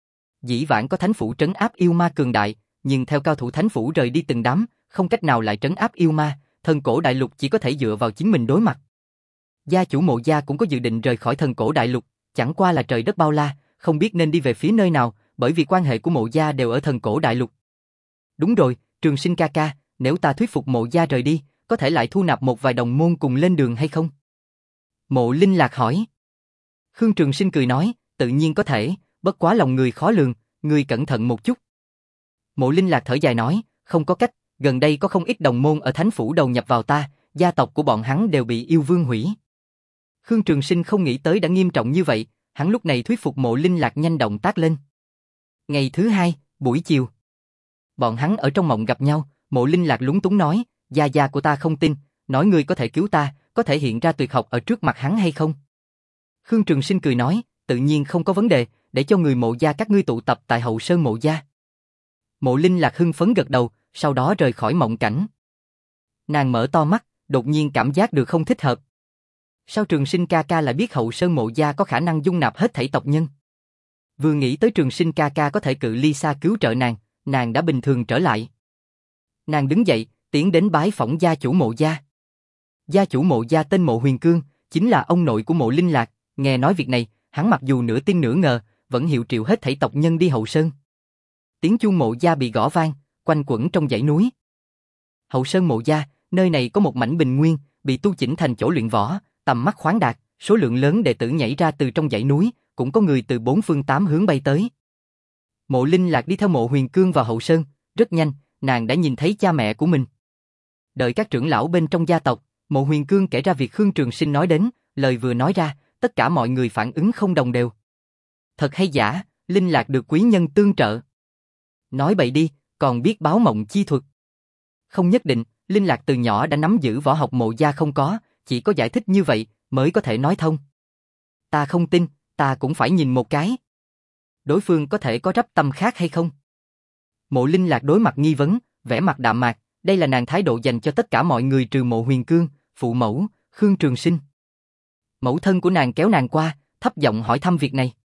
Speaker 1: Dĩ vãng có thánh phủ trấn áp yêu ma cường đại, nhưng theo cao thủ thánh phủ rời đi từng đám, không cách nào lại trấn áp yêu ma, thần cổ đại lục chỉ có thể dựa vào chính mình đối mặt. Gia chủ Mộ gia cũng có dự định rời khỏi thần cổ đại lục, chẳng qua là trời đất bao la, không biết nên đi về phía nơi nào, bởi vì quan hệ của Mộ gia đều ở thần cổ đại lục. Đúng rồi, Trường Sinh ca ca, nếu ta thuyết phục Mộ gia rời đi, có thể lại thu nạp một vài đồng môn cùng lên đường hay không? Mộ Linh Lạc hỏi. Khương Trường Sinh cười nói, tự nhiên có thể, bất quá lòng người khó lường, ngươi cẩn thận một chút. Mộ Linh Lạc thở dài nói, không có cách, gần đây có không ít đồng môn ở thánh phủ đầu nhập vào ta, gia tộc của bọn hắn đều bị yêu vương hủy. Khương Trường Sinh không nghĩ tới đã nghiêm trọng như vậy, hắn lúc này thuyết phục Mộ Linh Lạc nhanh động tác lên. Ngày thứ hai, buổi chiều. Bọn hắn ở trong mộng gặp nhau, Mộ Linh Lạc lúng túng nói, gia gia của ta không tin, nói ngươi có thể cứu ta, có thể hiện ra tuyệt học ở trước mặt hắn hay không? Khương Trường Sinh cười nói, tự nhiên không có vấn đề, để cho người Mộ gia các ngươi tụ tập tại Hậu Sơn Mộ gia. Mộ Linh Lạc hưng phấn gật đầu, sau đó rời khỏi mộng cảnh. Nàng mở to mắt, đột nhiên cảm giác được không thích hợp. Sao Trường Sinh ca ca lại biết Hậu Sơn Mộ gia có khả năng dung nạp hết thảy tộc nhân? Vừa nghĩ tới Trường Sinh ca ca có thể cự ly xa cứu trợ nàng, nàng đã bình thường trở lại. Nàng đứng dậy, tiến đến bái phỏng gia chủ Mộ gia. Gia chủ Mộ gia tên Mộ Huyền Cương, chính là ông nội của Mộ Linh Lạc. Nghe nói việc này, hắn mặc dù nửa tin nửa ngờ, vẫn hiệu triệu hết thảy tộc nhân đi Hậu Sơn. Tiếng chuông Mộ gia bị gõ vang, quanh quẩn trong dãy núi. Hậu Sơn Mộ gia, nơi này có một mảnh bình nguyên, bị tu chỉnh thành chỗ luyện võ, tầm mắt khoáng đạt, số lượng lớn đệ tử nhảy ra từ trong dãy núi, cũng có người từ bốn phương tám hướng bay tới. Mộ Linh Lạc đi theo Mộ Huyền Cương vào Hậu Sơn, rất nhanh, nàng đã nhìn thấy cha mẹ của mình. Đợi các trưởng lão bên trong gia tộc, Mộ Huyền Cương kể ra việc Khương Trường Sinh nói đến, lời vừa nói ra, tất cả mọi người phản ứng không đồng đều. Thật hay giả, Linh Lạc được quý nhân tương trợ. Nói bậy đi, còn biết báo mộng chi thuật. Không nhất định, Linh Lạc từ nhỏ đã nắm giữ võ học Mộ gia không có, chỉ có giải thích như vậy mới có thể nói thông. Ta không tin, ta cũng phải nhìn một cái. Đối phương có thể có rắp tâm khác hay không? Mộ Linh Lạc đối mặt nghi vấn, vẻ mặt đạm mạc, đây là nàng thái độ dành cho tất cả mọi người trừ Mộ Huyền Cương, phụ mẫu, Khương Trường Sinh. Mẫu thân của nàng kéo nàng qua, thấp giọng hỏi thăm việc này.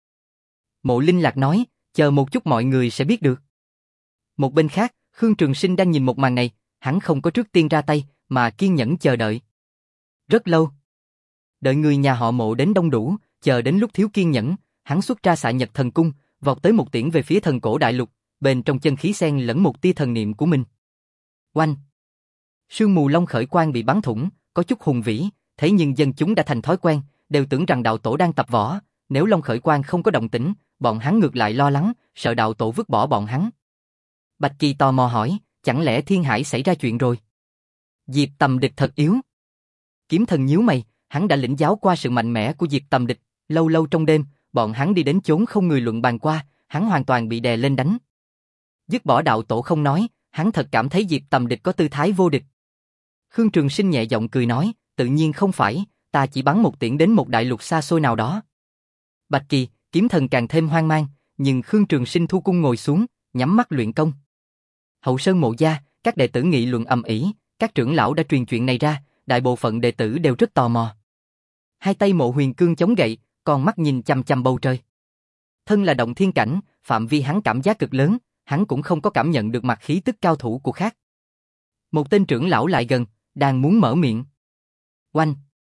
Speaker 1: Mộ Linh Lạc nói, chờ một chút mọi người sẽ biết được. Một bên khác, Khương Trường Sinh đang nhìn một màn này, hắn không có trước tiên ra tay, mà kiên nhẫn chờ đợi. Rất lâu. Đợi người nhà họ Mộ đến đông đủ, chờ đến lúc thiếu kiên nhẫn, hắn xuất ra Xạ Nhật Thần Cung, vọt tới một tiễn về phía thần cổ đại lục, bên trong chân khí xen lẫn một tia thần niệm của mình. Oanh! Sương mù long khởi quang bị bắn thủng, có chút hùng vĩ, thế nhưng dân chúng đã thành thói quen, đều tưởng rằng đạo tổ đang tập võ, nếu long khởi quang không có động tĩnh, bọn hắn ngược lại lo lắng, sợ đạo tổ vứt bỏ bọn hắn. Bạch Kỳ tò mò hỏi, chẳng lẽ Thiên Hải xảy ra chuyện rồi? Diệp Tầm Địch thật yếu. Kiếm Thần nhíu mày, hắn đã lĩnh giáo qua sự mạnh mẽ của Diệp Tầm Địch, lâu lâu trong đêm, bọn hắn đi đến chốn không người luận bàn qua, hắn hoàn toàn bị đè lên đánh. Dứt bỏ đạo tổ không nói, hắn thật cảm thấy Diệp Tầm Địch có tư thái vô địch. Khương Trường Sinh nhẹ giọng cười nói, tự nhiên không phải, ta chỉ bắn một tiễn đến một đại lục xa xôi nào đó. Bạch Kỳ, Kiếm Thần càng thêm hoang mang, nhưng Khương Trường Sinh thu cung ngồi xuống, nhắm mắt luyện công. Hậu Sơn Mộ gia, các đệ tử nghị luận ầm ĩ, các trưởng lão đã truyền chuyện này ra, đại bộ phận đệ tử đều rất tò mò. Hai tay Mộ Huyền Cương chống gậy, còn mắt nhìn chằm chằm bầu trời. Thân là động thiên cảnh, phạm vi hắn cảm giác cực lớn, hắn cũng không có cảm nhận được mặt khí tức cao thủ của khác. Một tên trưởng lão lại gần, đang muốn mở miệng. Oanh!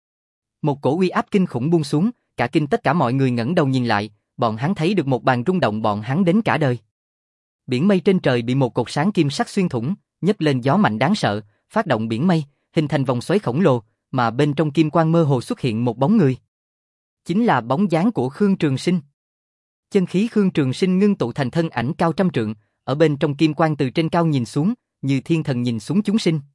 Speaker 1: Một cổ uy áp kinh khủng buông xuống, cả kinh tất cả mọi người ngẩng đầu nhìn lại, bọn hắn thấy được một bàn rung động bọn hắn đến cả đời. Biển mây trên trời bị một cột sáng kim sắc xuyên thủng, nhấc lên gió mạnh đáng sợ, phát động biển mây, hình thành vòng xoáy khổng lồ, mà bên trong kim quang mơ hồ xuất hiện một bóng người. Chính là bóng dáng của Khương Trường Sinh. Chân khí Khương Trường Sinh ngưng tụ thành thân ảnh cao trăm trượng, ở bên trong kim quang từ trên cao nhìn xuống, như thiên thần nhìn xuống chúng sinh.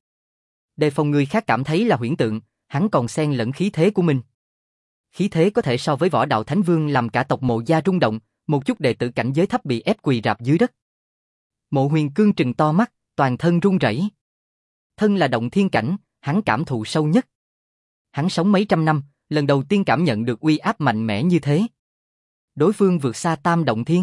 Speaker 1: Đề phòng người khác cảm thấy là huyễn tượng, hắn còn xen lẫn khí thế của mình. Khí thế có thể so với võ đạo Thánh Vương làm cả tộc Mộ gia rung động, một chút đệ tử cảnh giới thấp bị ép quỳ rạp dưới đất. Mộ Huyền Cương trừng to mắt, toàn thân run rẩy. Thân là động thiên cảnh, hắn cảm thụ sâu nhất. Hắn sống mấy trăm năm, lần đầu tiên cảm nhận được uy áp mạnh mẽ như thế. Đối phương vượt xa tam động thiên.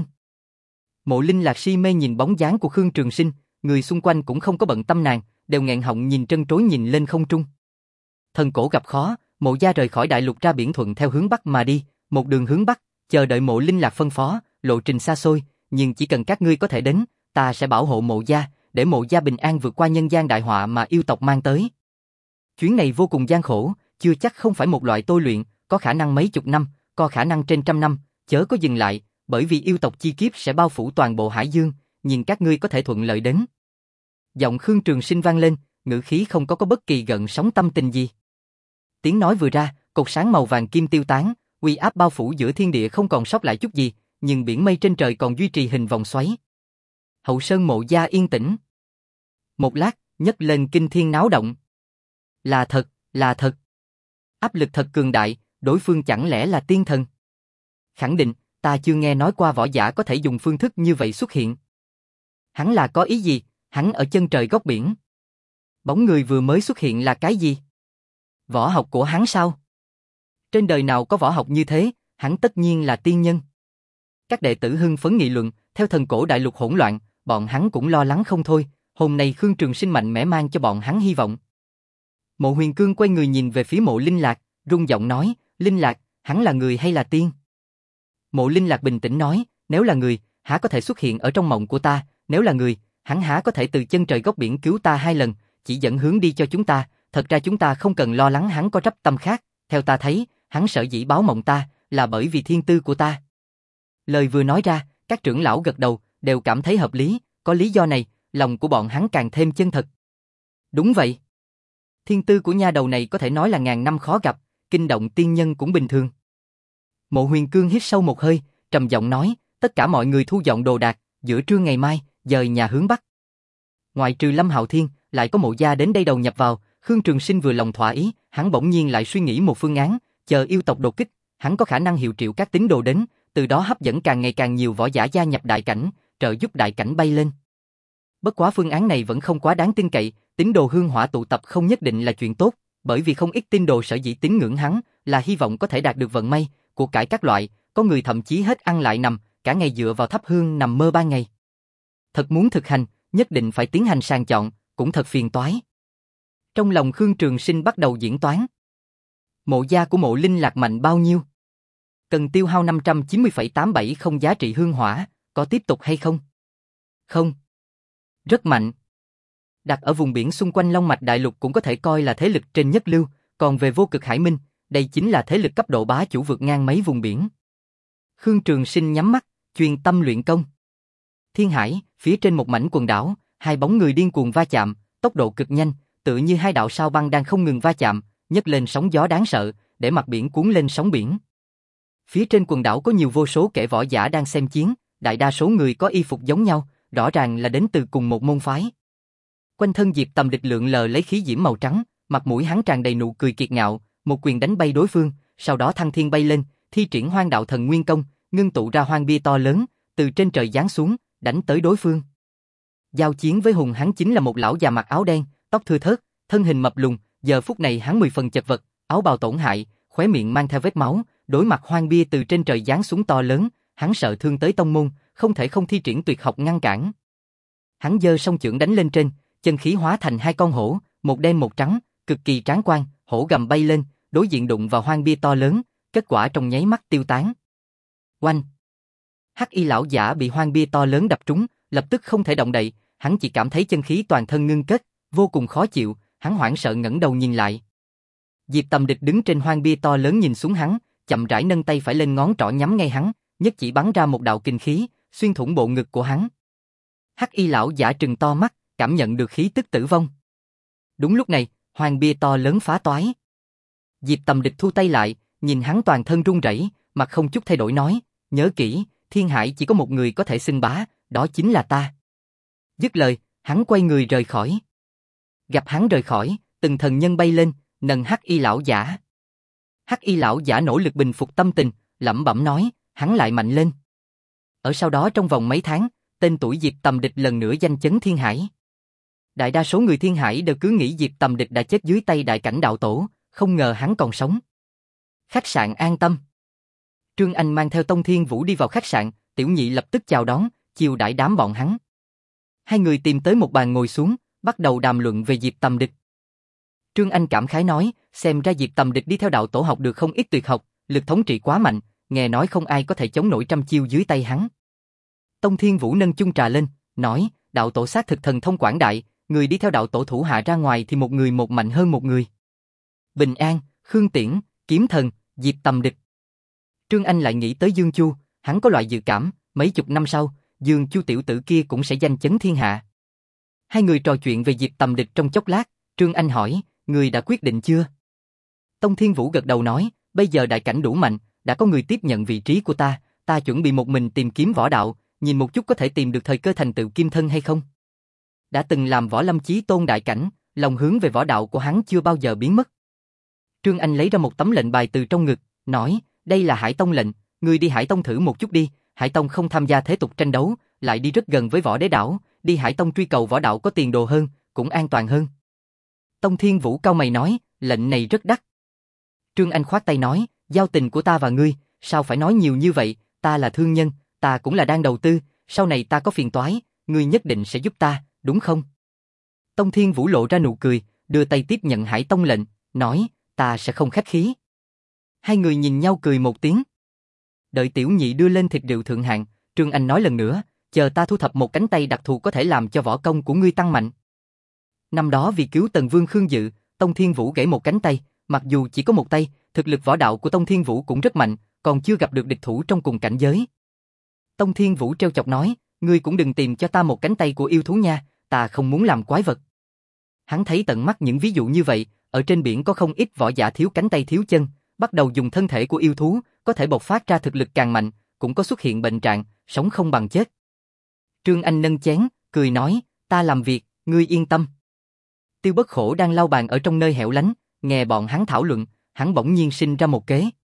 Speaker 1: Mộ Linh Lạc si mê nhìn bóng dáng của Khương Trường Sinh, người xung quanh cũng không có bận tâm nàng, đều nghẹn họng nhìn trân trối nhìn lên không trung. Thần cổ gặp khó, Mộ gia rời khỏi đại lục ra biển thuận theo hướng bắc mà đi, một đường hướng bắc, chờ đợi Mộ Linh Lạc phân phó, lộ trình xa xôi, nhưng chỉ cần các ngươi có thể đến, ta sẽ bảo hộ Mộ gia, để Mộ gia bình an vượt qua nhân gian đại họa mà yêu tộc mang tới. Chuyến này vô cùng gian khổ, chưa chắc không phải một loại tôi luyện, có khả năng mấy chục năm, có khả năng trên trăm năm, chớ có dừng lại, bởi vì yêu tộc chi kiếp sẽ bao phủ toàn bộ hải dương, nhìn các ngươi có thể thuận lợi đến. Giọng Khương Trường Sinh vang lên, ngữ khí không có có bất kỳ gợn sóng tâm tình gì. Tiếng nói vừa ra, cột sáng màu vàng kim tiêu tán, uy áp bao phủ giữa thiên địa không còn sót lại chút gì, nhưng biển mây trên trời còn duy trì hình vòng xoáy. Hậu Sơn Mộ gia yên tĩnh. Một lát, nhấc lên kinh thiên náo động. Là thật, là thật. Áp lực thật cường đại, đối phương chẳng lẽ là tiên thần? Khẳng định, ta chưa nghe nói qua võ giả có thể dùng phương thức như vậy xuất hiện. Hắn là có ý gì? Hắn ở chân trời góc biển. Bóng người vừa mới xuất hiện là cái gì? Võ học của hắn sao? Trên đời nào có võ học như thế, hắn tất nhiên là tiên nhân. Các đệ tử hưng phấn nghị luận, theo thần cổ đại lục hỗn loạn, bọn hắn cũng lo lắng không thôi, hôm nay Khương Trường Sinh mạnh mẽ mang cho bọn hắn hy vọng. Mộ Huyền Cương quay người nhìn về phía Mộ Linh Lạc, rung giọng nói, Linh Lạc, hắn là người hay là tiên? Mộ Linh Lạc bình tĩnh nói, nếu là người, há có thể xuất hiện ở trong mộng của ta, nếu là người, hắn há có thể từ chân trời góc biển cứu ta hai lần, chỉ dẫn hướng đi cho chúng ta, thật ra chúng ta không cần lo lắng hắn có trắp tâm khác, theo ta thấy, hắn sở dĩ báo mộng ta, là bởi vì thiên tư của ta. Lời vừa nói ra, các trưởng lão gật đầu, đều cảm thấy hợp lý, có lý do này, lòng của bọn hắn càng thêm chân thật. Đúng vậy. Thiên tư của nha đầu này có thể nói là ngàn năm khó gặp, kinh động tiên nhân cũng bình thường. Mộ Huyền Cương hít sâu một hơi, trầm giọng nói, tất cả mọi người thu dọn đồ đạc, giữa trưa ngày mai, dời nhà hướng Bắc. Ngoại trừ Lâm Hạo Thiên, lại có Mộ gia đến đây đầu nhập vào, Khương Trường Sinh vừa lòng thỏa ý, hắn bỗng nhiên lại suy nghĩ một phương án, chờ yêu tộc đột kích, hắn có khả năng hiệu triệu các tín đồ đến, từ đó hấp dẫn càng ngày càng nhiều võ giả gia nhập đại cảnh, trợ giúp đại cảnh bay lên. Bất quá phương án này vẫn không quá đáng tin cậy, tín đồ hương hỏa tụ tập không nhất định là chuyện tốt, bởi vì không ít tín đồ sở dĩ tín ngưỡng hắn, là hy vọng có thể đạt được vận may, của cải các loại, có người thậm chí hết ăn lại nằm, cả ngày dựa vào thắp hương nằm mơ ban ngày. Thật muốn thực hành, nhất định phải tiến hành sàng chọn, cũng thật phiền toái. Trong lòng Khương Trường Sinh bắt đầu diễn toán. Mộ gia của Mộ Linh Lạc mạnh bao nhiêu? Cần tiêu hao năm trăm chín mươi phẩy tám bảy không giá trị hương hỏa, có tiếp tục hay không? Không. Rất mạnh. Đặt ở vùng biển xung quanh Long Mạch Đại Lục cũng có thể coi là thế lực trên nhất lưu, còn về Vô Cực Hải Minh, đây chính là thế lực cấp độ bá chủ vượt ngang mấy vùng biển. Khương Trường Sinh nhắm mắt, chuyên tâm luyện công. Thiên Hải, phía trên một mảnh quần đảo, hai bóng người điên cuồng va chạm, tốc độ cực nhanh, tựa như hai đạo sao băng đang không ngừng va chạm, nhấc lên sóng gió đáng sợ, để mặt biển cuốn lên sóng biển. Phía trên quần đảo có nhiều vô số kẻ võ giả đang xem chiến, đại đa số người có y phục giống nhau, rõ ràng là đến từ cùng một môn phái. Quanh thân Diệp Tầm Địch lượn lờ lấy khí diễm màu trắng, mặt mũi hắn tràn đầy nụ cười kiệt ngạo, một quyền đánh bay đối phương, sau đó thăng thiên bay lên, thi triển Hoang Đạo Thần Nguyên Công, ngưng tụ ra hoang bia to lớn, từ trên trời giáng xuống, đánh tới đối phương. Giao chiến với Hùng hắn chính là một lão già mặc áo đen, tóc thưa thớt, thân hình mập lùn, giờ phút này hắn mười phần chật vật, áo bào tổn hại, khóe miệng mang theo vết máu, đối mặt hoang bia từ trên trời giáng xuống to lớn, hắn sợ thương tới tông môn, không thể không thi triển tuyệt học ngăn cản. Hắn giơ song chưởng đánh lên trên, chân khí hóa thành hai con hổ, một đen một trắng, cực kỳ tráng quan, hổ gầm bay lên, đối diện đụng vào hoang bia to lớn, kết quả trong nháy mắt tiêu tán. Oanh! Hắc Y lão giả bị hoang bia to lớn đập trúng, lập tức không thể động đậy, hắn chỉ cảm thấy chân khí toàn thân ngưng kết, vô cùng khó chịu, hắn hoảng sợ ngẩng đầu nhìn lại. Diệp Tầm Địch đứng trên hoang bia to lớn nhìn xuống hắn, chậm rãi nâng tay phải lên ngón trỏ nhắm ngay hắn, nhất chỉ bắn ra một đạo kinh khí, xuyên thủng bộ ngực của hắn. Hắc Y lão giả trừng to mắt, cảm nhận được khí tức tử vong. Đúng lúc này, hoang bia to lớn phá toái. Diệp Tầm Địch thu tay lại, nhìn hắn toàn thân run rẩy, mặt không chút thay đổi nói, nhớ kỹ, Thiên Hải chỉ có một người có thể xưng bá, đó chính là ta. Dứt lời, hắn quay người rời khỏi. Gặp hắn rời khỏi, từng thần nhân bay lên, nâng Hắc Y lão giả. Hắc Y lão giả nỗ lực bình phục tâm tình, lẩm bẩm nói, hắn lại mạnh lên. Ở sau đó trong vòng mấy tháng, tên tuổi Diệp Tầm Địch lần nữa danh chấn Thiên Hải. Đại đa số người Thiên Hải đều cứ nghĩ Diệp Tầm Địch đã chết dưới tay đại cảnh đạo tổ, không ngờ hắn còn sống. Khách sạn An Tâm. Trương Anh mang theo Tông Thiên Vũ đi vào khách sạn, Tiểu Nhị lập tức chào đón, chiêu đãi đám bọn hắn. Hai người tìm tới một bàn ngồi xuống, bắt đầu đàm luận về Diệp Tầm Địch. Trương Anh cảm khái nói, xem ra Diệp Tầm Địch đi theo đạo tổ học được không ít tuyệt học, lực thống trị quá mạnh, nghe nói không ai có thể chống nổi trăm chiêu dưới tay hắn. Tông Thiên Vũ nâng chung trà lên, nói, đạo tổ xác thực thần thông quảng đại, người đi theo đạo tổ thủ hạ ra ngoài thì một người một mạnh hơn một người. Bình An, Khương Tiễn, Kiếm Thần, Diệp Tầm Địch. Trương Anh lại nghĩ tới Dương Chu, hắn có loại dự cảm, mấy chục năm sau, Dương Chu tiểu tử kia cũng sẽ danh chấn thiên hạ. Hai người trò chuyện về Diệp Tầm Địch trong chốc lát, Trương Anh hỏi, người đã quyết định chưa? Tông Thiên Vũ gật đầu nói, bây giờ đại cảnh đủ mạnh, đã có người tiếp nhận vị trí của ta, ta chuẩn bị một mình tìm kiếm võ đạo, nhìn một chút có thể tìm được thời cơ thành tựu kim thân hay không. Đã từng làm võ lâm chí tôn đại cảnh, lòng hướng về võ đạo của hắn chưa bao giờ biến mất. Trương Anh lấy ra một tấm lệnh bài từ trong ngực, nói, đây là Hải Tông lệnh, ngươi đi Hải Tông thử một chút đi, Hải Tông không tham gia thế tục tranh đấu, lại đi rất gần với Võ Đế đảo, đi Hải Tông truy cầu võ đạo có tiền đồ hơn, cũng an toàn hơn. Tông Thiên Vũ cau mày nói, lệnh này rất đắt. Trương Anh khoát tay nói, giao tình của ta và ngươi, sao phải nói nhiều như vậy, ta là thương nhân, ta cũng là đang đầu tư, sau này ta có phiền toái, ngươi nhất định sẽ giúp ta, đúng không? Tông Thiên Vũ lộ ra nụ cười, đưa tay tiếp nhận Hải Tông lệnh, nói, ta sẽ không khách khí. Hai người nhìn nhau cười một tiếng. Đợi tiểu nhị đưa lên thịt rượu thượng hạng, Trương Anh nói lần nữa, chờ ta thu thập một cánh tay đặc thù có thể làm cho võ công của ngươi tăng mạnh. Năm đó vì cứu Tần Vương Khương Dự, Tông Thiên Vũ gãy một cánh tay, mặc dù chỉ có một tay, thực lực võ đạo của Tông Thiên Vũ cũng rất mạnh, còn chưa gặp được địch thủ trong cùng cảnh giới. Tông Thiên Vũ trêu chọc nói, ngươi cũng đừng tìm cho ta một cánh tay của yêu thú nha, ta không muốn làm quái vật. Hắn thấy tận mắt những ví dụ như vậy, ở trên biển có không ít võ giả thiếu cánh tay thiếu chân, bắt đầu dùng thân thể của yêu thú, có thể bộc phát ra thực lực càng mạnh, cũng có xuất hiện bệnh trạng, sống không bằng chết. Trương Anh nâng chén, cười nói, ta làm việc, ngươi yên tâm. Tiêu Bất Khổ đang lau bàn ở trong nơi hẻo lánh, nghe bọn hắn thảo luận, hắn bỗng nhiên sinh ra một kế.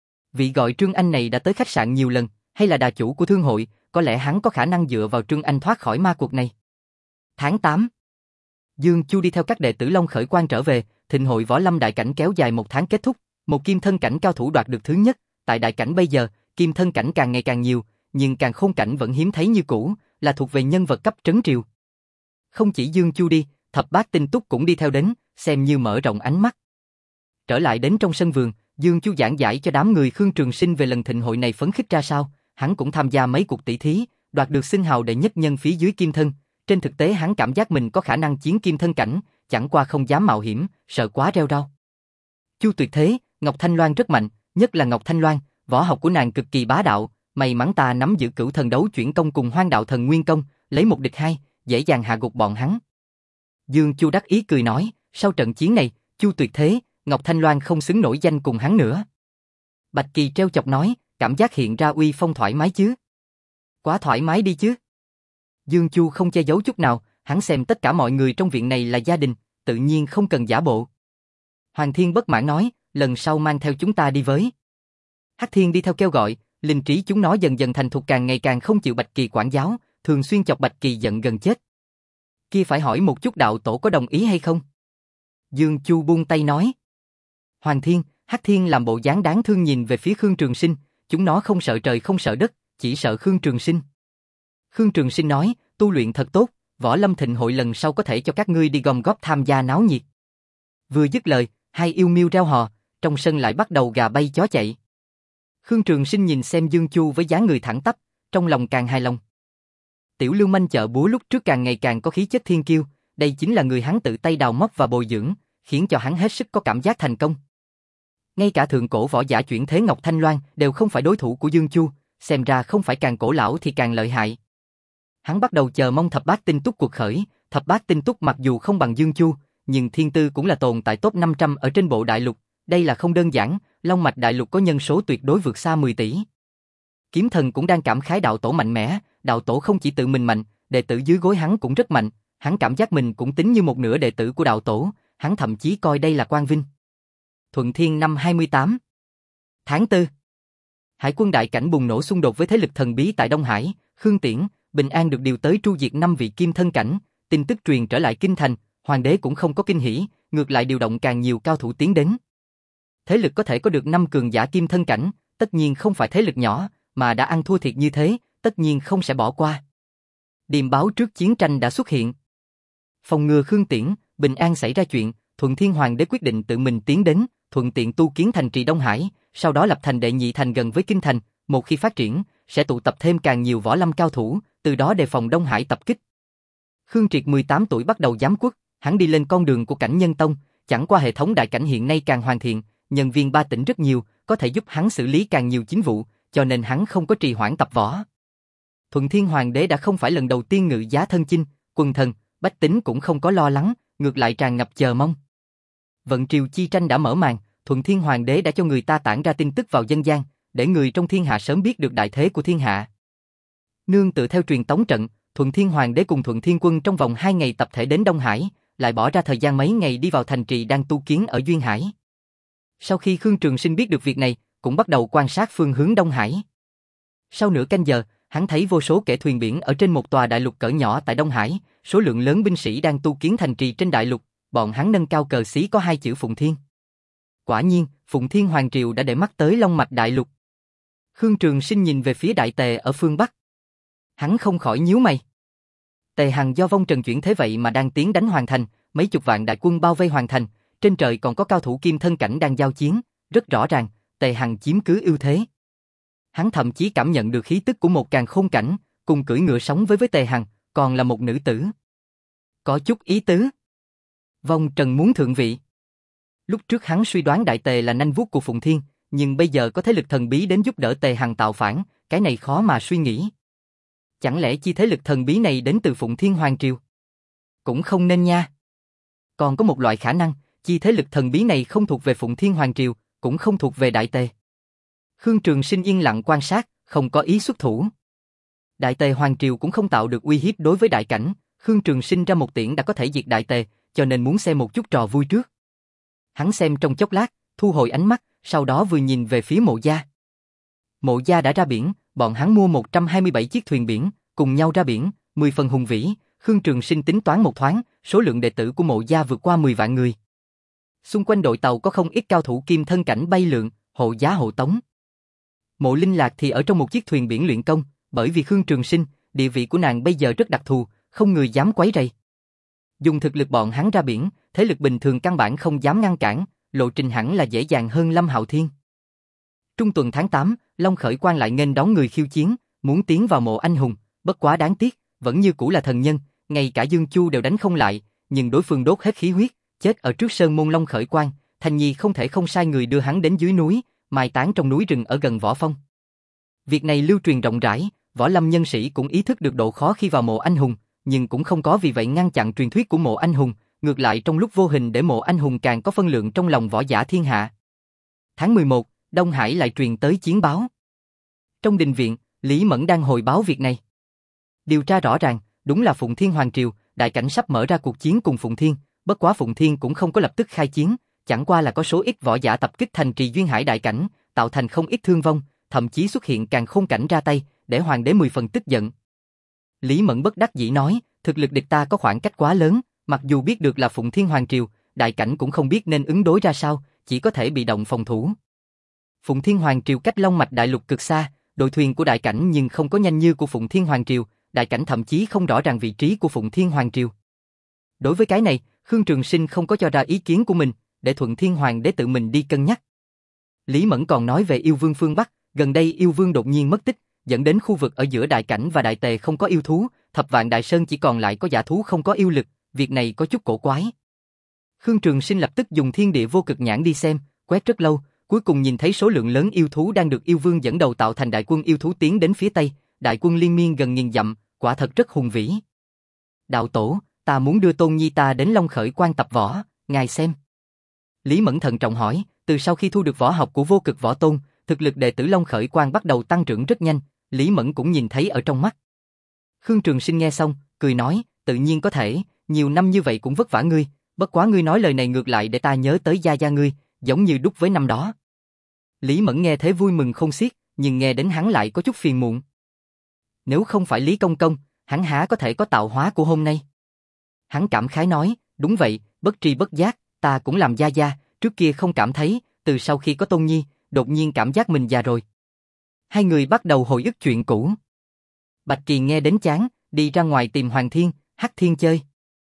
Speaker 1: Vị gọi Trương Anh này đã tới khách sạn nhiều lần, hay là đà chủ của thương hội, có lẽ hắn có khả năng dựa vào Trương Anh thoát khỏi ma cuộc này. Tháng tám, Dương Chu đi theo các đệ tử Long Khởi Quan trở về, thịnh hội võ lâm đại cảnh kéo dài một tháng kết thúc, một kim thân cảnh cao thủ đoạt được thứ nhất, tại đại cảnh bây giờ, kim thân cảnh càng ngày càng nhiều, nhưng càng khôn cảnh vẫn hiếm thấy như cũ, là thuộc về nhân vật cấp trấn triều. Không chỉ Dương Chu đi, Thập Bát Tinh Túc cũng đi theo đến, xem như mở rộng ánh mắt. Trở lại đến trong sân vườn, Dương Chu giảng giải cho đám người Khương Trường Sinh về lần thịnh hội này phấn khích ra sao, hắn cũng tham gia mấy cuộc tỷ thí, đoạt được xưng hào đệ nhất nhân phía dưới kim thân, trên thực tế hắn cảm giác mình có khả năng chiến kim thân cảnh, chẳng qua không dám mạo hiểm, sợ quá reo rao. Chu Tuyệt Thế, Ngọc Thanh Loan rất mạnh, nhất là Ngọc Thanh Loan, võ học của nàng cực kỳ bá đạo, may mắn ta nắm giữ Cửu Thần Đấu Chuyển Công cùng Hoang Đạo Thần Nguyên Công, lấy một địch hai, dễ dàng hạ gục bọn hắn. Dương Chu đắc ý cười nói, sau trận chiến này, Chu Tuyệt Thế, Ngọc Thanh Loan không xứng nổi danh cùng hắn nữa. Bạch Kỳ treo chọc nói, cảm giác hiện ra uy phong thoải mái chứ? Quá thoải mái đi chứ? Dương Chu không che giấu chút nào, hắn xem tất cả mọi người trong viện này là gia đình, tự nhiên không cần giả bộ. Hoàng Thiên bất mãn nói, lần sau mang theo chúng ta đi với. Hắc Thiên đi theo kêu gọi, linh trí chúng nó dần dần thành thục càng ngày càng không chịu Bạch Kỳ quản giáo, thường xuyên chọc Bạch Kỳ giận gần chết. Kia phải hỏi một chút đạo tổ có đồng ý hay không? Dương Chu buông tay nói. Hoàng Thiên, Hắc Thiên làm bộ dáng đáng thương nhìn về phía Khương Trường Sinh, chúng nó không sợ trời không sợ đất, chỉ sợ Khương Trường Sinh. Khương Trường Sinh nói, tu luyện thật tốt, võ lâm thịnh hội lần sau có thể cho các ngươi đi gom góp tham gia náo nhiệt. Vừa dứt lời, hai yêu miêu reo hò, trong sân lại bắt đầu gà bay chó chạy. Khương Trường Sinh nhìn xem Dương Chu với dáng người thẳng tắp, trong lòng càng hài lòng. Tiểu lưu manh chợ búa lúc trước càng ngày càng có khí chất thiên kiêu, đây chính là người hắn tự tay đào móc và bồi dưỡng, khiến cho hắn hết sức có cảm giác thành công. Ngay cả thượng cổ võ giả chuyển thế Ngọc Thanh Loan đều không phải đối thủ của Dương Chu, xem ra không phải càng cổ lão thì càng lợi hại. Hắn bắt đầu chờ mong Thập Bát Tinh Túc cuộc khởi, Thập Bát Tinh Túc mặc dù không bằng Dương Chu, nhưng thiên tư cũng là tồn tại top năm trăm ở trên bộ đại lục, đây là không đơn giản, Long Mạch đại lục có nhân số tuyệt đối vượt xa mười tỷ. Kiếm Thần cũng đang cảm khái đạo tổ mạnh mẽ, đạo tổ không chỉ tự mình mạnh, đệ tử dưới gối hắn cũng rất mạnh, hắn cảm giác mình cũng tính như một nửa đệ tử của đạo tổ, hắn thậm chí coi đây là quang vinh. Thuận Thiên năm hai mươi tám tháng tư, Hải quân đại cảnh bùng nổ xung đột với thế lực thần bí tại Đông Hải, Khương Tiễn, Bình An được điều tới tru diệt năm vị kim thân cảnh, tin tức truyền trở lại kinh thành, hoàng đế cũng không có kinh hỉ, ngược lại điều động càng nhiều cao thủ tiến đến. Thế lực có thể có được năm cường giả kim thân cảnh, tất nhiên không phải thế lực nhỏ, mà đã ăn thua thiệt như thế, tất nhiên không sẽ bỏ qua. Điềm báo trước chiến tranh đã xuất hiện. Phòng ngừa Khương Tiễn, Bình An xảy ra chuyện, Thuận Thiên Hoàng đế quyết định tự mình tiến đến, thuận tiện tu kiến thành trì Đông Hải, sau đó lập thành đệ nhị thành gần với kinh thành, một khi phát triển, sẽ tụ tập thêm càng nhiều võ lâm cao thủ, từ đó đề phòng Đông Hải tập kích. Khương Triệt mười tám tuổi bắt đầu giám quốc, hắn đi lên con đường của cảnh nhân tông, chẳng qua hệ thống đại cảnh hiện nay càng hoàn thiện, nhân viên ba tỉnh rất nhiều, có thể giúp hắn xử lý càng nhiều chính vụ, cho nên hắn không có trì hoãn tập võ. Thuận Thiên Hoàng đế đã không phải lần đầu tiên ngự giá thân chinh, quần thần, bách tính cũng không có lo lắng, ngược lại tràn ngập chờ mong. Vận triều chi tranh đã mở màn, Thuận Thiên Hoàng đế đã cho người ta tản ra tin tức vào dân gian, để người trong thiên hạ sớm biết được đại thế của thiên hạ. Nương tựa theo truyền tống trận, Thuận Thiên Hoàng đế cùng Thuận Thiên quân trong vòng hai ngày tập thể đến Đông Hải, lại bỏ ra thời gian mấy ngày đi vào thành trì đang tu kiến ở Duyên Hải. Sau khi Khương Trường Sinh biết được việc này, cũng bắt đầu quan sát phương hướng Đông Hải. Sau nửa canh giờ, hắn thấy vô số kẻ thuyền biển ở trên một tòa đại lục cỡ nhỏ tại Đông Hải, số lượng lớn binh sĩ đang tu kiến thành trì trên đại lục, bọn hắn nâng cao cờ xí có hai chữ Phụng Thiên. Quả nhiên, Phụng Thiên Hoàng Triều đã để mắt tới Long Mạch Đại Lục. Khương Trường Sinh nhìn về phía Đại Tề ở phương Bắc. Hắn không khỏi nhíu mày. Tề Hằng do vong trần chuyển thế vậy mà đang tiến đánh Hoàng Thành, mấy chục vạn đại quân bao vây Hoàng Thành, trên trời còn có cao thủ kim thân cảnh đang giao chiến, rất rõ ràng, Tề Hằng chiếm cứ ưu thế. Hắn thậm chí cảm nhận được khí tức của một càn khôn cảnh, cùng cưỡi ngựa sống với với Tề Hằng, còn là một nữ tử. Có chút ý tứ. Vong Trần muốn thượng vị. Lúc trước hắn suy đoán Đại Tề là nanh vuốt của Phụng Thiên, nhưng bây giờ có thế lực thần bí đến giúp đỡ Tề Hằng tạo phản, cái này khó mà suy nghĩ. Chẳng lẽ chi thế lực thần bí này đến từ Phụng Thiên Hoàng Triều? Cũng không nên nha. Còn có một loại khả năng, chi thế lực thần bí này không thuộc về Phụng Thiên Hoàng Triều, cũng không thuộc về Đại Tề. Khương Trường Sinh yên lặng quan sát, không có ý xuất thủ. Đại Tề Hoàng Triều cũng không tạo được uy hiếp đối với đại cảnh, Khương Trường Sinh ra một tiễn đã có thể diệt Đại Tề, cho nên muốn xem một chút trò vui trước. Hắn xem trong chốc lát, thu hồi ánh mắt, sau đó vừa nhìn về phía Mộ Gia. Mộ Gia đã ra biển, bọn hắn mua một trăm hai mươi bảy chiếc thuyền biển, cùng nhau ra biển, mười phần hùng vĩ. Khương Trường Sinh tính toán một thoáng, số lượng đệ tử của Mộ Gia vượt qua mười vạn người. Xung quanh đội tàu có không ít cao thủ kim thân cảnh bay lượn, hộ giá hộ tống. Mộ Linh Lạc thì ở trong một chiếc thuyền biển luyện công, bởi vì Khương Trường Sinh, địa vị của nàng bây giờ rất đặc thù, không người dám quấy rầy. Dùng thực lực bọn hắn ra biển, thế lực bình thường căn bản không dám ngăn cản, lộ trình hẳn là dễ dàng hơn Lâm Hạo Thiên. Trung tuần tháng tám, Long Khởi Quang lại nghênh đón người khiêu chiến, muốn tiến vào mộ anh hùng, bất quá đáng tiếc, vẫn như cũ là thần nhân, ngay cả Dương Chu đều đánh không lại, nhưng đối phương đốt hết khí huyết, chết ở trước sơn môn Long Khởi Quang, Thành Nhi không thể không sai người đưa hắn đến dưới núi, mai táng trong núi rừng ở gần Võ Phong. Việc này lưu truyền rộng rãi, võ lâm nhân sĩ cũng ý thức được độ khó khi vào mộ anh hùng, nhưng cũng không có vì vậy ngăn chặn truyền thuyết của mộ anh hùng, ngược lại trong lúc vô hình để mộ anh hùng càng có phân lượng trong lòng võ giả thiên hạ. Tháng mười một, Đông Hải lại truyền tới chiến báo. Trong đình viện, Lý Mẫn đang hồi báo việc này. Điều tra rõ ràng, đúng là Phụng Thiên Hoàng Triều, đại cảnh sắp mở ra cuộc chiến cùng Phụng Thiên, bất quá Phụng Thiên cũng không có lập tức khai chiến, chẳng qua là có số ít võ giả tập kích thành trì Duyên Hải đại cảnh, tạo thành không ít thương vong, thậm chí xuất hiện càn khôn cảnh ra tay, để hoàng đế mười phần tức giận. Lý Mẫn bất đắc dĩ nói, thực lực địch ta có khoảng cách quá lớn, mặc dù biết được là Phụng Thiên Hoàng Triều, đại cảnh cũng không biết nên ứng đối ra sao, chỉ có thể bị động phòng thủ. Phụng Thiên Hoàng Triều cách Long Mạch Đại Lục cực xa, đội thuyền của đại cảnh nhưng không có nhanh như của Phụng Thiên Hoàng Triều, đại cảnh thậm chí không rõ ràng vị trí của Phụng Thiên Hoàng Triều. Đối với cái này, Khương Trường Sinh không có cho ra ý kiến của mình, để Thuận Thiên Hoàng đế tự mình đi cân nhắc. Lý Mẫn còn nói về yêu vương phương Bắc, gần đây yêu vương đột nhiên mất tích, dẫn đến khu vực ở giữa đại cảnh và đại tề không có yêu thú, thập vạn đại sơn chỉ còn lại có dã thú không có yêu lực, việc này có chút cổ quái. Khương Trường Sinh lập tức dùng thiên địa vô cực nhãn đi xem, quét rất lâu, cuối cùng nhìn thấy số lượng lớn yêu thú đang được yêu vương dẫn đầu tạo thành đại quân yêu thú tiến đến phía tây, đại quân liên miên gần nghìn dặm, quả thật rất hùng vĩ. Đạo tổ, ta muốn đưa Tôn Nhi ta đến Long Khởi Quan tập võ, ngài xem. Lý Mẫn thận trọng hỏi, từ sau khi thu được võ học của vô cực võ tôn, thực lực đệ tử Long Khởi Quan bắt đầu tăng trưởng rất nhanh, Lý Mẫn cũng nhìn thấy ở trong mắt. Khương Trường Sinh nghe xong, cười nói, tự nhiên có thể, nhiều năm như vậy cũng vất vả ngươi, bất quá ngươi nói lời này ngược lại để ta nhớ tới gia gia ngươi, giống như đúc với năm đó. Lý Mẫn nghe thế vui mừng không xiết, nhưng nghe đến hắn lại có chút phiền muộn. Nếu không phải Lý Công Công, hắn há có thể có tạo hóa của hôm nay. Hắn cảm khái nói, đúng vậy, bất tri bất giác, ta cũng làm gia gia, trước kia không cảm thấy, từ sau khi có Tôn Nhi, đột nhiên cảm giác mình già rồi. Hai người bắt đầu hồi ức chuyện cũ. Bạch Kỳ nghe đến chán, đi ra ngoài tìm Hoàng Thiên, Hắc Thiên chơi.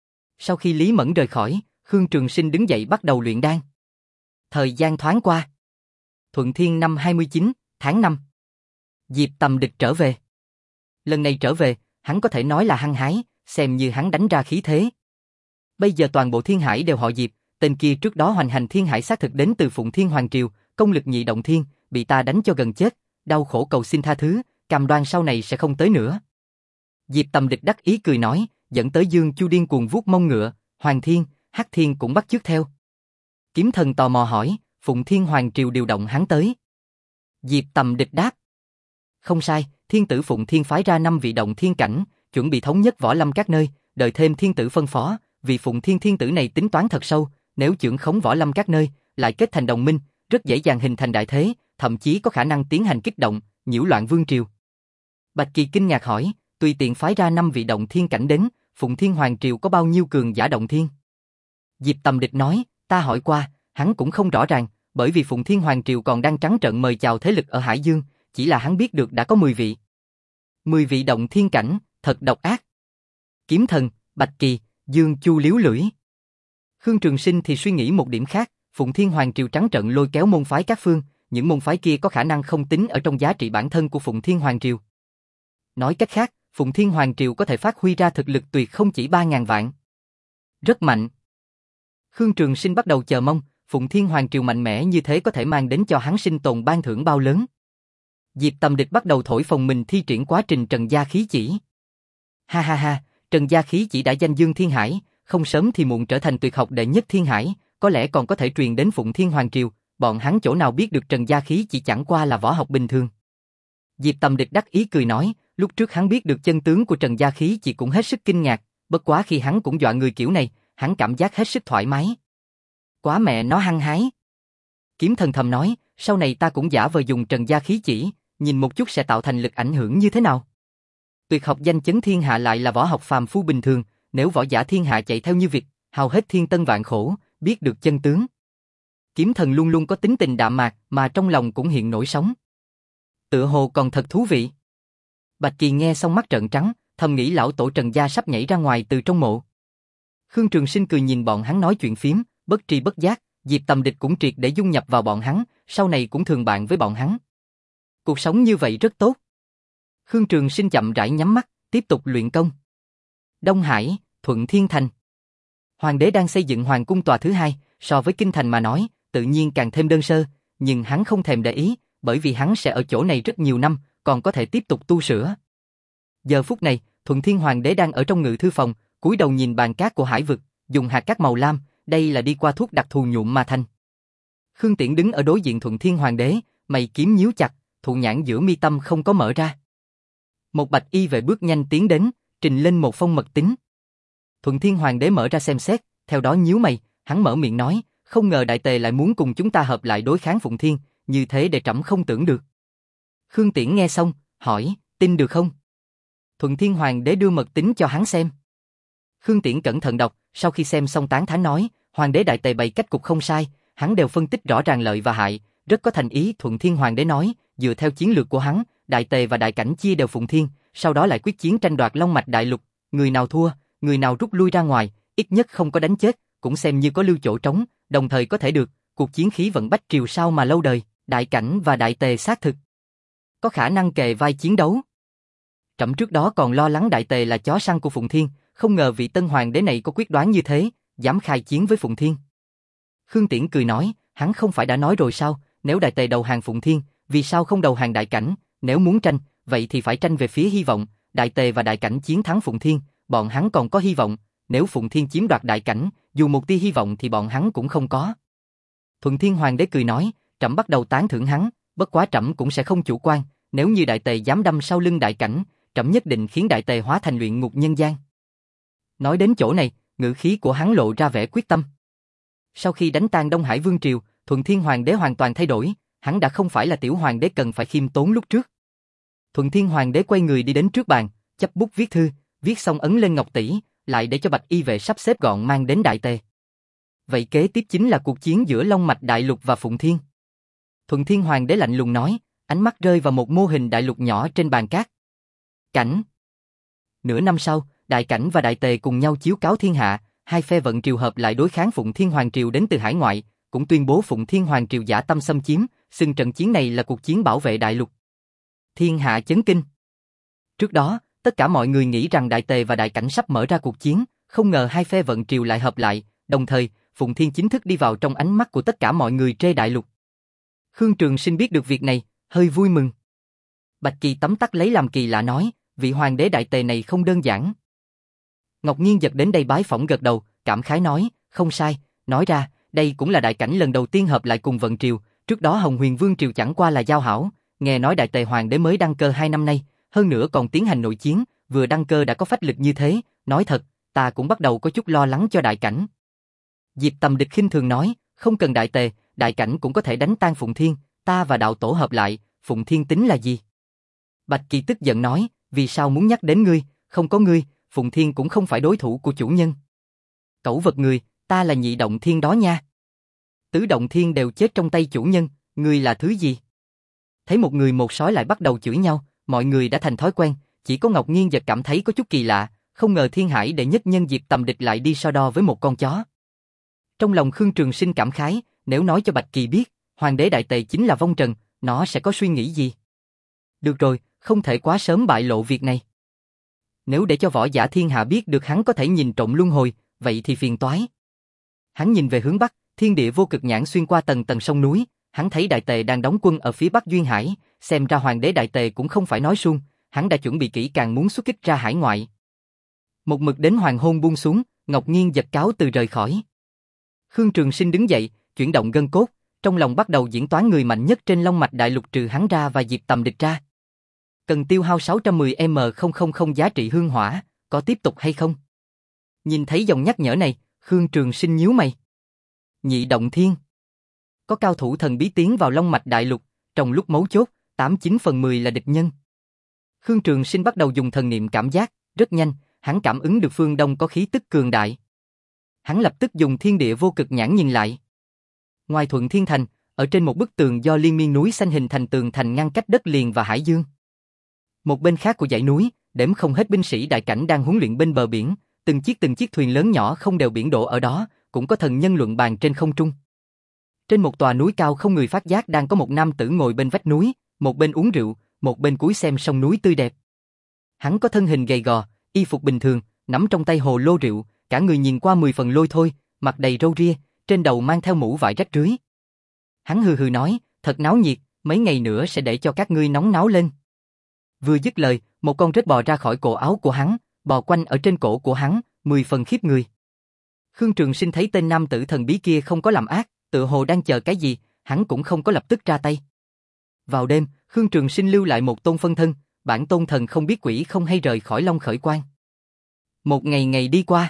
Speaker 1: Sau khi Lý Mẫn rời khỏi, Khương Trường Sinh đứng dậy bắt đầu luyện đan. Thời gian thoáng qua. Thuận Thiên năm hai mươi chín, tháng năm. Diệp Tầm Địch trở về. Lần này trở về, hắn có thể nói là hăng hái, xem như hắn đánh ra khí thế. Bây giờ toàn bộ Thiên Hải đều họ Diệp, tên kia trước đó hoành hành Thiên Hải xác thực đến từ Phụng Thiên Hoàng Triều, công lực nhị động thiên, bị ta đánh cho gần chết, đau khổ cầu xin tha thứ, cam đoan sau này sẽ không tới nữa. Diệp Tầm Địch đắc ý cười nói, dẫn tới Dương Chu điên cuồng vuốt mông ngựa, Hoàng Thiên, Hắc Thiên cũng bắt chước theo. Kiếm Thần tò mò hỏi, Phụng Thiên Hoàng Triều điều động hắn tới. Diệp Tầm Địch đáp, không sai, Thiên tử Phụng Thiên phái ra năm vị động thiên cảnh, chuẩn bị thống nhất võ lâm các nơi, đợi thêm Thiên tử phân phó, vì Phụng Thiên Thiên tử này tính toán thật sâu, nếu trưởng khống võ lâm các nơi, lại kết thành đồng minh, rất dễ dàng hình thành đại thế, thậm chí có khả năng tiến hành kích động, nhiễu loạn vương triều. Bạch Kỳ kinh ngạc hỏi, tùy tiện phái ra năm vị động thiên cảnh đến, Phụng Thiên Hoàng Triều có bao nhiêu cường giả động thiên? Diệp Tầm Địch nói, ta hỏi qua, hắn cũng không rõ ràng, bởi vì Phụng Thiên Hoàng Triều còn đang trắng trợn mời chào thế lực ở Hải Dương, chỉ là hắn biết được đã có mười vị. mười vị động thiên cảnh, thật độc ác. Kiếm Thần, Bạch Kỳ, Dương Chu liếu lưỡi. Khương Trường Sinh thì suy nghĩ một điểm khác, Phụng Thiên Hoàng Triều trắng trợn lôi kéo môn phái các phương, những môn phái kia có khả năng không tính ở trong giá trị bản thân của Phụng Thiên Hoàng Triều. Nói cách khác, Phụng Thiên Hoàng Triều có thể phát huy ra thực lực tuyệt không chỉ ba ngàn vạn. Rất mạnh. Khương Trường Sinh bắt đầu chờ mong, Phụng Thiên Hoàng Triều mạnh mẽ như thế có thể mang đến cho hắn sinh tồn ban thưởng bao lớn. Diệp Tầm Địch bắt đầu thổi phồng mình thi triển quá trình Trần Gia Khí Chỉ. Ha ha ha, Trần Gia Khí Chỉ đã danh dương thiên hải, không sớm thì muộn trở thành tuyệt học đệ nhất thiên hải, có lẽ còn có thể truyền đến Phụng Thiên Hoàng Triều, bọn hắn chỗ nào biết được Trần Gia Khí Chỉ chẳng qua là võ học bình thường. Diệp Tầm Địch đắc ý cười nói, lúc trước hắn biết được chân tướng của Trần Gia Khí Chỉ cũng hết sức kinh ngạc, bất quá khi hắn cũng dọa người kiểu này, hắn cảm giác hết sức thoải mái. Quá mẹ nó hăng hái. Kiếm Thần thầm nói, sau này ta cũng giả vờ dùng Trần Gia Khí Chỉ, nhìn một chút sẽ tạo thành lực ảnh hưởng như thế nào. Tuyệt học danh chấn thiên hạ lại là võ học phàm phu bình thường, nếu võ giả thiên hạ chạy theo như việc, hao hết thiên tân vạn khổ, biết được chân tướng. Kiếm Thần luôn luôn có tính tình đạm mạc, mà trong lòng cũng hiện nổi sóng. Tựa hồ còn thật thú vị. Bạch Kỳ nghe xong mắt trợn trắng, thầm nghĩ lão tổ Trần Gia sắp nhảy ra ngoài từ trong mộ. Khương Trường Sinh cười nhìn bọn hắn nói chuyện phiếm, bất tri bất giác, Diệp Tầm Địch cũng triệt để dung nhập vào bọn hắn, sau này cũng thường bạn với bọn hắn. Cuộc sống như vậy rất tốt. Khương Trường Sinh chậm rãi nhắm mắt, tiếp tục luyện công. Đông Hải, Thuận Thiên Thành. Hoàng đế đang xây dựng hoàng cung tòa thứ hai, so với kinh thành mà nói, tự nhiên càng thêm đơn sơ, nhưng hắn không thèm để ý, bởi vì hắn sẽ ở chỗ này rất nhiều năm, còn có thể tiếp tục tu sửa. Giờ phút này, Thuận Thiên Hoàng đế đang ở trong ngự thư phòng, cúi đầu nhìn bàn cát của hải vực, dùng hạt cát màu lam, đây là đi qua thuốc đặc thù nhuộm mà thành. Khương Tiễn đứng ở đối diện Thuận Thiên Hoàng đế, mày kiếm nhíu chặt, thụ nhãn giữa mi tâm không có mở ra. Một bạch y vệ bước nhanh tiến đến, trình lên một phong mật tín. Thuận Thiên Hoàng đế mở ra xem xét, theo đó nhíu mày, hắn mở miệng nói, không ngờ đại tề lại muốn cùng chúng ta hợp lại đối kháng Phụng Thiên, như thế để trẫm không tưởng được. Khương Tiễn nghe xong, hỏi, tin được không? Thuận Thiên Hoàng đế đưa mật tín cho hắn xem. Khương Tiễn cẩn thận đọc, sau khi xem xong tán thán nói, Hoàng đế đại tề bày cách cục không sai, hắn đều phân tích rõ ràng lợi và hại, rất có thành ý. Thuận Thiên Hoàng đế nói, dựa theo chiến lược của hắn, đại tề và đại cảnh chia đều Phụng Thiên, sau đó lại quyết chiến tranh đoạt Long Mạch Đại Lục, người nào thua, người nào rút lui ra ngoài, ít nhất không có đánh chết, cũng xem như có lưu chỗ trống, đồng thời có thể được, cuộc chiến khí vận bách triều sao mà lâu đời, đại cảnh và đại tề xác thực có khả năng kề vai chiến đấu. Trẫm trước đó còn lo lắng đại tề là chó săn của Phụng Thiên, không ngờ vị tân hoàng đế này có quyết đoán như thế, dám khai chiến với Phụng Thiên. Khương Tiễn cười nói, hắn không phải đã nói rồi sao, nếu đại tề đầu hàng Phụng Thiên, vì sao không đầu hàng đại cảnh, nếu muốn tranh, vậy thì phải tranh về phía hy vọng, đại tề và đại cảnh chiến thắng Phụng Thiên, bọn hắn còn có hy vọng, nếu Phụng Thiên chiếm đoạt đại cảnh, dù một tia hy vọng thì bọn hắn cũng không có. Thuận Thiên Hoàng đế cười nói, trẫm bắt đầu tán thưởng hắn, bất quá trẫm cũng sẽ không chủ quan, nếu như đại tề dám đâm sau lưng đại cảnh, trẫm nhất định khiến đại tề hóa thành luyện ngục nhân gian. Nói đến chỗ này, ngữ khí của hắn lộ ra vẻ quyết tâm. Sau khi đánh tan Đông Hải Vương Triều, Thuận Thiên Hoàng đế hoàn toàn thay đổi, hắn đã không phải là tiểu hoàng đế cần phải khiêm tốn lúc trước. Thuận Thiên Hoàng đế quay người đi đến trước bàn, chấp bút viết thư, viết xong ấn lên ngọc tỷ, lại để cho bạch y vệ sắp xếp gọn mang đến đại tề. Vậy kế tiếp chính là cuộc chiến giữa Long Mạch Đại Lục và Phụng Thiên. Thuận Thiên Hoàng đế lạnh lùng nói, ánh mắt rơi vào một mô hình đại lục nhỏ trên bàn cát. Cảnh. Nửa năm sau, đại cảnh và đại tề cùng nhau chiếu cáo thiên hạ, hai phe vận triều hợp lại đối kháng Phụng Thiên Hoàng triều đến từ hải ngoại, cũng tuyên bố Phụng Thiên Hoàng triều dã tâm xâm chiếm, xưng trận chiến này là cuộc chiến bảo vệ đại lục. Thiên hạ chấn kinh. Trước đó, tất cả mọi người nghĩ rằng đại tề và đại cảnh sắp mở ra cuộc chiến, không ngờ hai phe vận triều lại hợp lại, đồng thời, Phụng Thiên chính thức đi vào trong ánh mắt của tất cả mọi người trên đại lục. Khương Trường Sinh biết được việc này, hơi vui mừng. Bạch Kỳ tấm tắc lấy làm kỳ lạ nói, vị hoàng đế đại tề này không đơn giản. Ngọc Nghiên giật đến đây bái phỏng gật đầu, cảm khái nói, không sai, nói ra, đây cũng là đại cảnh lần đầu tiên hợp lại cùng vận triều, trước đó Hồng Huyền Vương triều chẳng qua là giao hảo, nghe nói đại tề hoàng đế mới đăng cơ hai năm nay, hơn nữa còn tiến hành nội chiến, vừa đăng cơ đã có phách lực như thế, nói thật, ta cũng bắt đầu có chút lo lắng cho đại cảnh. Diệp Tầm Địch khinh thường nói, không cần đại tề, đại cảnh cũng có thể đánh tan Phụng Thiên, ta và đạo tổ hợp lại, Phụng Thiên tính là gì? Bạch Kỳ tức giận nói, vì sao muốn nhắc đến ngươi, không có ngươi, Phụng Thiên cũng không phải đối thủ của chủ nhân. Cẩu vật người, ta là nhị động thiên đó nha. Tứ động thiên đều chết trong tay chủ nhân, ngươi là thứ gì? Thấy một người một sói lại bắt đầu chửi nhau, mọi người đã thành thói quen, chỉ có Ngọc Nghiên Giật cảm thấy có chút kỳ lạ, không ngờ Thiên Hải đệ nhất nhân Diệp Tầm Địch lại đi so đo với một con chó. Trong lòng Khương Trường Sinh cảm khái, nếu nói cho Bạch Kỳ biết, Hoàng đế Đại Tề chính là vong trần, nó sẽ có suy nghĩ gì? Được rồi, không thể quá sớm bại lộ việc này. Nếu để cho võ giả thiên hạ biết được hắn có thể nhìn trộm luân hồi, vậy thì phiền toái. Hắn nhìn về hướng bắc, thiên địa vô cực nhãn xuyên qua tầng tầng sông núi, hắn thấy Đại Tề đang đóng quân ở phía bắc Duyên Hải, xem ra Hoàng đế Đại Tề cũng không phải nói suông, hắn đã chuẩn bị kỹ càng muốn xuất kích ra hải ngoại. Một mực đến hoàng hôn buông xuống, Ngọc Nghiên Giật cáo từ rời khỏi. Khương Trường Sinh đứng dậy, chuyển động gân cốt, trong lòng bắt đầu diễn toán người mạnh nhất trên Long Mạch Đại Lục trừ hắn ra và Diệp Tầm Địch ra. Cần tiêu hao sáu trăm mười nghìn giá trị hương hỏa, có tiếp tục hay không? Nhìn thấy dòng nhắc nhở này, Khương Trường Sinh nhíu mày. Nhị động thiên. Có cao thủ thần bí tiến vào Long Mạch Đại Lục, trong lúc mấu chốt, tám chín phần mười là địch nhân. Khương Trường Sinh bắt đầu dùng thần niệm cảm giác, rất nhanh, hắn cảm ứng được phương đông có khí tức cường đại. Hắn lập tức dùng thiên địa vô cực nhãn nhìn lại. Ngoài Thuận Thiên Thành, ở trên một bức tường do liên miên núi xanh hình thành tường thành ngăn cách đất liền và hải dương. Một bên khác của dãy núi, đếm không hết binh sĩ đại cảnh đang huấn luyện bên bờ biển, từng chiếc từng chiếc thuyền lớn nhỏ không đều biển đổ ở đó, cũng có thần nhân luận bàn trên không trung. Trên một tòa núi cao không người phát giác đang có một nam tử ngồi bên vách núi, một bên uống rượu, một bên cúi xem sông núi tươi đẹp. Hắn có thân hình gầy gò, y phục bình thường, nắm trong tay hồ lô rượu, cả người nhìn qua mười phần lôi thôi, mặt đầy râu ria, trên đầu mang theo mũ vải rách rưới. Hắn hừ hừ nói, thật náo nhiệt, mấy ngày nữa sẽ để cho các ngươi nóng náo lên. Vừa dứt lời, một con rết bò ra khỏi cổ áo của hắn, bò quanh ở trên cổ của hắn, mười phần khiếp người. Khương Trường Sinh thấy tên nam tử thần bí kia không có làm ác, tựa hồ đang chờ cái gì, hắn cũng không có lập tức ra tay. Vào đêm, Khương Trường Sinh lưu lại một tôn phân thân, bản tôn thần không biết quỷ không hay rời khỏi Long Khởi Quan. Một ngày ngày đi qua.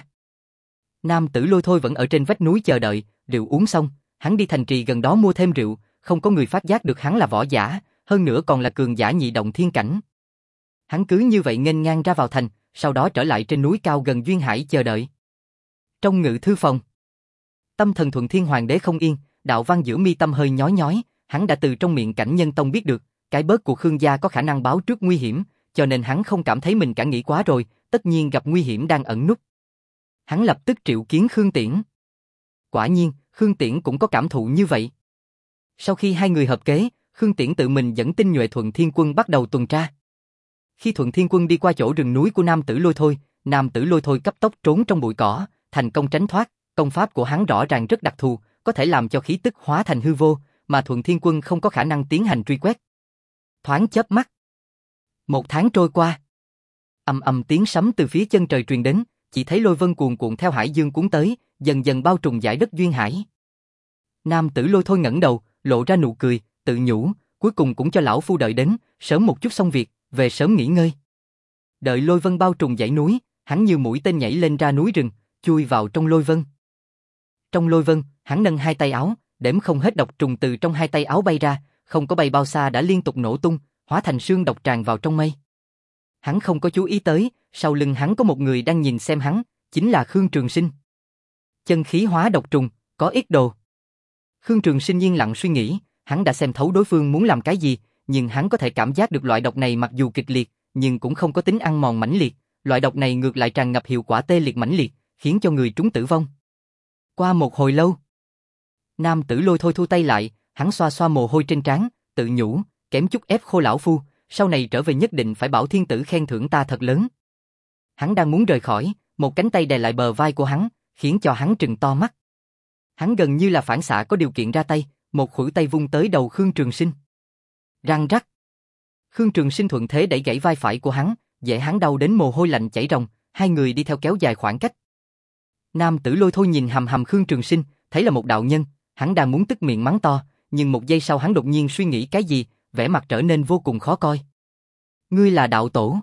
Speaker 1: Nam tử Lôi Thôi vẫn ở trên vách núi chờ đợi, rượu uống xong, hắn đi thành trì gần đó mua thêm rượu, không có người phát giác được hắn là võ giả, hơn nữa còn là cường giả nhị động thiên cảnh. Hắn cứ như vậy nghênh ngang ra vào thành, sau đó trở lại trên núi cao gần Duyên Hải chờ đợi. Trong ngự thư phòng, tâm thần Thuận Thiên Hoàng đế không yên, đạo văn giữa mi tâm hơi nhói nhói, hắn đã từ trong miệng Cảnh Nhân Tông biết được, cái bớt của Khương gia có khả năng báo trước nguy hiểm, cho nên hắn không cảm thấy mình cả nghĩ quá rồi, tất nhiên gặp nguy hiểm đang ẩn núp. Hắn lập tức triệu kiến Khương Tiễn. Quả nhiên, Khương Tiễn cũng có cảm thụ như vậy. Sau khi hai người hợp kế, Khương Tiễn tự mình dẫn tinh nhuệ Thuận Thiên Quân bắt đầu tuần tra. Khi Thuận Thiên Quân đi qua chỗ rừng núi của nam tử Lôi Thôi, nam tử Lôi Thôi cấp tốc trốn trong bụi cỏ, thành công tránh thoát, công pháp của hắn rõ ràng rất đặc thù, có thể làm cho khí tức hóa thành hư vô, mà Thuận Thiên Quân không có khả năng tiến hành truy quét. Thoáng chớp mắt, một tháng trôi qua, ầm ầm tiếng sấm từ phía chân trời truyền đến, chỉ thấy lôi vân cuồn cuộn theo hải dương cuốn tới, dần dần bao trùm dải đất Duyên Hải. Nam tử Lôi Thôi ngẩng đầu, lộ ra nụ cười, tự nhủ, cuối cùng cũng cho lão phu đợi đến, sớm một chút xong việc, về sớm nghỉ ngơi. Đợi lôi vân bao trùm dãy núi, hắn như mũi tên nhảy lên ra núi rừng, chui vào trong lôi vân. Trong lôi vân, hắn nâng hai tay áo, đếm không hết độc trùng từ trong hai tay áo bay ra, không có bay bao xa đã liên tục nổ tung, hóa thành sương độc tràn vào trong mây. Hắn không có chú ý tới, sau lưng hắn có một người đang nhìn xem hắn, chính là Khương Trường Sinh. Chân khí hóa độc trùng, có ít đồ. Khương Trường Sinh yên lặng suy nghĩ, hắn đã xem thấu đối phương muốn làm cái gì, nhưng hắn có thể cảm giác được loại độc này mặc dù kịch liệt, nhưng cũng không có tính ăn mòn mãnh liệt, loại độc này ngược lại tràn ngập hiệu quả tê liệt mãnh liệt, khiến cho người trúng tử vong. Qua một hồi lâu, nam tử Lôi Thôi thu tay lại, hắn xoa xoa mồ hôi trên trán, tự nhủ, kém chút ép khô lão phu, sau này trở về nhất định phải bảo thiên tử khen thưởng ta thật lớn. Hắn đang muốn rời khỏi, một cánh tay đè lại bờ vai của hắn, khiến cho hắn trừng to mắt. Hắn gần như là phản xạ có điều kiện ra tay, một khuỷu tay vung tới đầu Khương Trường Sinh. Răng rắc. Khương Trường Sinh thuận thế đẩy gãy vai phải của hắn, dễ hắn đau đến mồ hôi lạnh chảy ròng, hai người đi theo kéo dài khoảng cách. Nam tử Lôi Thôi nhìn hầm hầm Khương Trường Sinh, thấy là một đạo nhân, hắn đang muốn tức miệng mắng to, nhưng một giây sau hắn đột nhiên suy nghĩ cái gì, vẻ mặt trở nên vô cùng khó coi. Ngươi là đạo tổ?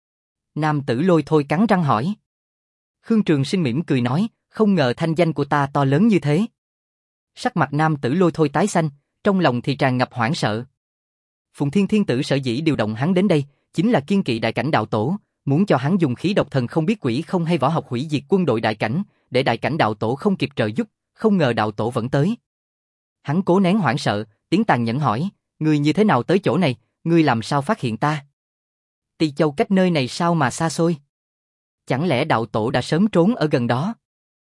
Speaker 1: Nam tử Lôi Thôi cắn răng hỏi. Khương Trường Sinh mỉm cười nói, không ngờ thanh danh của ta to lớn như thế. Sắc mặt nam tử Lôi Thôi tái xanh, trong lòng thì tràn ngập hoảng sợ. Phụng Thiên Thiên Tử sở dĩ điều động hắn đến đây, chính là kiên kỵ đại cảnh đạo tổ, muốn cho hắn dùng khí độc thần không biết quỷ không hay võ học hủy diệt quân đội đại cảnh, để đại cảnh đạo tổ không kịp trợ giúp, không ngờ đạo tổ vẫn tới. Hắn cố nén hoảng sợ, tiếng tàn nhẫn hỏi, ngươi như thế nào tới chỗ này, ngươi làm sao phát hiện ta? Tỳ Châu cách nơi này sao mà xa xôi? Chẳng lẽ đạo tổ đã sớm trốn ở gần đó?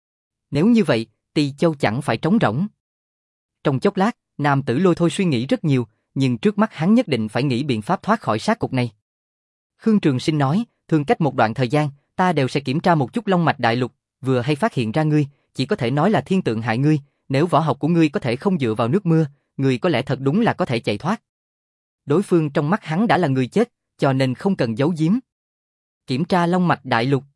Speaker 1: Nếu như vậy, Tỳ Châu chẳng phải trống rỗng. Trong chốc lát, nam tử Lôi Thôi suy nghĩ rất nhiều, nhưng trước mắt hắn nhất định phải nghĩ biện pháp thoát khỏi sát cục này. Khương Trường Sinh nói, thường cách một đoạn thời gian, ta đều sẽ kiểm tra một chút Long Mạch Đại Lục, vừa hay phát hiện ra ngươi, chỉ có thể nói là thiên tượng hại ngươi, nếu võ học của ngươi có thể không dựa vào nước mưa, ngươi có lẽ thật đúng là có thể chạy thoát. Đối phương trong mắt hắn đã là người chết, cho nên không cần giấu giếm. Kiểm tra Long Mạch Đại Lục.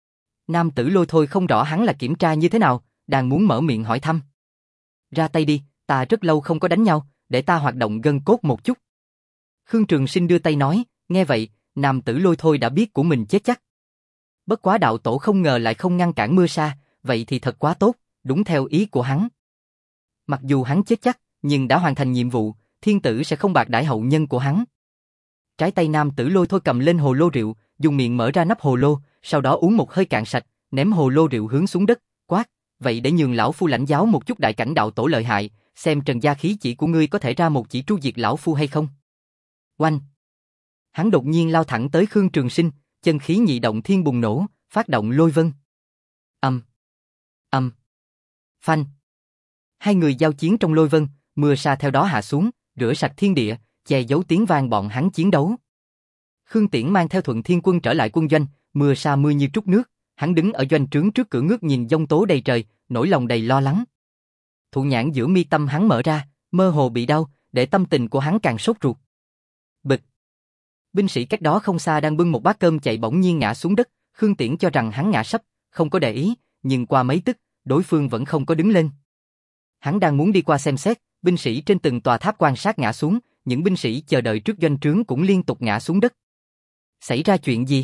Speaker 1: Nam tử Lôi Thôi không rõ hắn là kiểm tra như thế nào, đang muốn mở miệng hỏi thăm. Ra tay đi, ta rất lâu không có đánh nhau, để ta hoạt động gân cốt một chút. Khương Trường Sinh đưa tay nói, nghe vậy, nam tử Lôi Thôi đã biết của mình chết chắc. Bất quá đạo tổ không ngờ lại không ngăn cản mưa sa, vậy thì thật quá tốt, đúng theo ý của hắn. Mặc dù hắn chết chắc, nhưng đã hoàn thành nhiệm vụ, thiên tử sẽ không bạc đãi hậu nhân của hắn. Trái tay nam tử Lôi Thôi cầm lên hồ lô rượu, dùng miệng mở ra nắp hồ lô, sau đó uống một hơi cạn sạch, ném hồ lô rượu hướng xuống đất, quát, vậy để nhường lão phu lãnh giáo một chút đại cảnh đạo tổ lợi hại, xem trần gia khí chỉ của ngươi có thể ra một chỉ tru diệt lão phu hay không. Oanh! Hắn đột nhiên lao thẳng tới Khương Trường Sinh, chân khí nhị động thiên bùng nổ, phát động lôi vân. Âm, âm, phanh. Hai người giao chiến trong lôi vân, mưa sa theo đó hạ xuống, rửa sạch thiên địa, che giấu tiếng vang bọn hắn chiến đấu. Khương Tiễn mang theo Thuận Thiên Quân trở lại quân doanh, mưa sa mưa như trút nước, hắn đứng ở doanh trướng trước cửa ngước nhìn giông tố đầy trời, nỗi lòng đầy lo lắng. Thụ nhãn giữa mi tâm hắn mở ra, mơ hồ bị đau, để tâm tình của hắn càng sốt ruột. Bịch. Binh sĩ cách đó không xa đang bưng một bát cơm chạy bỗng nhiên ngã xuống đất, Khương Tiễn cho rằng hắn ngã sấp, không có để ý, nhưng qua mấy tức, đối phương vẫn không có đứng lên. Hắn đang muốn đi qua xem xét, binh sĩ trên từng tòa tháp quan sát ngã xuống, những binh sĩ chờ đợi trước doanh trướng cũng liên tục ngã xuống đất. Xảy ra chuyện gì?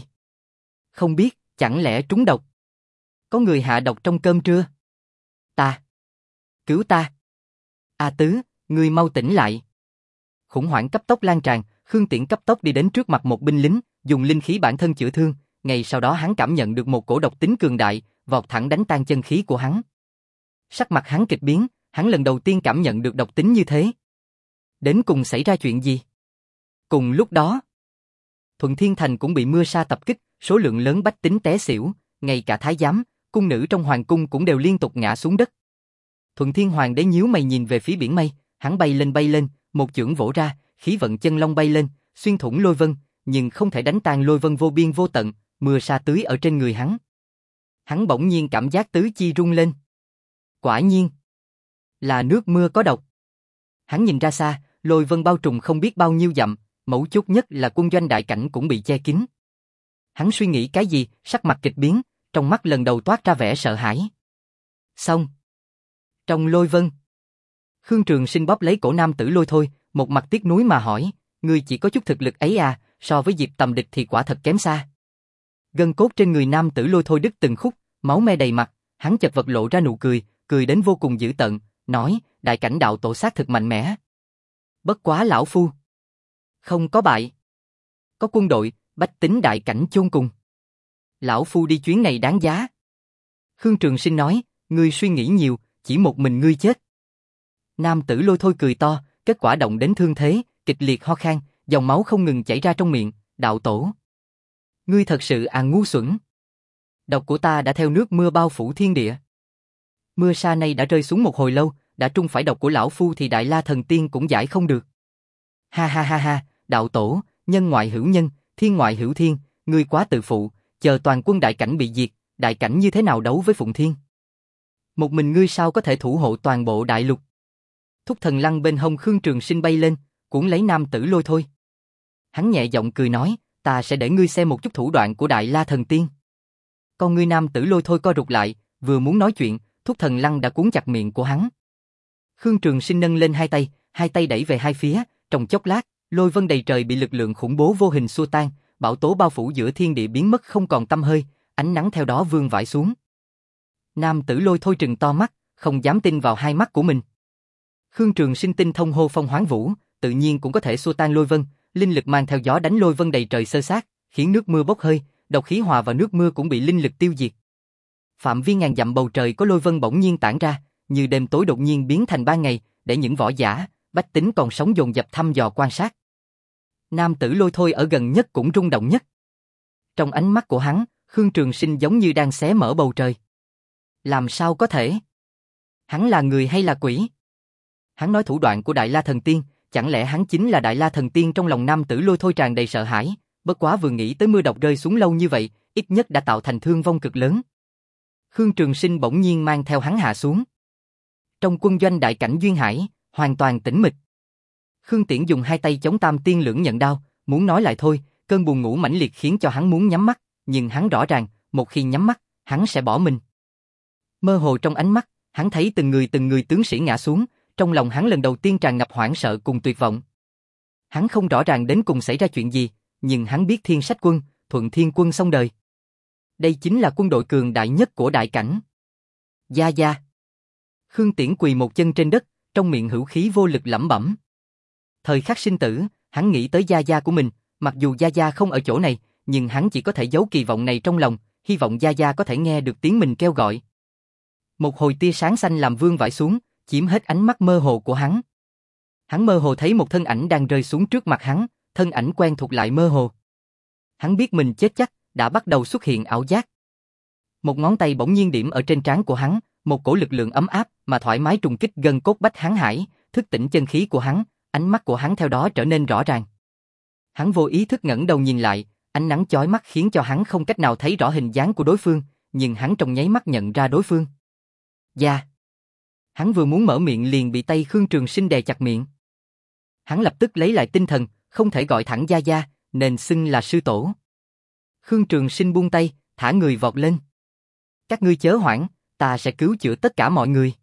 Speaker 1: Không biết, chẳng lẽ trúng độc? Có người hạ độc trong cơm trưa? Ta! Cứu ta! A Tứ, ngươi mau tỉnh lại! Khủng hoảng cấp tốc lan tràn, Khương Tiễn cấp tốc đi đến trước mặt một binh lính, dùng linh khí bản thân chữa thương, ngay sau đó hắn cảm nhận được một cổ độc tính cường đại, vọt thẳng đánh tan chân khí của hắn. Sắc mặt hắn kịch biến, hắn lần đầu tiên cảm nhận được độc tính như thế. Đến cùng xảy ra chuyện gì? Cùng lúc đó, Thuận Thiên Thành cũng bị mưa sa tập kích, số lượng lớn bách tính té xỉu, ngay cả thái giám, cung nữ trong hoàng cung cũng đều liên tục ngã xuống đất. Thuận Thiên Hoàng đế nhíu mày nhìn về phía biển mây, hắn bay lên bay lên, một chưởng vỗ ra, khí vận chân long bay lên, xuyên thủng lôi vân, nhưng không thể đánh tan lôi vân vô biên vô tận, mưa sa tưới ở trên người hắn. Hắn bỗng nhiên cảm giác tứ chi rung lên. Quả nhiên, là nước mưa có độc. Hắn nhìn ra xa, lôi vân bao trùm không biết bao nhiêu dặm, mấu chốt nhất là quân doanh đại cảnh cũng bị che kín. Hắn suy nghĩ cái gì, sắc mặt kịch biến, trong mắt lần đầu toát ra vẻ sợ hãi. Xong. Trong lôi vân, Khương Trường Sinh bóp lấy cổ nam tử Lôi Thôi, một mặt tiếc nuối mà hỏi, ngươi chỉ có chút thực lực ấy à, so với Diệp Tầm địch thì quả thật kém xa. Gân cốt trên người nam tử Lôi Thôi đứt từng khúc, máu me đầy mặt, hắn chật vật lộ ra nụ cười, cười đến vô cùng dữ tợn, nói, đại cảnh đạo tổ xác thực mạnh mẽ. Bất quá lão phu không có bại. Có quân đội, bách tính đại cảnh chôn cùng. Lão phu đi chuyến này đáng giá. Khương Trường Sinh nói, ngươi suy nghĩ nhiều, chỉ một mình ngươi chết. Nam tử Lôi Thôi cười to, kết quả động đến thương thế, kịch liệt ho khan, dòng máu không ngừng chảy ra trong miệng, đạo tổ. Ngươi thật sự à ngu xuẩn. Độc của ta đã theo nước mưa bao phủ thiên địa. Mưa sa này đã rơi xuống một hồi lâu, đã trung phải độc của lão phu thì Đại La Thần Tiên cũng giải không được. Ha ha ha ha, đạo tổ, nhân ngoại hữu nhân, thiên ngoại hữu thiên, ngươi quá tự phụ, chờ toàn quân đại cảnh bị diệt, đại cảnh như thế nào đấu với Phụng Thiên? Một mình ngươi sao có thể thủ hộ toàn bộ đại lục? Thúc Thần Lăng bên hông Khương Trường Sinh bay lên, cuốn lấy nam tử Lôi Thôi. Hắn nhẹ giọng cười nói, ta sẽ để ngươi xem một chút thủ đoạn của Đại La Thần Tiên. Con ngươi nam tử Lôi Thôi co rụt lại, vừa muốn nói chuyện, Thúc Thần Lăng đã cuốn chặt miệng của hắn. Khương Trường Sinh nâng lên hai tay, hai tay đẩy về hai phía, trong chốc lát, lôi vân đầy trời bị lực lượng khủng bố vô hình xua tan, bão tố bao phủ giữa thiên địa biến mất không còn tăm hơi, ánh nắng theo đó vương vãi xuống. Nam tử Lôi Thôi trừng to mắt, không dám tin vào hai mắt của mình. Khương Trường Sinh tinh thông hô phong hoán vũ, tự nhiên cũng có thể xua tan lôi vân, linh lực mang theo gió đánh lôi vân đầy trời xơ xát, khiến nước mưa bốc hơi, độc khí hòa vào nước mưa cũng bị linh lực tiêu diệt. Phạm vi ngàn dặm bầu trời có lôi vân bỗng nhiên tản ra, như đêm tối đột nhiên biến thành ban ngày, để những võ giả, bách tính còn sống dồn dập thăm dò quan sát. Nam tử Lôi Thôi ở gần nhất cũng rung động nhất. Trong ánh mắt của hắn, Khương Trường Sinh giống như đang xé mở bầu trời. Làm sao có thể? Hắn là người hay là quỷ? Hắn nói thủ đoạn của Đại La Thần Tiên, chẳng lẽ hắn chính là Đại La Thần Tiên? Trong lòng nam tử Lôi Thôi tràn đầy sợ hãi, bất quá vừa nghĩ tới mưa độc rơi xuống lâu như vậy, ít nhất đã tạo thành thương vong cực lớn. Khương Trường Sinh bỗng nhiên mang theo hắn hạ xuống. Trong quân doanh đại cảnh Duyên Hải, hoàn toàn tĩnh mịch. Khương Tiễn dùng hai tay chống tam tiên lưỡng nhận đao, muốn nói lại thôi, cơn buồn ngủ mãnh liệt khiến cho hắn muốn nhắm mắt, nhưng hắn rõ ràng, một khi nhắm mắt, hắn sẽ bỏ mình. Mơ hồ trong ánh mắt, hắn thấy từng người từng người tướng sĩ ngã xuống, trong lòng hắn lần đầu tiên tràn ngập hoảng sợ cùng tuyệt vọng. Hắn không rõ ràng đến cùng xảy ra chuyện gì, nhưng hắn biết Thiên Sách Quân, Thuận Thiên Quân xong đời. Đây chính là quân đội cường đại nhất của đại cảnh. Gia Gia. Khương Tiễn quỳ một chân trên đất, trong miệng hữu khí vô lực lẩm bẩm. Thời khắc sinh tử, hắn nghĩ tới Gia Gia của mình, mặc dù Gia Gia không ở chỗ này, nhưng hắn chỉ có thể giấu kỳ vọng này trong lòng, hy vọng Gia Gia có thể nghe được tiếng mình kêu gọi. Một hồi tia sáng xanh làm vương vãi xuống, chiếm hết ánh mắt mơ hồ của hắn. Hắn mơ hồ thấy một thân ảnh đang rơi xuống trước mặt hắn, thân ảnh quen thuộc lại mơ hồ. Hắn biết mình chết chắc, đã bắt đầu xuất hiện ảo giác. Một ngón tay bỗng nhiên điểm ở trên trán của hắn, một cổ lực lượng ấm áp mà thoải mái trùng kích gân cốt bách hắn hải, thức tỉnh chân khí của hắn, ánh mắt của hắn theo đó trở nên rõ ràng. Hắn vô ý thức ngẩng đầu nhìn lại, ánh nắng chói mắt khiến cho hắn không cách nào thấy rõ hình dáng của đối phương, nhưng hắn trong nháy mắt nhận ra đối phương. Gia. Hắn vừa muốn mở miệng liền bị tay Khương Trường Sinh đè chặt miệng. Hắn lập tức lấy lại tinh thần, không thể gọi thẳng Gia Gia, nên xưng là sư tổ. Khương Trường Sinh buông tay, thả người vọt lên. Các ngươi chớ hoảng, ta sẽ cứu chữa tất cả mọi người.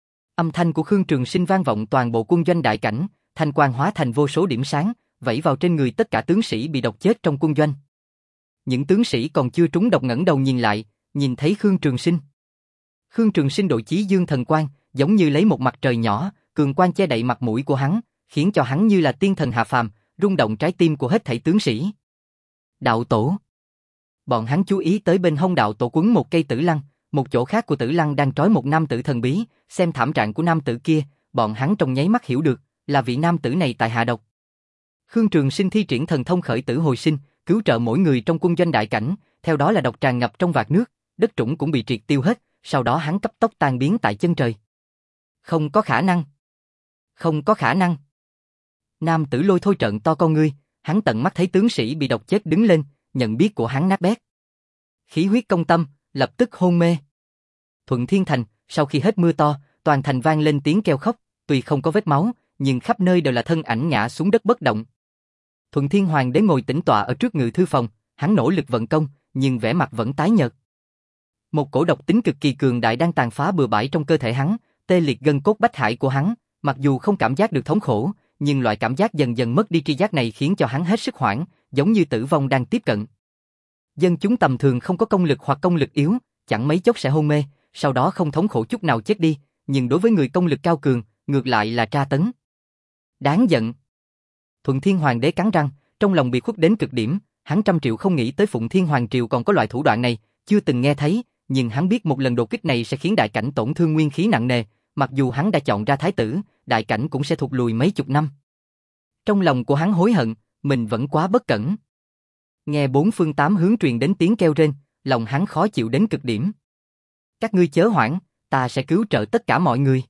Speaker 1: Âm thanh của Khương Trường Sinh vang vọng toàn bộ quân doanh đại cảnh, thanh quang hóa thành vô số điểm sáng, vẩy vào trên người tất cả tướng sĩ bị độc chết trong quân doanh. Những tướng sĩ còn chưa trúng độc ngẩng đầu nhìn lại, nhìn thấy Khương Trường Sinh. Khương Trường Sinh đội Chí Dương thần quang, giống như lấy một mặt trời nhỏ, cường quang che đậy mặt mũi của hắn, khiến cho hắn như là tiên thần hạ phàm, rung động trái tim của hết thảy tướng sĩ. Đạo tổ. Bọn hắn chú ý tới bên hông đạo tổ quấn một cây tử lăng, một chỗ khác của tử lăng đang trói một nam tử thần bí, xem thảm trạng của nam tử kia, bọn hắn trong nháy mắt hiểu được, là vị nam tử này tại hạ độc. Khương Trường Sinh thi triển thần thông khởi tử hồi sinh, cứu trợ mỗi người trong quân doanh đại cảnh, theo đó là độc tràn ngập trong vạc nước, đất trũng cũng bị triệt tiêu hết, sau đó hắn cấp tốc tan biến tại chân trời. Không có khả năng. Không có khả năng. Nam tử Lôi Thôi trợn to con ngươi, hắn tận mắt thấy tướng sĩ bị độc chết đứng lên, nhận biết của hắn nát bét. Khí huyết công tâm, lập tức hôn mê. Thuận Thiên Thành, sau khi hết mưa to, toàn thành vang lên tiếng kêu khóc, tuy không có vết máu, nhưng khắp nơi đều là thân ảnh ngã xuống đất bất động. Thuận Thiên Hoàng đế ngồi tĩnh tọa ở trước ngự thư phòng, hắn nỗ lực vận công, nhưng vẻ mặt vẫn tái nhợt. Một cổ độc tính cực kỳ cường đại đang tàn phá bừa bãi trong cơ thể hắn, tê liệt gân cốt bách hải của hắn, mặc dù không cảm giác được thống khổ, nhưng loại cảm giác dần dần mất đi tri giác này khiến cho hắn hết sức hoảng, giống như tử vong đang tiếp cận. Dân chúng tầm thường không có công lực hoặc công lực yếu, chẳng mấy chốc sẽ hôn mê, sau đó không thống khổ chút nào chết đi, nhưng đối với người công lực cao cường, ngược lại là tra tấn. Đáng giận. Thuận Thiên Hoàng đế cắn răng, trong lòng bị khuất đến cực điểm, hắn trăm triệu không nghĩ tới Phụng Thiên Hoàng triều còn có loại thủ đoạn này, chưa từng nghe thấy, nhưng hắn biết một lần đột kích này sẽ khiến đại cảnh tổn thương nguyên khí nặng nề, mặc dù hắn đã chọn ra thái tử, đại cảnh cũng sẽ thụt lùi mấy chục năm. Trong lòng của hắn hối hận, mình vẫn quá bất cẩn. Nghe bốn phương tám hướng truyền đến tiếng kêu rên, lòng hắn khó chịu đến cực điểm. Các ngươi chớ hoảng, ta sẽ cứu trợ tất cả mọi người.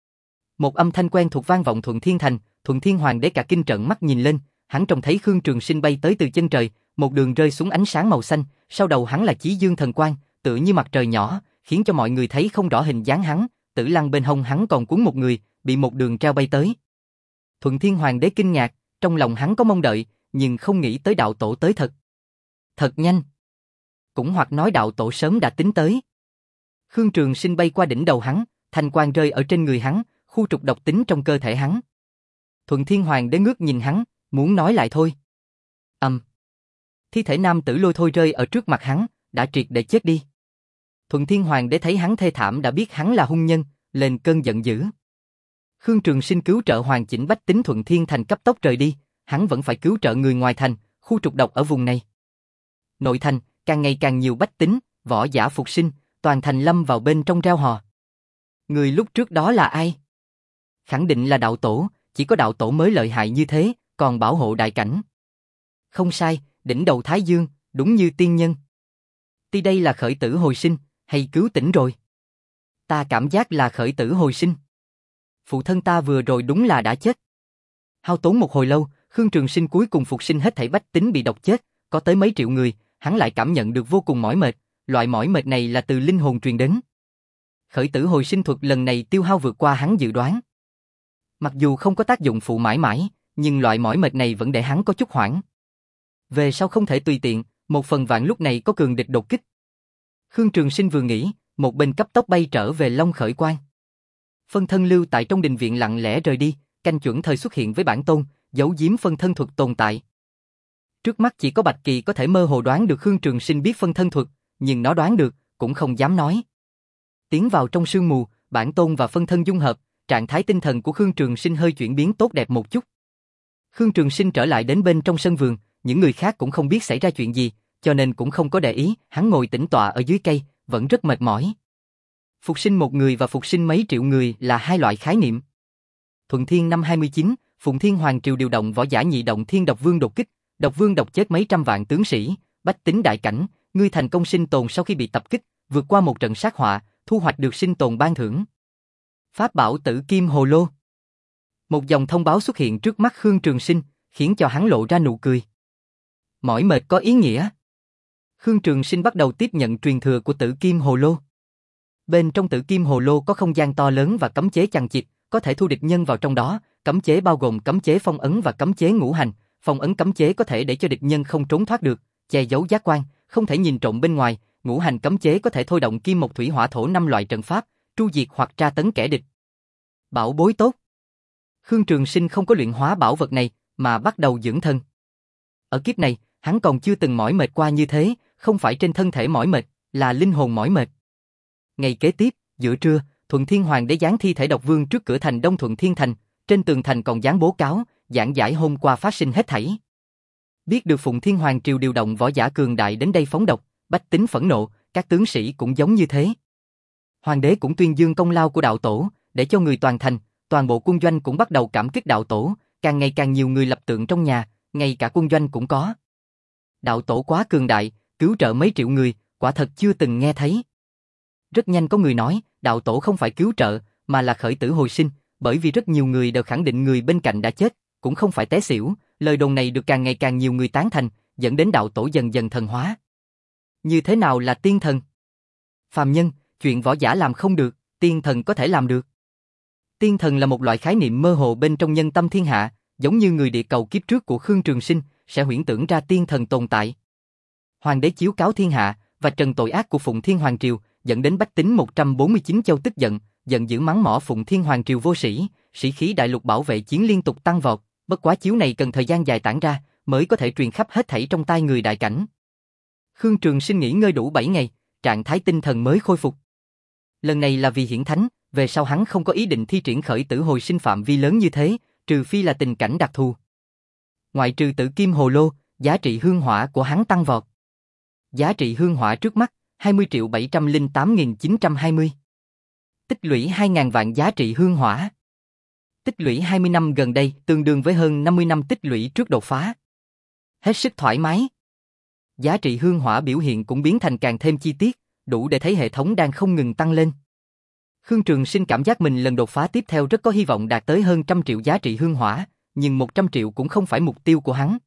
Speaker 1: Một âm thanh quen thuộc vang vọng Thuận Thiên Thành, Thuận Thiên Hoàng đế cả kinh trợn mắt nhìn lên, hắn trông thấy Khương Trường Sinh bay tới từ chân trời, một đường rơi xuống ánh sáng màu xanh, sau đầu hắn là Chí Dương thần quang, tựa như mặt trời nhỏ, khiến cho mọi người thấy không rõ hình dáng hắn, tử lăng bên hông hắn còn cuốn một người, bị một đường treo bay tới. Thuận Thiên Hoàng đế kinh ngạc, trong lòng hắn có mong đợi, nhưng không nghĩ tới đạo tổ tới thật. Thật nhanh. Cũng hoặc nói đạo tổ sớm đã tính tới. Khương Trường Sinh bay qua đỉnh đầu hắn, thanh quang rơi ở trên người hắn, khu trục độc tính trong cơ thể hắn. Thuận Thiên Hoàng đế ngước nhìn hắn, muốn nói lại thôi. Ầm. Thi thể nam tử Lôi Thôi rơi ở trước mặt hắn, đã triệt để chết đi. Thuận Thiên Hoàng đế thấy hắn thê thảm đã biết hắn là hung nhân, lên cơn giận dữ. Khương Trường Sinh cứu trợ hoàn chỉnh bách tính Thuận Thiên Thành cấp tốc rời đi, hắn vẫn phải cứu trợ người ngoài thành, khu trục độc ở vùng này. Nội thành, càng ngày càng nhiều bách tính, võ giả phục sinh, toàn thành lâm vào bên trong reo hò. Người lúc trước đó là ai? Khẳng định là đạo tổ, chỉ có đạo tổ mới lợi hại như thế, còn bảo hộ đại cảnh. Không sai, đỉnh đầu Thái Dương, đúng như tiên nhân. Ti đây là khởi tử hồi sinh, hay cứu tỉnh rồi? Ta cảm giác là khởi tử hồi sinh. Phụ thân ta vừa rồi đúng là đã chết. Hao tốn một hồi lâu, Khương Trường Sinh cuối cùng phục sinh hết thảy bách tính bị độc chết, có tới mấy triệu người, hắn lại cảm nhận được vô cùng mỏi mệt, loại mỏi mệt này là từ linh hồn truyền đến. Khởi tử hồi sinh thuật lần này tiêu hao vượt qua hắn dự đoán. Mặc dù không có tác dụng phụ mãi mãi, nhưng loại mỏi mệt này vẫn để hắn có chút hoảng. Về sau không thể tùy tiện, một phần vạn lúc này có cường địch đột kích. Khương Trường Sinh vừa nghĩ, một bên cấp tốc bay trở về Long Khởi Quan. Phân thân lưu tại trong đình viện lặng lẽ rời đi, canh chuẩn thời xuất hiện với bản tôn, giấu giếm phân thân thuật tồn tại. Trước mắt chỉ có Bạch Kỳ có thể mơ hồ đoán được Khương Trường Sinh biết phân thân thuật, nhưng nó đoán được, cũng không dám nói. Tiến vào trong sương mù, bản tôn và phân thân dung hợp, trạng thái tinh thần của Khương Trường Sinh hơi chuyển biến tốt đẹp một chút. Khương Trường Sinh trở lại đến bên trong sân vườn, những người khác cũng không biết xảy ra chuyện gì, cho nên cũng không có để ý, hắn ngồi tĩnh tọa ở dưới cây, vẫn rất mệt mỏi. Phục sinh một người và phục sinh mấy triệu người là hai loại khái niệm. Thuận Thiên năm hai mươi chín, Phụng Thiên Hoàng Triều điều động võ giả nhị động thiên độc vương đột kích, độc vương độc chết mấy trăm vạn tướng sĩ, bách tính đại cảnh, ngươi thành công sinh tồn sau khi bị tập kích, vượt qua một trận sát họa, thu hoạch được sinh tồn ban thưởng. Pháp bảo Tử Kim Hồ Lô. Một dòng thông báo xuất hiện trước mắt Khương Trường Sinh, khiến cho hắn lộ ra nụ cười. Mỏi mệt có ý nghĩa. Khương Trường Sinh bắt đầu tiếp nhận truyền thừa của Tử Kim Hồ Lô. Bên trong Tử Kim Hồ Lô có không gian to lớn và cấm chế chằng chịt, có thể thu địch nhân vào trong đó, cấm chế bao gồm cấm chế phong ấn và cấm chế ngũ hành, phong ấn cấm chế có thể để cho địch nhân không trốn thoát được, che giấu giác quan, không thể nhìn trộm bên ngoài, ngũ hành cấm chế có thể thôi động kim mộc thủy hỏa thổ năm loại trận pháp, tru diệt hoặc tra tấn kẻ địch. Bảo bối tốt. Khương Trường Sinh không có luyện hóa bảo vật này, mà bắt đầu dưỡng thân. Ở kiếp này, hắn còn chưa từng mỏi mệt qua như thế, không phải trên thân thể mỏi mệt, là linh hồn mỏi mệt. Ngày kế tiếp, giữa trưa, Thuận Thiên Hoàng đế giáng thi thể độc vương trước cửa thành Đông Thuận Thiên Thành, trên tường thành còn dán bố cáo, giảng giải hôm qua phát sinh hết thảy. Biết được Phụng Thiên Hoàng triều điều động võ giả cường đại đến đây phóng độc, bách tính phẫn nộ, các tướng sĩ cũng giống như thế. Hoàng đế cũng tuyên dương công lao của đạo tổ, để cho người toàn thành, toàn bộ quân doanh cũng bắt đầu cảm kích đạo tổ, càng ngày càng nhiều người lập tượng trong nhà, ngay cả quân doanh cũng có. Đạo tổ quá cường đại, cứu trợ mấy triệu người, quả thật chưa từng nghe thấy. Rất nhanh có người nói, đạo tổ không phải cứu trợ, mà là khởi tử hồi sinh, bởi vì rất nhiều người đều khẳng định người bên cạnh đã chết, cũng không phải té xỉu, lời đồn này được càng ngày càng nhiều người tán thành, dẫn đến đạo tổ dần dần thần hóa. Như thế nào là tiên thần? Phàm nhân, chuyện võ giả làm không được, tiên thần có thể làm được. Tiên thần là một loại khái niệm mơ hồ bên trong nhân tâm thiên hạ, giống như người địa cầu kiếp trước của Khương Trường Sinh, sẽ huyễn tưởng ra tiên thần tồn tại. Hoàng đế chiếu cáo thiên hạ, và trần tội ác của Phụng Thiên Hoàng Triều, dẫn đến bách tính một trăm bốn mươi chín châu tức giận, giận dữ mắng mỏ Phụng Thiên Hoàng Triều vô sĩ, sĩ khí đại lục bảo vệ chiến liên tục tăng vọt, bất quá chiếu này cần thời gian dài tản ra, mới có thể truyền khắp hết thảy trong tai người đại cảnh. Khương Trường Sinh nghỉ ngơi đủ bảy ngày, trạng thái tinh thần mới khôi phục. Lần này là vì hiển thánh, về sau hắn không có ý định thi triển khởi tử hồi sinh phạm vi lớn như thế, trừ phi là tình cảnh đặc thù. Ngoại trừ Tử Kim Hồ Lô, giá trị hương hỏa của hắn tăng vọt. Giá trị hương hỏa trước mắt, hai mươi triệu bảy trăm lẻ tám nghìn chín trăm hai mươi. Tích lũy hai nghìn vạn giá trị hương hỏa. Tích lũy hai mươi năm gần đây, tương đương với hơn năm mươi năm tích lũy trước đột phá. Hết sức thoải mái. Giá trị hương hỏa biểu hiện cũng biến thành càng thêm chi tiết, đủ để thấy hệ thống đang không ngừng tăng lên. Khương Trường Sinh cảm giác mình lần đột phá tiếp theo rất có hy vọng đạt tới hơn trăm triệu giá trị hương hỏa, nhưng một trăm triệu cũng không phải mục tiêu của hắn.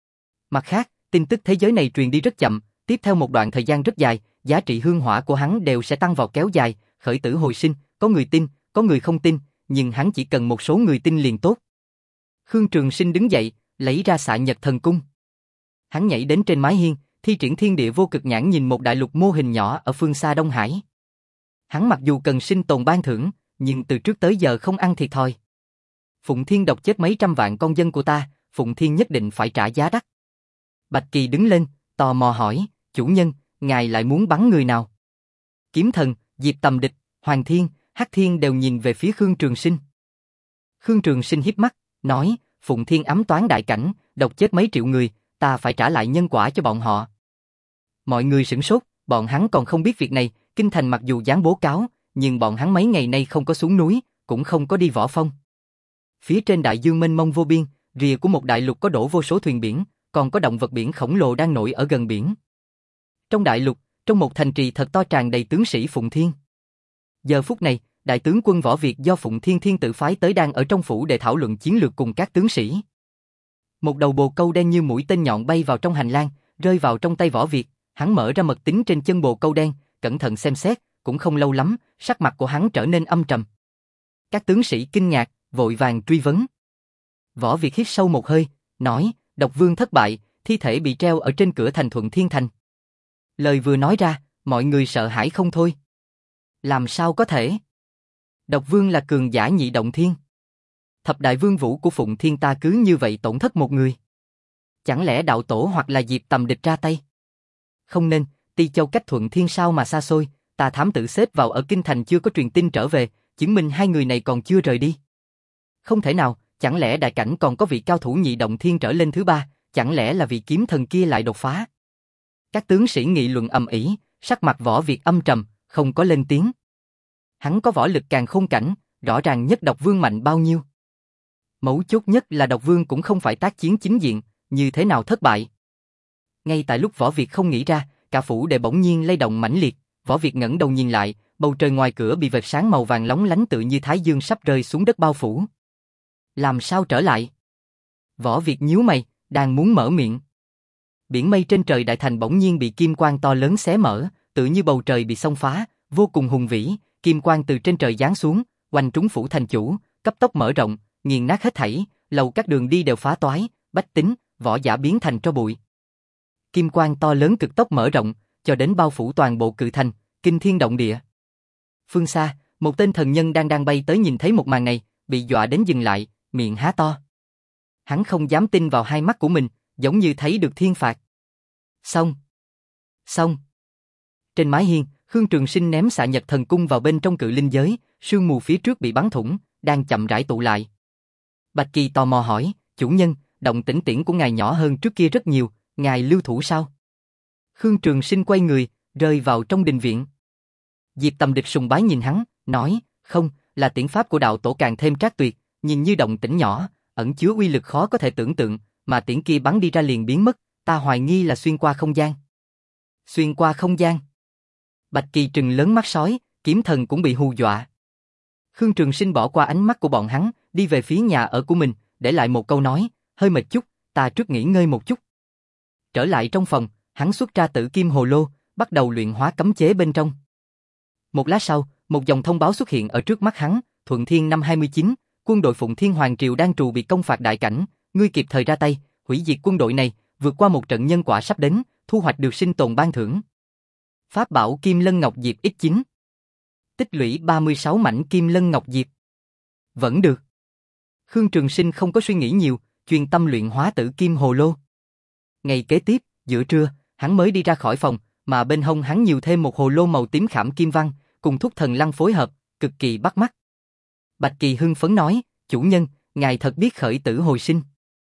Speaker 1: Mặt khác, tin tức thế giới này truyền đi rất chậm, tiếp theo một đoạn thời gian rất dài, giá trị hương hỏa của hắn đều sẽ tăng vọt kéo dài, khởi tử hồi sinh, có người tin, có người không tin, nhưng hắn chỉ cần một số người tin liền tốt. Khương Trường Sinh đứng dậy, lấy ra xạ nhật thần cung. Hắn nhảy đến trên mái hiên, thi triển thiên địa vô cực nhãn nhìn một đại lục mô hình nhỏ ở phương xa Đông Hải. Hắn mặc dù cần sinh tồn ban thưởng, nhưng từ trước tới giờ không ăn thiệt thòi. Phụng Thiên độc chết mấy trăm vạn con dân của ta, Phụng Thiên nhất định phải trả giá đắt. Bạch Kỳ đứng lên, tò mò hỏi, chủ nhân, ngài lại muốn bắn người nào? Kiếm Thần, Diệp Tầm Địch, Hoàng Thiên, Hắc Thiên đều nhìn về phía Khương Trường Sinh. Khương Trường Sinh híp mắt, nói, Phụng Thiên ám toán đại cảnh, độc chết mấy triệu người, ta phải trả lại nhân quả cho bọn họ. Mọi người sửng sốt, bọn hắn còn không biết việc này, kinh thành mặc dù dán bố cáo, nhưng bọn hắn mấy ngày nay không có xuống núi, cũng không có đi võ phong. Phía trên đại dương mênh mông vô biên, rìa của một đại lục có đổ vô số thuyền biển, còn có động vật biển khổng lồ đang nổi ở gần biển. Trong đại lục, trong một thành trì thật to tràn đầy tướng sĩ Phụng Thiên. Giờ phút này, đại tướng quân Võ Việt do Phụng Thiên Thiên tự phái tới đang ở trong phủ để thảo luận chiến lược cùng các tướng sĩ. Một đầu bồ câu đen như mũi tên nhọn bay vào trong hành lang, rơi vào trong tay Võ Việt, hắn mở ra mật tín trên chân bồ câu đen, cẩn thận xem xét, cũng không lâu lắm, sắc mặt của hắn trở nên âm trầm. Các tướng sĩ kinh ngạc, vội vàng truy vấn. Võ Việt hít sâu một hơi, nói, Độc Vương thất bại, thi thể bị treo ở trên cửa thành Thuận Thiên Thành. Lời vừa nói ra, mọi người sợ hãi không thôi. Làm sao có thể? Độc Vương là cường giả nhị động thiên. Thập đại vương vũ của Phụng Thiên ta cứ như vậy tổn thất một người. Chẳng lẽ đạo tổ hoặc là Diệp Tầm Địch ra tay? Không nên, Ti Châu cách Thuận Thiên sao mà xa xôi, ta thám tử xếp vào ở kinh thành chưa có truyền tin trở về, chứng minh hai người này còn chưa rời đi. Không thể nào, chẳng lẽ đại cảnh còn có vị cao thủ nhị động thiên trở lên thứ ba, chẳng lẽ là vị kiếm thần kia lại đột phá? Các tướng sĩ nghị luận ầm ĩ, sắc mặt Võ Việt âm trầm, không có lên tiếng. Hắn có võ lực càng khôn cảnh, rõ ràng nhất Độc Vương mạnh bao nhiêu. Mấu chốt nhất là Độc Vương cũng không phải tác chiến chính diện, như thế nào thất bại. Ngay tại lúc Võ Việt không nghĩ ra, cả phủ đệ bỗng nhiên lay động mãnh liệt, Võ Việt ngẩng đầu nhìn lại, bầu trời ngoài cửa bị vệt sáng màu vàng lóng lánh tự như thái dương sắp rơi xuống đất bao phủ. Làm sao trở lại? Võ Việt nhíu mày, đang muốn mở miệng. Biển mây trên trời đại thành bỗng nhiên bị kim quang to lớn xé mở, tự như bầu trời bị xông phá, vô cùng hùng vĩ, kim quang từ trên trời giáng xuống, quanh trúng phủ thành chủ, cấp tốc mở rộng, nghiền nát hết thảy, lầu các đường đi đều phá toái, bách tính, võ giả biến thành tro bụi. Kim quang to lớn cực tốc mở rộng, cho đến bao phủ toàn bộ cự thành, kinh thiên động địa. Phương xa, một tên thần nhân đang đang bay tới nhìn thấy một màn này, bị dọa đến dừng lại, miệng há to. Hắn không dám tin vào hai mắt của mình, giống như thấy được thiên phạt. Xong. Xong. Trên mái hiên, Khương Trường Sinh ném xạ nhật thần cung vào bên trong cự linh giới, sương mù phía trước bị bắn thủng, đang chậm rãi tụ lại. Bạch Kỳ tò mò hỏi, chủ nhân, động tĩnh tiễn của ngài nhỏ hơn trước kia rất nhiều, ngài lưu thủ sao? Khương Trường Sinh quay người, rơi vào trong đình viện. Diệp Tầm Địch sùng bái nhìn hắn, nói, không, là tiễn pháp của đạo tổ càng thêm trác tuyệt, nhìn như động tĩnh nhỏ, ẩn chứa uy lực khó có thể tưởng tượng, mà tiễn kia bắn đi ra liền biến mất, ta hoài nghi là xuyên qua không gian. Xuyên qua không gian? Bạch Kỳ trừng lớn mắt sói, kiếm thần cũng bị hù dọa. Khương Trường Sinh bỏ qua ánh mắt của bọn hắn, đi về phía nhà ở của mình, để lại một câu nói, hơi mệt chút, ta trước nghỉ ngơi một chút. Trở lại trong phòng, hắn xuất ra Tử Kim Hồ Lô, bắt đầu luyện hóa cấm chế bên trong. Một lát sau, một dòng thông báo xuất hiện ở trước mắt hắn, Thuận Thiên năm hai mươi chín, quân đội Phụng Thiên Hoàng Triều đang trù bị công phạt đại cảnh, ngươi kịp thời ra tay, hủy diệt quân đội này, vượt qua một trận nhân quả sắp đến, thu hoạch được sinh tồn ban thưởng. Pháp bảo Kim Lân Ngọc Diệp ích chín. Tích lũy ba mươi sáu mảnh Kim Lân Ngọc Diệp. Vẫn được. Khương Trường Sinh không có suy nghĩ nhiều, chuyên tâm luyện hóa Tử Kim Hồ Lô. Ngày kế tiếp, giữa trưa, hắn mới đi ra khỏi phòng, mà bên hông hắn nhiều thêm một hồ lô màu tím khảm kim văn, cùng thúc thần lăng phối hợp, cực kỳ bắt mắt. Bạch Kỳ hưng phấn nói, chủ nhân, ngài thật biết khởi tử hồi sinh.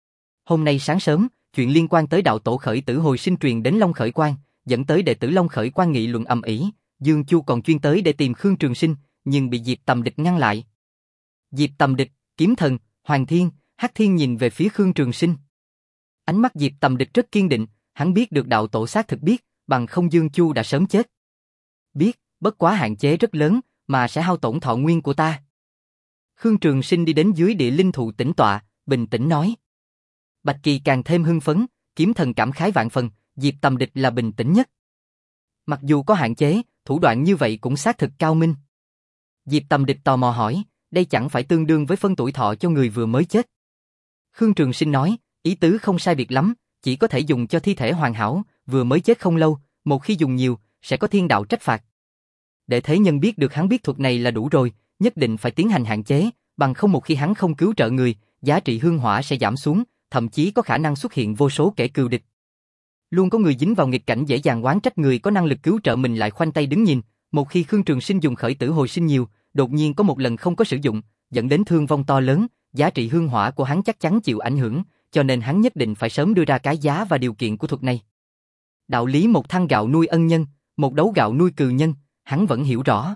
Speaker 1: Hôm nay sáng sớm, chuyện liên quan tới đạo tổ khởi tử hồi sinh truyền đến Long Khởi Quan, dẫn tới đệ tử Long Khởi Quan nghị luận ầm ĩ. Dương Chu còn chuyên tới để tìm Khương Trường Sinh, nhưng bị Diệp Tầm Địch ngăn lại. Diệp Tầm Địch, Kiếm Thần, Hoàng Thiên, Hắc Thiên nhìn về phía Khương Trường Sinh. Ánh mắt Diệp Tầm Địch rất kiên định, hắn biết được đạo tổ xác thực biết, bằng không Dương Chu đã sớm chết. Biết, bất quá hạn chế rất lớn, mà sẽ hao tổn thọ nguyên của ta. Khương Trường Sinh đi đến dưới địa linh thụ tĩnh tọa, bình tĩnh nói. Bạch Kỳ càng thêm hưng phấn, Kiếm Thần cảm khái vạn phần, Diệp Tầm Địch là bình tĩnh nhất. Mặc dù có hạn chế, thủ đoạn như vậy cũng xác thực cao minh. Diệp Tầm Địch tò mò hỏi, đây chẳng phải tương đương với phân tuổi thọ cho người vừa mới chết. Khương Trường Sinh nói, ý tứ không sai biệt lắm, chỉ có thể dùng cho thi thể hoàn hảo, vừa mới chết không lâu, một khi dùng nhiều, sẽ có thiên đạo trách phạt. Để thế nhân biết được hắn biết thuật này là đủ rồi, nhất định phải tiến hành hạn chế, bằng không một khi hắn không cứu trợ người, giá trị hương hỏa sẽ giảm xuống, thậm chí có khả năng xuất hiện vô số kẻ cừu địch. Luôn có người dính vào nghịch cảnh dễ dàng oán trách người có năng lực cứu trợ mình lại khoanh tay đứng nhìn, một khi Khương Trường Sinh dùng khởi tử hồi sinh nhiều, đột nhiên có một lần không có sử dụng, dẫn đến thương vong to lớn, giá trị hương hỏa của hắn chắc chắn chịu ảnh hưởng, cho nên hắn nhất định phải sớm đưa ra cái giá và điều kiện của thuật này. Đạo lý một thăng gạo nuôi ân nhân, một đấu gạo nuôi cừu nhân, hắn vẫn hiểu rõ.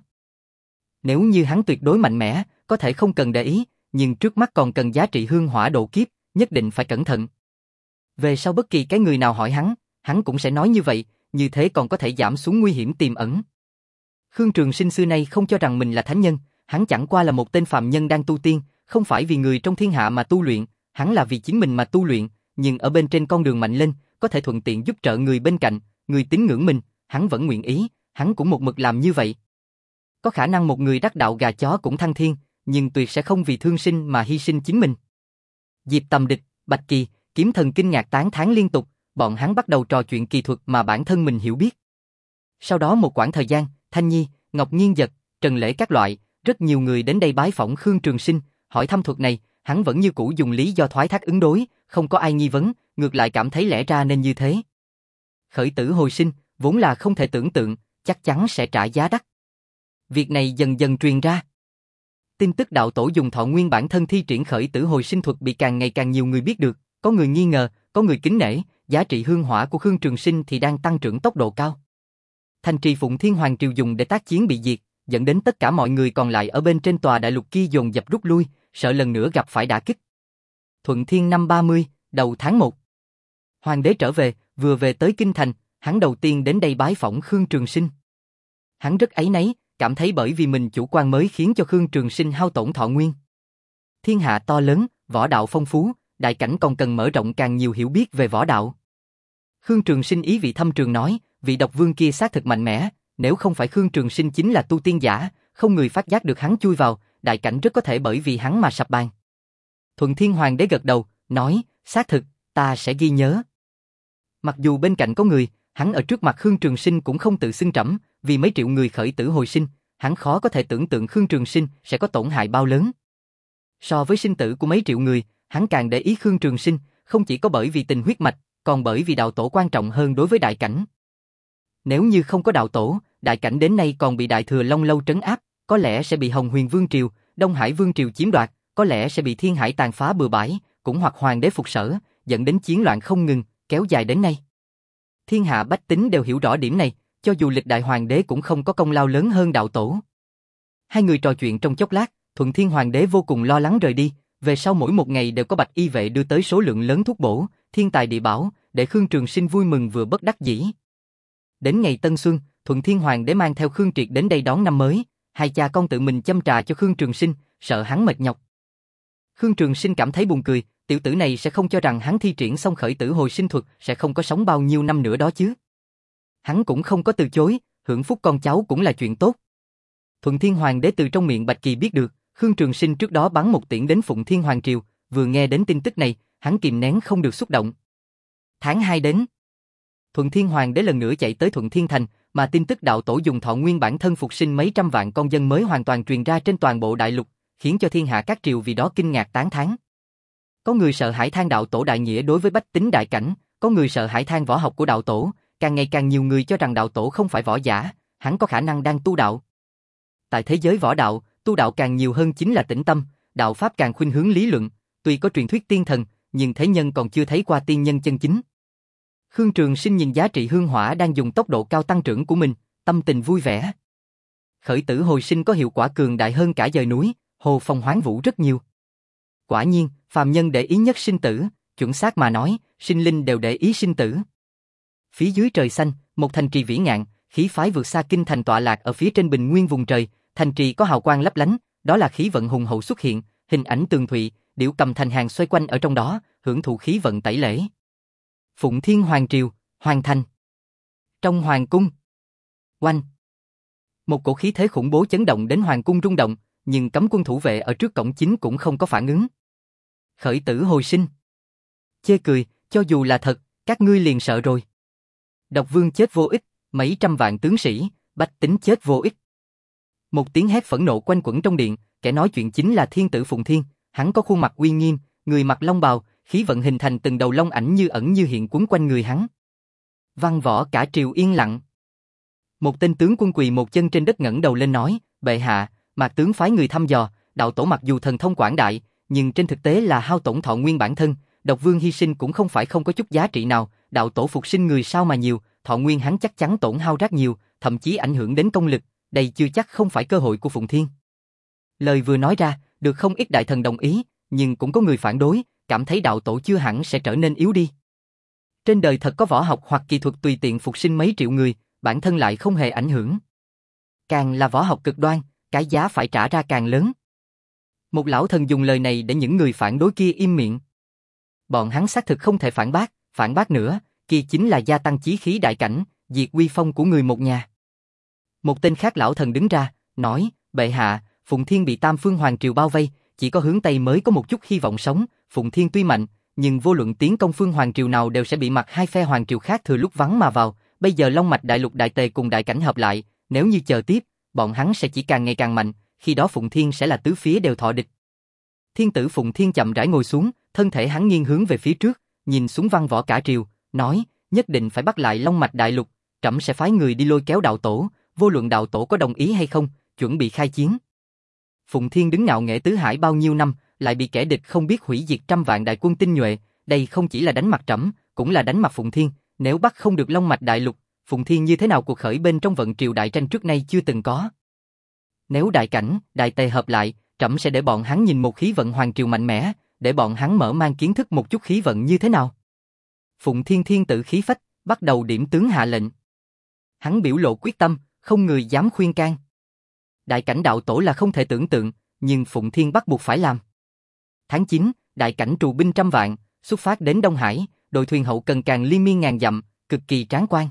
Speaker 1: Nếu như hắn tuyệt đối mạnh mẽ, có thể không cần để ý, nhưng trước mắt còn cần giá trị hương hỏa độ kiếp, nhất định phải cẩn thận. Về sau bất kỳ cái người nào hỏi hắn, hắn cũng sẽ nói như vậy, như thế còn có thể giảm xuống nguy hiểm tiềm ẩn. Khương Trường Sinh xưa nay không cho rằng mình là thánh nhân, hắn chẳng qua là một tên phàm nhân đang tu tiên, không phải vì người trong thiên hạ mà tu luyện, hắn là vì chính mình mà tu luyện, nhưng ở bên trên con đường mạnh lên, có thể thuận tiện giúp trợ người bên cạnh, người tín ngưỡng mình, hắn vẫn nguyện ý, hắn cũng một mực làm như vậy. Có khả năng một người đắc đạo gà chó cũng thăng thiên, nhưng tuyệt sẽ không vì thương sinh mà hy sinh chính mình. Diệp Tầm Địch, Bạch Kỳ, Kiếm Thần kinh ngạc tán thán liên tục, bọn hắn bắt đầu trò chuyện kỳ thuật mà bản thân mình hiểu biết. Sau đó một quãng thời gian, Thanh Nhi, Ngọc Nhiên Giật, Trần Lễ các loại, rất nhiều người đến đây bái phỏng Khương Trường Sinh, hỏi thăm thuật này, hắn vẫn như cũ dùng lý do thoái thác ứng đối, không có ai nghi vấn, ngược lại cảm thấy lẽ ra nên như thế. Khởi tử hồi sinh, vốn là không thể tưởng tượng, chắc chắn sẽ trả giá đắt. Việc này dần dần truyền ra. Tin tức đạo tổ dùng thọ nguyên bản thân thi triển khởi tử hồi sinh thuật bị càng ngày càng nhiều người biết được, có người nghi ngờ, có người kính nể, giá trị hương hỏa của Khương Trường Sinh thì đang tăng trưởng tốc độ cao. Thành trì Phụng Thiên Hoàng triều dùng để tác chiến bị diệt, dẫn đến tất cả mọi người còn lại ở bên trên tòa đại lục kia dồn dập rút lui, sợ lần nữa gặp phải đả kích. Thuận Thiên năm ba mươi, đầu tháng một. Hoàng đế trở về, vừa về tới kinh thành, hắn đầu tiên đến đây bái phỏng Khương Trường Sinh. Hắn rất áy náy, cảm thấy bởi vì mình chủ quan mới khiến cho Khương Trường Sinh hao tổn thọ nguyên. Thiên hạ to lớn, võ đạo phong phú, đại cảnh còn cần mở rộng càng nhiều hiểu biết về võ đạo. Khương Trường Sinh ý vị thâm trường nói, vị độc vương kia xác thực mạnh mẽ, nếu không phải Khương Trường Sinh chính là tu tiên giả, không người phát giác được hắn chui vào, đại cảnh rất có thể bởi vì hắn mà sập bàn. Thuận Thiên Hoàng đế gật đầu, nói, xác thực, ta sẽ ghi nhớ. Mặc dù bên cạnh có người, hắn ở trước mặt Khương Trường Sinh cũng không tự xưng trẫm, vì mấy triệu người khởi tử hồi sinh, hắn khó có thể tưởng tượng Khương Trường Sinh sẽ có tổn hại bao lớn. So với sinh tử của mấy triệu người, hắn càng để ý Khương Trường Sinh, không chỉ có bởi vì tình huyết mạch, còn bởi vì đạo tổ quan trọng hơn đối với đại cảnh. Nếu như không có đạo tổ, đại cảnh đến nay còn bị Đại Thừa Long Lâu trấn áp, có lẽ sẽ bị Hồng Huyền Vương triều, Đông Hải Vương triều chiếm đoạt, có lẽ sẽ bị Thiên Hải tàn phá bừa bãi, cũng hoặc hoàng đế phục sở, dẫn đến chiến loạn không ngừng, kéo dài đến nay. Thiên hạ bách tính đều hiểu rõ điểm này, cho dù lịch đại hoàng đế cũng không có công lao lớn hơn đạo tổ. Hai người trò chuyện trong chốc lát, Thuận Thiên Hoàng đế vô cùng lo lắng rời đi, về sau mỗi một ngày đều có bạch y vệ đưa tới số lượng lớn thuốc bổ, thiên tài địa bảo, để Khương Trường Sinh vui mừng vừa bất đắc dĩ. Đến ngày Tân Xuân, Thuận Thiên Hoàng đế mang theo Khương Triệt đến đây đón năm mới, hai cha con tự mình châm trà cho Khương Trường Sinh, sợ hắn mệt nhọc. Khương Trường Sinh cảm thấy buồn cười, tiểu tử này sẽ không cho rằng hắn thi triển xong khởi tử hồi sinh thuật sẽ không có sống bao nhiêu năm nữa đó chứ. Hắn cũng không có từ chối, hưởng phúc con cháu cũng là chuyện tốt. Thuận Thiên Hoàng đế từ trong miệng Bạch Kỳ biết được, Khương Trường Sinh trước đó bắn một tiễn đến Phụng Thiên Hoàng triều, vừa nghe đến tin tức này, hắn kìm nén không được xúc động. Tháng hai đến, Thuận Thiên Hoàng đế lần nữa chạy tới Thuận Thiên Thành, mà tin tức đạo tổ dùng thọ nguyên bản thân phục sinh mấy trăm vạn con dân mới hoàn toàn truyền ra trên toàn bộ đại lục, khiến cho thiên hạ các triều vì đó kinh ngạc tán thán. Có người sợ hãi than đạo tổ đại nghĩa đối với bách tính đại cảnh, có người sợ hãi than võ học của đạo tổ, càng ngày càng nhiều người cho rằng đạo tổ không phải võ giả, hắn có khả năng đang tu đạo. Tại thế giới võ đạo, tu đạo càng nhiều hơn chính là tĩnh tâm, đạo pháp càng khuynh hướng lý luận, tuy có truyền thuyết tiên thần, nhưng thế nhân còn chưa thấy qua tiên nhân chân chính. Khương Trường Sinh nhìn giá trị hương hỏa đang dùng tốc độ cao tăng trưởng của mình, tâm tình vui vẻ. Khởi tử hồi sinh có hiệu quả cường đại hơn cả dời núi, hồ phong hoán vũ rất nhiều. Quả nhiên, phàm nhân để ý nhất sinh tử, chuẩn xác mà nói, sinh linh đều để ý sinh tử. Phía dưới trời xanh, một thành trì vĩ ngạn, khí phái vượt xa kinh thành tọa lạc ở phía trên bình nguyên vùng trời, thành trì có hào quang lấp lánh, đó là khí vận hùng hậu xuất hiện, hình ảnh tường thụy, điểu cầm thành hàng xoay quanh ở trong đó, hưởng thụ khí vận tẩy lễ. Phụng Thiên Hoàng triều, Hoàng thành. Trong hoàng cung, oanh, một cổ khí thế khủng bố chấn động đến hoàng cung rung động, nhưng cấm quân thủ vệ ở trước cổng chính cũng không có phản ứng. Khởi tử hồi sinh. Chê cười, cho dù là thật, các ngươi liền sợ rồi. Độc vương chết vô ích, mấy trăm vạn tướng sĩ, bách tính chết vô ích. Một tiếng hét phẫn nộ quanh quẩn trong điện, kẻ nói chuyện chính là thiên tử Phụng Thiên, hắn có khuôn mặt uy nghiêm, người mặc long bào, khí vận hình thành từng đầu long ảnh như ẩn như hiện quấn quanh người hắn. Văn võ cả triều yên lặng. Một tên tướng quân quỳ một chân trên đất ngẩng đầu lên nói, bệ hạ, Mạc tướng phái người thăm dò, đạo tổ mặc dù thần thông quảng đại, nhưng trên thực tế là hao tổn thọ nguyên bản thân. Độc Vương hy sinh cũng không phải không có chút giá trị nào, đạo tổ phục sinh người sao mà nhiều, thọ nguyên hắn chắc chắn tổn hao rất nhiều, thậm chí ảnh hưởng đến công lực, đây chưa chắc không phải cơ hội của Phụng Thiên. Lời vừa nói ra, được không ít đại thần đồng ý, nhưng cũng có người phản đối, cảm thấy đạo tổ chưa hẳn sẽ trở nên yếu đi. Trên đời thật có võ học hoặc kỳ thuật tùy tiện phục sinh mấy triệu người, bản thân lại không hề ảnh hưởng. Càng là võ học cực đoan, cái giá phải trả ra càng lớn. Một lão thần dùng lời này để những người phản đối kia im miệng. Bọn hắn xác thực không thể phản bác, phản bác nữa, kia chính là gia tăng chí khí đại cảnh, diệt uy phong của người một nhà. Một tên khác lão thần đứng ra, nói, bệ hạ, Phụng Thiên bị Tam Phương Hoàng Triều bao vây, chỉ có hướng Tây mới có một chút hy vọng sống, Phụng Thiên tuy mạnh, nhưng vô luận tiến công Phương Hoàng Triều nào đều sẽ bị mặt hai phe Hoàng Triều khác thừa lúc vắng mà vào, bây giờ Long Mạch Đại Lục Đại Tề cùng Đại Cảnh hợp lại, nếu như chờ tiếp, bọn hắn sẽ chỉ càng ngày càng mạnh, khi đó Phụng Thiên sẽ là tứ phía đều thọ địch. Thiên tử Phụng Thiên chậm rãi ngồi xuống, thân thể hắn nghiêng hướng về phía trước, nhìn xuống văn võ cả triều, nói, nhất định phải bắt lại Long Mạch Đại Lục, trẫm sẽ phái người đi lôi kéo đạo tổ, vô luận đạo tổ có đồng ý hay không, chuẩn bị khai chiến. Phụng Thiên đứng ngạo nghễ tứ hải bao nhiêu năm, lại bị kẻ địch không biết hủy diệt trăm vạn đại quân tinh nhuệ, đây không chỉ là đánh mặt trẫm, cũng là đánh mặt Phụng Thiên, nếu bắt không được Long Mạch Đại Lục, Phụng Thiên như thế nào cuộc khởi bên trong vận triều đại tranh trước nay chưa từng có. Nếu Đại Cảnh, Đại Tề hợp lại, trẫm sẽ để bọn hắn nhìn một khí vận hoàng triều mạnh mẽ, để bọn hắn mở mang kiến thức một chút khí vận như thế nào. Phụng Thiên thiên tự khí phách, bắt đầu điểm tướng hạ lệnh. Hắn biểu lộ quyết tâm, không người dám khuyên can. Đại Cảnh đạo tổ là không thể tưởng tượng, nhưng Phụng Thiên bắt buộc phải làm. Tháng chín, Đại Cảnh trù binh trăm vạn, xuất phát đến Đông Hải, đội thuyền hậu cần càng liên miên ngàn dặm, cực kỳ tráng quan.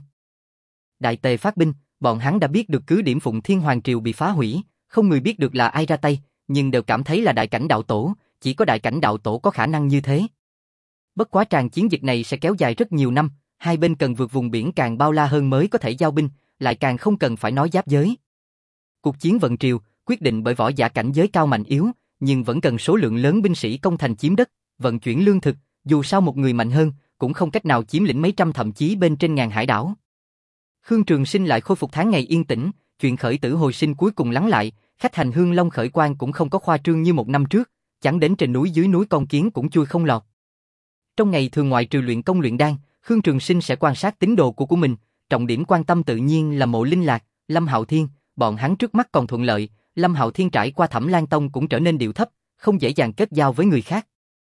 Speaker 1: Đại Tề phát binh, bọn hắn đã biết được cứ điểm Phụng Thiên Hoàng Triều bị phá hủy, không người biết được là ai ra tay, nhưng đều cảm thấy là Đại Cảnh đạo tổ, chỉ có Đại Cảnh đạo tổ có khả năng như thế. Bất quá tràng chiến dịch này sẽ kéo dài rất nhiều năm, hai bên cần vượt vùng biển càng bao la hơn mới có thể giao binh, lại càng không cần phải nói giáp giới. Cuộc chiến vận triều, quyết định bởi võ giả cảnh giới cao mạnh yếu, nhưng vẫn cần số lượng lớn binh sĩ công thành chiếm đất, vận chuyển lương thực, dù sao một người mạnh hơn, cũng không cách nào chiếm lĩnh mấy trăm thậm chí bên trên ngàn hải đảo. Khương Trường Sinh lại khôi phục tháng ngày yên tĩnh, chuyện khởi tử hồi sinh cuối cùng lắng lại, khách hành Hương Long khởi quan cũng không có khoa trương như một năm trước, chẳng đến trên núi dưới núi con kiến cũng chui không lọt. Trong ngày thường ngoại trừ luyện công luyện đan, Khương Trường Sinh sẽ quan sát tín đồ của của mình, trọng điểm quan tâm tự nhiên là Mộ Linh Lạc, Lâm Hạo Thiên, bọn hắn trước mắt còn thuận lợi, Lâm Hạo Thiên trải qua Thẩm Lan Tông cũng trở nên điệu thấp, không dễ dàng kết giao với người khác.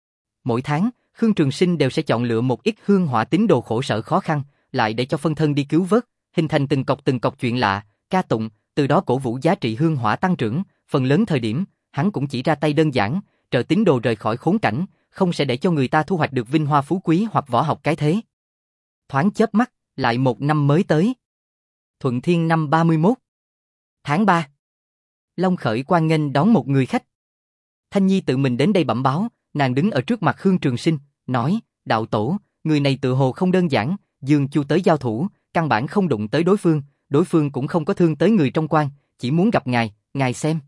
Speaker 1: Mỗi tháng, Khương Trường Sinh đều sẽ chọn lựa một ít hương hỏa tín đồ khổ sở khó khăn, lại để cho phân thân đi cứu vớt, hình thành từng cọc từng cọc chuyện lạ, ca tụng, từ đó cổ vũ giá trị hương hỏa tăng trưởng, phần lớn thời điểm, hắn cũng chỉ ra tay đơn giản, trợ tín đồ rời khỏi khốn cảnh, không sẽ để cho người ta thu hoạch được vinh hoa phú quý hoặc võ học cái thế. Thoáng chớp mắt, lại một năm mới tới. Thuận Thiên năm ba mươi mốt. Tháng ba. Long khởi quan nghênh đón một người khách. Thanh Nhi tự mình đến đây bẩm báo, nàng đứng ở trước mặt Khương Trường Sinh, nói, đạo tổ, người này tự hồ không đơn giản, Dương Chu tới giao thủ, căn bản không đụng tới đối phương, đối phương cũng không có thương tới người trong quan, chỉ muốn gặp ngài, ngài xem.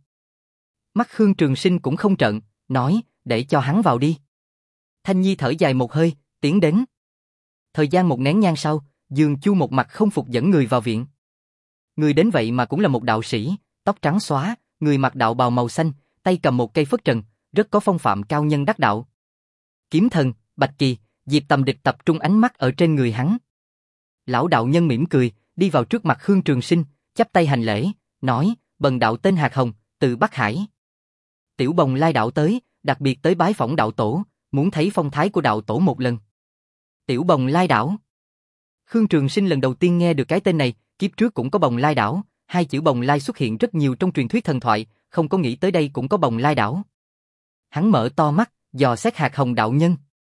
Speaker 1: Mắt Khương Trường Sinh cũng không trợn, nói, để cho hắn vào đi. Thanh Nhi thở dài một hơi, tiến đến. Thời gian một nén nhang sau, Dương Chu một mặt không phục dẫn người vào viện. Người đến vậy mà cũng là một đạo sĩ, tóc trắng xóa, người mặc đạo bào màu xanh, tay cầm một cây phất trần, rất có phong phạm cao nhân đắc đạo. Kiếm Thần, Bạch Kỳ, Diệp Tầm Địch tập trung ánh mắt ở trên người hắn. Lão đạo nhân mỉm cười, đi vào trước mặt Khương Trường Sinh, chắp tay hành lễ, nói, bần đạo tên Hạc Hồng, từ Bắc Hải. Tiểu Bồng Lai đạo tới, đặc biệt tới bái phỏng đạo tổ, muốn thấy phong thái của đạo tổ một lần. Tiểu Bồng Lai đảo. Khương Trường Sinh lần đầu tiên nghe được cái tên này, kiếp trước cũng có Bồng Lai đảo, hai chữ Bồng Lai xuất hiện rất nhiều trong truyền thuyết thần thoại, không có nghĩ tới đây cũng có Bồng Lai đảo. Hắn mở to mắt, dò xét Hạc Hồng đạo nhân.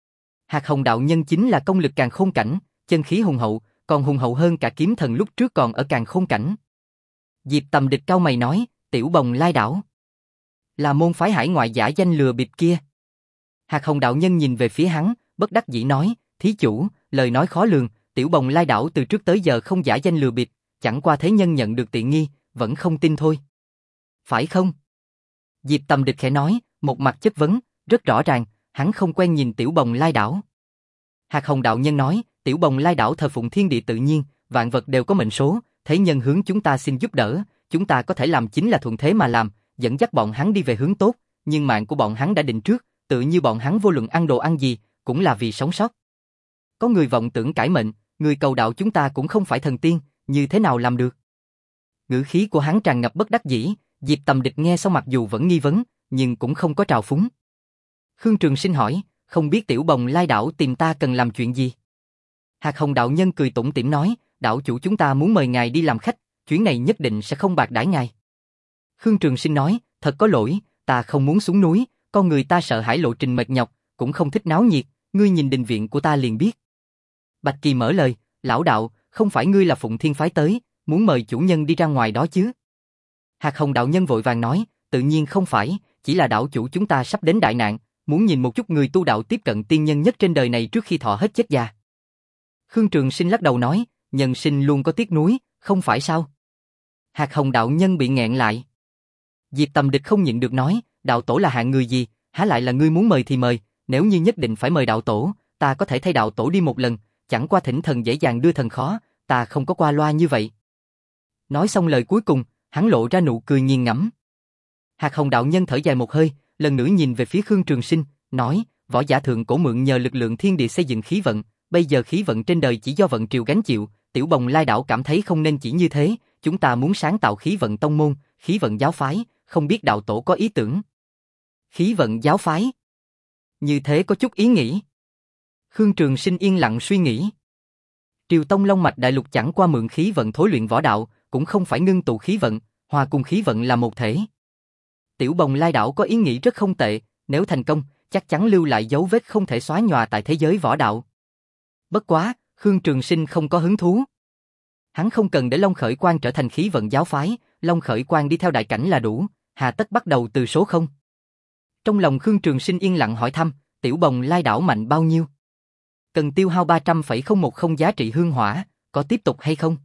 Speaker 1: Hạc Hồng đạo nhân chính là công lực càn khôn cảnh, chân khí hùng hậu, còn hùng hậu hơn cả Kiếm Thần lúc trước còn ở càn khôn cảnh. Diệp Tầm Địch cau mày nói, Tiểu Bồng Lai đảo là môn phái hải ngoại giả danh lừa bịp kia. Hạc Hồng đạo nhân nhìn về phía hắn, bất đắc dĩ nói, thí chủ, lời nói khó lường, Tiểu Bồng Lai đảo từ trước tới giờ không giả danh lừa bịp, chẳng qua thế nhân nhận được tiện nghi, vẫn không tin thôi. Phải không? Diệp Tầm Địch khẽ nói, một mặt chất vấn, rất rõ ràng, hắn không quen nhìn Tiểu Bồng Lai đảo. Hạc Hồng đạo nhân nói, Tiểu Bồng Lai đảo thờ phụng thiên địa tự nhiên, vạn vật đều có mệnh số, thế nhân hướng chúng ta xin giúp đỡ, chúng ta có thể làm chính là thuận thế mà làm, dẫn dắt bọn hắn đi về hướng tốt, nhưng mạng của bọn hắn đã định trước, tự như bọn hắn vô luận ăn đồ ăn gì, cũng là vì sống sót. Có người vọng tưởng cải mệnh, người cầu đạo chúng ta cũng không phải thần tiên, như thế nào làm được? Ngữ khí của hắn tràn ngập bất đắc dĩ, Diệp Tầm Địch nghe xong mặc dù vẫn nghi vấn, nhưng cũng không có trào phúng. Khương Trường Sinh hỏi, không biết Tiểu Bồng Lai đảo tìm ta cần làm chuyện gì? Hạc Hồng đạo nhân cười tủm tỉm nói, đảo chủ chúng ta muốn mời ngài đi làm khách, chuyến này nhất định sẽ không bạc đãi ngài. Khương Trường Sinh nói, thật có lỗi, ta không muốn xuống núi, con người ta sợ hãi lộ trình mệt nhọc, cũng không thích náo nhiệt, ngươi nhìn đình viện của ta liền biết. Bạch Kỳ mở lời, lão đạo, không phải ngươi là Phụng Thiên phái tới, muốn mời chủ nhân đi ra ngoài đó chứ? Hạc Hồng đạo nhân vội vàng nói, tự nhiên không phải, chỉ là đảo chủ chúng ta sắp đến đại nạn, muốn nhìn một chút người tu đạo tiếp cận tiên nhân nhất trên đời này trước khi thọ hết chết già. Khương Trường Sinh lắc đầu nói, nhân sinh luôn có tiếc nuối, không phải sao? Hạc Hồng đạo nhân bị nghẹn lại. Diệp Tầm Địch không nhịn được nói, đạo tổ là hạng người gì, há lại là ngươi muốn mời thì mời, nếu như nhất định phải mời đạo tổ, ta có thể thay đạo tổ đi một lần, chẳng qua thỉnh thần dễ dàng đưa thần khó, ta không có qua loa như vậy. Nói xong lời cuối cùng, hắn lộ ra nụ cười nghiền ngẫm. Hạc Hồng đạo nhân thở dài một hơi, lần nữa nhìn về phía Khương Trường Sinh, nói, võ giả thượng cổ mượn nhờ lực lượng thiên địa xây dựng khí vận, bây giờ khí vận trên đời chỉ do vận triều gánh chịu, Tiểu Bồng Lai đảo cảm thấy không nên chỉ như thế, chúng ta muốn sáng tạo khí vận tông môn, khí vận giáo phái, không biết đạo tổ có ý tưởng. Khí vận giáo phái? Như thế có chút ý nghĩ. Khương Trường Sinh yên lặng suy nghĩ. Triều Tông Long Mạch Đại Lục chẳng qua mượn khí vận thối luyện võ đạo, cũng không phải ngưng tụ khí vận, hòa cùng khí vận là một thể. Tiểu Bồng Lai đảo có ý nghĩ rất không tệ, nếu thành công, chắc chắn lưu lại dấu vết không thể xóa nhòa tại thế giới võ đạo. Bất quá, Khương Trường Sinh không có hứng thú. Hắn không cần để Long Khởi Quang trở thành khí vận giáo phái, Long Khởi Quang đi theo đại cảnh là đủ, hà tất bắt đầu từ số không. Trong lòng Khương Trường Sinh yên lặng hỏi thăm, Tiểu Bồng Lai đảo mạnh bao nhiêu? Cần tiêu hao ba trăm phẩy không một không giá trị hương hỏa, có tiếp tục hay không?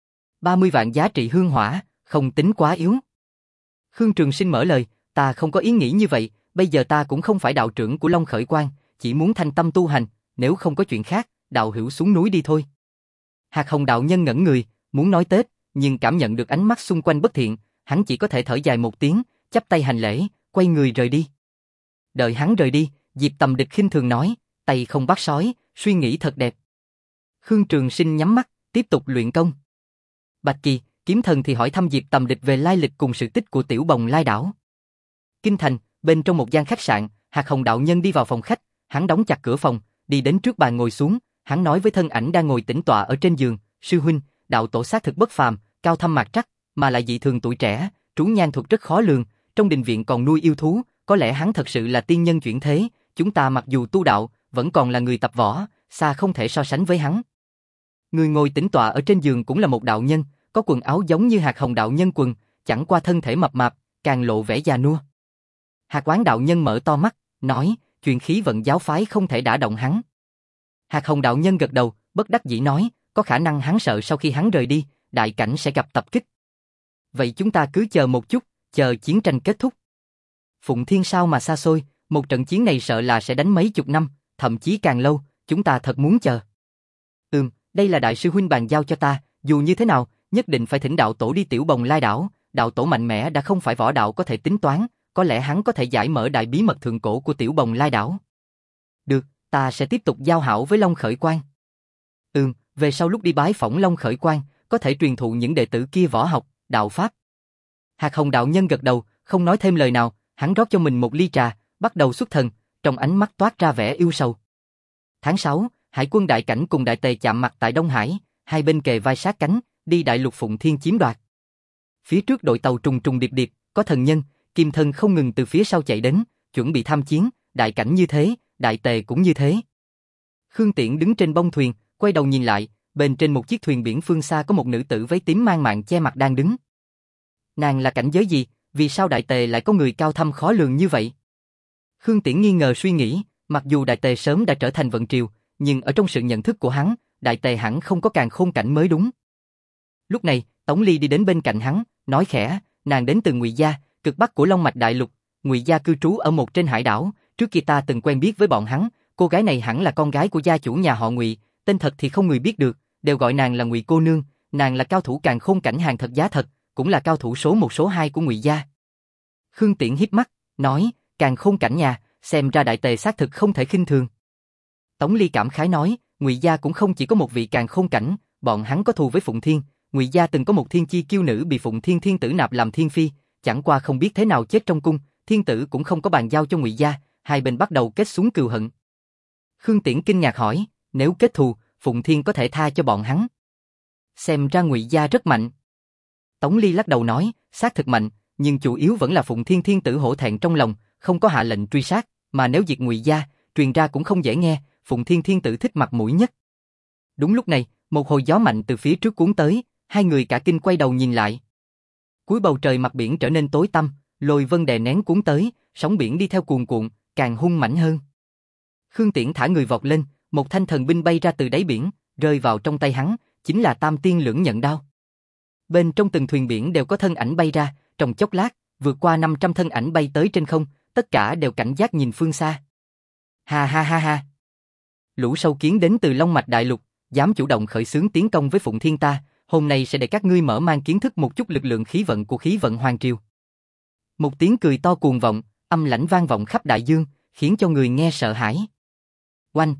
Speaker 1: ba mươi vạn giá trị hương hỏa, không tính quá yếu. Khương Trường Sinh mở lời, ta không có ý nghĩ như vậy, bây giờ ta cũng không phải đạo trưởng của Long Khởi Quang, chỉ muốn thanh tâm tu hành, nếu không có chuyện khác, đạo hữu xuống núi đi thôi. Hạc Hồng đạo nhân ngẩn người, muốn nói Tết, nhưng cảm nhận được ánh mắt xung quanh bất thiện, hắn chỉ có thể thở dài một tiếng, chắp tay hành lễ, quay người rời đi. Đợi hắn rời đi, Diệp Tầm Địch khinh thường nói, tay không bắt sói, suy nghĩ thật đẹp. Khương Trường Sinh nhắm mắt, tiếp tục luyện công. Bạch Kỳ, Kiếm Thần thì hỏi thăm Diệp Tầm Địch về lai lịch cùng sự tích của Tiểu Bồng Lai đảo. Kinh thành, bên trong một gian khách sạn, Hạc Hồng đạo nhân đi vào phòng khách, hắn đóng chặt cửa phòng, đi đến trước bàn ngồi xuống, hắn nói với thân ảnh đang ngồi tĩnh tọa ở trên giường, sư huynh, đạo tổ xác thực bất phàm, cao thâm mạc trắc, mà lại dị thường tuổi trẻ, trú nhan thuật rất khó lường, trong đình viện còn nuôi yêu thú, có lẽ hắn thật sự là tiên nhân chuyển thế, chúng ta mặc dù tu đạo, vẫn còn là người tập võ, xa không thể so sánh với hắn. Người ngồi tĩnh tọa ở trên giường cũng là một đạo nhân, có quần áo giống như Hạc Hồng đạo nhân quần, chẳng qua thân thể mập mạp, càng lộ vẻ già nua. Hạc Oán đạo nhân mở to mắt, nói, chuyện khí vận giáo phái không thể đả động hắn. Hạc Hồng đạo nhân gật đầu, bất đắc dĩ nói, có khả năng hắn sợ sau khi hắn rời đi, đại cảnh sẽ gặp tập kích. Vậy chúng ta cứ chờ một chút, chờ chiến tranh kết thúc. Phụng Thiên sao mà xa xôi, một trận chiến này sợ là sẽ đánh mấy chục năm, thậm chí càng lâu, chúng ta thật muốn chờ. Ừm, đây là đại sư huynh bàn giao cho ta, dù như thế nào, nhất định phải thỉnh đạo tổ đi Tiểu Bồng Lai đảo, đạo tổ mạnh mẽ đã không phải võ đạo có thể tính toán, có lẽ hắn có thể giải mở đại bí mật thượng cổ của Tiểu Bồng Lai đảo. Được, ta sẽ tiếp tục giao hảo với Long Khởi Quang. Ừm, về sau lúc đi bái phỏng Long Khởi Quang, có thể truyền thụ những đệ tử kia võ học, đạo pháp. Hạc Hồng đạo nhân gật đầu, không nói thêm lời nào, hắn rót cho mình một ly trà, bắt đầu xuất thần, trong ánh mắt toát ra vẻ yêu sầu. Tháng sáu, Hải quân đại cảnh cùng đại tề chạm mặt tại Đông Hải, hai bên kề vai sát cánh, đi đại lục Phụng Thiên chiếm đoạt. Phía trước đội tàu trùng trùng điệp điệp, có thần nhân, kim thân không ngừng từ phía sau chạy đến, chuẩn bị tham chiến, đại cảnh như thế, đại tề cũng như thế. Khương Tiễn đứng trên bông thuyền, quay đầu nhìn lại, bên trên một chiếc thuyền biển phương xa có một nữ tử váy tím mang mạng che mặt đang đứng. Nàng là cảnh giới gì, vì sao đại tề lại có người cao thâm khó lường như vậy? Khương Tiễn nghi ngờ suy nghĩ, mặc dù đại tề sớm đã trở thành vận triều, nhưng ở trong sự nhận thức của hắn, đại tề hẳn không có càn khôn cảnh mới đúng. Lúc này, Tống Ly đi đến bên cạnh hắn, nói khẽ, nàng đến từ Ngụy Gia, cực bắc của Long Mạch Đại Lục, Ngụy Gia cư trú ở một trên hải đảo, trước kia ta từng quen biết với bọn hắn, cô gái này hẳn là con gái của gia chủ nhà họ Ngụy, tên thật thì không người biết được, đều gọi nàng là Ngụy cô nương, nàng là cao thủ càn khôn cảnh hàng thật giá thật, cũng là cao thủ số một số hai của Ngụy Gia. Khương Tiễn híp mắt, nói, càng khôn cảnh nhà, xem ra đại tề xác thực không thể khinh thường. Tống Ly cảm khái nói, Ngụy gia cũng không chỉ có một vị càng khôn cảnh, bọn hắn có thù với Phụng Thiên. Ngụy gia từng có một thiên chi kiêu nữ bị Phụng Thiên thiên tử nạp làm thiên phi, chẳng qua không biết thế nào chết trong cung, thiên tử cũng không có bàn giao cho Ngụy gia, hai bên bắt đầu kết xuống cừu hận. Khương Tiễn kinh ngạc hỏi, nếu kết thù, Phụng Thiên có thể tha cho bọn hắn? Xem ra Ngụy gia rất mạnh. Tống Ly lắc đầu nói, xác thực mạnh, nhưng chủ yếu vẫn là Phụng Thiên thiên tử hổ thẹn trong lòng, không có hạ lệnh truy sát, mà nếu diệt Ngụy gia, truyền ra cũng không dễ nghe, Phụng Thiên thiên tử thích mặt mũi nhất. Đúng lúc này, một hồi gió mạnh từ phía trước cuốn tới, hai người cả kinh quay đầu nhìn lại. Cuối bầu trời mặt biển trở nên tối tăm, lôi vân đè nén cuốn tới, sóng biển đi theo cuồn cuộn, càng hung mãnh hơn. Khương Tiễn thả người vọt lên, một thanh thần binh bay ra từ đáy biển, rơi vào trong tay hắn, chính là Tam Tiên Lưỡng Nhận Đao. Bên trong từng thuyền biển đều có thân ảnh bay ra, trong chốc lát, vượt qua năm trăm thân ảnh bay tới trên không, tất cả đều cảnh giác nhìn phương xa. Ha ha ha ha. Lũ sâu kiến đến từ Long Mạch Đại Lục, dám chủ động khởi xướng tiến công với Phụng Thiên ta, hôm nay sẽ để các ngươi mở mang kiến thức một chút lực lượng khí vận của khí vận hoàng triều. Một tiếng cười to cuồng vọng, âm lãnh vang vọng khắp đại dương, khiến cho người nghe sợ hãi. Oanh!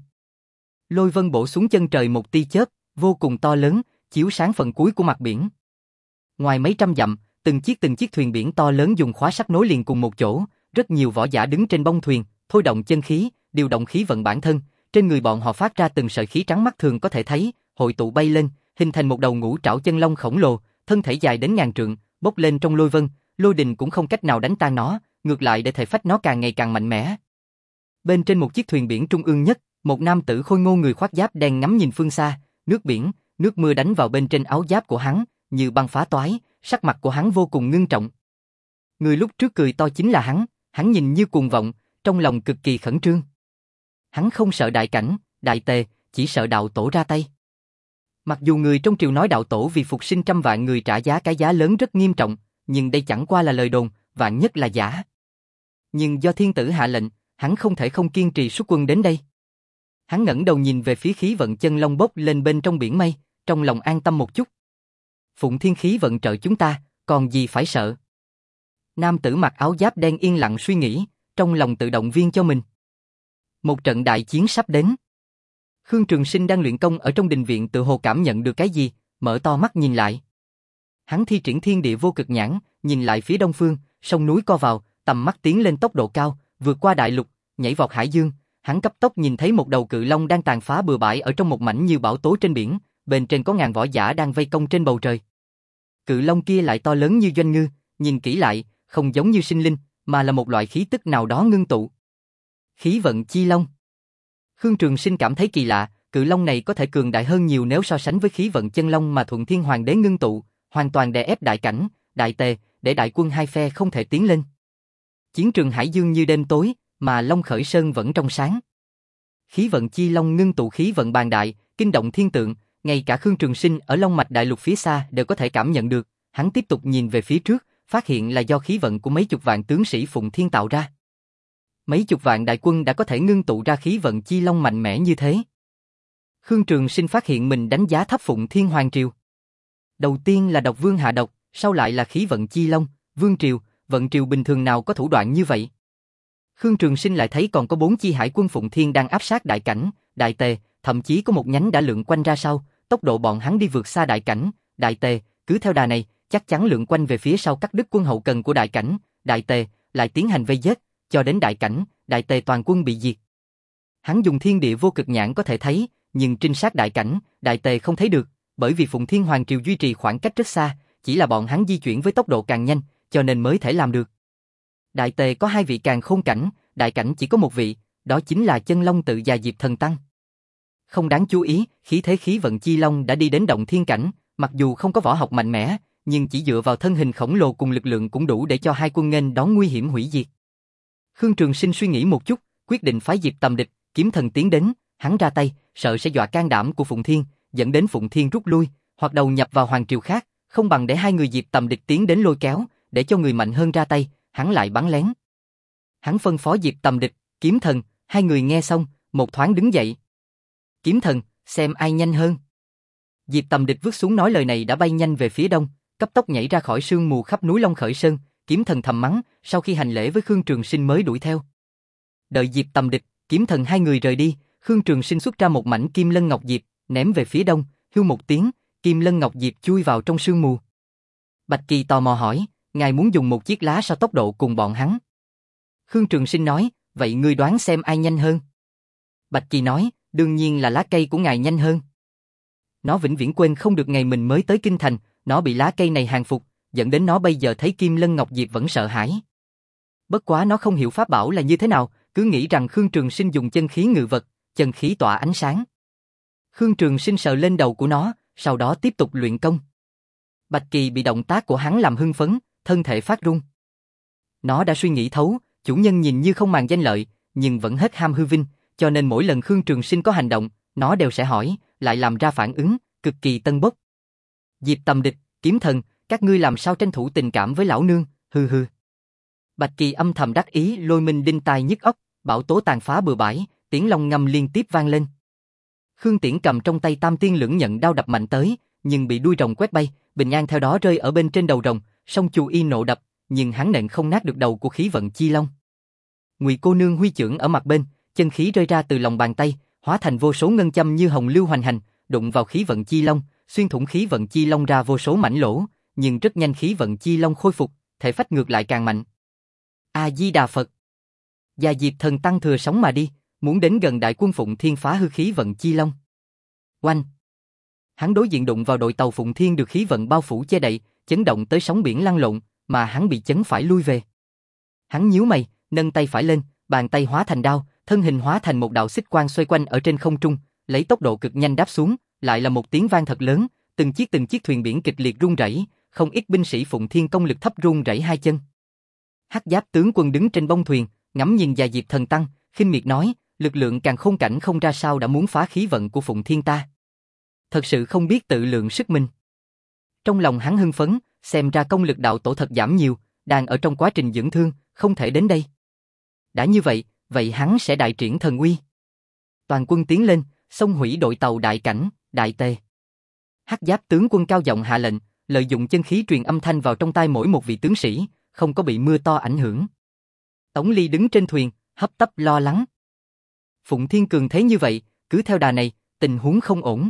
Speaker 1: Lôi vân bổ xuống chân trời một tia chớp, vô cùng to lớn, chiếu sáng phần cuối của mặt biển. Ngoài mấy trăm dặm, từng chiếc từng chiếc thuyền biển to lớn dùng khóa sắt nối liền cùng một chỗ, rất nhiều võ giả đứng trên bông thuyền, thôi động chân khí, điều động khí vận bản thân, trên người bọn họ phát ra từng sợi khí trắng mắt thường có thể thấy, hội tụ bay lên, hình thành một đầu ngũ trảo chân long khổng lồ, thân thể dài đến ngàn trượng, bốc lên trong lôi vân, lôi đình cũng không cách nào đánh tan nó, ngược lại để thể phách nó càng ngày càng mạnh mẽ. Bên trên một chiếc thuyền biển trung ương nhất, một nam tử khôi ngô người khoác giáp đen ngắm nhìn phương xa, nước biển, nước mưa đánh vào bên trên áo giáp của hắn, như băng phá toái, sắc mặt của hắn vô cùng ngưng trọng. Người lúc trước cười to chính là hắn, hắn nhìn như cuồng vọng, trong lòng cực kỳ khẩn trương. Hắn không sợ đại cảnh, đại tề, chỉ sợ đạo tổ ra tay. Mặc dù người trong triều nói đạo tổ vì phục sinh trăm vạn người trả giá cái giá lớn rất nghiêm trọng, nhưng đây chẳng qua là lời đồn, vạn nhất là giả. Nhưng do thiên tử hạ lệnh, hắn không thể không kiên trì xuất quân đến đây. Hắn ngẩng đầu nhìn về phía khí vận chân long bốc lên bên trong biển mây, trong lòng an tâm một chút. Phụng Thiên khí vận trợ chúng ta, còn gì phải sợ. Nam tử mặc áo giáp đen yên lặng suy nghĩ, trong lòng tự động viên cho mình. Một trận đại chiến sắp đến. Khương Trường Sinh đang luyện công ở trong đình viện tự hồ cảm nhận được cái gì, mở to mắt nhìn lại. Hắn thi triển thiên địa vô cực nhãn, nhìn lại phía đông phương, sông núi co vào, tầm mắt tiến lên tốc độ cao, vượt qua đại lục, nhảy vọt hải dương. Hắn cấp tốc nhìn thấy một đầu cự long đang tàn phá bừa bãi ở trong một mảnh như bão tố trên biển, bên trên có ngàn võ giả đang vây công trên bầu trời. Cự long kia lại to lớn như doanh ngư, nhìn kỹ lại, không giống như sinh linh, mà là một loại khí tức nào đó ngưng tụ. Khí vận chi long. Khương Trường Sinh cảm thấy kỳ lạ, cự long này có thể cường đại hơn nhiều nếu so sánh với khí vận chân long mà Thuận Thiên Hoàng đế ngưng tụ, hoàn toàn đè ép đại cảnh, đại tề, để đại quân hai phe không thể tiến lên. Chiến trường hải dương như đêm tối, mà Long Khởi Sơn vẫn trong sáng. Khí vận chi long ngưng tụ khí vận bàn đại, kinh động thiên tượng, ngay cả Khương Trường Sinh ở Long Mạch Đại Lục phía xa đều có thể cảm nhận được. Hắn tiếp tục nhìn về phía trước, phát hiện là do khí vận của mấy chục vạn tướng sĩ Phụng Thiên tạo ra. Mấy chục vạn đại quân đã có thể ngưng tụ ra khí vận chi long mạnh mẽ như thế. Khương Trường Sinh phát hiện mình đánh giá thấp Phụng Thiên Hoàng Triều. Đầu tiên là độc vương hạ độc, sau lại là khí vận chi long, vương triều, vận triều bình thường nào có thủ đoạn như vậy. Khương Trường Sinh lại thấy còn có bốn chi hải quân Phụng Thiên đang áp sát đại cảnh, đại tề, thậm chí có một nhánh đã lượn quanh ra sau, tốc độ bọn hắn đi vượt xa đại cảnh, đại tề, cứ theo đà này, chắc chắn lượn quanh về phía sau cắt đứt quân hậu cần của đại cảnh, đại tề, lại tiến hành vây giết, cho đến đại cảnh, đại tề toàn quân bị diệt. Hắn dùng thiên địa vô cực nhãn có thể thấy, nhưng trinh sát đại cảnh, đại tề không thấy được, bởi vì Phụng Thiên Hoàng Triều duy trì khoảng cách rất xa, chỉ là bọn hắn di chuyển với tốc độ càng nhanh, cho nên mới thể làm được. Đại tề có hai vị càng khôn cảnh, đại cảnh chỉ có một vị, đó chính là chân long tự và Diệp Thần Tăng. Không đáng chú ý, khí thế khí vận chi long đã đi đến động thiên cảnh, mặc dù không có võ học mạnh mẽ, nhưng chỉ dựa vào thân hình khổng lồ cùng lực lượng cũng đủ để cho hai quân nghênh đón nguy hiểm hủy diệt. Khương Trường Sinh suy nghĩ một chút, quyết định phái Diệp Tầm địch, kiếm thần tiến đến, hắn ra tay, sợ sẽ dọa can đảm của Phụng Thiên, dẫn đến Phụng Thiên rút lui, hoặc đầu nhập vào hoàng triều khác, không bằng để hai người Diệp Tầm địch tiến đến lôi kéo, để cho người mạnh hơn ra tay, hắn lại bắn lén. Hắn phân phó Diệp Tầm địch, kiếm thần, hai người nghe xong, một thoáng đứng dậy. Kiếm thần, xem ai nhanh hơn. Diệp Tầm địch vứt xuống nói lời này đã bay nhanh về phía đông, cấp tốc nhảy ra khỏi sương mù khắp núi Long Khởi Sơn, Kiếm Thần thầm mắng, sau khi hành lễ với Khương Trường Sinh mới đuổi theo. Đợi Diệp Tầm Địch, Kiếm Thần hai người rời đi, Khương Trường Sinh xuất ra một mảnh Kim Lân Ngọc Diệp, ném về phía đông, hưu một tiếng, Kim Lân Ngọc Diệp chui vào trong sương mù. Bạch Kỳ tò mò hỏi, ngài muốn dùng một chiếc lá sao tốc độ cùng bọn hắn? Khương Trường Sinh nói, vậy ngươi đoán xem ai nhanh hơn? Bạch Kỳ nói, đương nhiên là lá cây của ngài nhanh hơn. Nó vĩnh viễn quên không được ngày mình mới tới Kinh Thành, nó bị lá cây này hàng phục, dẫn đến nó bây giờ thấy Kim Lân Ngọc Diệp vẫn sợ hãi. Bất quá nó không hiểu pháp bảo là như thế nào, cứ nghĩ rằng Khương Trường Sinh dùng chân khí ngự vật, chân khí tỏa ánh sáng. Khương Trường Sinh sờ lên đầu của nó, sau đó tiếp tục luyện công. Bạch Kỳ bị động tác của hắn làm hưng phấn, thân thể phát run. Nó đã suy nghĩ thấu, chủ nhân nhìn như không màng danh lợi, nhưng vẫn hết ham hư vinh, cho nên mỗi lần Khương Trường Sinh có hành động, nó đều sẽ hỏi, lại làm ra phản ứng, cực kỳ tân bốc. Diệp Tầm Địch, Kiếm Thần, các ngươi làm sao tranh thủ tình cảm với lão nương, hừ hừ. Bạch Kỳ âm thầm đắc ý, lôi minh đinh tai nhức óc, bão tố tàn phá bừa bãi, tiếng long ngâm liên tiếp vang lên. Khương Tiễn cầm trong tay Tam Tiên Lưỡng Nhận đao đập mạnh tới, nhưng bị đuôi rồng quét bay, bình an theo đó rơi ở bên trên đầu rồng, song Chu Y nộ đập, nhưng hắn nện không nát được đầu của khí vận chi long. Ngụy cô nương huy chưởng ở mặt bên, chân khí rơi ra từ lòng bàn tay, hóa thành vô số ngân châm như hồng lưu hoành hành, đụng vào khí vận chi long, xuyên thủng khí vận chi long ra vô số mảnh lỗ, nhưng rất nhanh khí vận chi long khôi phục, thể phách ngược lại càng mạnh. A Di Đà Phật. Và Diệp Thần tăng thừa sóng mà đi, muốn đến gần đại quân Phụng Thiên phá hư khí vận chi long. Oanh! Hắn đối diện đụng vào đội tàu Phụng Thiên được khí vận bao phủ che đậy, chấn động tới sóng biển lăn lộn, mà hắn bị chấn phải lui về. Hắn nhíu mày, nâng tay phải lên, bàn tay hóa thành đao, thân hình hóa thành một đạo xích quang xoay quanh ở trên không trung, lấy tốc độ cực nhanh đáp xuống, lại là một tiếng vang thật lớn, từng chiếc từng chiếc thuyền biển kịch liệt rung rẩy, không ít binh sĩ Phụng Thiên công lực thấp run rẩy hai chân. Hắc Giáp tướng quân đứng trên bông thuyền, ngắm nhìn và Diệp Thần tăng, khinh miệt nói, lực lượng càng khôn cảnh không ra sao đã muốn phá khí vận của Phụng Thiên ta. Thật sự không biết tự lượng sức mình. Trong lòng hắn hưng phấn, xem ra công lực đạo tổ thật giảm nhiều, đang ở trong quá trình dưỡng thương, không thể đến đây. Đã như vậy, vậy hắn sẽ đại triển thần uy. Toàn quân tiến lên, xông hủy đội tàu Đại Cảnh, Đại Tề. Hắc Giáp tướng quân cao giọng hạ lệnh, lợi dụng chân khí truyền âm thanh vào trong tai mỗi một vị tướng sĩ, không có bị mưa to ảnh hưởng. Tống Ly đứng trên thuyền, hấp tấp lo lắng. Phụng Thiên cường thế như vậy, cứ theo đà này, tình huống không ổn.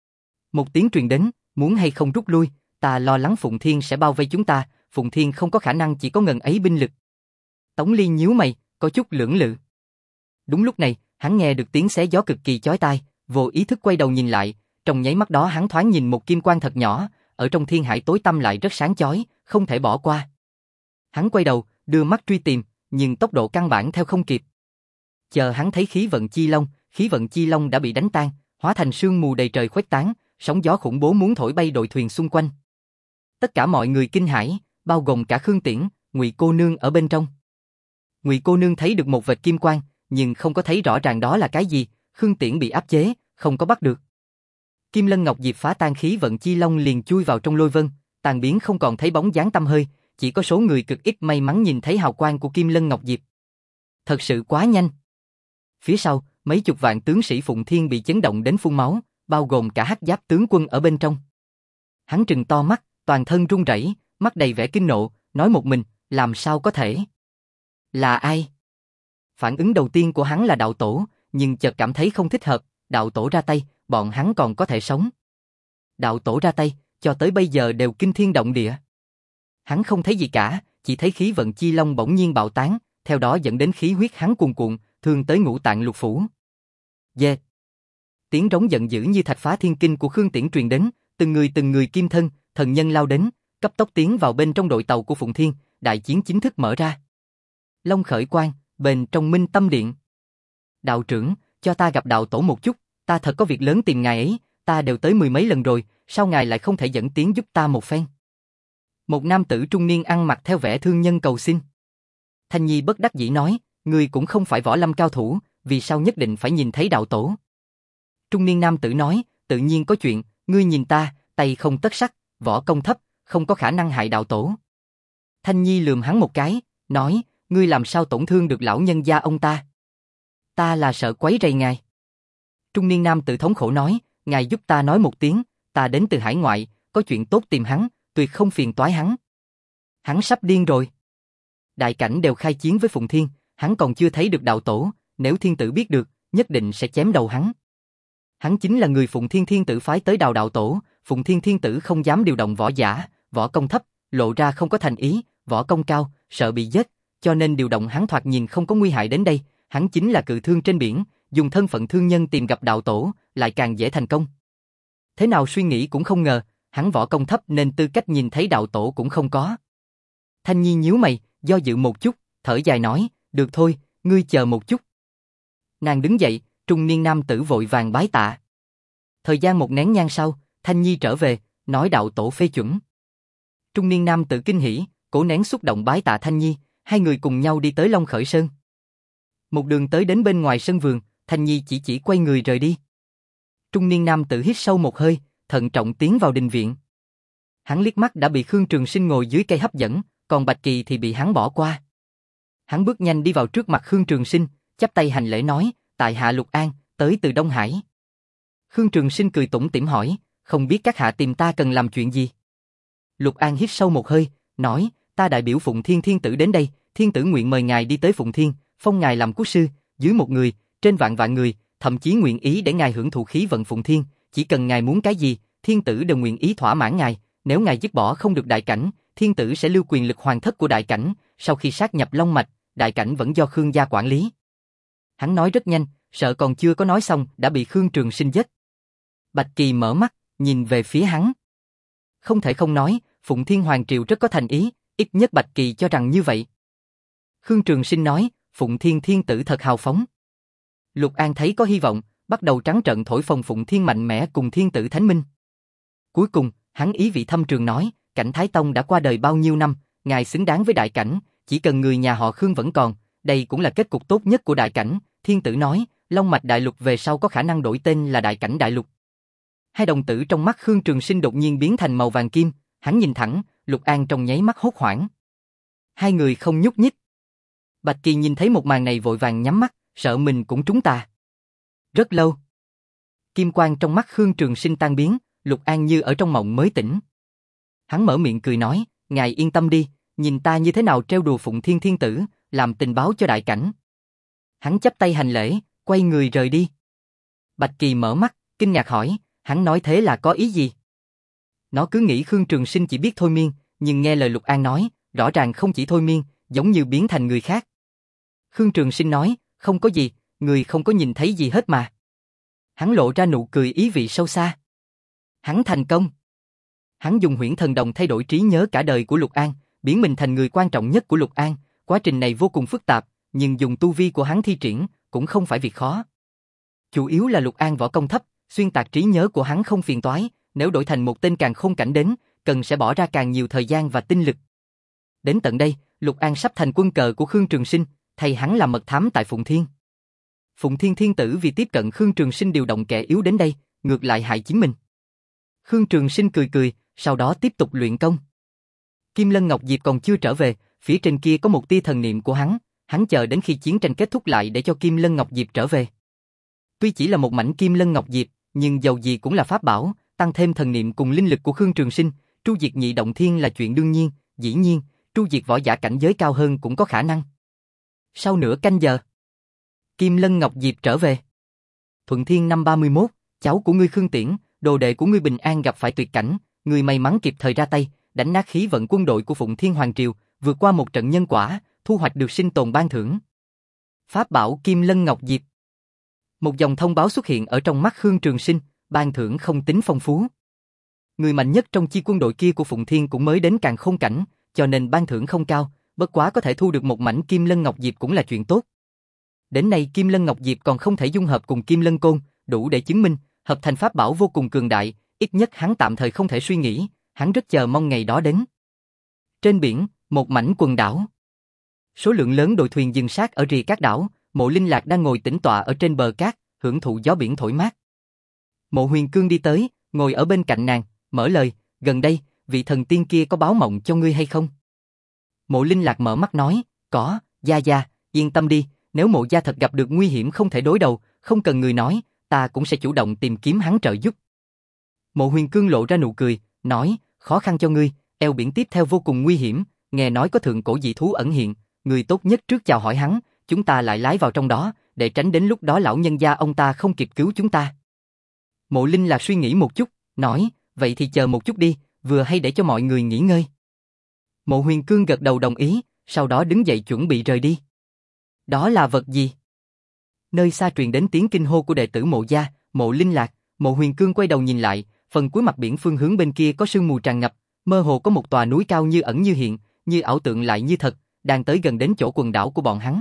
Speaker 1: Một tiếng truyền đến, muốn hay không rút lui, ta lo lắng Phụng Thiên sẽ bao vây chúng ta, Phụng Thiên không có khả năng chỉ có ngần ấy binh lực. Tống Ly nhíu mày, có chút lưỡng lự. Đúng lúc này, hắn nghe được tiếng xé gió cực kỳ chói tai, vô ý thức quay đầu nhìn lại, trong nháy mắt đó hắn thoáng nhìn một kim quang thật nhỏ, ở trong thiên hải tối tăm lại rất sáng chói, không thể bỏ qua. Hắn quay đầu, đưa mắt truy tìm, nhưng tốc độ căn bản theo không kịp. Chờ hắn thấy khí vận chi long, khí vận chi long đã bị đánh tan, hóa thành sương mù đầy trời khuếch tán, sóng gió khủng bố muốn thổi bay đội thuyền xung quanh. Tất cả mọi người kinh hãi, bao gồm cả Khương Tiễn, Ngụy cô nương ở bên trong. Ngụy cô nương thấy được một vệt kim quang, nhưng không có thấy rõ ràng đó là cái gì, Khương Tiễn bị áp chế, không có bắt được. Kim Lân Ngọc Diệp phá tan khí vận chi long liền chui vào trong lôi vân, tan biến không còn thấy bóng dáng tăm hơi, chỉ có số người cực ít may mắn nhìn thấy hào quang của Kim Lân Ngọc Diệp. Thật sự quá nhanh. Phía sau, mấy chục vạn tướng sĩ Phụng Thiên bị chấn động đến phun máu, bao gồm cả Hắc Giáp tướng quân ở bên trong. Hắn trừng to mắt, toàn thân run rẩy, mắt đầy vẻ kinh nộ, nói một mình, làm sao có thể? Là ai? Phản ứng đầu tiên của hắn là đạo tổ, nhưng chợt cảm thấy không thích hợp, đạo tổ ra tay, bọn hắn còn có thể sống. Đạo tổ ra tay, cho tới bây giờ đều kinh thiên động địa. Hắn không thấy gì cả, chỉ thấy khí vận chi long bỗng nhiên bạo tán, theo đó dẫn đến khí huyết hắn cuồn cuộn, thương tới ngũ tạng lục phủ. Dê! Yeah. Tiếng rống giận dữ như thạch phá thiên kinh của Khương Tiễn truyền đến, từng người từng người kim thân, thần nhân lao đến, cấp tốc tiến vào bên trong đội tàu của Phụng Thiên, đại chiến chính thức mở ra. Long khởi quang, bên trong Minh Tâm Điện. Đạo trưởng, cho ta gặp đạo tổ một chút, ta thật có việc lớn tìm ngài ấy, ta đều tới mười mấy lần rồi, sao ngài lại không thể dẫn tiếng giúp ta một phen? Một nam tử trung niên ăn mặc theo vẻ thương nhân cầu xin. Thanh Nhi bất đắc dĩ nói, ngươi cũng không phải võ lâm cao thủ, vì sao nhất định phải nhìn thấy đạo tổ? Trung niên nam tử nói, tự nhiên có chuyện, ngươi nhìn ta, tay không tất sắt, võ công thấp, không có khả năng hại đạo tổ. Thanh Nhi lườm hắn một cái, nói, ngươi làm sao tổn thương được lão nhân gia ông ta? Ta là sợ quấy rầy ngài. Trung niên nam tử thống khổ nói, ngài giúp ta nói một tiếng, ta đến từ hải ngoại, có chuyện tốt tìm hắn, tuyệt không phiền toái hắn. Hắn sắp điên rồi. đại cảnh đều khai chiến với Phụng Thiên, hắn còn chưa thấy được đạo tổ, nếu thiên tử biết được, nhất định sẽ chém đầu hắn. Hắn chính là người Phụng Thiên thiên tử phái tới đào đạo tổ, Phụng Thiên thiên tử không dám điều động võ giả, võ công thấp, lộ ra không có thành ý, võ công cao, sợ bị giết, cho nên điều động hắn thoạt nhìn không có nguy hại đến đây, hắn chính là cự thương trên biển, dùng thân phận thương nhân tìm gặp đạo tổ, lại càng dễ thành công. Thế nào suy nghĩ cũng không ngờ, hắn võ công thấp nên tư cách nhìn thấy đạo tổ cũng không có. Thanh Nhi nhíu mày, do dự một chút, thở dài nói, được thôi, ngươi chờ một chút. Nàng đứng dậy, trung niên nam tử vội vàng bái tạ. Thời gian một nén nhang sau, Thanh Nhi trở về, nói đạo tổ phê chuẩn. Trung niên nam tử kinh hỉ, cố nén xúc động bái tạ Thanh Nhi, hai người cùng nhau đi tới Long Khởi Sơn. Một đường tới đến bên ngoài sân vườn, Thanh Nhi chỉ chỉ quay người rời đi. Trung niên nam tử hít sâu một hơi, thận trọng tiến vào đình viện. Hắn liếc mắt đã bị Khương Trường Sinh ngồi dưới cây hấp dẫn, còn Bạch Kỳ thì bị hắn bỏ qua. Hắn bước nhanh đi vào trước mặt Khương Trường Sinh, chắp tay hành lễ nói, tại hạ Lục An, tới từ Đông Hải. Khương Trường Sinh cười tủm tỉm hỏi, không biết các hạ tìm ta cần làm chuyện gì? Lục An hít sâu một hơi, nói, ta đại biểu Phụng Thiên thiên tử đến đây, thiên tử nguyện mời ngài đi tới Phụng Thiên, phong ngài làm quốc sư, dưới một người, trên vạn vạn người, thậm chí nguyện ý để ngài hưởng thụ khí vận Phụng Thiên, chỉ cần ngài muốn cái gì, thiên tử đều nguyện ý thỏa mãn ngài, nếu ngài dứt bỏ không được đại cảnh, thiên tử sẽ lưu quyền lực hoàng thất của đại cảnh, sau khi sát nhập Long Mạch, đại cảnh vẫn do Khương gia quản lý. Hắn nói rất nhanh, sợ còn chưa có nói xong đã bị Khương Trường Sinh giết. Bạch Kỳ mở mắt, nhìn về phía hắn. Không thể không nói, Phụng Thiên Hoàng Triều rất có thành ý, ít nhất Bạch Kỳ cho rằng như vậy. Khương Trường Sinh nói, Phụng Thiên thiên tử thật hào phóng. Lục An thấy có hy vọng, bắt đầu trắng trợn thổi phồng Phụng Thiên mạnh mẽ cùng thiên tử thánh minh. Cuối cùng, hắn ý vị thâm trường nói, Cảnh Thái Tông đã qua đời bao nhiêu năm, ngài xứng đáng với đại cảnh, chỉ cần người nhà họ Khương vẫn còn, đây cũng là kết cục tốt nhất của đại cảnh. Thiên tử nói, Long Mạch Đại Lục về sau có khả năng đổi tên là Đại Cảnh Đại Lục. Hai đồng tử trong mắt Khương Trường Sinh đột nhiên biến thành màu vàng kim, hắn nhìn thẳng, Lục An trong nháy mắt hốt hoảng. Hai người không nhúc nhích. Bạch Kỳ nhìn thấy một màn này vội vàng nhắm mắt, sợ mình cũng trúng tà. Rất lâu, kim quang trong mắt Khương Trường Sinh tan biến, Lục An như ở trong mộng mới tỉnh. Hắn mở miệng cười nói, ngài yên tâm đi, nhìn ta như thế nào trêu đùa Phụng Thiên thiên tử, làm tình báo cho đại cảnh. Hắn chắp tay hành lễ, quay người rời đi. Bạch Kỳ mở mắt, kinh ngạc hỏi, hắn nói thế là có ý gì? Nó cứ nghĩ Khương Trường Sinh chỉ biết thôi miên, nhưng nghe lời Lục An nói, rõ ràng không chỉ thôi miên, giống như biến thành người khác. Khương Trường Sinh nói, không có gì, người không có nhìn thấy gì hết mà. Hắn lộ ra nụ cười ý vị sâu xa. Hắn thành công. Hắn dùng huyễn thần đồng thay đổi trí nhớ cả đời của Lục An, biến mình thành người quan trọng nhất của Lục An. Quá trình này vô cùng phức tạp, nhưng dùng tu vi của hắn thi triển, cũng không phải việc khó. Chủ yếu là Lục An võ công thấp, xuyên tạc trí nhớ của hắn không phiền toái, nếu đổi thành một tên càn khôn cảnh đến, cần sẽ bỏ ra càng nhiều thời gian và tinh lực. Đến tận đây, Lục An sắp thành quân cờ của Khương Trường Sinh, thay hắn làm mật thám tại Phụng Thiên. Phụng Thiên thiên tử vì tiếp cận Khương Trường Sinh điều động kẻ yếu đến đây, ngược lại hại chính mình. Khương Trường Sinh cười cười, sau đó tiếp tục luyện công. Kim Lân Ngọc Diệp còn chưa trở về, phía trên kia có một tia thần niệm của hắn, hắn chờ đến khi chiến tranh kết thúc lại để cho Kim Lân Ngọc Diệp trở về. Tuy chỉ là một mảnh Kim Lân Ngọc Diệp, nhưng dầu gì cũng là pháp bảo, tăng thêm thần niệm cùng linh lực của Khương Trường Sinh, tru diệt nhị động thiên là chuyện đương nhiên, dĩ nhiên, tru diệt võ giả cảnh giới cao hơn cũng có khả năng. Sau nửa canh giờ, Kim Lân Ngọc Diệp trở về. Thuận Thiên năm ba mươi mốt, cháu của ngươi Khương Tiễn, đồ đệ của ngươi Bình An gặp phải tuyệt cảnh, ngươi may mắn kịp thời ra tay, đánh nát khí vận quân đội của Phụng Thiên Hoàng Triều, vượt qua một trận nhân quả, thu hoạch được sinh tồn ban thưởng. Pháp bảo Kim Lân Ngọc Diệp. Một dòng thông báo xuất hiện ở trong mắt Khương Trường Sinh, ban thưởng không tính phong phú. Người mạnh nhất trong chi quân đội kia của Phụng Thiên cũng mới đến càn khôn cảnh, cho nên ban thưởng không cao, bất quá có thể thu được một mảnh Kim Lân Ngọc Diệp cũng là chuyện tốt. Đến nay Kim Lân Ngọc Diệp còn không thể dung hợp cùng Kim Lân Côn, đủ để chứng minh, hợp thành pháp bảo vô cùng cường đại, ít nhất hắn tạm thời không thể suy nghĩ, hắn rất chờ mong ngày đó đến. Trên biển, một mảnh quần đảo. Số lượng lớn đội thuyền dừng sát ở rìa các đảo, Mộ Linh Lạc đang ngồi tĩnh tọa ở trên bờ cát, hưởng thụ gió biển thổi mát. Mộ Huyền Cương đi tới, ngồi ở bên cạnh nàng, mở lời, gần đây, vị thần tiên kia có báo mộng cho ngươi hay không? Mộ Linh Lạc mở mắt nói, có, gia gia, yên tâm đi, nếu mộ gia thật gặp được nguy hiểm không thể đối đầu, không cần người nói, ta cũng sẽ chủ động tìm kiếm hắn trợ giúp. Mộ Huyền Cương lộ ra nụ cười, nói, khó khăn cho ngươi, eo biển tiếp theo vô cùng nguy hiểm, nghe nói có thượng cổ dị thú ẩn hiện, người tốt nhất trước chào hỏi hắn, chúng ta lại lái vào trong đó, để tránh đến lúc đó lão nhân gia ông ta không kịp cứu chúng ta. Mộ Linh Lạc suy nghĩ một chút, nói, vậy thì chờ một chút đi, vừa hay để cho mọi người nghỉ ngơi. Mộ Huyền Cương gật đầu đồng ý, sau đó đứng dậy chuẩn bị rời đi. Đó là vật gì? Nơi xa truyền đến tiếng kinh hô của đệ tử Mộ gia, Mộ Linh Lạc. Mộ Huyền Cương quay đầu nhìn lại, phần cuối mặt biển phương hướng bên kia có sương mù tràn ngập, mơ hồ có một tòa núi cao như ẩn như hiện, như ảo tượng lại như thật, đang tới gần đến chỗ quần đảo của bọn hắn.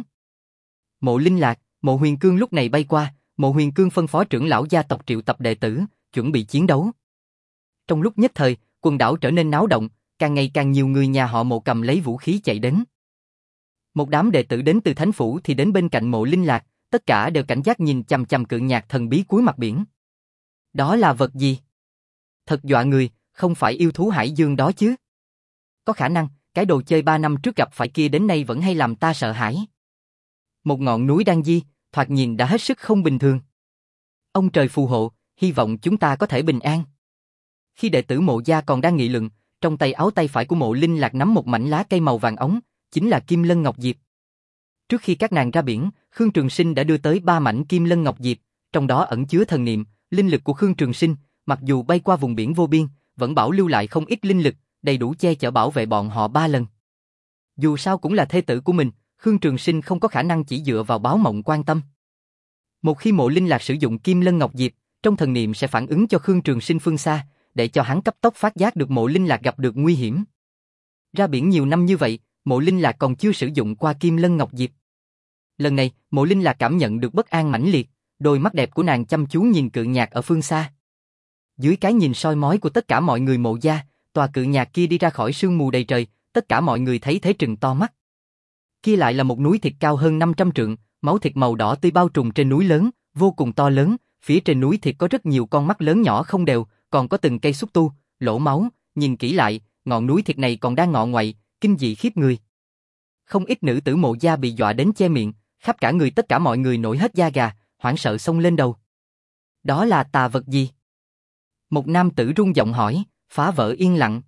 Speaker 1: Mộ Linh Lạc, Mộ Huyền Cương lúc này bay qua, Mộ Huyền Cương phân phó trưởng lão gia tộc triệu tập đệ tử, chuẩn bị chiến đấu. Trong lúc nhất thời, quần đảo trở nên náo động, càng ngày càng nhiều người nhà họ Mộ cầm lấy vũ khí chạy đến. Một đám đệ tử đến từ thánh phủ thì đến bên cạnh Mộ Linh Lạc, tất cả đều cảnh giác nhìn chằm chằm cự nhạc thần bí cuối mặt biển. Đó là vật gì? Thật dọa người, không phải yêu thú hải dương đó chứ? Có khả năng, cái đồ chơi ba năm trước gặp phải kia đến nay vẫn hay làm ta sợ hãi. Một ngọn núi đang di, thoạt nhìn đã hết sức không bình thường. Ông trời phù hộ, hy vọng chúng ta có thể bình an. Khi đệ tử Mộ gia còn đang nghị luận, trong tay áo tay phải của Mộ Linh Lạc nắm một mảnh lá cây màu vàng ống, chính là Kim Lân Ngọc Diệp. Trước khi các nàng ra biển, Khương Trường Sinh đã đưa tới ba mảnh Kim Lân Ngọc Diệp, trong đó ẩn chứa thần niệm, linh lực của Khương Trường Sinh, mặc dù bay qua vùng biển vô biên, vẫn bảo lưu lại không ít linh lực, đầy đủ che chở bảo vệ bọn họ ba lần. Dù sao cũng là thê tử của mình, Khương Trường Sinh không có khả năng chỉ dựa vào báo mộng quan tâm. Một khi Mộ Linh Lạc sử dụng Kim Lân Ngọc Diệp, trong thần niệm sẽ phản ứng cho Khương Trường Sinh phương xa, để cho hắn cấp tốc phát giác được Mộ Linh Lạc gặp được nguy hiểm. Ra biển nhiều năm như vậy, Mộ Linh Lạc còn chưa sử dụng qua Kim Lân Ngọc Diệp. Lần này, Mộ Linh Lạc cảm nhận được bất an mãnh liệt, đôi mắt đẹp của nàng chăm chú nhìn cự nhạc ở phương xa. Dưới cái nhìn soi mói của tất cả mọi người Mộ gia, tòa cự nhạc kia đi ra khỏi sương mù đầy trời, tất cả mọi người thấy thế trừng to mắt. Kia lại là một núi thịt cao hơn năm trăm trượng, máu thịt màu đỏ tươi bao trùm trên núi lớn, vô cùng to lớn, phía trên núi thịt có rất nhiều con mắt lớn nhỏ không đều, còn có từng cây xúc tu, lỗ máu, nhìn kỹ lại, ngọn núi thịt này còn đang ngọ ngoại, kinh dị khiếp người. Không ít nữ tử Mộ gia bị dọa đến che miệng, khắp cả người tất cả mọi người nổi hết da gà, hoảng sợ xông lên đầu. Đó là tà vật gì? Một nam tử rung giọng hỏi, phá vỡ yên lặng.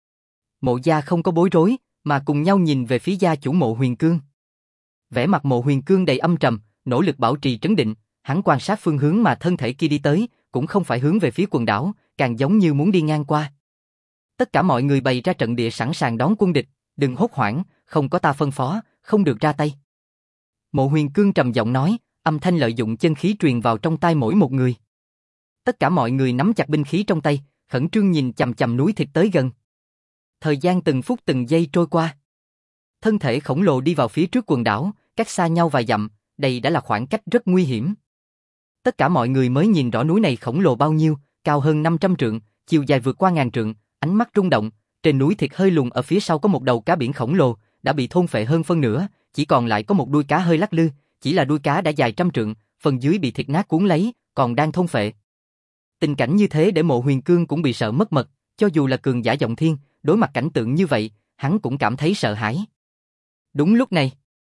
Speaker 1: Mộ gia không có bối rối, mà cùng nhau nhìn về phía gia chủ Mộ Huyền Cương. Vẻ mặt Mộ Huyền Cương đầy âm trầm, nỗ lực bảo trì trấn định, hắn quan sát phương hướng mà thân thể kia đi tới, cũng không phải hướng về phía quần đảo, càng giống như muốn đi ngang qua. Tất cả mọi người bày ra trận địa sẵn sàng đón quân địch, đừng hốt hoảng, không có ta phân phó, không được ra tay. Mộ Huyền Cương trầm giọng nói, âm thanh lợi dụng chân khí truyền vào trong tai mỗi một người. Tất cả mọi người nắm chặt binh khí trong tay, khẩn trương nhìn chằm chằm núi thịt tới gần. Thời gian từng phút từng giây trôi qua. Thân thể khổng lồ đi vào phía trước quần đảo, cách xa nhau vài dặm, đây đã là khoảng cách rất nguy hiểm. Tất cả mọi người mới nhìn rõ núi này khổng lồ bao nhiêu, cao hơn năm trăm trượng, chiều dài vượt qua ngàn trượng, ánh mắt rung động, trên núi thịt hơi lùn ở phía sau có một đầu cá biển khổng lồ, đã bị thôn phệ hơn phân nửa, chỉ còn lại có một đuôi cá hơi lắc lư, chỉ là đuôi cá đã dài trăm trượng, phần dưới bị thịt nát cuốn lấy, còn đang thôn phệ. Tình cảnh như thế để Mộ Huyền Cương cũng bị sợ mất mật, cho dù là cường giả giọng thiên, đối mặt cảnh tượng như vậy, hắn cũng cảm thấy sợ hãi. Đúng lúc này,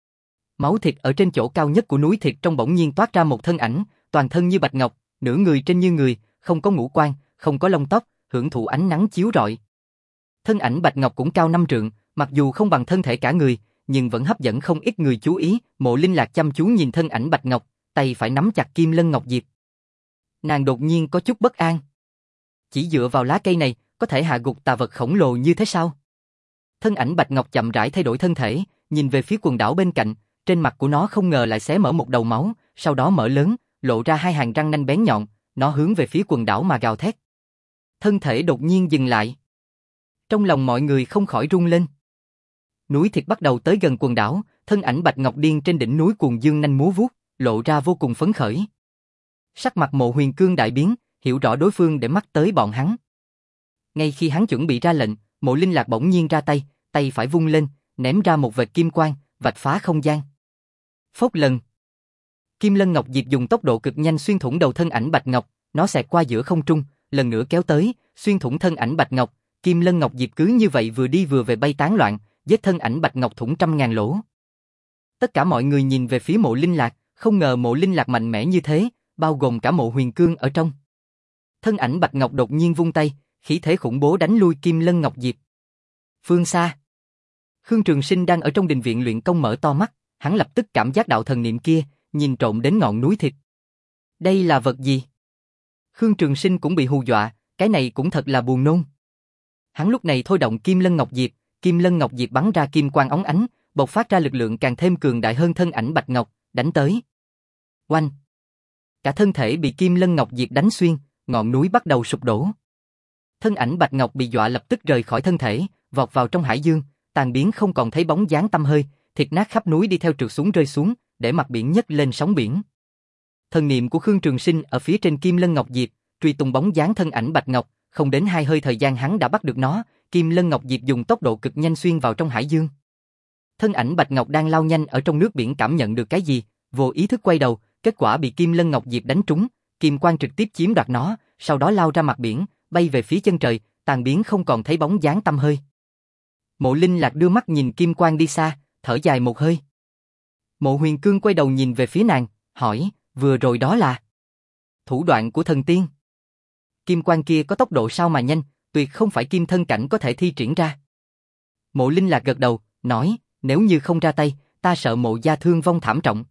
Speaker 1: máu thịt ở trên chỗ cao nhất của núi thịt trong bỗng nhiên toát ra một thân ảnh, toàn thân như bạch ngọc, nửa người trên như người, không có ngũ quan, không có lông tóc, hưởng thụ ánh nắng chiếu rọi. Thân ảnh bạch ngọc cũng cao năm trượng, mặc dù không bằng thân thể cả người, nhưng vẫn hấp dẫn không ít người chú ý. Mộ Linh Lạc chăm chú nhìn thân ảnh bạch ngọc, tay phải nắm chặt Kim Lân Ngọc Diệp. Nàng đột nhiên có chút bất an. Chỉ dựa vào lá cây này, có thể hạ gục tà vật khổng lồ như thế sao? Thân ảnh bạch ngọc chậm rãi thay đổi thân thể, nhìn về phía quần đảo bên cạnh, trên mặt của nó không ngờ lại xé mở một đầu máu, sau đó mở lớn, lộ ra hai hàng răng nanh bén nhọn, nó hướng về phía quần đảo mà gào thét. Thân thể đột nhiên dừng lại. Trong lòng mọi người không khỏi rung lên. Núi thịt bắt đầu tới gần quần đảo, thân ảnh bạch ngọc điên trên đỉnh núi cuồng dương nanh múa vuốt, lộ ra vô cùng phấn khởi. Sắc mặt Mộ Huyền Cương đại biến, hiểu rõ đối phương để mắt tới bọn hắn. Ngay khi hắn chuẩn bị ra lệnh, Mộ Linh Lạc bỗng nhiên ra tay, tay phải vung lên, ném ra một vệt kim quang, vạch phá không gian. Phốc lần. Kim Lân Ngọc Diệp dùng tốc độ cực nhanh xuyên thủng đầu thân ảnh bạch ngọc, nó xẹt qua giữa không trung, lần nữa kéo tới, xuyên thủng thân ảnh bạch ngọc. Kim Lân Ngọc Diệp cứ như vậy vừa đi vừa về bay tán loạn, giết thân ảnh bạch ngọc thủng trăm ngàn lỗ. Tất cả mọi người nhìn về phía Mộ Linh Lạc, không ngờ Mộ Linh Lạc mạnh mẽ như thế, bao gồm cả Mộ Huyền Cương ở trong. Thân ảnh bạch ngọc đột nhiên vung tay, khí thế khủng bố đánh lui Kim Lân Ngọc Diệp. Phương xa, Khương Trường Sinh đang ở trong đình viện luyện công mở to mắt, hắn lập tức cảm giác đạo thần niệm kia, nhìn trộm đến ngọn núi thịt. Đây là vật gì? Khương Trường Sinh cũng bị hù dọa, cái này cũng thật là buồn nôn. Hắn lúc này thôi động Kim Lân Ngọc Diệp, Kim Lân Ngọc Diệp bắn ra kim quang óng ánh, bộc phát ra lực lượng càng thêm cường đại hơn thân ảnh Bạch Ngọc, đánh tới. Oanh! Cả thân thể bị Kim Lân Ngọc Diệp đánh xuyên, ngọn núi bắt đầu sụp đổ. Thân ảnh Bạch Ngọc bị dọa lập tức rời khỏi thân thể, vọt vào trong hải dương, tan biến không còn thấy bóng dáng tăm hơi, thịt nát khắp núi đi theo trượt xuống rơi xuống, để mặt biển nhấc lên sóng biển. Thần niệm của Khương Trường Sinh ở phía trên Kim Lân Ngọc Diệp, truy tung bóng dáng thân ảnh Bạch Ngọc, không đến hai hơi thời gian hắn đã bắt được nó, Kim Lân Ngọc Diệp dùng tốc độ cực nhanh xuyên vào trong hải dương. Thân ảnh Bạch Ngọc đang lao nhanh ở trong nước biển cảm nhận được cái gì, vô ý thức quay đầu, kết quả bị Kim Lân Ngọc Diệp đánh trúng, kim quang trực tiếp chiếm đoạt nó, sau đó lao ra mặt biển, bay về phía chân trời, tan biến không còn thấy bóng dáng tăm hơi. Mộ Linh Lạc đưa mắt nhìn kim quang đi xa, thở dài một hơi. Mộ Huyền Cương quay đầu nhìn về phía nàng, hỏi, vừa rồi đó là thủ đoạn của thần tiên. Kim quang kia có tốc độ sao mà nhanh, tuyệt không phải kim thân cảnh có thể thi triển ra. Mộ Linh Lạc gật đầu, nói, nếu như không ra tay, ta sợ mộ gia thương vong thảm trọng.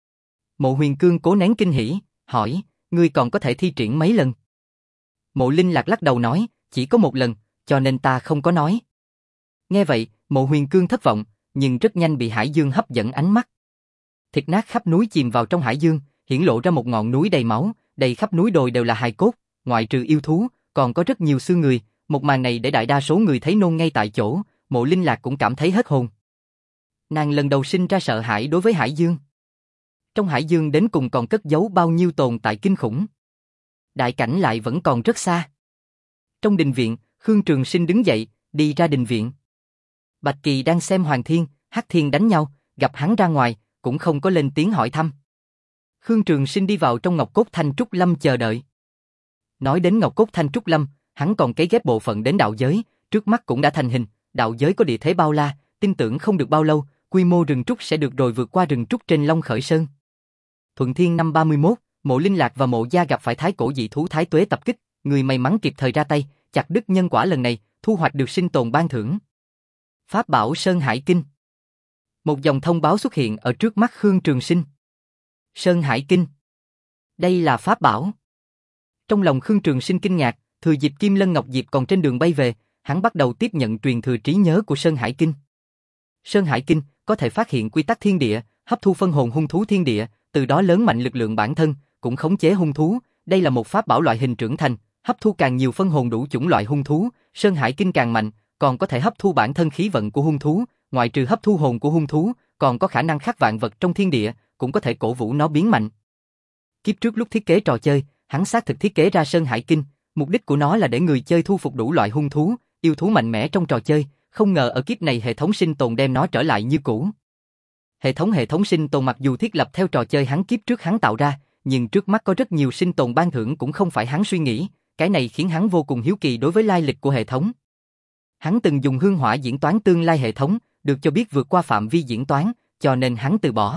Speaker 1: Mộ Huyền Cương cố nén kinh hỉ, hỏi, ngươi còn có thể thi triển mấy lần? Mộ Linh Lạc lắc đầu nói, chỉ có một lần, cho nên ta không có nói. Nghe vậy, Mộ Huyền Cương thất vọng, nhưng rất nhanh bị hải dương hấp dẫn ánh mắt. Thịt nát khắp núi chìm vào trong hải dương, hiển lộ ra một ngọn núi đầy máu, đầy khắp núi đồi đều là hài cốt, ngoại trừ yêu thú, còn có rất nhiều xương người, một màn này để đại đa số người thấy nôn ngay tại chỗ, Mộ Linh Lạc cũng cảm thấy hết hồn. Nàng lần đầu sinh ra sợ hãi đối với hải dương. Trong hải dương đến cùng còn cất giấu bao nhiêu tồn tại kinh khủng. Đại cảnh lại vẫn còn rất xa. Trong đình viện, Khương Trường Sinh đứng dậy, đi ra đình viện. Bạch Kỳ đang xem Hoàng Thiên, Hắc Thiên đánh nhau, gặp hắn ra ngoài, cũng không có lên tiếng hỏi thăm. Khương Trường Sinh đi vào trong Ngọc Cốt Thanh Trúc Lâm chờ đợi. Nói đến Ngọc Cốt Thanh Trúc Lâm, hắn còn cấy ghép bộ phận đến đạo giới, trước mắt cũng đã thành hình, đạo giới có địa thế bao la, tin tưởng không được bao lâu, quy mô rừng trúc sẽ được rồi vượt qua rừng trúc trên Long Khởi Sơn. Thuận Thiên năm ba mươi mốt, Mộ Linh Lạc và Mộ Gia gặp phải thái cổ dị thú Thái Tuế tập kích, người may mắn kịp thời ra tay, chặt đứt nhân quả lần này, thu hoạch được sinh tồn ban thưởng. Pháp bảo Sơn Hải Kinh. Một dòng thông báo xuất hiện ở trước mắt Khương Trường Sinh. Sơn Hải Kinh. Đây là pháp bảo. Trong lòng Khương Trường Sinh kinh ngạc, thừa dịp Kim Lân Ngọc Diệp còn trên đường bay về, hắn bắt đầu tiếp nhận truyền thừa trí nhớ của Sơn Hải Kinh. Sơn Hải Kinh có thể phát hiện quy tắc thiên địa, hấp thu phân hồn hung thú thiên địa, từ đó lớn mạnh lực lượng bản thân, cũng khống chế hung thú. Đây là một pháp bảo loại hình trưởng thành, hấp thu càng nhiều phân hồn đủ chủng loại hung thú, Sơn Hải Kinh càng mạnh, còn có thể hấp thu bản thân khí vận của hung thú, ngoại trừ hấp thu hồn của hung thú, còn có khả năng khắc vạn vật trong thiên địa, cũng có thể cổ vũ nó biến mạnh. Kiếp trước lúc thiết kế trò chơi, hắn xác thực thiết kế ra Sơn Hải Kinh, mục đích của nó là để người chơi thu phục đủ loại hung thú, yêu thú mạnh mẽ trong trò chơi, không ngờ ở kiếp này hệ thống sinh tồn đem nó trở lại như cũ. Hệ thống hệ thống sinh tồn mặc dù thiết lập theo trò chơi hắn kiếp trước hắn tạo ra, nhưng trước mắt có rất nhiều sinh tồn ban thưởng cũng không phải hắn suy nghĩ, cái này khiến hắn vô cùng hiếu kỳ đối với lai lịch của hệ thống. Hắn từng dùng hương hỏa diễn toán tương lai hệ thống, được cho biết vượt qua phạm vi diễn toán, cho nên hắn từ bỏ.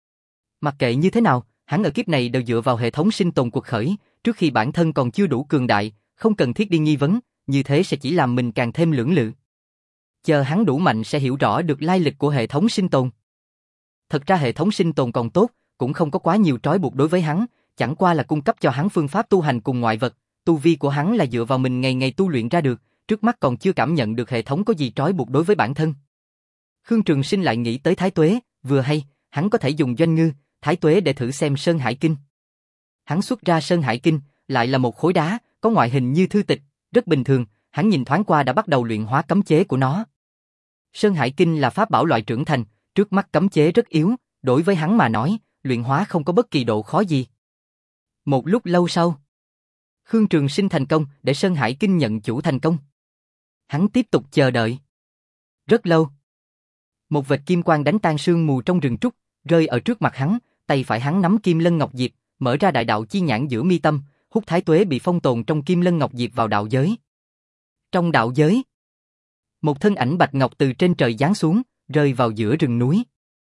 Speaker 1: Mặc kệ như thế nào, hắn ở kiếp này đều dựa vào hệ thống sinh tồn cuộc khởi, trước khi bản thân còn chưa đủ cường đại, không cần thiết đi nghi vấn, như thế sẽ chỉ làm mình càng thêm lưỡng lự. Chờ hắn đủ mạnh sẽ hiểu rõ được lai lịch của hệ thống sinh tồn. Thật ra hệ thống sinh tồn còn tốt, cũng không có quá nhiều trói buộc đối với hắn, chẳng qua là cung cấp cho hắn phương pháp tu hành cùng ngoại vật, tu vi của hắn là dựa vào mình ngày ngày tu luyện ra được, trước mắt còn chưa cảm nhận được hệ thống có gì trói buộc đối với bản thân. Khương Trường Sinh lại nghĩ tới Thái Tuế, vừa hay, hắn có thể dùng Doanh Ngư, Thái Tuế để thử xem Sơn Hải Kinh. Hắn xuất ra Sơn Hải Kinh, lại là một khối đá, có ngoại hình như thư tịch, rất bình thường, hắn nhìn thoáng qua đã bắt đầu luyện hóa cấm chế của nó. Sơn Hải Kinh là pháp bảo loại trưởng thành, trước mắt cấm chế rất yếu, đối với hắn mà nói, luyện hóa không có bất kỳ độ khó gì. Một lúc lâu sau, Khương Trường Sinh thành công để Sơn Hải Kinh nhận chủ thành công. Hắn tiếp tục chờ đợi. Rất lâu. Một vệt kim quang đánh tan sương mù trong rừng trúc, rơi ở trước mặt hắn, tay phải hắn nắm Kim Lân Ngọc Diệp, mở ra đại đạo chi nhãn giữa mi tâm, hút Thái Tuế bị phong tồn trong Kim Lân Ngọc Diệp vào đạo giới. Trong đạo giới, một thân ảnh bạch ngọc từ trên trời giáng xuống, rơi vào giữa rừng núi.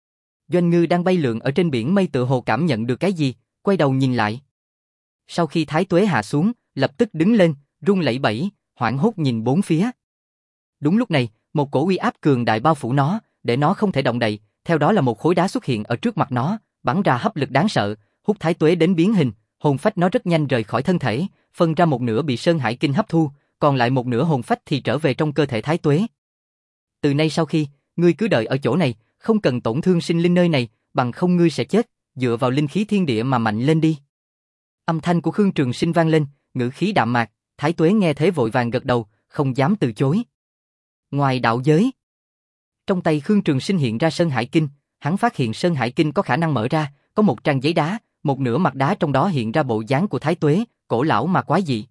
Speaker 1: Doanh Ngư đang bay lượn ở trên biển mây tựa hồ cảm nhận được cái gì, quay đầu nhìn lại. Sau khi Thái Tuế hạ xuống, lập tức đứng lên, run lẩy bẩy, hoảng hốt nhìn bốn phía. Đúng lúc này, một cổ uy áp cường đại bao phủ nó, để nó không thể động đậy, theo đó là một khối đá xuất hiện ở trước mặt nó, bắn ra hấp lực đáng sợ, hút Thái Tuế đến biến hình, hồn phách nó rất nhanh rời khỏi thân thể, phân ra một nửa bị Sơn Hải Kinh hấp thu, còn lại một nửa hồn phách thì trở về trong cơ thể Thái Tuế. Từ nay sau khi, ngươi cứ đợi ở chỗ này, không cần tổn thương sinh linh nơi này, bằng không ngươi sẽ chết, dựa vào linh khí thiên địa mà mạnh lên đi. Âm thanh của Khương Trường Sinh vang lên, ngữ khí đạm mạc, Thái Tuế nghe thế vội vàng gật đầu, không dám từ chối. Ngoài đạo giới, trong tay Khương Trường Sinh hiện ra Sơn Hải Kinh, hắn phát hiện Sơn Hải Kinh có khả năng mở ra, có một trang giấy đá, một nửa mặt đá trong đó hiện ra bộ dáng của Thái Tuế, cổ lão mà quái dị.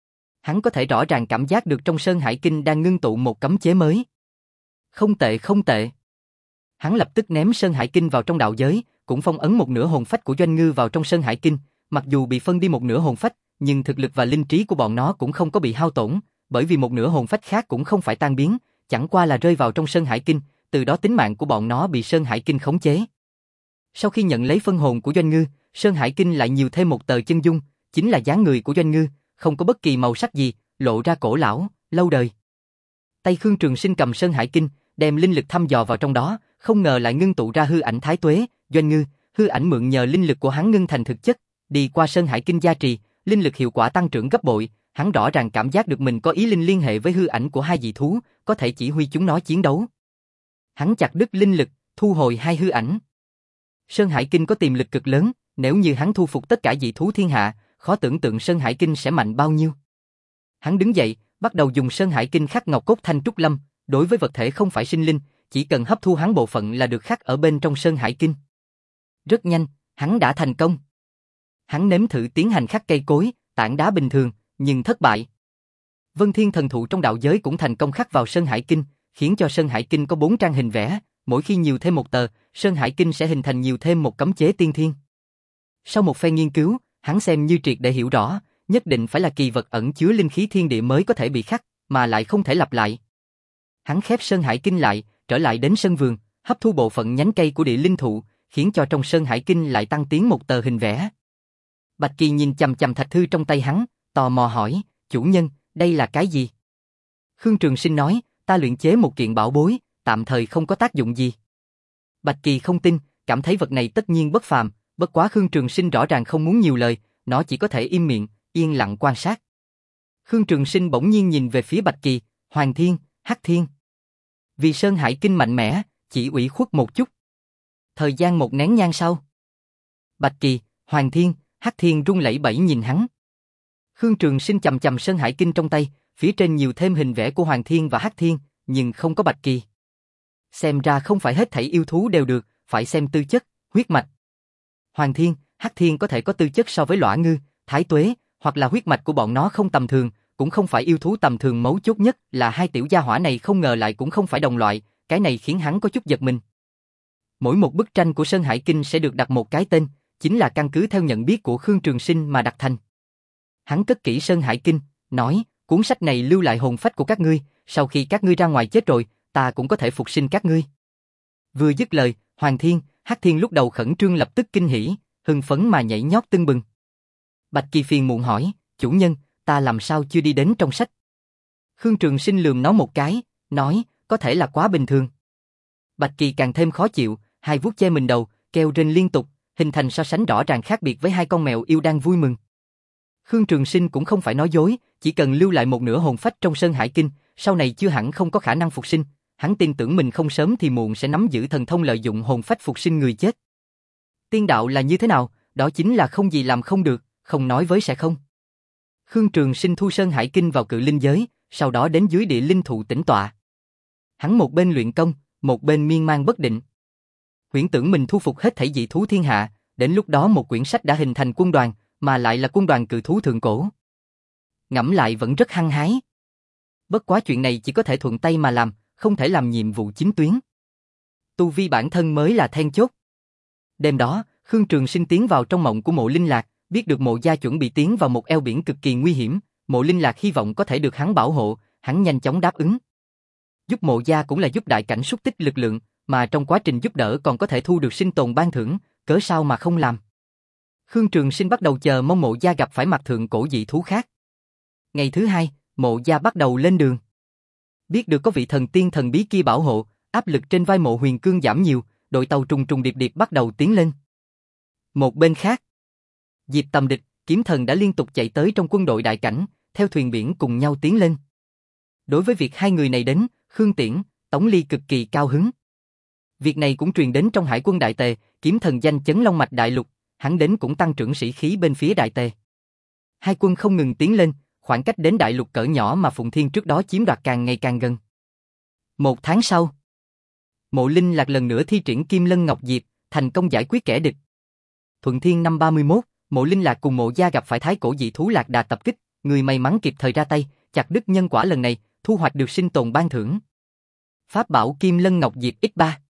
Speaker 1: Hắn có thể rõ ràng cảm giác được trong Sơn Hải Kinh đang ngưng tụ một cấm chế mới. Không tệ không tệ. Hắn lập tức ném Sơn Hải Kinh vào trong đạo giới, cũng phong ấn một nửa hồn phách của Doanh Ngư vào trong Sơn Hải Kinh, mặc dù bị phân đi một nửa hồn phách, nhưng thực lực và linh trí của bọn nó cũng không có bị hao tổn, bởi vì một nửa hồn phách khác cũng không phải tan biến, chẳng qua là rơi vào trong Sơn Hải Kinh, từ đó tính mạng của bọn nó bị Sơn Hải Kinh khống chế. Sau khi nhận lấy phân hồn của Doanh Ngư, Sơn Hải Kinh lại nhiều thêm một tờ chân dung, chính là dáng người của Doanh Ngư, không có bất kỳ màu sắc gì, lộ ra cổ lão, lâu đời. Tay Khương Trường Sinh cầm Sơn Hải Kinh, đem linh lực thăm dò vào trong đó, không ngờ lại ngưng tụ ra hư ảnh Thái Tuế, Doanh Ngư, hư ảnh mượn nhờ linh lực của hắn ngưng thành thực chất, đi qua Sơn Hải Kinh gia trì, linh lực hiệu quả tăng trưởng gấp bội, hắn rõ ràng cảm giác được mình có ý linh liên hệ với hư ảnh của hai dị thú, có thể chỉ huy chúng nó chiến đấu. Hắn chặt đứt linh lực, thu hồi hai hư ảnh. Sơn Hải Kinh có tiềm lực cực lớn, nếu như hắn thu phục tất cả dị thú thiên hạ, khó tưởng tượng Sơn Hải Kinh sẽ mạnh bao nhiêu. Hắn đứng dậy, bắt đầu dùng Sơn Hải Kinh khắc ngọc cốt thanh trúc lâm, đối với vật thể không phải sinh linh, chỉ cần hấp thu hắn bộ phận là được khắc ở bên trong Sơn Hải Kinh. Rất nhanh, hắn đã thành công. Hắn nếm thử tiến hành khắc cây cối, tảng đá bình thường, nhưng thất bại. Vân Thiên thần thụ trong đạo giới cũng thành công khắc vào Sơn Hải Kinh, khiến cho Sơn Hải Kinh có bốn trang hình vẽ, mỗi khi nhiều thêm một tờ, Sơn Hải Kinh sẽ hình thành nhiều thêm một cấm chế tiên thiên. Sau một phen nghiên cứu, hắn xem như triệt để hiểu rõ, nhất định phải là kỳ vật ẩn chứa linh khí thiên địa mới có thể bị khắc, mà lại không thể lặp lại. Hắn khép Sơn Hải Kinh lại, trở lại đến sân vườn, hấp thu bộ phận nhánh cây của địa linh thụ, khiến cho trong Sơn Hải Kinh lại tăng tiến một tờ hình vẽ. Bạch Kỳ nhìn chằm chằm thạch thư trong tay hắn, tò mò hỏi, chủ nhân, đây là cái gì? Khương Trường Sinh nói, ta luyện chế một kiện bảo bối, tạm thời không có tác dụng gì. Bạch Kỳ không tin, cảm thấy vật này tất nhiên bất phàm, bất quá Khương Trường Sinh rõ ràng không muốn nhiều lời, nó chỉ có thể im miệng, yên lặng quan sát. Khương Trường Sinh bỗng nhiên nhìn về phía Bạch Kỳ, Hoàng Thiên, Hắc Thiên. Vì Sơn Hải Kinh mạnh mẽ, chỉ ủy khuất một chút. Thời gian một nén nhang sau, Bạch Kỳ, Hoàng Thiên, Hắc Thiên run lẩy bẩy nhìn hắn. Khương Trường Sinh chầm chầm Sơn Hải Kinh trong tay, phía trên nhiều thêm hình vẽ của Hoàng Thiên và Hắc Thiên, nhưng không có Bạch Kỳ. Xem ra không phải hết thảy yêu thú đều được, phải xem tư chất, huyết mạch. Hoàng Thiên, Hắc Thiên có thể có tư chất so với Lõa Ngư, Thái Tuế, hoặc là huyết mạch của bọn nó không tầm thường, cũng không phải yêu thú tầm thường, mấu chốt nhất là hai tiểu gia hỏa này không ngờ lại cũng không phải đồng loại, cái này khiến hắn có chút giật mình. Mỗi một bức tranh của Sơn Hải Kinh sẽ được đặt một cái tên, chính là căn cứ theo nhận biết của Khương Trường Sinh mà đặt thành. Hắn cất kỹ Sơn Hải Kinh, nói, cuốn sách này lưu lại hồn phách của các ngươi, sau khi các ngươi ra ngoài chết rồi, ta cũng có thể phục sinh các ngươi. Vừa dứt lời, Hoàng Thiên, Hắc Thiên lúc đầu khẩn trương lập tức kinh hỉ, hưng phấn mà nhảy nhót tưng bừng. Bạch Kỳ phiền muộn hỏi, chủ nhân, ta làm sao chưa đi đến trong sách? Khương Trường Sinh lườm nó một cái, nói, có thể là quá bình thường. Bạch Kỳ càng thêm khó chịu, hai vuốt che mình đầu, kêu rên liên tục, hình thành so sánh rõ ràng khác biệt với hai con mèo yêu đang vui mừng. Khương Trường Sinh cũng không phải nói dối, chỉ cần lưu lại một nửa hồn phách trong Sơn Hải Kinh, sau này chưa hẳn không có khả năng phục sinh, hắn tin tưởng mình không sớm thì muộn sẽ nắm giữ thần thông lợi dụng hồn phách phục sinh người chết. Tiên đạo là như thế nào? Đó chính là không gì làm không được, không nói với sẽ không. Khương Trường Sinh thu Sơn Hải Kinh vào cự linh giới, sau đó đến dưới địa linh thụ tĩnh tọa. Hắn một bên luyện công, một bên miên man bất định. Huyễn tưởng mình thu phục hết thảy dị thú thiên hạ, đến lúc đó một quyển sách đã hình thành quân đoàn, mà lại là quân đoàn cự thú thượng cổ. Ngẫm lại vẫn rất hăng hái. Bất quá chuyện này chỉ có thể thuận tay mà làm, không thể làm nhiệm vụ chính tuyến. Tu vi bản thân mới là then chốt. Đêm đó, Khương Trường Sinh tiến vào trong mộng của Mộ Linh Lạc, biết được Mộ gia chuẩn bị tiến vào một eo biển cực kỳ nguy hiểm, Mộ Linh Lạc hy vọng có thể được hắn bảo hộ, hắn nhanh chóng đáp ứng. Giúp Mộ gia cũng là giúp đại cảnh xúc tích lực lượng, mà trong quá trình giúp đỡ còn có thể thu được sinh tồn ban thưởng, cớ sao mà không làm. Khương Trường Sinh bắt đầu chờ mong Mộ gia gặp phải mặt thượng cổ dị thú khác. Ngày thứ hai, Mộ gia bắt đầu lên đường. Biết được có vị thần tiên thần bí kia bảo hộ, áp lực trên vai Mộ Huyền Cương giảm nhiều, đội tàu trùng trùng điệp điệp bắt đầu tiến lên. Một bên khác, Diệp Tầm Địch, Kiếm Thần đã liên tục chạy tới trong quân đội đại cảnh, theo thuyền biển cùng nhau tiến lên. Đối với việc hai người này đến, Khương Tiễn, Tống Ly cực kỳ cao hứng. Việc này cũng truyền đến trong Hải quân Đại Tề, Kiếm Thần danh chấn Long Mạch Đại Lục, hắn đến cũng tăng trưởng sĩ khí bên phía Đại Tề. Hai quân không ngừng tiến lên, khoảng cách đến đại lục cỡ nhỏ mà Phụng Thiên trước đó chiếm đoạt càng ngày càng gần. Một tháng sau, Mộ Linh Lạc lần nữa thi triển Kim Lân Ngọc Diệp, thành công giải quyết kẻ địch. Thuận Thiên năm ba mươi mốt, Mộ Linh Lạc cùng Mộ Gia gặp phải thái cổ dị thú Lạc Đà tập kích, người may mắn kịp thời ra tay, chặt đứt nhân quả lần này, thu hoạch được sinh tồn ban thưởng. Pháp bảo Kim Lân Ngọc Diệp nhân ba.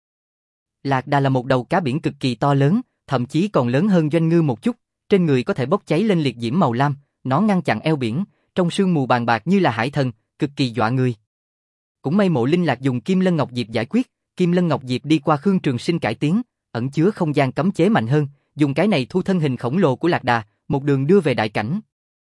Speaker 1: Lạc Đà là một đầu cá biển cực kỳ to lớn, thậm chí còn lớn hơn doanh ngư một chút, trên người có thể bốc cháy lên liệt diễm màu lam, nó ngăn chặn eo biển, trong sương mù bàn bạc như là hải thần, cực kỳ dọa người. Cũng may Mộ Linh Lạc dùng Kim Lân Ngọc Diệp giải quyết, Kim Lân Ngọc Diệp đi qua Khương Trường Sinh cải tiến, ẩn chứa không gian cấm chế mạnh hơn, dùng cái này thu thân hình khổng lồ của Lạc Đà, một đường đưa về đại cảnh.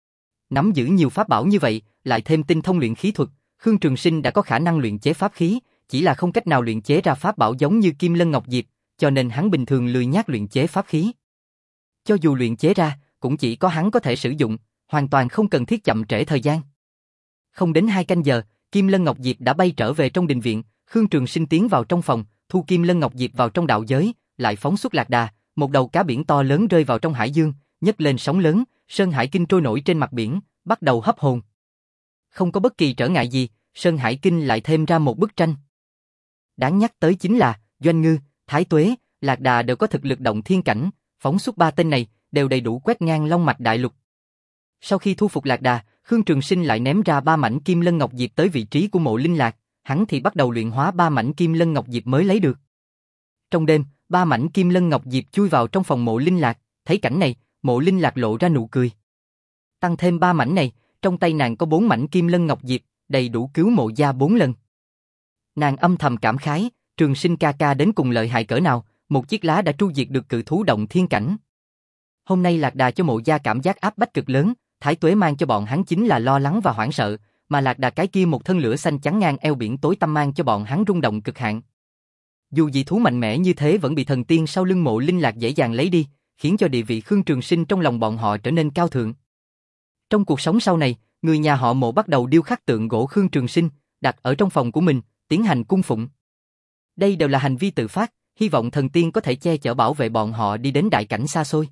Speaker 1: Nắm giữ nhiều pháp bảo như vậy, lại thêm tinh thông luyện khí thuật, Khương Trường Sinh đã có khả năng luyện chế pháp khí, chỉ là không cách nào luyện chế ra pháp bảo giống như Kim Lân Ngọc Diệp, cho nên hắn bình thường lười nhác luyện chế pháp khí. Cho dù luyện chế ra, cũng chỉ có hắn có thể sử dụng, hoàn toàn không cần thiết chậm trễ thời gian. Không đến hai canh giờ, Kim Lân Ngọc Diệp đã bay trở về trong đình viện, Khương Trường Sinh tiến vào trong phòng, thu Kim Lân Ngọc Diệp vào trong đạo giới, lại phóng xuất Lạc Đà, một đầu cá biển to lớn rơi vào trong hải dương, nhấc lên sóng lớn, Sơn Hải Kinh trôi nổi trên mặt biển, bắt đầu hấp hồn. Không có bất kỳ trở ngại gì, Sơn Hải Kinh lại thêm ra một bức tranh. Đáng nhắc tới chính là, Doanh Ngư, Thái Tuế, Lạc Đà đều có thực lực động thiên cảnh, phóng xuất ba tên này, đều đầy đủ quét ngang Long Mạch Đại Lục. Sau khi thu phục Lạc Đà, Khương Trường Sinh lại ném ra ba mảnh Kim Lân Ngọc Diệp tới vị trí của Mộ Linh Lạc, hắn thì bắt đầu luyện hóa ba mảnh Kim Lân Ngọc Diệp mới lấy được. Trong đêm, ba mảnh Kim Lân Ngọc Diệp chui vào trong phòng Mộ Linh Lạc, thấy cảnh này, Mộ Linh Lạc lộ ra nụ cười. Tăng thêm ba mảnh này, trong tay nàng có bốn mảnh Kim Lân Ngọc Diệp, đầy đủ cứu Mộ Gia bốn lần. Nàng âm thầm cảm khái, Trường Sinh ca ca đến cùng lợi hại cỡ nào, một chiếc lá đã tru diệt được cự thú động thiên cảnh. Hôm nay Lạc Đà cho Mộ Gia cảm giác áp bách cực lớn, Thái Tuế mang cho bọn hắn chính là lo lắng và hoảng sợ, mà Lạc Đà cái kia một thân lửa xanh chắn ngang eo biển tối tăm mang cho bọn hắn rung động cực hạn. Dù dị thú mạnh mẽ như thế vẫn bị thần tiên sau lưng Mộ Linh Lạc dễ dàng lấy đi, khiến cho địa vị Khương Trường Sinh trong lòng bọn họ trở nên cao thượng. Trong cuộc sống sau này, người nhà họ Mộ bắt đầu điêu khắc tượng gỗ Khương Trường Sinh, đặt ở trong phòng của mình, tiến hành cung phụng. Đây đều là hành vi tự phát, hy vọng thần tiên có thể che chở bảo vệ bọn họ đi đến đại cảnh xa xôi.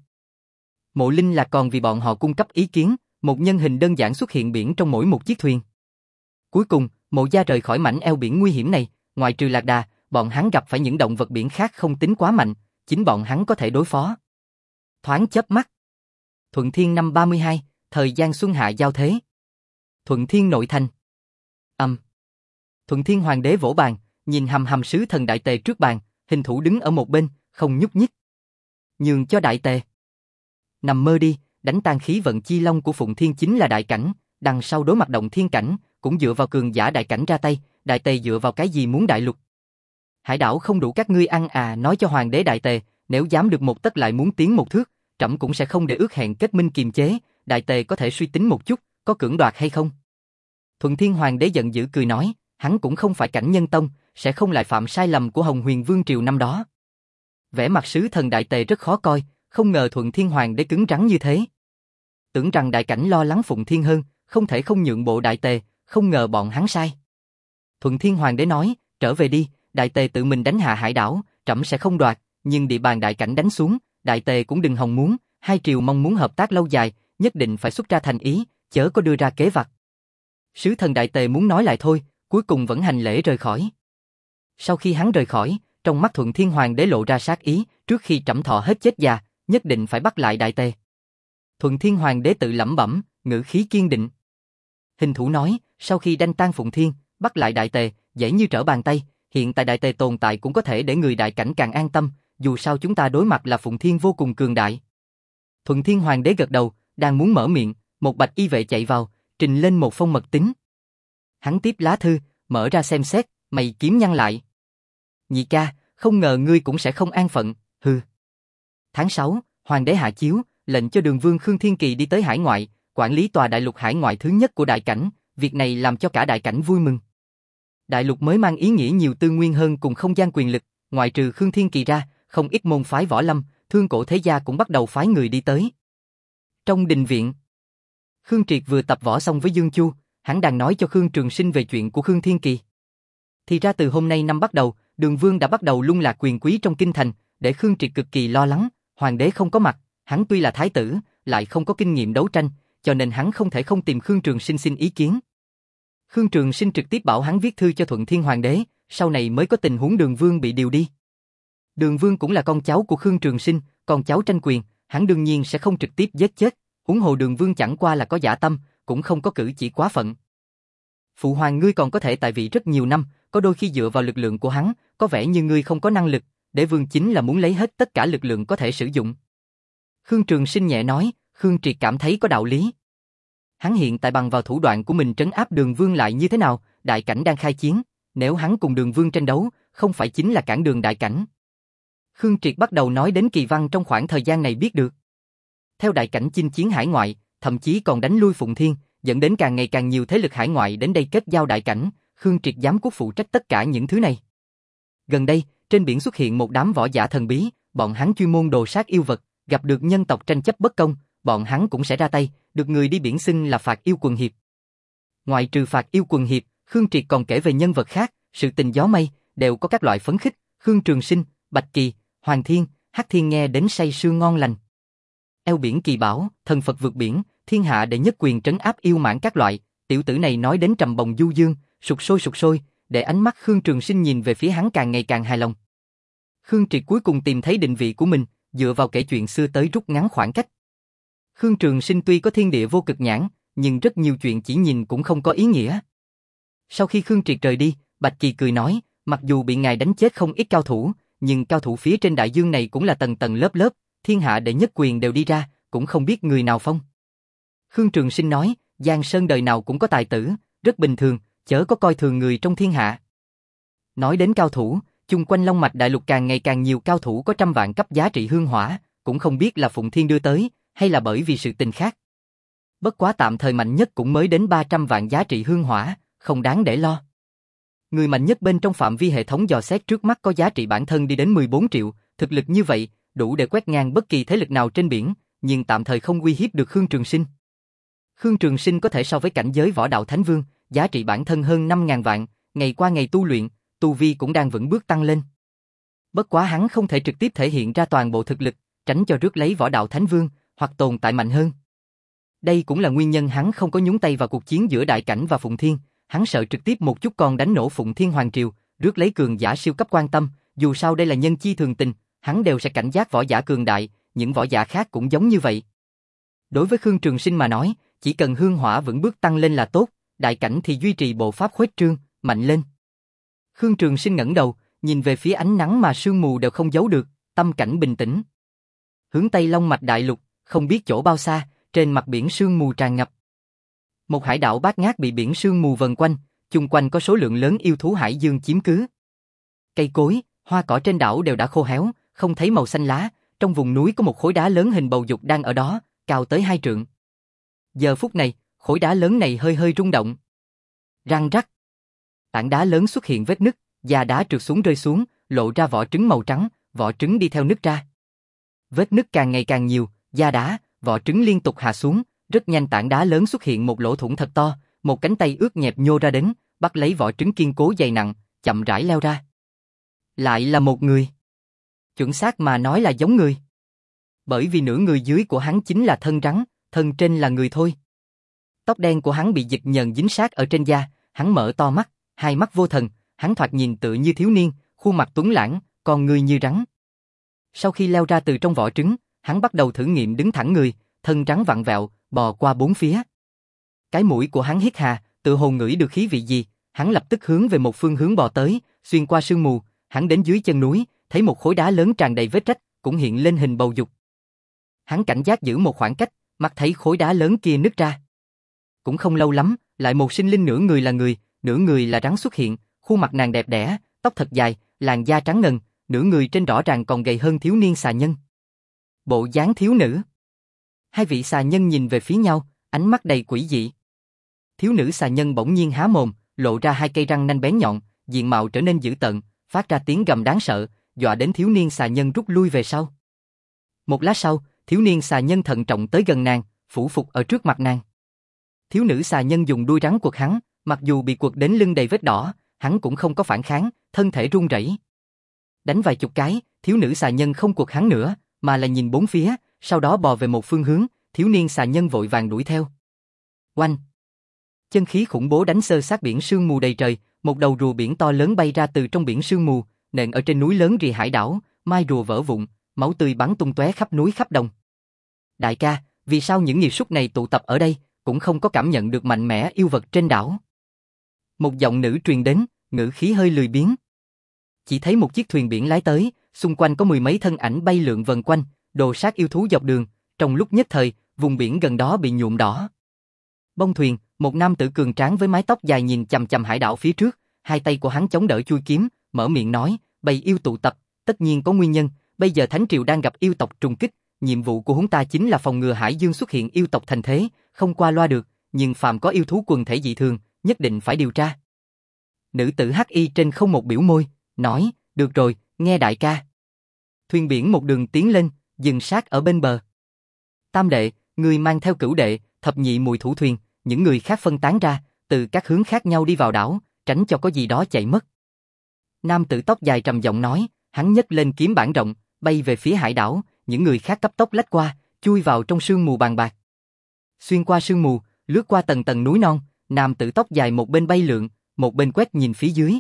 Speaker 1: Mộ Linh Lạc còn vì bọn họ cung cấp ý kiến, một nhân hình đơn giản xuất hiện biển trong mỗi một chiếc thuyền. Cuối cùng, Mộ Gia rời khỏi mảnh eo biển nguy hiểm này, ngoại trừ Lạc Đà, bọn hắn gặp phải những động vật biển khác không tính quá mạnh, chính bọn hắn có thể đối phó. Thoáng chớp mắt. Thuận Thiên năm ba mươi hai, thời gian xuân hạ giao thế. Thuận Thiên nội thành. Âm. Um. Thuận Thiên Hoàng đế vỗ bàn, nhìn hầm hầm sứ thần Đại Tề trước bàn, hình thủ đứng ở một bên, không nhúc nhích. Nhường cho Đại Tề. Nằm mơ đi, đánh tan khí vận chi long của Phụng Thiên chính là đại cảnh, đằng sau đối mặt động thiên cảnh, cũng dựa vào cường giả đại cảnh ra tay, Đại Tề dựa vào cái gì muốn đại lục? Hải đảo không đủ các ngươi ăn à, nói cho Hoàng đế Đại Tề, nếu dám được một tấc lại muốn tiến một thước, trẫm cũng sẽ không để ước hẹn kết minh kiềm chế, Đại Tề có thể suy tính một chút, có cưỡng đoạt hay không? Thuận Thiên Hoàng đế giận dữ cười nói, hắn cũng không phải cảnh nhân tông, sẽ không lại phạm sai lầm của Hồng Huyền Vương triều năm đó. Vẻ mặt sứ thần Đại Tề rất khó coi, không ngờ Thuận Thiên Hoàng đế cứng rắn như thế. Tưởng rằng đại cảnh lo lắng Phụng Thiên hơn, không thể không nhượng bộ Đại Tề, không ngờ bọn hắn sai. Thuận Thiên Hoàng đế nói, trở về đi, Đại Tề tự mình đánh hạ hải đảo, trẫm sẽ không đoạt, nhưng địa bàn đại cảnh đánh xuống, Đại Tề cũng đừng hòng muốn, hai triều mong muốn hợp tác lâu dài, nhất định phải xuất ra thành ý, chớ có đưa ra kế vặt. Sứ thần Đại Tề muốn nói lại thôi, cuối cùng vẫn hành lễ rời khỏi. Sau khi hắn rời khỏi, trong mắt Thuận Thiên Hoàng đế lộ ra sát ý, trước khi trẫm thọ hết chết già, nhất định phải bắt lại Đại Tề. Thuận Thiên Hoàng đế tự lẩm bẩm, ngữ khí kiên định. Hình thủ nói, sau khi đánh tan Phụng Thiên, bắt lại Đại Tề, dễ như trở bàn tay, hiện tại Đại Tề tồn tại cũng có thể để người đại cảnh càng an tâm, dù sao chúng ta đối mặt là Phụng Thiên vô cùng cường đại. Thuận Thiên Hoàng đế gật đầu, đang muốn mở miệng, một bạch y vệ chạy vào, trình lên một phong mật tín. Hắn tiếp lá thư, mở ra xem xét, mày kiếm nhăn lại. Nhị ca, không ngờ ngươi cũng sẽ không an phận, hừ. Tháng sáu, Hoàng đế hạ chiếu, lệnh cho Đường Vương Khương Thiên Kỳ đi tới hải ngoại, quản lý tòa đại lục hải ngoại thứ nhất của đại cảnh, việc này làm cho cả đại cảnh vui mừng. Đại lục mới mang ý nghĩa nhiều tư nguyên hơn cùng không gian quyền lực, ngoại trừ Khương Thiên Kỳ ra, không ít môn phái võ lâm, thương cổ thế gia cũng bắt đầu phái người đi tới. Trong đình viện, Khương Triệt vừa tập võ xong với Dương Chu, hắn đang nói cho Khương Trường Sinh về chuyện của Khương Thiên Kỳ. Thì ra từ hôm nay năm bắt đầu, Đường Vương đã bắt đầu lung lạc quyền quý trong kinh thành, để Khương Triệt cực kỳ lo lắng, hoàng đế không có mặt, hắn tuy là thái tử, lại không có kinh nghiệm đấu tranh, cho nên hắn không thể không tìm Khương Trường Sinh xin ý kiến. Khương Trường Sinh trực tiếp bảo hắn viết thư cho Thuận Thiên Hoàng đế, sau này mới có tình huống Đường Vương bị điều đi. Đường Vương cũng là con cháu của Khương Trường Sinh, con cháu tranh quyền, hắn đương nhiên sẽ không trực tiếp giết chết, huống hồ Đường Vương chẳng qua là có dã tâm, cũng không có cử chỉ quá phận. Phụ hoàng ngươi còn có thể tại vị rất nhiều năm, có đôi khi dựa vào lực lượng của hắn, có vẻ như ngươi không có năng lực, Đế Vương chính là muốn lấy hết tất cả lực lượng có thể sử dụng. Khương Trường Sinh nhẹ nói, Khương Triệt cảm thấy có đạo lý. Hắn hiện tại bằng vào thủ đoạn của mình trấn áp Đường Vương lại như thế nào, đại cảnh đang khai chiến, nếu hắn cùng Đường Vương tranh đấu, không phải chính là cản đường đại cảnh. Khương Triệt bắt đầu nói đến kỳ văn trong khoảng thời gian này biết được. Theo đại cảnh chinh chiến hải ngoại, thậm chí còn đánh lui Phụng Thiên, dẫn đến càng ngày càng nhiều thế lực hải ngoại đến đây kết giao đại cảnh, Khương Triệt giám quốc phụ trách tất cả những thứ này. Gần đây, trên biển xuất hiện một đám võ giả thần bí, bọn hắn chuyên môn đồ sát yêu vật, gặp được nhân tộc tranh chấp bất công, bọn hắn cũng sẽ ra tay, được người đi biển xưng là Phạt Yêu Quần Hiệp. Ngoài trừ Phạt Yêu Quần Hiệp, Khương Triệt còn kể về nhân vật khác, sự tình gió mây, đều có các loại phấn khích, Khương Trường Sinh, Bạch Kỳ, Hoàng Thiên, Hắc Thiên nghe đến say sưa ngon lành. Eo biển kỳ bảo, thần Phật vượt biển, thiên hạ đệ nhất quyền trấn áp yêu mãn các loại, tiểu tử này nói đến trầm bồng du dương, sục sôi sục sôi, để ánh mắt Khương Trường Sinh nhìn về phía hắn càng ngày càng hài lòng. Khương Triệt cuối cùng tìm thấy định vị của mình, dựa vào kể chuyện xưa tới rút ngắn khoảng cách. Khương Trường Sinh tuy có thiên địa vô cực nhãn, nhưng rất nhiều chuyện chỉ nhìn cũng không có ý nghĩa. Sau khi Khương Triệt rời đi, Bạch Kỳ cười nói, mặc dù bị ngài đánh chết không ít cao thủ, nhưng cao thủ phía trên đại dương này cũng là tầng tầng lớp lớp, thiên hạ đệ nhất quyền đều đi ra, cũng không biết người nào phong. Khương Trường Sinh nói, Giang Sơn đời nào cũng có tài tử, rất bình thường, chớ có coi thường người trong thiên hạ. Nói đến cao thủ, chung quanh Long Mạch Đại Lục càng ngày càng nhiều cao thủ có trăm vạn cấp giá trị hương hỏa, cũng không biết là Phụng Thiên đưa tới, hay là bởi vì sự tình khác. Bất quá tạm thời mạnh nhất cũng mới đến ba trăm vạn giá trị hương hỏa, không đáng để lo. Người mạnh nhất bên trong phạm vi hệ thống dò xét trước mắt có giá trị bản thân đi đến mười bốn triệu, thực lực như vậy, đủ để quét ngang bất kỳ thế lực nào trên biển, nhưng tạm thời không uy hiếp được Khương Trường Sinh. Khương Trường Sinh có thể so với cảnh giới võ đạo Thánh Vương, giá trị bản thân hơn năm ngàn vạn, ngày qua ngày tu luyện, tu vi cũng đang vững bước tăng lên. Bất quá hắn không thể trực tiếp thể hiện ra toàn bộ thực lực, tránh cho rước lấy võ đạo Thánh Vương, hoặc tồn tại mạnh hơn. Đây cũng là nguyên nhân hắn không có nhúng tay vào cuộc chiến giữa Đại Cảnh và Phụng Thiên, hắn sợ trực tiếp một chút còn đánh nổ Phụng Thiên Hoàng Triều, rước lấy cường giả siêu cấp quan tâm, dù sao đây là nhân chi thường tình, hắn đều sẽ cảnh giác võ giả cường đại, những võ giả khác cũng giống như vậy. Đối với Khương Trường Sinh mà nói, chỉ cần hương hỏa vững bước tăng lên là tốt, Đại Cảnh thì duy trì bộ pháp khuếch trương, mạnh lên. Khương Trường Sinh ngẩng đầu, nhìn về phía ánh nắng mà sương mù đều không giấu được, tâm cảnh bình tĩnh. Hướng Tây Long Mạch Đại Lục, không biết chỗ bao xa, trên mặt biển sương mù tràn ngập. Một hải đảo bát ngát bị biển sương mù vần quanh, chung quanh có số lượng lớn yêu thú hải dương chiếm cứ. Cây cối, hoa cỏ trên đảo đều đã khô héo, không thấy màu xanh lá, trong vùng núi có một khối đá lớn hình bầu dục đang ở đó, cao tới hai trượng. Giờ phút này, khối đá lớn này hơi hơi rung động. Răng rắc. Tảng đá lớn xuất hiện vết nứt, da đá trượt xuống rơi xuống, lộ ra vỏ trứng màu trắng, vỏ trứng đi theo nứt ra. Vết nứt càng ngày càng nhiều, da đá, vỏ trứng liên tục hạ xuống, rất nhanh tảng đá lớn xuất hiện một lỗ thủng thật to, một cánh tay ướt nhẹp nhô ra đến, bắt lấy vỏ trứng kiên cố dày nặng, chậm rãi leo ra. Lại là một người. Chuẩn xác mà nói là giống người. Bởi vì nửa người dưới của hắn chính là thân rắn, thân trên là người thôi. Tóc đen của hắn bị dịch nhờn dính sát ở trên da, hắn mở to mắt, hai mắt vô thần, hắn thoạt nhìn tựa như thiếu niên, khuôn mặt tuấn lãng, con người như rắn. Sau khi leo ra từ trong vỏ trứng, hắn bắt đầu thử nghiệm đứng thẳng người, thân rắn vặn vẹo, bò qua bốn phía. Cái mũi của hắn hít hà, tự hồ ngửi được khí vị gì, hắn lập tức hướng về một phương hướng bò tới, xuyên qua sương mù, hắn đến dưới chân núi, thấy một khối đá lớn tràn đầy vết rách, cũng hiện lên hình bầu dục. Hắn cảnh giác giữ một khoảng cách, mắt thấy khối đá lớn kia nứt ra. Cũng không lâu lắm, lại một sinh linh nửa người là người, nửa người là rắn xuất hiện, khuôn mặt nàng đẹp đẽ, tóc thật dài, làn da trắng ngần, nửa người trên rõ ràng còn gầy hơn thiếu niên xà nhân. Bộ dáng thiếu nữ. Hai vị xà nhân nhìn về phía nhau, ánh mắt đầy quỷ dị. Thiếu nữ xà nhân bỗng nhiên há mồm, lộ ra hai cây răng nanh bén nhọn, diện mạo trở nên dữ tợn, phát ra tiếng gầm đáng sợ, dọa đến thiếu niên xà nhân rút lui về sau. Một lát sau, thiếu niên xà nhân thận trọng tới gần nàng, phủ phục ở trước mặt nàng. Thiếu nữ xà nhân dùng đuôi rắn quật hắn, mặc dù bị quật đến lưng đầy vết đỏ, hắn cũng không có phản kháng, thân thể run rẩy. Đánh vài chục cái, thiếu nữ xà nhân không quật hắn nữa, mà là nhìn bốn phía, sau đó bò về một phương hướng, thiếu niên xà nhân vội vàng đuổi theo. Oanh! Chân khí khủng bố đánh xơ xác biển sương mù đầy trời, một đầu rùa biển to lớn bay ra từ trong biển sương mù, nện ở trên núi lớn rì hải đảo, mai rùa vỡ vụn, máu tươi bắn tung tóe khắp núi khắp đồng. Đại ca, vì sao những nghiệt súc này tụ tập ở đây, cũng không có cảm nhận được mạnh mẽ yêu vật trên đảo? Một giọng nữ truyền đến, ngữ khí hơi lười biếng. Chỉ thấy một chiếc thuyền biển lái tới, xung quanh có mười mấy thân ảnh bay lượn vần quanh, đồ sát yêu thú dọc đường, trong lúc nhất thời, vùng biển gần đó bị nhuộm đỏ. Bông thuyền, một nam tử cường tráng với mái tóc dài nhìn chằm chằm hải đảo phía trước, hai tay của hắn chống đỡ chui kiếm, mở miệng nói, bầy yêu tụ tập, tất nhiên có nguyên nhân, bây giờ Thánh Triều đang gặp yêu tộc trùng kích, nhiệm vụ của chúng ta chính là phòng ngừa hải dương xuất hiện yêu tộc thành thế, không qua loa được, nhưng phàm có yêu thú quần thể dị thường, nhất định phải điều tra. Nữ tử hắc y trên không một biểu môi, nói, được rồi, nghe đại ca. Thuyền biển một đường tiến lên, dừng sát ở bên bờ. Tam đệ, người mang theo cửu đệ, thập nhị mùi thủ thuyền, những người khác phân tán ra, từ các hướng khác nhau đi vào đảo, tránh cho có gì đó chạy mất. Nam tử tóc dài trầm giọng nói, hắn nhấc lên kiếm bản rộng, bay về phía hải đảo, những người khác cấp tốc lách qua, chui vào trong sương mù bàn bạc. Xuyên qua sương mù, lướt qua tầng tầng núi non, nam tử tóc dài một bên bay lượn, một bên quét nhìn phía dưới.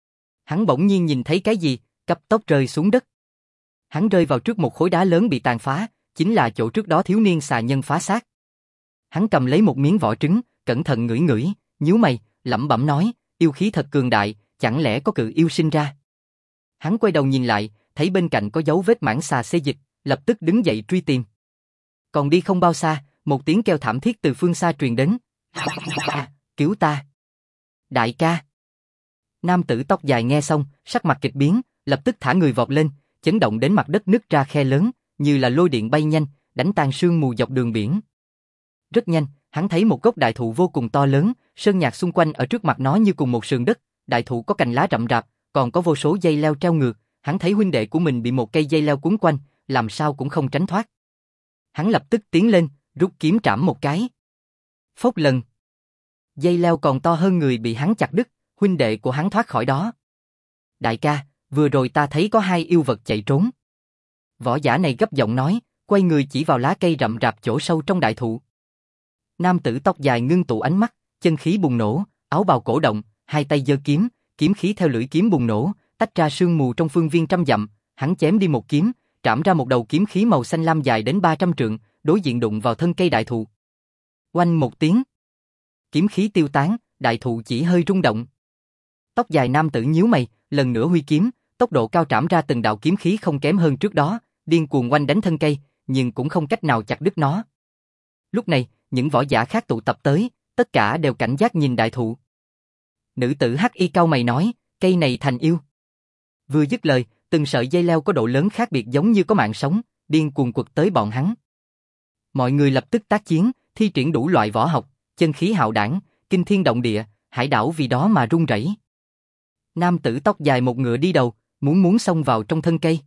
Speaker 1: Hắn bỗng nhiên nhìn thấy cái gì, cấp tốc rơi xuống đất. Hắn rơi vào trước một khối đá lớn bị tàn phá, chính là chỗ trước đó thiếu niên xà nhân phá xác. Hắn cầm lấy một miếng vỏ trứng, cẩn thận ngửi ngửi, nhíu mày, lẩm bẩm nói, yêu khí thật cường đại, chẳng lẽ có cự yêu sinh ra. Hắn quay đầu nhìn lại, thấy bên cạnh có dấu vết mãng xà xê dịch, lập tức đứng dậy truy tìm. Còn đi không bao xa, một tiếng kêu thảm thiết từ phương xa truyền đến. Cứu ta! Đại ca! Nam tử tóc dài nghe xong, sắc mặt kịch biến, lập tức thả người vọt lên, chấn động đến mặt đất nứt ra khe lớn, như là lôi điện bay nhanh, đánh tan sương mù dọc đường biển. Rất nhanh, hắn thấy một gốc đại thụ vô cùng to lớn, sơn nhạc xung quanh ở trước mặt nó như cùng một sườn đất, đại thụ có cành lá rậm rạp, còn có vô số dây leo treo ngược, hắn thấy huynh đệ của mình bị một cây dây leo cuốn quanh, làm sao cũng không tránh thoát. Hắn lập tức tiến lên, rút kiếm trảm một cái. Phốc lần. Dây leo còn to hơn người bị hắn chặt đứt, huynh đệ của hắn thoát khỏi đó. Đại ca, vừa rồi ta thấy có hai yêu vật chạy trốn. Võ giả này gấp giọng nói, quay người chỉ vào lá cây rậm rạp chỗ sâu trong đại thụ. Nam tử tóc dài ngưng tụ ánh mắt, chân khí bùng nổ, áo bào cổ động, hai tay giơ kiếm, kiếm khí theo lưỡi kiếm bùng nổ, tách ra sương mù trong phương viên trăm dặm, hắn chém đi một kiếm, trảm ra một đầu kiếm khí màu xanh lam dài đến ba trăm trượng, đối diện đụng vào thân cây đại thụ. Oanh một tiếng, kiếm khí tiêu tán, đại thụ chỉ hơi rung động. Tóc dài nam tử nhíu mày, lần nữa huy kiếm, tốc độ cao trảm ra từng đạo kiếm khí không kém hơn trước đó, điên cuồng oanh đánh thân cây, nhưng cũng không cách nào chặt đứt nó. Lúc này, những võ giả khác tụ tập tới, tất cả đều cảnh giác nhìn đại thụ. Nữ tử hắc y cau mày nói, cây này thành yêu. Vừa dứt lời, từng sợi dây leo có độ lớn khác biệt giống như có mạng sống, điên cuồng quật tới bọn hắn. Mọi người lập tức tác chiến, thi triển đủ loại võ học, chân khí hạo đảng, kinh thiên động địa, hải đảo vì đó mà rung rẩy. Nam tử tóc dài một ngựa đi đầu, muốn muốn xông vào trong thân cây.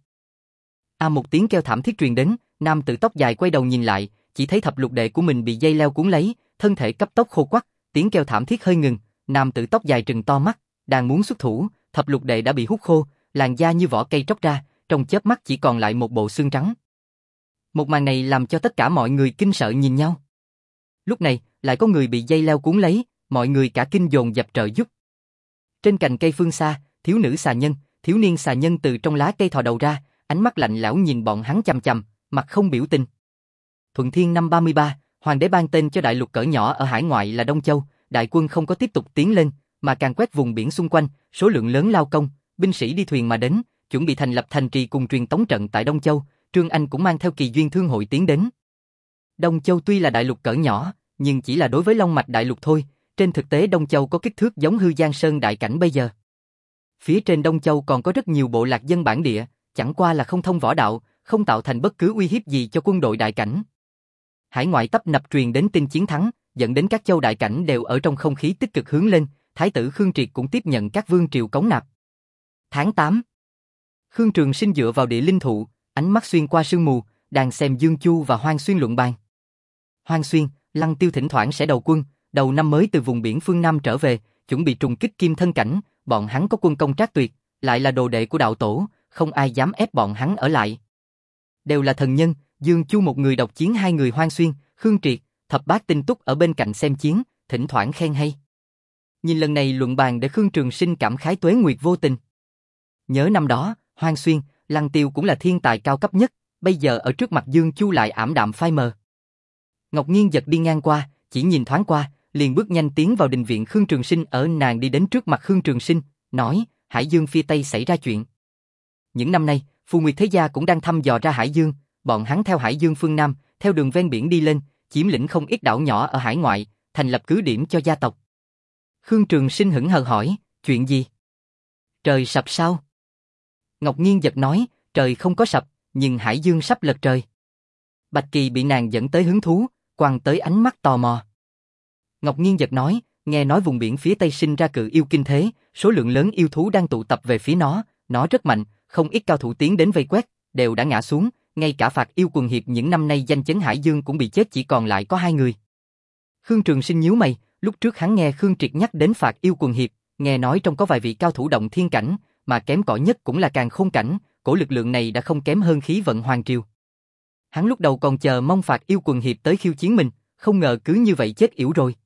Speaker 1: A à, một tiếng kêu thảm thiết truyền đến, nam tử tóc dài quay đầu nhìn lại, chỉ thấy thập lục đệ của mình bị dây leo cuốn lấy, thân thể cấp tốc khô quắt, tiếng kêu thảm thiết hơi ngừng, nam tử tóc dài trừng to mắt, đang muốn xuất thủ, thập lục đệ đã bị hút khô, làn da như vỏ cây tróc ra, trong chớp mắt chỉ còn lại một bộ xương trắng. Một màn này làm cho tất cả mọi người kinh sợ nhìn nhau. Lúc này, lại có người bị dây leo cuốn lấy, mọi người cả kinh dồn dập trợ giúp. Trên cành cây phương xa, thiếu nữ xà nhân, thiếu niên xà nhân từ trong lá cây thò đầu ra, ánh mắt lạnh lẽo nhìn bọn hắn chằm chằm, mặt không biểu tình. Thuận Thiên năm ba mươi ba, hoàng đế ban tên cho đại lục cỡ nhỏ ở hải ngoại là Đông Châu, đại quân không có tiếp tục tiến lên, mà càng quét vùng biển xung quanh, số lượng lớn lao công, binh sĩ đi thuyền mà đến, chuẩn bị thành lập thành trì cùng truyền tống trận tại Đông Châu. Trương Anh cũng mang theo Kỳ Duyên Thương hội tiến đến. Đông Châu tuy là đại lục cỡ nhỏ, nhưng chỉ là đối với Long Mạch đại lục thôi, trên thực tế Đông Châu có kích thước giống Hư Giang Sơn đại cảnh bây giờ. Phía trên Đông Châu còn có rất nhiều bộ lạc dân bản địa, chẳng qua là không thông võ đạo, không tạo thành bất cứ uy hiếp gì cho quân đội đại cảnh. Hải ngoại tấp nập truyền đến tin chiến thắng, dẫn đến các châu đại cảnh đều ở trong không khí tích cực hướng lên, Thái tử Khương Triệt cũng tiếp nhận các vương triều cống nạp. Tháng tám. Khương Trường Sinh dựa vào địa linh thụ, ánh mắt xuyên qua sương mù, đang xem Dương Chu và Hoang Xuyên luận bàn. Hoang Xuyên, Lăng Tiêu thỉnh thoảng sẽ đầu quân, đầu năm mới từ vùng biển phương Nam trở về, chuẩn bị trùng kích kim thân cảnh, bọn hắn có quân công trác tuyệt, lại là đồ đệ của đạo tổ, không ai dám ép bọn hắn ở lại. Đều là thần nhân, Dương Chu một người độc chiến hai người Hoang Xuyên, Khương Triệt, Thập Bát Tinh Túc ở bên cạnh xem chiến, thỉnh thoảng khen hay. Nhìn lần này luận bàn để Khương Trường Sinh cảm khái tuế nguyệt vô tình. Nhớ năm đó, Hoang Xuyên, Lăng Tiêu cũng là thiên tài cao cấp nhất, bây giờ ở trước mặt Dương Chu lại ảm đạm phai mờ. Ngọc Nghiên giật đi ngang qua, chỉ nhìn thoáng qua, liền bước nhanh tiến vào đình viện Khương Trường Sinh. Ở nàng đi đến trước mặt Khương Trường Sinh, nói, Hải Dương phía Tây xảy ra chuyện. Những năm nay, Phù Nguyệt Thế Gia cũng đang thăm dò ra Hải Dương, bọn hắn theo Hải Dương phương Nam, theo đường ven biển đi lên, chiếm lĩnh không ít đảo nhỏ ở hải ngoại, thành lập cứ điểm cho gia tộc. Khương Trường Sinh hững hờ hỏi, chuyện gì? Trời sập sao? Ngọc Nghiên giật nói, trời không có sập, nhưng Hải Dương sắp lật trời. Bạch Kỳ bị nàng dẫn tới hứng thú, quăng tới ánh mắt tò mò. Ngọc Nghiên giật nói, nghe nói vùng biển phía Tây sinh ra cự yêu kinh thế, số lượng lớn yêu thú đang tụ tập về phía nó, nó rất mạnh, không ít cao thủ tiến đến vây quét, đều đã ngã xuống, ngay cả Phạt Yêu Quần Hiệp những năm nay danh chấn Hải Dương cũng bị chết, chỉ còn lại có hai người. Khương Trường Sinh nhíu mày, lúc trước hắn nghe Khương Triệt nhắc đến Phạt Yêu Quần Hiệp, nghe nói trong có vài vị cao thủ động thiên cảnh, mà kém cỏi nhất cũng là Càn Khôn cảnh, cổ lực lượng này đã không kém hơn khí vận hoàng triều. Hắn lúc đầu còn chờ mong Phạt Yêu Quần Hiệp tới khiêu chiến mình, không ngờ cứ như vậy chết yểu rồi.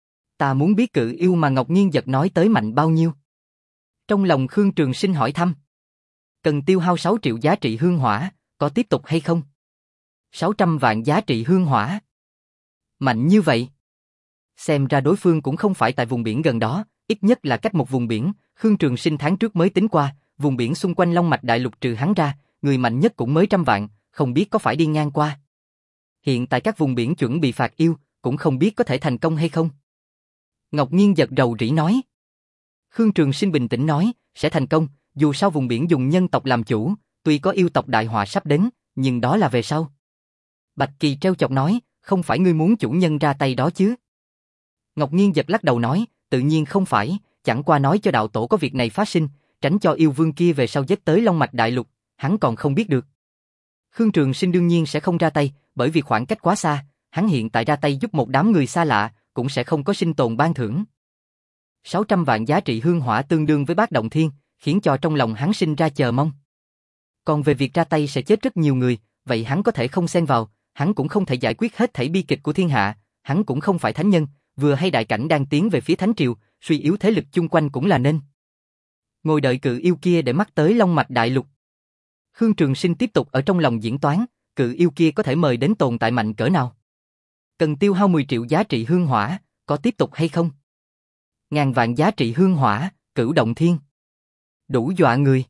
Speaker 1: Ta muốn biết cự yêu mà Ngọc Nghiên giật nói tới mạnh bao nhiêu. Trong lòng Khương Trường Sinh hỏi thăm. Cần tiêu hao sáu triệu giá trị hương hỏa, có tiếp tục hay không? sáu trăm vạn giá trị hương hỏa. Mạnh như vậy. Xem ra đối phương cũng không phải tại vùng biển gần đó, ít nhất là cách một vùng biển. Khương Trường Sinh tháng trước mới tính qua, vùng biển xung quanh Long Mạch Đại Lục trừ hắn ra, người mạnh nhất cũng mới trăm vạn, không biết có phải đi ngang qua. Hiện tại các vùng biển chuẩn bị phạt yêu, cũng không biết có thể thành công hay không. Ngọc Nghiên giật rầu rĩ nói. Khương Trường Sinh bình tĩnh nói, sẽ thành công, dù sao vùng biển dùng nhân tộc làm chủ, tuy có yêu tộc đại họa sắp đến, nhưng đó là về sau. Bạch Kỳ treo chọc nói, không phải ngươi muốn chủ nhân ra tay đó chứ? Ngọc Nghiên giật lắc đầu nói, tự nhiên không phải, chẳng qua nói cho đạo tổ có việc này phát sinh, tránh cho yêu vương kia về sau giết tới Long Mạch Đại Lục, hắn còn không biết được. Khương Trường Sinh đương nhiên sẽ không ra tay, bởi vì khoảng cách quá xa, hắn hiện tại ra tay giúp một đám người xa lạ, cũng sẽ không có sinh tồn ban thưởng. sáu trăm vạn giá trị hương hỏa tương đương với bát động thiên, khiến cho trong lòng hắn sinh ra chờ mong. Còn về việc ra tay sẽ chết rất nhiều người, vậy hắn có thể không xen vào, hắn cũng không thể giải quyết hết thảy bi kịch của thiên hạ, hắn cũng không phải thánh nhân, vừa hay đại cảnh đang tiến về phía thánh triều, suy yếu thế lực chung quanh cũng là nên. Ngồi đợi cự yêu kia để mắt tới Long Mạch Đại Lục. Khương Trường Sinh tiếp tục ở trong lòng diễn toán, cự yêu kia có thể mời đến tồn tại mạnh cỡ nào. Cần tiêu hao mười triệu giá trị hương hỏa, có tiếp tục hay không? Ngàn vạn giá trị hương hỏa, cửu động thiên. Đủ dọa người.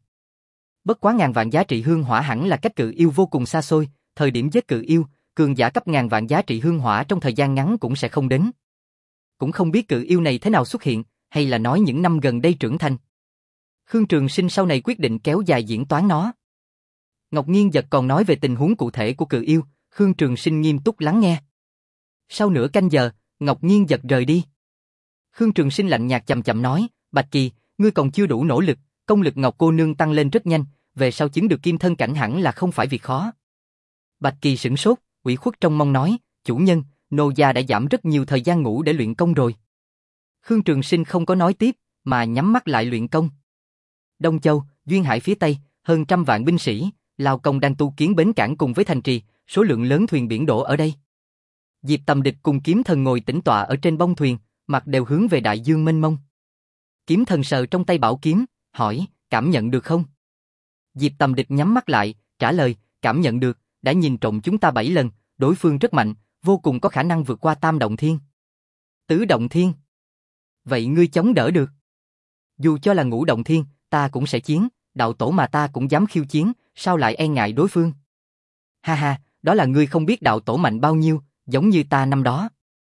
Speaker 1: Bất quá ngàn vạn giá trị hương hỏa hẳn là cách cự yêu vô cùng xa xôi, thời điểm giết cự yêu, cường giả cấp ngàn vạn giá trị hương hỏa trong thời gian ngắn cũng sẽ không đến. Cũng không biết cự yêu này thế nào xuất hiện, hay là nói những năm gần đây trưởng thành. Khương Trường Sinh sau này quyết định kéo dài diễn toán nó. Ngọc Nghiên giật còn nói về tình huống cụ thể của cự yêu, Khương Trường Sinh nghiêm túc lắng nghe. Sau nửa canh giờ, Ngọc Nghiên giật rời đi. Khương Trường Sinh lạnh nhạt chậm chậm nói, Bạch Kỳ, ngươi còn chưa đủ nỗ lực, công lực Ngọc cô nương tăng lên rất nhanh, về sau chứng được kim thân cảnh hẳn là không phải việc khó. Bạch Kỳ sửng sốt, ủy khuất trong mong nói, chủ nhân, nô gia đã giảm rất nhiều thời gian ngủ để luyện công rồi. Khương Trường Sinh không có nói tiếp, mà nhắm mắt lại luyện công. Đông Châu, Duyên Hải phía Tây, hơn trăm vạn binh sĩ, lao công đang tu kiến bến cảng cùng với thành trì, số lượng lớn thuyền biển đổ ở đây. Diệp Tầm Địch cùng Kiếm Thần ngồi tĩnh tọa ở trên bông thuyền, mặt đều hướng về đại dương mênh mông. Kiếm Thần sờ trong tay bảo kiếm, hỏi, cảm nhận được không? Diệp Tầm Địch nhắm mắt lại, trả lời, cảm nhận được, đã nhìn trộm chúng ta bảy lần, đối phương rất mạnh, vô cùng có khả năng vượt qua tam động thiên. Tứ động thiên. Vậy ngươi chống đỡ được? Dù cho là ngũ động thiên, ta cũng sẽ chiến, đạo tổ mà ta cũng dám khiêu chiến, sao lại e ngại đối phương? Ha ha, đó là ngươi không biết đạo tổ mạnh bao nhiêu, giống như ta năm đó.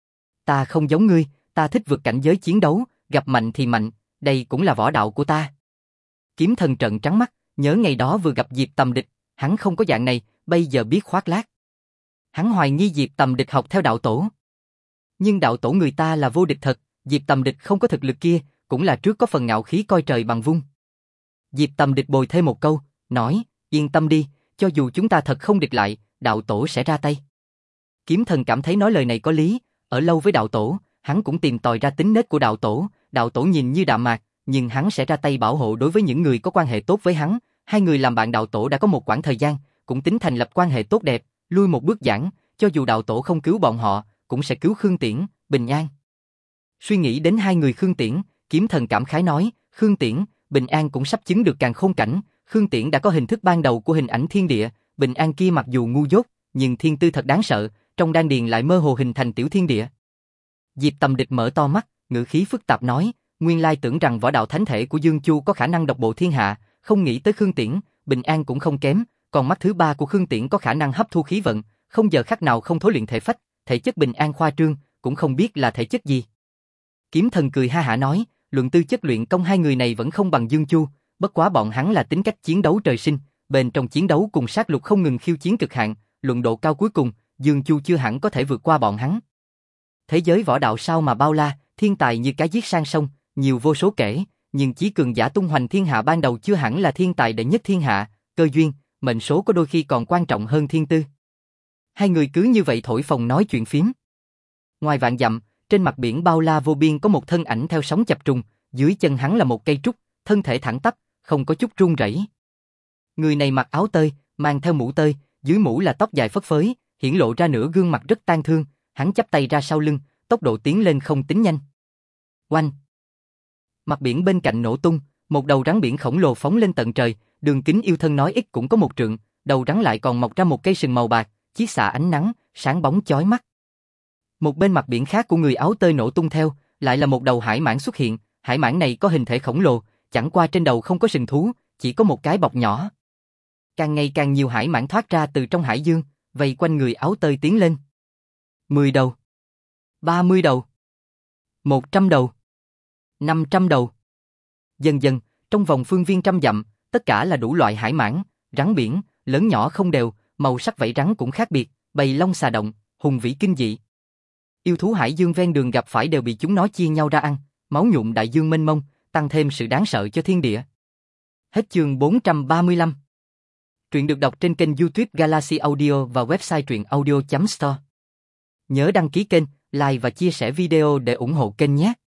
Speaker 1: Ta không giống ngươi, ta thích vượt cảnh giới chiến đấu, gặp mạnh thì mạnh, đây cũng là võ đạo của ta. Kiếm Thần trợn trắng mắt, nhớ ngày đó vừa gặp Diệp Tầm Địch, hắn không có dạng này, bây giờ biết khoác lác. Hắn hoài nghi Diệp Tầm Địch học theo đạo tổ. Nhưng đạo tổ người ta là vô địch thật, Diệp Tầm Địch không có thực lực kia, cũng là trước có phần ngạo khí coi trời bằng vung. Diệp Tầm Địch bồi thêm một câu, nói, yên tâm đi, cho dù chúng ta thật không địch lại, đạo tổ sẽ ra tay. Kiếm Thần cảm thấy nói lời này có lý, ở lâu với đạo tổ, hắn cũng tìm tòi ra tính nết của đạo tổ, đạo tổ nhìn như đạm mạc, nhưng hắn sẽ ra tay bảo hộ đối với những người có quan hệ tốt với hắn. Hai người làm bạn đạo tổ đã có một quãng thời gian, cũng tính thành lập quan hệ tốt đẹp, lui một bước giảng, cho dù đạo tổ không cứu bọn họ, cũng sẽ cứu Khương Tiễn, Bình An. Suy nghĩ đến hai người Khương Tiễn, Kiếm Thần cảm khái nói, Khương Tiễn, Bình An cũng sắp chứng được càn khôn cảnh, Khương Tiễn đã có hình thức ban đầu của hình ảnh thiên địa, Bình An kia mặc dù ngu dốt, nhưng thiên tư thật đáng sợ, trong đan điền lại mơ hồ hình thành tiểu thiên địa. Diệp Tầm Địch mở to mắt, ngữ khí phức tạp nói, nguyên lai tưởng rằng võ đạo thánh thể của Dương Chu có khả năng độc bộ thiên hạ, không nghĩ tới Khương Tiễn, Bình An cũng không kém, còn mắt thứ ba của Khương Tiễn có khả năng hấp thu khí vận, không giờ khắc nào không thối luyện thể phách, thể chất Bình An khoa trương, cũng không biết là thể chất gì. Kiếm Thần cười ha hả nói, luận tư chất luyện công hai người này vẫn không bằng Dương Chu, bất quá bọn hắn là tính cách chiến đấu trời sinh, bên trong chiến đấu cùng sát lục không ngừng khiêu chiến cực hạn, luận độ cao cuối cùng, Dương Chu chưa hẳn có thể vượt qua bọn hắn. Thế giới võ đạo sao mà bao la, thiên tài như cá giết sang sông, nhiều vô số kể, nhưng chí cường giả tung hoành thiên hạ ban đầu chưa hẳn là thiên tài đệ nhất thiên hạ, cơ duyên, mệnh số có đôi khi còn quan trọng hơn thiên tư. Hai người cứ như vậy thổi phồng nói chuyện phiếm. Ngoài vạn dặm, trên mặt biển bao la vô biên có một thân ảnh theo sóng chập trùng, dưới chân hắn là một cây trúc, thân thể thẳng tắp, không có chút run rẩy. Người này mặc áo tơi, mang theo mũ tơi, dưới mũ là tóc dài phất phới, hiển lộ ra nửa gương mặt rất tang thương, hắn chắp tay ra sau lưng, tốc độ tiến lên không tính nhanh. Oanh! Mặt biển bên cạnh nổ tung, một đầu rắn biển khổng lồ phóng lên tận trời, đường kính yêu thân nói ít cũng có một trượng, đầu rắn lại còn mọc ra một cây sừng màu bạc, chiết xạ ánh nắng, sáng bóng chói mắt. Một bên mặt biển khác của người áo tơi nổ tung theo, lại là một đầu hải mãng xuất hiện, hải mãng này có hình thể khổng lồ, chẳng qua trên đầu không có sừng thú, chỉ có một cái bọc nhỏ. Càng ngày càng nhiều hải mãng thoát ra từ trong hải dương, vây quanh người áo tơi tiến lên. Mười đầu, ba mươi đầu, một trăm đầu, năm trăm đầu. Dần dần, trong vòng phương viên trăm dặm, tất cả là đủ loại hải mãng, rắn biển, lớn nhỏ không đều, màu sắc vảy rắn cũng khác biệt, bầy lông xà động, hùng vĩ kinh dị. Yêu thú hải dương ven đường gặp phải đều bị chúng nó chia nhau ra ăn, máu nhuộm đại dương mênh mông, tăng thêm sự đáng sợ cho thiên địa. Hết chương bốn trăm ba mươi lăm. Truyện được đọc trên kênh YouTube Galaxy Audio và website truyện audio chấm store. Nhớ đăng ký kênh, like và chia sẻ video để ủng hộ kênh nhé.